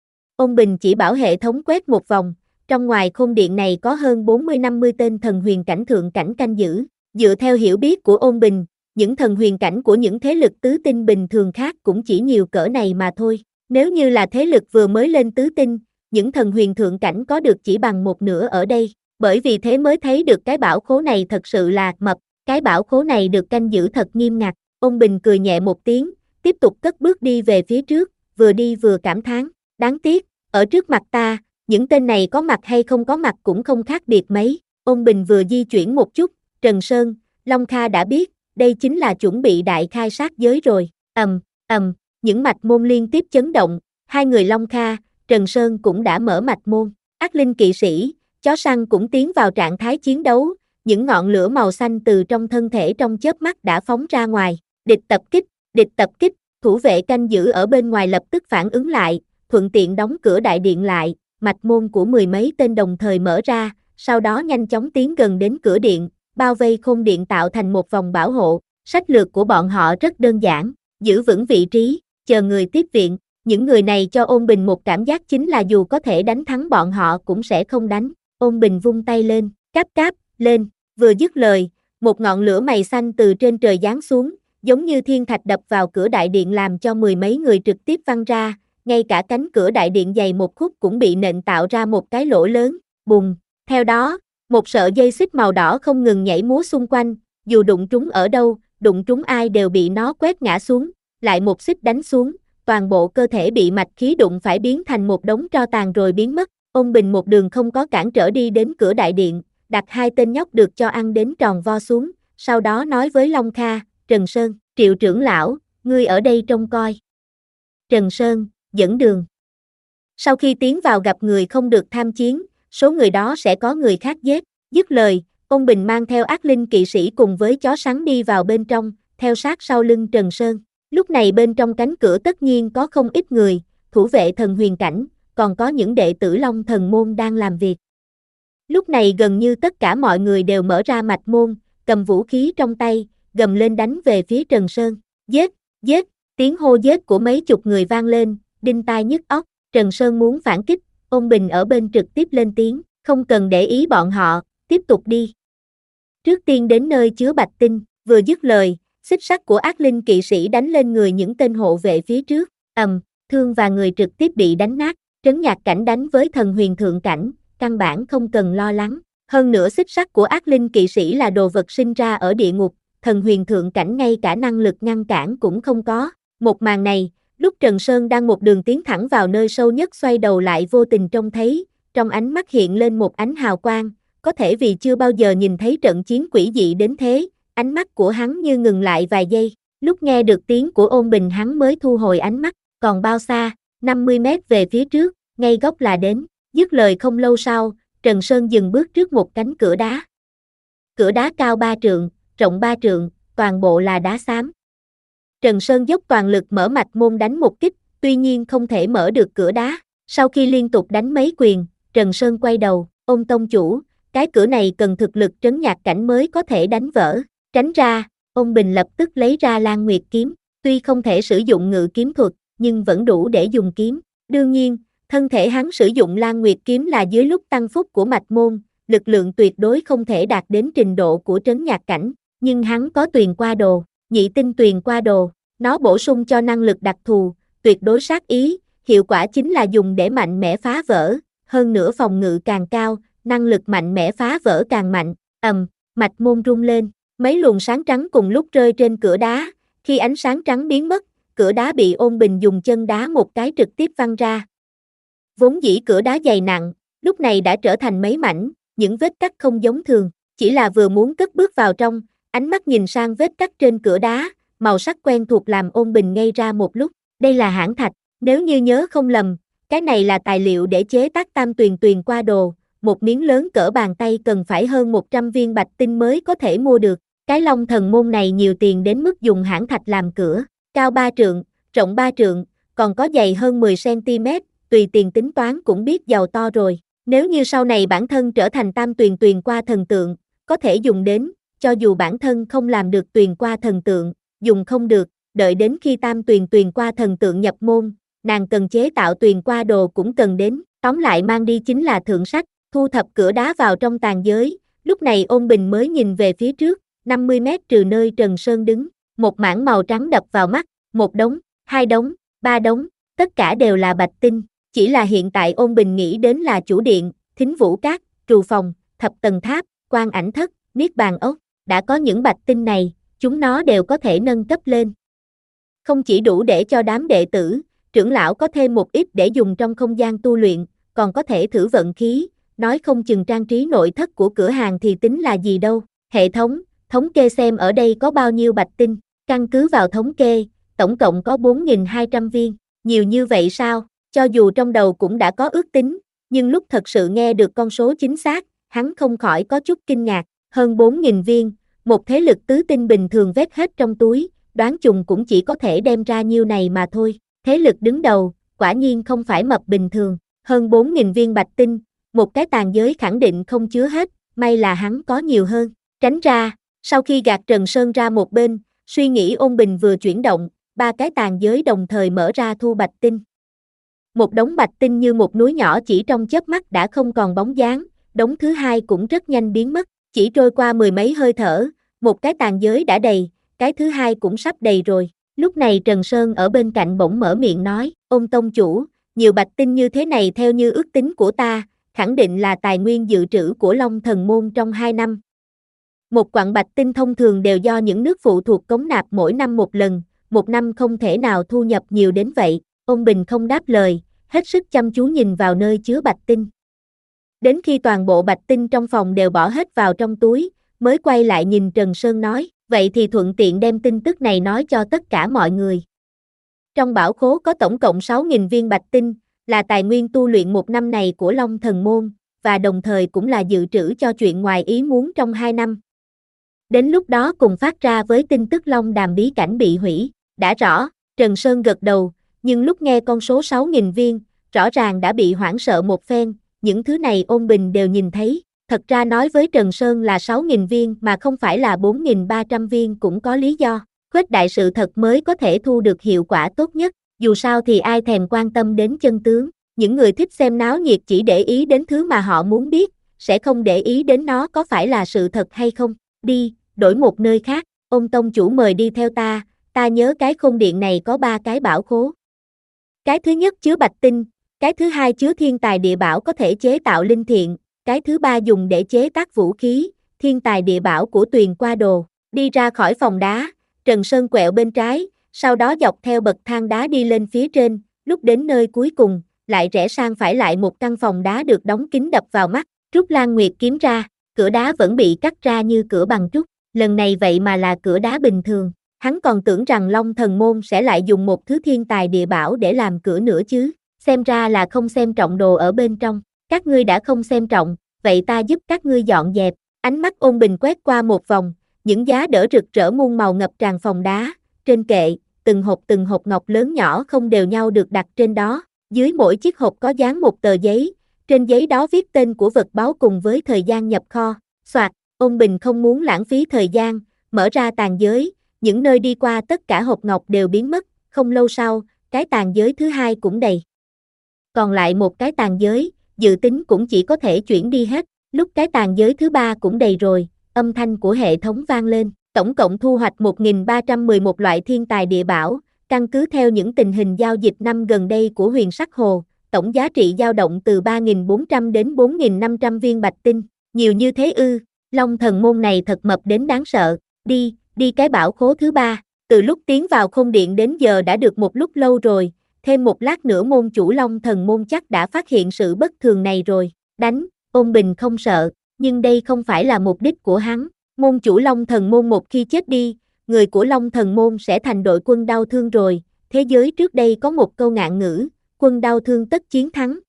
Ôn Bình chỉ bảo hệ thống quét một vòng, trong ngoài Khôn Điện này có hơn bốn mươi năm mươi tên thần huyền cảnh thượng cảnh canh giữ. Dựa theo hiểu biết của Ôn Bình, những thần huyền cảnh của những thế lực tứ tinh bình thường khác cũng chỉ nhiều cỡ này mà thôi. Nếu như là thế lực vừa mới lên tứ tinh, những thần huyền thượng cảnh có được chỉ bằng một nửa ở đây. Bởi vì thế mới thấy được cái bảo khố này thật sự là mập, cái bảo khố này được canh giữ thật nghiêm ngặt. Ôn Bình cười nhẹ một tiếng, tiếp tục cất bước đi về phía trước, vừa đi vừa cảm thán, đáng tiếc, ở trước mặt ta, những tên này có mặt hay không có mặt cũng không khác biệt mấy. Ôn Bình vừa di chuyển một chút, Trần Sơn, Long Kha đã biết, đây chính là chuẩn bị đại khai sát giới rồi. Ầm, ầm, những mạch môn liên tiếp chấn động, hai người Long Kha, Trần Sơn cũng đã mở mạch môn. Ác linh kỵ sĩ, chó săn cũng tiến vào trạng thái chiến đấu, những ngọn lửa màu xanh từ trong thân thể trong chớp mắt đã phóng ra ngoài. Địch tập kích, địch tập kích, thủ vệ canh giữ ở bên ngoài lập tức phản ứng lại, thuận tiện đóng cửa đại điện lại, mạch môn của mười mấy tên đồng thời mở ra, sau đó nhanh chóng tiến gần đến cửa điện, bao vây khôn điện tạo thành một vòng bảo hộ. Sách lược của bọn họ rất đơn giản, giữ vững vị trí, chờ người tiếp viện. Những người này cho Ôn Bình một cảm giác chính là dù có thể đánh thắng bọn họ cũng sẽ không đánh. Ôn Bình vung tay lên, cáp cáp, lên, vừa dứt lời, một ngọn lửa mày xanh từ trên trời giáng xuống, giống như thiên thạch đập vào cửa đại điện làm cho mười mấy người trực tiếp văng ra, ngay cả cánh cửa đại điện dày một khúc cũng bị nện tạo ra một cái lỗ lớn, bùng. Theo đó, một sợi dây xích màu đỏ không ngừng nhảy múa xung quanh, dù đụng trúng ở đâu, đụng trúng ai đều bị nó quét ngã xuống, lại một xích đánh xuống, toàn bộ cơ thể bị mạch khí đụng phải biến thành một đống tro tàn rồi biến mất. Ôn Bình một đường không có cản trở đi đến cửa đại điện, đặt hai tên nhóc được cho ăn đến tròn vo xuống, sau đó nói với Long Kha, Trần Sơn, Triệu trưởng lão, ngươi ở đây trông coi. Trần Sơn, dẫn đường. Sau khi tiến vào gặp người không được tham chiến, số người đó sẽ có người khác giết. Dứt lời, Ôn Bình mang theo ác linh kỵ sĩ cùng với chó sắn đi vào bên trong, theo sát sau lưng Trần Sơn. Lúc này bên trong cánh cửa tất nhiên có không ít người, thủ vệ thần huyền cảnh, còn có những đệ tử Long Thần môn đang làm việc. Lúc này gần như tất cả mọi người đều mở ra mạch môn, cầm vũ khí trong tay, gầm lên đánh về phía Trần Sơn. Giết, giết, tiếng hô giết của mấy chục người vang lên, đinh tai nhức óc. Trần Sơn muốn phản kích, Ôn Bình ở bên trực tiếp lên tiếng, không cần để ý bọn họ, tiếp tục đi. Trước tiên đến nơi chứa bạch tinh, vừa dứt lời, xích sắt của ác linh kỵ sĩ đánh lên người những tên hộ vệ phía trước, ầm, thương và người trực tiếp bị đánh nát. Trấn Nhạc Cảnh đánh với thần huyền thượng cảnh, căn bản không cần lo lắng. Hơn nữa xích sắt của ác linh kỵ sĩ là đồ vật sinh ra ở địa ngục, thần huyền thượng cảnh ngay cả năng lực ngăn cản cũng không có. Một màn này, lúc Trần Sơn đang một đường tiến thẳng vào nơi sâu nhất xoay đầu lại vô tình trông thấy, trong ánh mắt hiện lên một ánh hào quang, có thể vì chưa bao giờ nhìn thấy trận chiến quỷ dị đến thế, ánh mắt của hắn như ngừng lại vài giây, lúc nghe được tiếng của Ôn Bình hắn mới thu hồi ánh mắt, còn bao xa, năm mươi mét về phía trước, ngay góc là đến. Dứt lời không lâu sau, Trần Sơn dừng bước trước một cánh cửa đá. Cửa đá cao ba trượng, rộng ba trượng, toàn bộ là đá xám. Trần Sơn dốc toàn lực mở mạch môn đánh một kích, tuy nhiên không thể mở được cửa đá. Sau khi liên tục đánh mấy quyền, Trần Sơn quay đầu, Ôn tông chủ, cái cửa này cần thực lực trấn nhạc cảnh mới có thể đánh vỡ. Tránh ra, Ôn Bình lập tức lấy ra Lan Nguyệt kiếm, tuy không thể sử dụng ngự kiếm thuật, nhưng vẫn đủ để dùng kiếm. Đương nhiên, thân thể hắn sử dụng Lan Nguyệt kiếm là dưới lúc tăng phúc của mạch môn, lực lượng tuyệt đối không thể đạt đến trình độ của trấn nhạc cảnh, nhưng hắn có tuyền qua đồ, nhị tinh tuyền qua đồ, nó bổ sung cho năng lực đặc thù, tuyệt đối sát ý, hiệu quả chính là dùng để mạnh mẽ phá vỡ, hơn nữa phòng ngự càng cao, năng lực mạnh mẽ phá vỡ càng mạnh. Ầm, mạch môn rung lên, mấy luồng sáng trắng cùng lúc rơi trên cửa đá, khi ánh sáng trắng biến mất, cửa đá bị Ôn Bình dùng chân đá một cái trực tiếp văng ra. Vốn dĩ cửa đá dày nặng, lúc này đã trở thành mấy mảnh, những vết cắt không giống thường, chỉ là vừa muốn cất bước vào trong, ánh mắt nhìn sang vết cắt trên cửa đá, màu sắc quen thuộc làm Ôn Bình ngây ra một lúc, đây là hãn thạch, nếu như nhớ không lầm, cái này là tài liệu để chế tác tam tuyền tuyền qua đồ, một miếng lớn cỡ bàn tay cần phải hơn một trăm viên bạch tinh mới có thể mua được, cái Long Thần môn này nhiều tiền đến mức dùng hãn thạch làm cửa, cao ba trượng, rộng ba trượng, còn có dày hơn mười xăng ti mét, tùy tiền tính toán cũng biết giàu to rồi, nếu như sau này bản thân trở thành tam tuyền tuyền qua thần tượng, có thể dùng đến, cho dù bản thân không làm được tuyền qua thần tượng, dùng không được, đợi đến khi tam tuyền tuyền qua thần tượng nhập môn, nàng cần chế tạo tuyền qua đồ cũng cần đến, tóm lại mang đi chính là thượng sách, thu thập cửa đá vào trong tàn giới, lúc này Ôn Bình mới nhìn về phía trước, năm mươi mét trừ nơi Trần Sơn đứng, một mảng màu trắng đập vào mắt, một đống, hai đống, ba đống, tất cả đều là bạch tinh, chỉ là hiện tại Ôn Bình nghĩ đến là chủ điện, thính vũ cát, trù phòng, thập tầng tháp, quan ảnh thất, niết bàn ốc, đã có những bạch tinh này, chúng nó đều có thể nâng cấp lên. Không chỉ đủ để cho đám đệ tử, trưởng lão có thêm một ít để dùng trong không gian tu luyện, còn có thể thử vận khí, nói không chừng trang trí nội thất của cửa hàng thì tính là gì đâu. Hệ thống, thống kê xem ở đây có bao nhiêu bạch tinh, căn cứ vào thống kê, tổng cộng có bốn nghìn hai trăm viên, nhiều như vậy sao? Cho dù trong đầu cũng đã có ước tính, nhưng lúc thật sự nghe được con số chính xác, hắn không khỏi có chút kinh ngạc, hơn bốn nghìn viên, một thế lực tứ tinh bình thường vét hết trong túi, đoán chừng cũng chỉ có thể đem ra nhiêu này mà thôi. Thế lực đứng đầu, quả nhiên không phải mập bình thường, hơn bốn nghìn viên bạch tinh, một cái tàn giới khẳng định không chứa hết, may là hắn có nhiều hơn. Tránh ra, sau khi gạt Trần Sơn ra một bên, suy nghĩ ôn bình vừa chuyển động, ba cái tàn giới đồng thời mở ra thu bạch tinh. Một đống bạch tinh như một núi nhỏ chỉ trong chớp mắt đã không còn bóng dáng, đống thứ hai cũng rất nhanh biến mất, chỉ trôi qua mười mấy hơi thở, một cái tàn giới đã đầy, cái thứ hai cũng sắp đầy rồi. Lúc này Trần Sơn ở bên cạnh bỗng mở miệng nói, ôn tông chủ, nhiều bạch tinh như thế này theo như ước tính của ta, khẳng định là tài nguyên dự trữ của Long Thần Môn trong hai năm. Một quặng bạch tinh thông thường đều do những nước phụ thuộc cống nạp mỗi năm một lần, một năm không thể nào thu nhập nhiều đến vậy. Ôn Bình không đáp lời, hết sức chăm chú nhìn vào nơi chứa bạch tinh. Đến khi toàn bộ bạch tinh trong phòng đều bỏ hết vào trong túi, mới quay lại nhìn Trần Sơn nói, vậy thì thuận tiện đem tin tức này nói cho tất cả mọi người. Trong bảo khố có tổng cộng sáu nghìn viên bạch tinh, là tài nguyên tu luyện một năm này của Long Thần Môn, và đồng thời cũng là dự trữ cho chuyện ngoài ý muốn trong hai năm. Đến lúc đó cùng phát ra với tin tức Long Đàm bí cảnh bị hủy, đã rõ, Trần Sơn gật đầu, nhưng lúc nghe con số sáu nghìn viên, rõ ràng đã bị hoảng sợ một phen, những thứ này Ôn Bình đều nhìn thấy, thật ra nói với Trần Sơn là sáu nghìn viên mà không phải là bốn nghìn ba trăm viên cũng có lý do, khuếch đại sự thật mới có thể thu được hiệu quả tốt nhất, dù sao thì ai thèm quan tâm đến chân tướng, những người thích xem náo nhiệt chỉ để ý đến thứ mà họ muốn biết, sẽ không để ý đến nó có phải là sự thật hay không, đi, đổi một nơi khác, Ôn tông chủ mời đi theo ta, ta nhớ cái khôn điện này có ba cái bảo khố. Cái thứ nhất chứa bạch tinh, cái thứ hai chứa thiên tài địa bảo có thể chế tạo linh thiện, cái thứ ba dùng để chế tác vũ khí, thiên tài địa bảo của Tuyền Qua Đồ. Đi ra khỏi phòng đá, Trần Sơn quẹo bên trái, sau đó dọc theo bậc thang đá đi lên phía trên, lúc đến nơi cuối cùng, lại rẽ sang phải lại một căn phòng đá được đóng kín đập vào mắt, rút Lan Nguyệt kiếm ra, cửa đá vẫn bị cắt ra như cửa bằng trúc, lần này vậy mà là cửa đá bình thường. Hắn còn tưởng rằng Long Thần Môn sẽ lại dùng một thứ thiên tài địa bảo để làm cửa nữa chứ, xem ra là không xem trọng đồ ở bên trong, các ngươi đã không xem trọng, vậy ta giúp các ngươi dọn dẹp. Ánh mắt Ôn Bình quét qua một vòng, những giá đỡ rực rỡ muôn màu ngập tràn phòng đá, trên kệ, từng hộp từng hộp ngọc lớn nhỏ không đều nhau được đặt trên đó, dưới mỗi chiếc hộp có dán một tờ giấy, trên giấy đó viết tên của vật báu cùng với thời gian nhập kho. Soạt, Ôn Bình không muốn lãng phí thời gian, mở ra tàn giới, những nơi đi qua tất cả hộp ngọc đều biến mất, không lâu sau, cái tàn giới thứ hai cũng đầy. Còn lại một cái tàn giới, dự tính cũng chỉ có thể chuyển đi hết, lúc cái tàn giới thứ ba cũng đầy rồi, âm thanh của hệ thống vang lên, tổng cộng thu hoạch một nghìn ba trăm mười một loại thiên tài địa bảo, căn cứ theo những tình hình giao dịch năm gần đây của Huyền Sắc Hồ, tổng giá trị dao động từ ba nghìn bốn trăm đến bốn nghìn năm trăm viên bạch tinh, nhiều như thế ư, Long Thần Môn này thật mập đến đáng sợ, đi, đi cái bảo khố thứ ba, từ lúc tiến vào khôn điện đến giờ đã được một lúc lâu rồi, thêm một lát nữa môn chủ Long Thần Môn chắc đã phát hiện sự bất thường này rồi, đánh, Ôn Bình không sợ, nhưng đây không phải là mục đích của hắn, môn chủ Long Thần Môn một khi chết đi, người của Long Thần Môn sẽ thành đội quân đau thương rồi, thế giới trước đây có một câu ngạn ngữ, quân đau thương tất chiến thắng.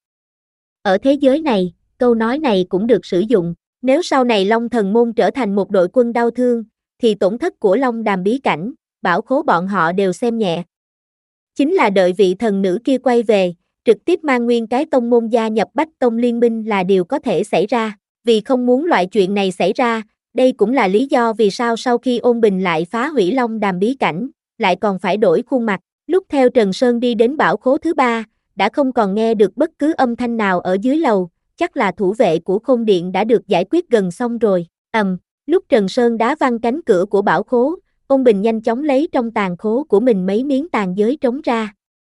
Ở thế giới này, câu nói này cũng được sử dụng, nếu sau này Long Thần Môn trở thành một đội quân đau thương, thì tổn thất của Long Đàm bí cảnh, bảo khố bọn họ đều xem nhẹ. Chính là đợi vị thần nữ kia quay về, trực tiếp mang nguyên cái tông môn gia nhập Bách Tông Liên minh là điều có thể xảy ra, vì không muốn loại chuyện này xảy ra, đây cũng là lý do vì sao sau khi Ôn Bình lại phá hủy Long Đàm bí cảnh, lại còn phải đổi khuôn mặt, lúc theo Trần Sơn đi đến bảo khố thứ ba, đã không còn nghe được bất cứ âm thanh nào ở dưới lầu, chắc là thủ vệ của khôn điện đã được giải quyết gần xong rồi, ầm. Um, Lúc Trần Sơn đá văng cánh cửa của bảo khố, Ôn Bình nhanh chóng lấy trong tàn khố của mình mấy miếng tàn giới trống ra.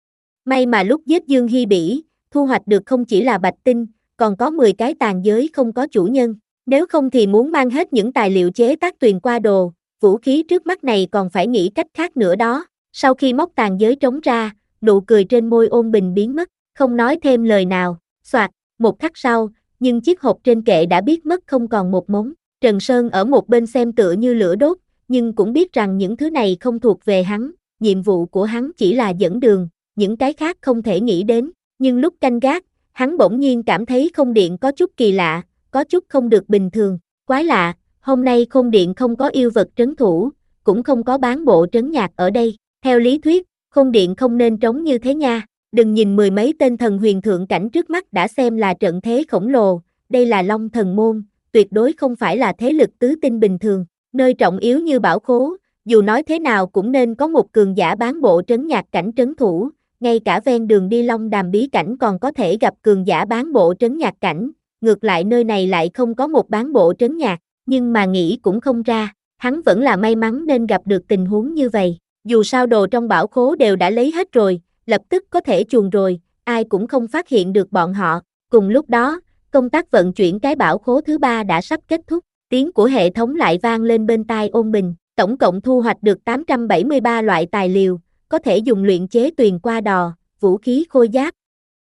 May mà lúc giết Dương Hy Bỉ, thu hoạch được không chỉ là bạch tinh, còn có mười cái tàn giới không có chủ nhân. Nếu không thì muốn mang hết những tài liệu chế tác tuyền qua đồ, vũ khí trước mắt này còn phải nghĩ cách khác nữa đó. Sau khi móc tàn giới trống ra, nụ cười trên môi Ôn Bình biến mất, không nói thêm lời nào. Soạt, một khắc sau, nhưng chiếc hộp trên kệ đã biết mất không còn một mống. Trần Sơn ở một bên xem tựa như lửa đốt, nhưng cũng biết rằng những thứ này không thuộc về hắn, nhiệm vụ của hắn chỉ là dẫn đường, những cái khác không thể nghĩ đến. Nhưng lúc canh gác, hắn bỗng nhiên cảm thấy không điện có chút kỳ lạ, có chút không được bình thường. Quái lạ, hôm nay không điện không có yêu vật trấn thủ, cũng không có bán bộ trấn nhạc ở đây. Theo lý thuyết, không điện không nên trống như thế nha. Đừng nhìn mười mấy tên thần huyền thượng cảnh trước mắt đã xem là trận thế khổng lồ, đây là Long Thần Môn, tuyệt đối không phải là thế lực tứ tinh bình thường. Nơi trọng yếu như bảo khố, dù nói thế nào cũng nên có một cường giả bán bộ trấn nhạc cảnh trấn thủ, ngay cả ven đường đi Long Đàm bí cảnh còn có thể gặp cường giả bán bộ trấn nhạc cảnh, ngược lại nơi này lại không có một bán bộ trấn nhạc, nhưng mà nghĩ cũng không ra, hắn vẫn là may mắn nên gặp được tình huống như vậy, dù sao đồ trong bảo khố đều đã lấy hết rồi, lập tức có thể chuồn rồi, ai cũng không phát hiện được bọn họ. Cùng lúc đó, công tác vận chuyển cái bảo khố thứ ba đã sắp kết thúc, tiếng của hệ thống lại vang lên bên tai Ôn Bình, tổng cộng thu hoạch được tám trăm bảy mươi ba loại tài liệu, có thể dùng luyện chế tuyền qua đò, vũ khí khôi giáp.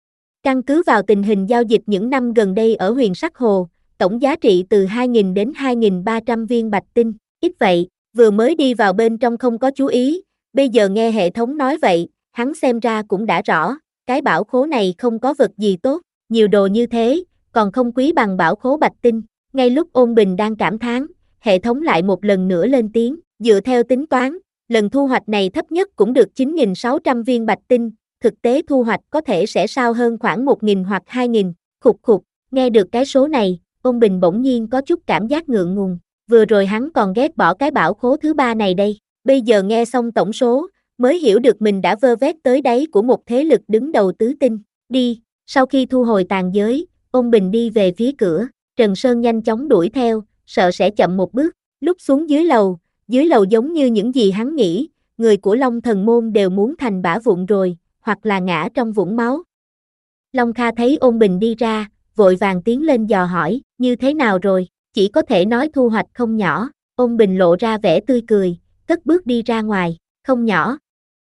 Căn cứ vào tình hình giao dịch những năm gần đây ở Huyền Sắc Hồ, tổng giá trị từ hai nghìn đến hai nghìn ba trăm viên bạch tinh, ít vậy, vừa mới đi vào bên trong không có chú ý, bây giờ nghe hệ thống nói vậy, hắn xem ra cũng đã rõ, cái bảo khố này không có vật gì tốt, nhiều đồ như thế, còn không quý bằng bảo khố bạch tinh. Ngay lúc Ôn Bình đang cảm thán, hệ thống lại một lần nữa lên tiếng, dựa theo tính toán, lần thu hoạch này thấp nhất cũng được chín nghìn sáu trăm viên bạch tinh, thực tế thu hoạch có thể sẽ sao hơn khoảng một nghìn hoặc hai nghìn, khục khục, nghe được cái số này, Ôn Bình bỗng nhiên có chút cảm giác ngượng ngùng, vừa rồi hắn còn ghét bỏ cái bảo khố thứ ba này đây, bây giờ nghe xong tổng số, mới hiểu được mình đã vơ vét tới đáy của một thế lực đứng đầu tứ tinh, đi, sau khi thu hồi tàn giới, Ôn Bình đi về phía cửa, Trần Sơn nhanh chóng đuổi theo, sợ sẽ chậm một bước, lúc xuống dưới lầu, dưới lầu giống như những gì hắn nghĩ, người của Long Thần Môn đều muốn thành bã vụn rồi, hoặc là ngã trong vũng máu. Long Kha thấy Ôn Bình đi ra, vội vàng tiến lên dò hỏi, như thế nào rồi, chỉ có thể nói thu hoạch không nhỏ, Ôn Bình lộ ra vẻ tươi cười, cất bước đi ra ngoài, không nhỏ.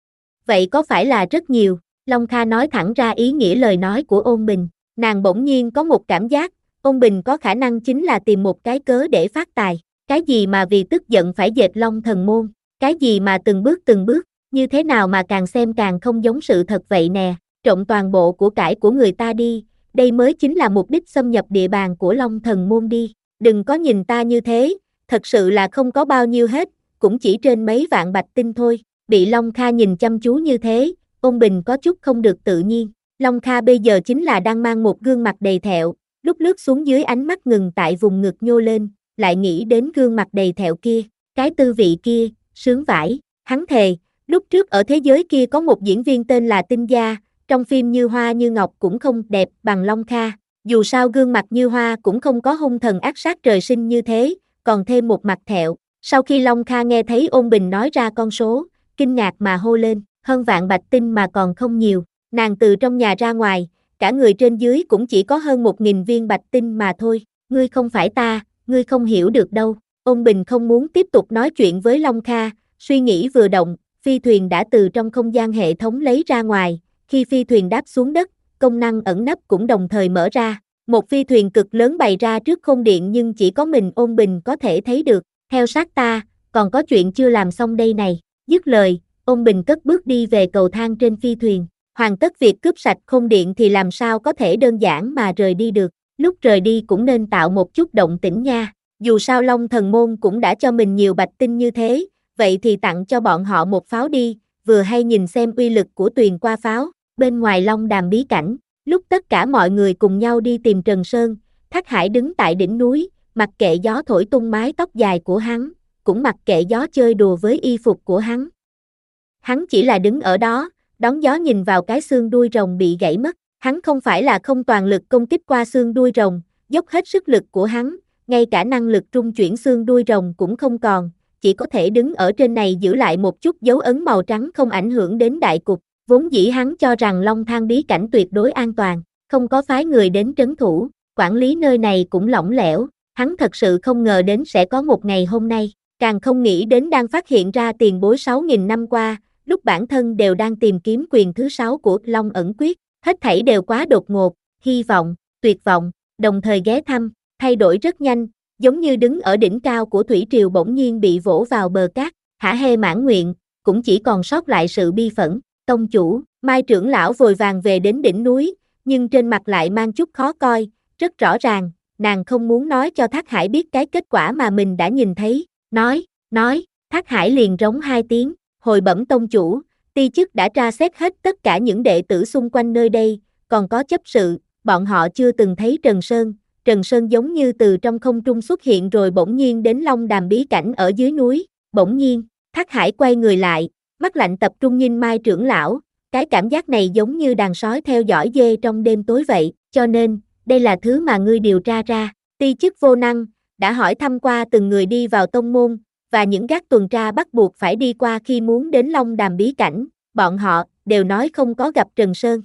Vậy có phải là rất nhiều, Long Kha nói thẳng ra ý nghĩa lời nói của Ôn Bình, nàng bỗng nhiên có một cảm giác, Ôn Bình có khả năng chính là tìm một cái cớ để phát tài, cái gì mà vì tức giận phải dệt Long Thần Môn, cái gì mà từng bước từng bước, như thế nào mà càng xem càng không giống sự thật vậy nè, trộm toàn bộ của cải của người ta đi, đây mới chính là mục đích xâm nhập địa bàn của Long Thần Môn đi, đừng có nhìn ta như thế, thật sự là không có bao nhiêu hết, cũng chỉ trên mấy vạn bạch tinh thôi, bị Long Kha nhìn chăm chú như thế, Ôn Bình có chút không được tự nhiên, Long Kha bây giờ chính là đang mang một gương mặt đầy thẹo, lúc lướt xuống dưới ánh mắt ngừng tại vùng ngực nhô lên, lại nghĩ đến gương mặt đầy thẹo kia, cái tư vị kia, sướng vãi, hắn thề, lúc trước ở thế giới kia có một diễn viên tên là Tinh Gia, trong phim Như Hoa Như Ngọc cũng không đẹp bằng Long Kha, dù sao gương mặt Như Hoa cũng không có hung thần ác sát trời sinh như thế, còn thêm một mặt thẹo, sau khi Long Kha nghe thấy Ôn Bình nói ra con số, kinh ngạc mà hô lên, hơn vạn bạch tinh mà còn không nhiều, nàng từ trong nhà ra ngoài, cả người trên dưới cũng chỉ có hơn một nghìn viên bạch tinh mà thôi, ngươi không phải ta, ngươi không hiểu được đâu. Ôn Bình không muốn tiếp tục nói chuyện với Long Kha, suy nghĩ vừa động, phi thuyền đã từ trong không gian hệ thống lấy ra ngoài, khi phi thuyền đáp xuống đất, công năng ẩn nấp cũng đồng thời mở ra, một phi thuyền cực lớn bày ra trước không điện nhưng chỉ có mình Ôn Bình có thể thấy được, theo sát ta, còn có chuyện chưa làm xong đây này, dứt lời, Ôn Bình cất bước đi về cầu thang trên phi thuyền. Hoàn tất việc cướp sạch không điện thì làm sao có thể đơn giản mà rời đi được, lúc rời đi cũng nên tạo một chút động tĩnh nha, dù sao Long Thần Môn cũng đã cho mình nhiều bạch tinh như thế, vậy thì tặng cho bọn họ một pháo đi, vừa hay nhìn xem uy lực của tuyền qua pháo, bên ngoài Long Đàm bí cảnh, lúc tất cả mọi người cùng nhau đi tìm Trần Sơn, Thác Hải đứng tại đỉnh núi, mặc kệ gió thổi tung mái tóc dài của hắn, cũng mặc kệ gió chơi đùa với y phục của hắn. Hắn chỉ là đứng ở đó, đón gió nhìn vào cái xương đuôi rồng bị gãy mất, hắn không phải là không toàn lực công kích qua xương đuôi rồng, dốc hết sức lực của hắn, ngay cả năng lực trung chuyển xương đuôi rồng cũng không còn, chỉ có thể đứng ở trên này giữ lại một chút dấu ấn màu trắng không ảnh hưởng đến đại cục, vốn dĩ hắn cho rằng Long Thang bí cảnh tuyệt đối an toàn, không có phái người đến trấn thủ, quản lý nơi này cũng lỏng lẻo, Hắn thật sự không ngờ đến sẽ có một ngày hôm nay, càng không nghĩ đến đang phát hiện ra tiền bối sáu nghìn năm qua, lúc bản thân đều đang tìm kiếm quyền thứ sáu của Long ẩn quyết, hết thảy đều quá đột ngột, hy vọng, tuyệt vọng, đồng thời ghé thăm, thay đổi rất nhanh, giống như đứng ở đỉnh cao của thủy triều bỗng nhiên bị vỗ vào bờ cát, hả hê mãn nguyện, cũng chỉ còn sót lại sự bi phẫn. Tông chủ, Mai trưởng lão vội vàng về đến đỉnh núi, nhưng trên mặt lại mang chút khó coi, rất rõ ràng, nàng không muốn nói cho Thác Hải biết cái kết quả mà mình đã nhìn thấy, nói, nói, Thác Hải liền rống hai tiếng, hồi bẩm tông chủ, ti chức đã tra xét hết tất cả những đệ tử xung quanh nơi đây, còn có chấp sự, bọn họ chưa từng thấy Trần Sơn, Trần Sơn giống như từ trong không trung xuất hiện rồi bỗng nhiên đến Long Đàm bí cảnh ở dưới núi, bỗng nhiên, Thác Hải quay người lại, mắt lạnh tập trung nhìn Mai trưởng lão, cái cảm giác này giống như đàn sói theo dõi dê trong đêm tối vậy, cho nên, đây là thứ mà ngươi điều tra ra. Ti chức vô năng, đã hỏi thăm qua từng người đi vào tông môn, và những gác tuần tra bắt buộc phải đi qua khi muốn đến Long Đàm bí cảnh, bọn họ đều nói không có gặp Trần Sơn.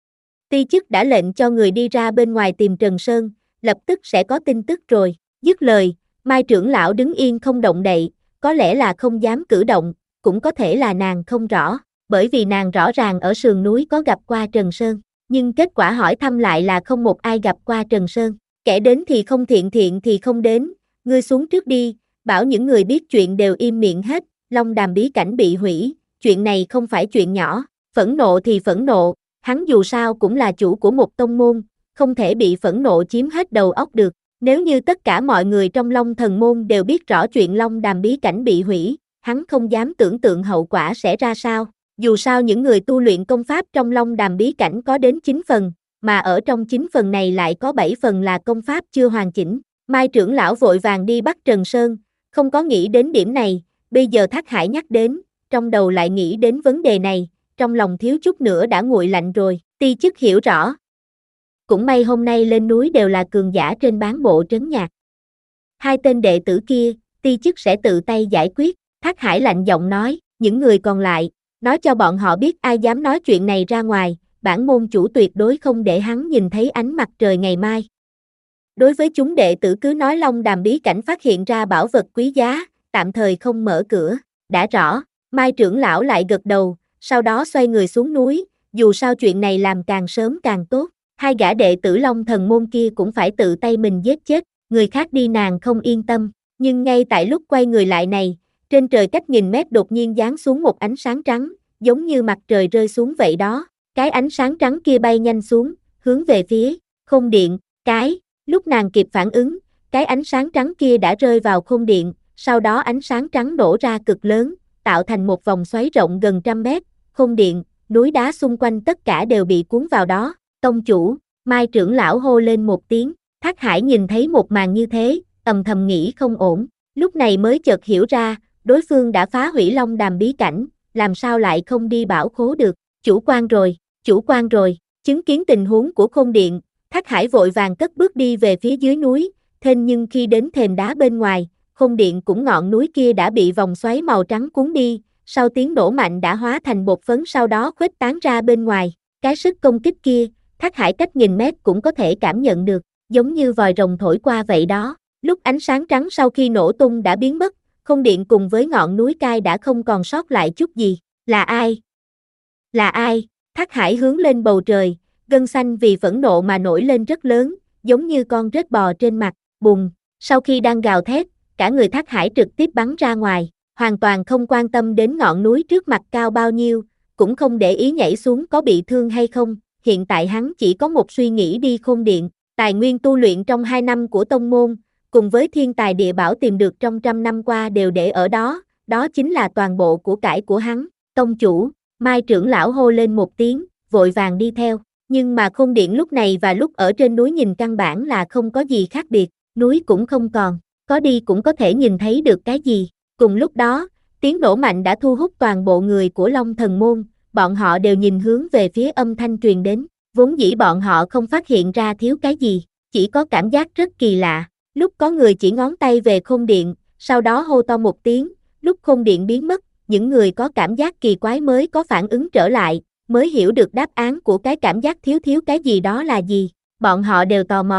Ti chức đã lệnh cho người đi ra bên ngoài tìm Trần Sơn, lập tức sẽ có tin tức rồi. Dứt lời, Mai trưởng lão đứng yên không động đậy, có lẽ là không dám cử động, cũng có thể là nàng không rõ, bởi vì nàng rõ ràng ở sườn núi có gặp qua Trần Sơn, nhưng kết quả hỏi thăm lại là không một ai gặp qua Trần Sơn. Kẻ đến thì không thiện thiện thì không đến, ngươi xuống trước đi, bảo những người biết chuyện đều im miệng hết, Long Đàm bí cảnh bị hủy, chuyện này không phải chuyện nhỏ, phẫn nộ thì phẫn nộ, hắn dù sao cũng là chủ của một tông môn, không thể bị phẫn nộ chiếm hết đầu óc được. Nếu như tất cả mọi người trong Long Thần Môn đều biết rõ chuyện Long Đàm bí cảnh bị hủy, hắn không dám tưởng tượng hậu quả sẽ ra sao. Dù sao những người tu luyện công pháp trong Long Đàm bí cảnh có đến chín phần, mà ở trong chín phần này lại có bảy phần là công pháp chưa hoàn chỉnh. Mai trưởng lão vội vàng đi bắt Trần Sơn, không có nghĩ đến điểm này, bây giờ Thác Hải nhắc đến, trong đầu lại nghĩ đến vấn đề này, trong lòng thiếu chút nữa đã nguội lạnh rồi. Ti chức hiểu rõ. Cũng may hôm nay lên núi đều là cường giả trên bán bộ trấn nhạc. Hai tên đệ tử kia, ti chức sẽ tự tay giải quyết, Thác Hải lạnh giọng nói, những người còn lại, nói cho bọn họ biết ai dám nói chuyện này ra ngoài, bản môn chủ tuyệt đối không để hắn nhìn thấy ánh mặt trời ngày mai. Đối với chúng đệ tử cứ nói Long Đàm bí cảnh phát hiện ra bảo vật quý giá, tạm thời không mở cửa, đã rõ, Mai trưởng lão lại gật đầu, sau đó xoay người xuống núi, dù sao chuyện này làm càng sớm càng tốt. Hai gã đệ tử Long Thần Môn kia cũng phải tự tay mình giết chết, người khác đi nàng không yên tâm, nhưng ngay tại lúc quay người lại này, trên trời cách nghìn mét đột nhiên giáng xuống một ánh sáng trắng, giống như mặt trời rơi xuống vậy đó, cái ánh sáng trắng kia bay nhanh xuống, hướng về phía Khôn Điện, cái, lúc nàng kịp phản ứng, cái ánh sáng trắng kia đã rơi vào Khôn Điện, sau đó ánh sáng trắng nổ ra cực lớn, tạo thành một vòng xoáy rộng gần trăm mét, Khôn Điện, núi đá xung quanh tất cả đều bị cuốn vào đó. Tông chủ, Mai trưởng lão hô lên một tiếng, Thác Hải nhìn thấy một màn như thế, ầm thầm nghĩ không ổn, lúc này mới chợt hiểu ra, đối phương đã phá hủy Long Đàm bí cảnh, làm sao lại không đi bảo khố được, chủ quan rồi, chủ quan rồi, chứng kiến tình huống của Khôn Điện, Thác Hải vội vàng cất bước đi về phía dưới núi, thế nhưng khi đến thềm đá bên ngoài, Khôn Điện cũng ngọn núi kia đã bị vòng xoáy màu trắng cuốn đi, sau tiếng nổ mạnh đã hóa thành bột phấn sau đó khuếch tán ra bên ngoài, cái sức công kích kia, Thác Hải cách nghìn mét cũng có thể cảm nhận được, giống như vòi rồng thổi qua vậy đó. Lúc ánh sáng trắng sau khi nổ tung đã biến mất, Khôn Điện cùng với ngọn núi cai đã không còn sót lại chút gì. Là ai? Là ai? Thác Hải hướng lên bầu trời, gân xanh vì phẫn nộ mà nổi lên rất lớn, giống như con rết bò trên mặt, bùng. Sau khi đang gào thét, cả người Thác Hải trực tiếp bắn ra ngoài, hoàn toàn không quan tâm đến ngọn núi trước mặt cao bao nhiêu, cũng không để ý nhảy xuống có bị thương hay không. Hiện tại hắn chỉ có một suy nghĩ đi Khôn Điện, tài nguyên tu luyện trong hai năm của tông môn, cùng với thiên tài địa bảo tìm được trong trăm năm qua đều để ở đó, đó chính là toàn bộ của cải của hắn. Tông chủ, Mai trưởng lão hô lên một tiếng, vội vàng đi theo, nhưng mà Khôn Điện lúc này và lúc ở trên núi nhìn căn bản là không có gì khác biệt, núi cũng không còn, có đi cũng có thể nhìn thấy được cái gì. Cùng lúc đó, tiếng nổ mạnh đã thu hút toàn bộ người của Long Thần Môn. Bọn họ đều nhìn hướng về phía âm thanh truyền đến, vốn dĩ bọn họ không phát hiện ra thiếu cái gì, chỉ có cảm giác rất kỳ lạ, lúc có người chỉ ngón tay về Khôn Điện, sau đó hô to một tiếng, lúc Khôn Điện biến mất, những người có cảm giác kỳ quái mới có phản ứng trở lại, mới hiểu được đáp án của cái cảm giác thiếu thiếu cái gì đó là gì, bọn họ đều tò mò,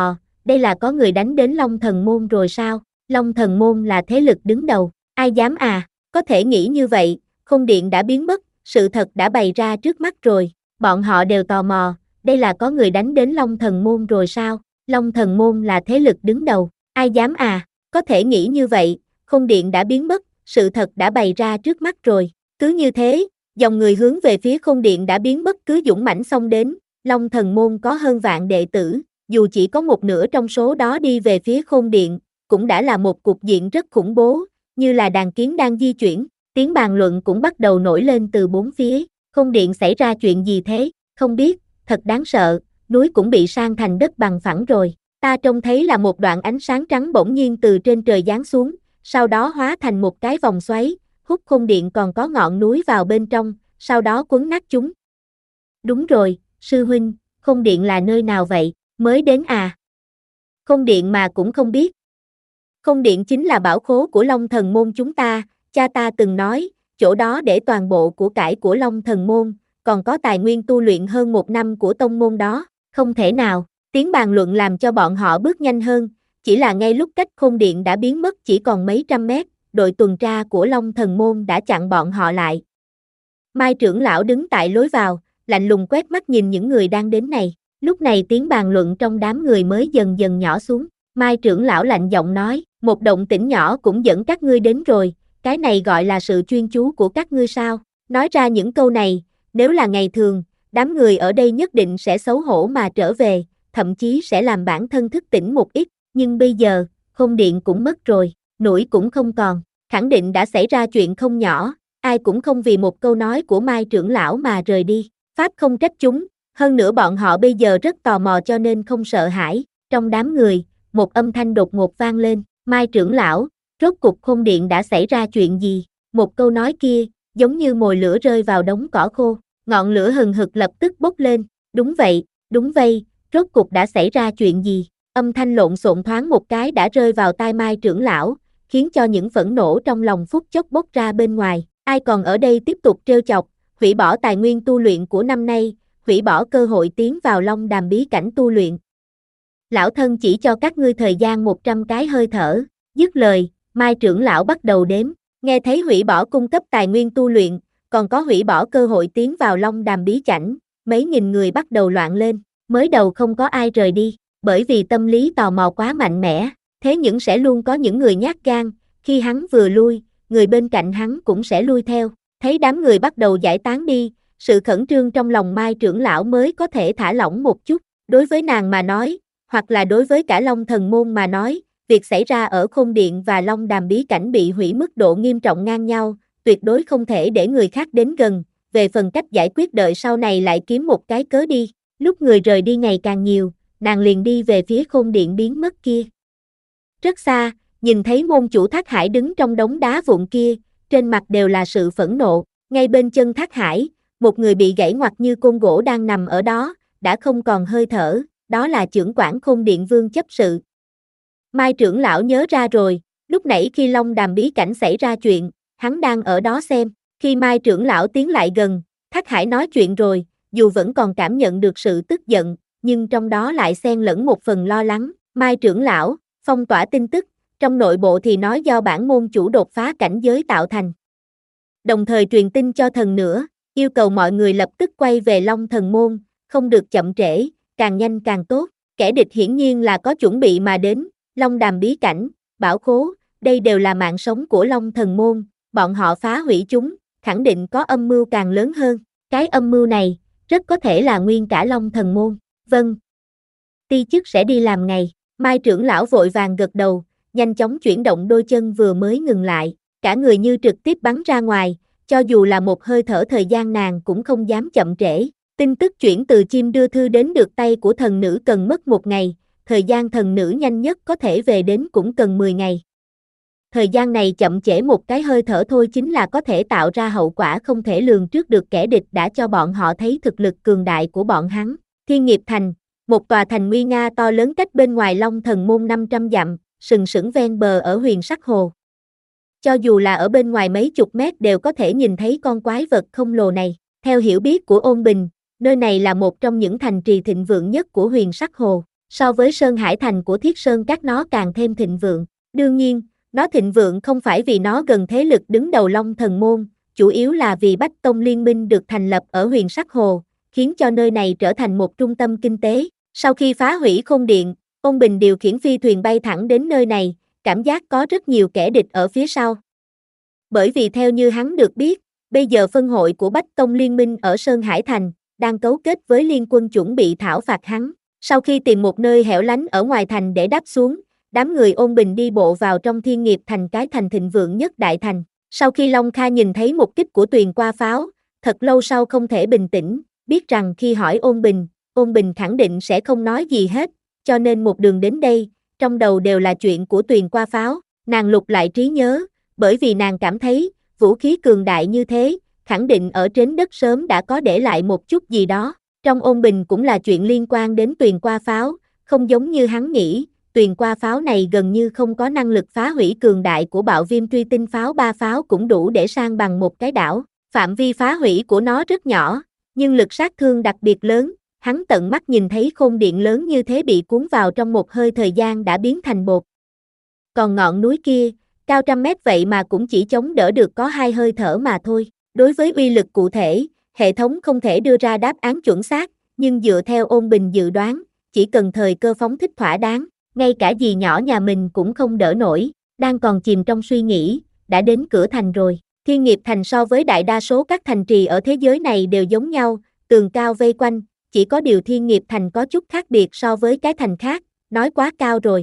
đây là có người đánh đến Long Thần Môn rồi sao? Long Thần Môn là thế lực đứng đầu, ai dám à, có thể nghĩ như vậy, Khôn Điện đã biến mất, sự thật đã bày ra trước mắt rồi, bọn họ đều tò mò, đây là có người đánh đến Long Thần Môn rồi sao? Long Thần Môn là thế lực đứng đầu, ai dám à, có thể nghĩ như vậy, Khôn Điện đã biến mất, sự thật đã bày ra trước mắt rồi, cứ như thế, dòng người hướng về phía Khôn Điện đã biến mất cứ dũng mãnh xông đến, Long Thần Môn có hơn vạn đệ tử, dù chỉ có một nửa trong số đó đi về phía Khôn Điện, cũng đã là một cục diện rất khủng bố, như là đàn kiến đang di chuyển, tiếng bàn luận cũng bắt đầu nổi lên từ bốn phía, Khôn Điện xảy ra chuyện gì thế, không biết, thật đáng sợ, núi cũng bị san thành đất bằng phẳng rồi, ta trông thấy là một đoạn ánh sáng trắng bỗng nhiên từ trên trời giáng xuống, sau đó hóa thành một cái vòng xoáy, hút Khôn Điện còn có ngọn núi vào bên trong, sau đó quấn nát chúng. Đúng rồi, sư huynh, Khôn Điện là nơi nào vậy, mới đến à? Khôn Điện mà cũng không biết. Khôn Điện chính là bảo khố của Long Thần Môn chúng ta, cha ta từng nói, chỗ đó để toàn bộ của cải của Long Thần Môn, còn có tài nguyên tu luyện hơn một năm của tông môn đó, không thể nào, tiếng bàn luận làm cho bọn họ bước nhanh hơn, chỉ là ngay lúc cách Khôn Điện đã biến mất chỉ còn mấy trăm mét, đội tuần tra của Long Thần Môn đã chặn bọn họ lại. Mai trưởng lão đứng tại lối vào, lạnh lùng quét mắt nhìn những người đang đến này, lúc này tiếng bàn luận trong đám người mới dần dần nhỏ xuống, Mai trưởng lão lạnh giọng nói, một động tĩnh nhỏ cũng dẫn các ngươi đến rồi, cái này gọi là sự chuyên chú của các ngươi sao, nói ra những câu này, nếu là ngày thường, đám người ở đây nhất định sẽ xấu hổ mà trở về, thậm chí sẽ làm bản thân thức tỉnh một ít, nhưng bây giờ, Khôn Điện cũng mất rồi, núi cũng không còn, khẳng định đã xảy ra chuyện không nhỏ, ai cũng không vì một câu nói của Mai trưởng lão mà rời đi, pháp không trách chúng, hơn nữa bọn họ bây giờ rất tò mò cho nên không sợ hãi, trong đám người, một âm thanh đột ngột vang lên, Mai trưởng lão, rốt cục Khôn Điện đã xảy ra chuyện gì, một câu nói kia, giống như mồi lửa rơi vào đống cỏ khô, ngọn lửa hừng hực lập tức bốc lên, đúng vậy, đúng vậy, rốt cục đã xảy ra chuyện gì, âm thanh lộn xộn thoáng một cái đã rơi vào tai Mai trưởng lão, khiến cho những phẫn nộ trong lòng phút chốc bốc ra bên ngoài, ai còn ở đây tiếp tục trêu chọc, hủy bỏ tài nguyên tu luyện của năm nay, hủy bỏ cơ hội tiến vào Long Đàm bí cảnh tu luyện. Lão thân chỉ cho các ngươi thời gian một trăm cái hơi thở, dứt lời, Mai trưởng lão bắt đầu đếm, nghe thấy hủy bỏ cung cấp tài nguyên tu luyện, còn có hủy bỏ cơ hội tiến vào Long Đàm bí cảnh, mấy nghìn người bắt đầu loạn lên, mới đầu không có ai rời đi, bởi vì tâm lý tò mò quá mạnh mẽ, thế nhưng sẽ luôn có những người nhát gan, khi hắn vừa lui, người bên cạnh hắn cũng sẽ lui theo, thấy đám người bắt đầu giải tán đi, sự khẩn trương trong lòng Mai trưởng lão mới có thể thả lỏng một chút, đối với nàng mà nói, hoặc là đối với cả Long Thần Môn mà nói, việc xảy ra ở Khôn Điện và Long Đàm bí cảnh bị hủy mức độ nghiêm trọng ngang nhau, tuyệt đối không thể để người khác đến gần, về phần cách giải quyết đợi sau này lại kiếm một cái cớ đi, lúc người rời đi ngày càng nhiều, nàng liền đi về phía Khôn Điện biến mất kia. Rất xa, nhìn thấy môn chủ Thác Hải đứng trong đống đá vụn kia, trên mặt đều là sự phẫn nộ, ngay bên chân Thác Hải, một người bị gãy ngoặt như côn gỗ đang nằm ở đó, đã không còn hơi thở, đó là trưởng quản Khôn Điện Vương chấp sự. Mai trưởng lão nhớ ra rồi, lúc nãy khi Long Đàm bí cảnh xảy ra chuyện, hắn đang ở đó xem, khi Mai trưởng lão tiến lại gần, Thác Hải nói chuyện rồi, dù vẫn còn cảm nhận được sự tức giận, nhưng trong đó lại xen lẫn một phần lo lắng, Mai trưởng lão, phong tỏa tin tức, trong nội bộ thì nói do bản môn chủ đột phá cảnh giới tạo thành. Đồng thời truyền tin cho thần nữa, yêu cầu mọi người lập tức quay về Long Thần Môn, không được chậm trễ, càng nhanh càng tốt, kẻ địch hiển nhiên là có chuẩn bị mà đến, Long Đàm bí cảnh, bảo khố, đây đều là mạng sống của Long Thần Môn, bọn họ phá hủy chúng, khẳng định có âm mưu càng lớn hơn, cái âm mưu này, rất có thể là nguyên cả Long Thần Môn, vâng. Ti chức sẽ đi làm ngày, Mai trưởng lão vội vàng gật đầu, nhanh chóng chuyển động đôi chân vừa mới ngừng lại, cả người như trực tiếp bắn ra ngoài, cho dù là một hơi thở thời gian nàng cũng không dám chậm trễ. Tin tức chuyển từ chim đưa thư đến được tay của thần nữ cần mất một ngày, thời gian thần nữ nhanh nhất có thể về đến cũng cần mười ngày. Thời gian này chậm trễ một cái hơi thở thôi chính là có thể tạo ra hậu quả không thể lường trước được, kẻ địch đã cho bọn họ thấy thực lực cường đại của bọn hắn. Thiên Nghiệp Thành, một tòa thành nguy nga to lớn cách bên ngoài Long Thần Môn năm trăm dặm, sừng sững ven bờ ở Huyền Sắc Hồ. Cho dù là ở bên ngoài mấy chục mét đều có thể nhìn thấy con quái vật khổng lồ này. Theo hiểu biết của Ôn Bình, nơi này là một trong những thành trì thịnh vượng nhất của Huyền Sắc Hồ. so với Sơn Hải Thành của Thiết Sơn Các nó càng thêm thịnh vượng. Đương nhiên, nó thịnh vượng không phải vì nó gần thế lực đứng đầu Long Thần Môn, chủ yếu là vì Bách Tông Liên minh được thành lập ở Huyền Sắc Hồ, khiến cho nơi này trở thành một trung tâm kinh tế. Sau khi phá hủy Khôn Điện, Ôn Bình điều khiển phi thuyền bay thẳng đến nơi này, cảm giác có rất nhiều kẻ địch ở phía sau. Bởi vì theo như hắn được biết, bây giờ phân hội của Bách Tông Liên minh ở Sơn Hải Thành, đang cấu kết với liên quân chuẩn bị thảo phạt hắn. Sau khi tìm một nơi hẻo lánh ở ngoài thành để đáp xuống, đám người Ôn Bình đi bộ vào trong Thiên Nghiệp Thành, cái thành thịnh vượng nhất đại thành. Sau khi Long Kha nhìn thấy một kích của Tuyền qua pháo, thật lâu sau không thể bình tĩnh, biết rằng khi hỏi Ôn Bình, Ôn Bình khẳng định sẽ không nói gì hết, cho nên một đường đến đây, trong đầu đều là chuyện của Tuyền qua pháo. Nàng lục lại trí nhớ, bởi vì nàng cảm thấy, vũ khí cường đại như thế, khẳng định ở trên đất sớm đã có để lại một chút gì đó. Trong Ôn Bình cũng là chuyện liên quan đến Tuyền qua pháo, không giống như hắn nghĩ, Tuyền qua pháo này gần như không có năng lực phá hủy cường đại của Bạo Viêm Truy Tinh pháo, ba pháo cũng đủ để san bằng một cái đảo. Phạm vi phá hủy của nó rất nhỏ, nhưng lực sát thương đặc biệt lớn. Hắn tận mắt nhìn thấy Khôn Điện lớn như thế bị cuốn vào trong một hơi thời gian đã biến thành bột. Còn ngọn núi kia, cao trăm mét vậy mà cũng chỉ chống đỡ được có hai hơi thở mà thôi. Đối với uy lực cụ thể, hệ thống không thể đưa ra đáp án chuẩn xác, nhưng dựa theo Ôn Bình dự đoán, chỉ cần thời cơ phóng thích thỏa đáng, ngay cả dì nhỏ nhà mình cũng không đỡ nổi. Đang còn chìm trong suy nghĩ, đã đến cửa thành rồi. Thiên Nghiệp Thành so với đại đa số các thành trì ở thế giới này đều giống nhau, tường cao vây quanh, chỉ có điều Thiên Nghiệp Thành có chút khác biệt so với cái thành khác, nói quá cao rồi.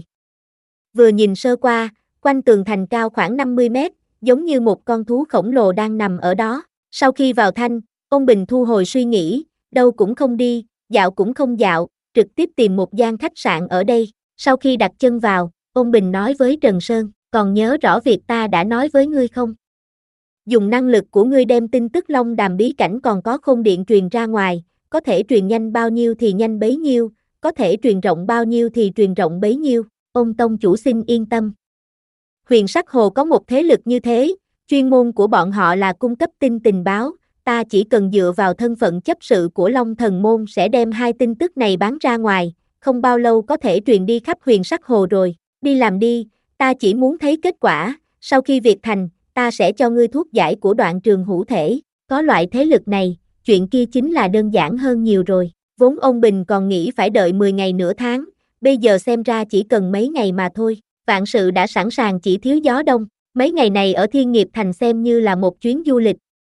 Vừa nhìn sơ qua, quanh tường thành cao khoảng năm mươi mét, giống như một con thú khổng lồ đang nằm ở đó. Sau khi vào thành, Ôn Bình thu hồi suy nghĩ, đâu cũng không đi, dạo cũng không dạo, trực tiếp tìm một gian khách sạn ở đây. Sau khi đặt chân vào, Ôn Bình nói với Trần Sơn, còn nhớ rõ việc ta đã nói với ngươi không? Dùng năng lực của ngươi đem tin tức Long Đàm bí cảnh còn có Khôn Điện truyền ra ngoài, có thể truyền nhanh bao nhiêu thì nhanh bấy nhiêu, có thể truyền rộng bao nhiêu thì truyền rộng bấy nhiêu. Ôn tông chủ xin yên tâm. Huyền Sắc Hồ có một thế lực như thế, chuyên môn của bọn họ là cung cấp tin tình báo, ta chỉ cần dựa vào thân phận chấp sự của Long Thần Môn sẽ đem hai tin tức này bán ra ngoài, không bao lâu có thể truyền đi khắp Huyền Sắc Hồ rồi. Đi làm đi, ta chỉ muốn thấy kết quả, sau khi việc thành, ta sẽ cho ngươi thuốc giải của Đoạn Trường hữu thể. Có loại thế lực này, chuyện kia chính là đơn giản hơn nhiều rồi. Vốn Ôn Bình còn nghĩ phải đợi mười ngày nửa tháng, bây giờ xem ra chỉ cần mấy ngày mà thôi. Vạn sự đã sẵn sàng, chỉ thiếu gió đông. Mấy ngày này ở Thiên Nghiệp Thành xem như là một chuyến du lịch,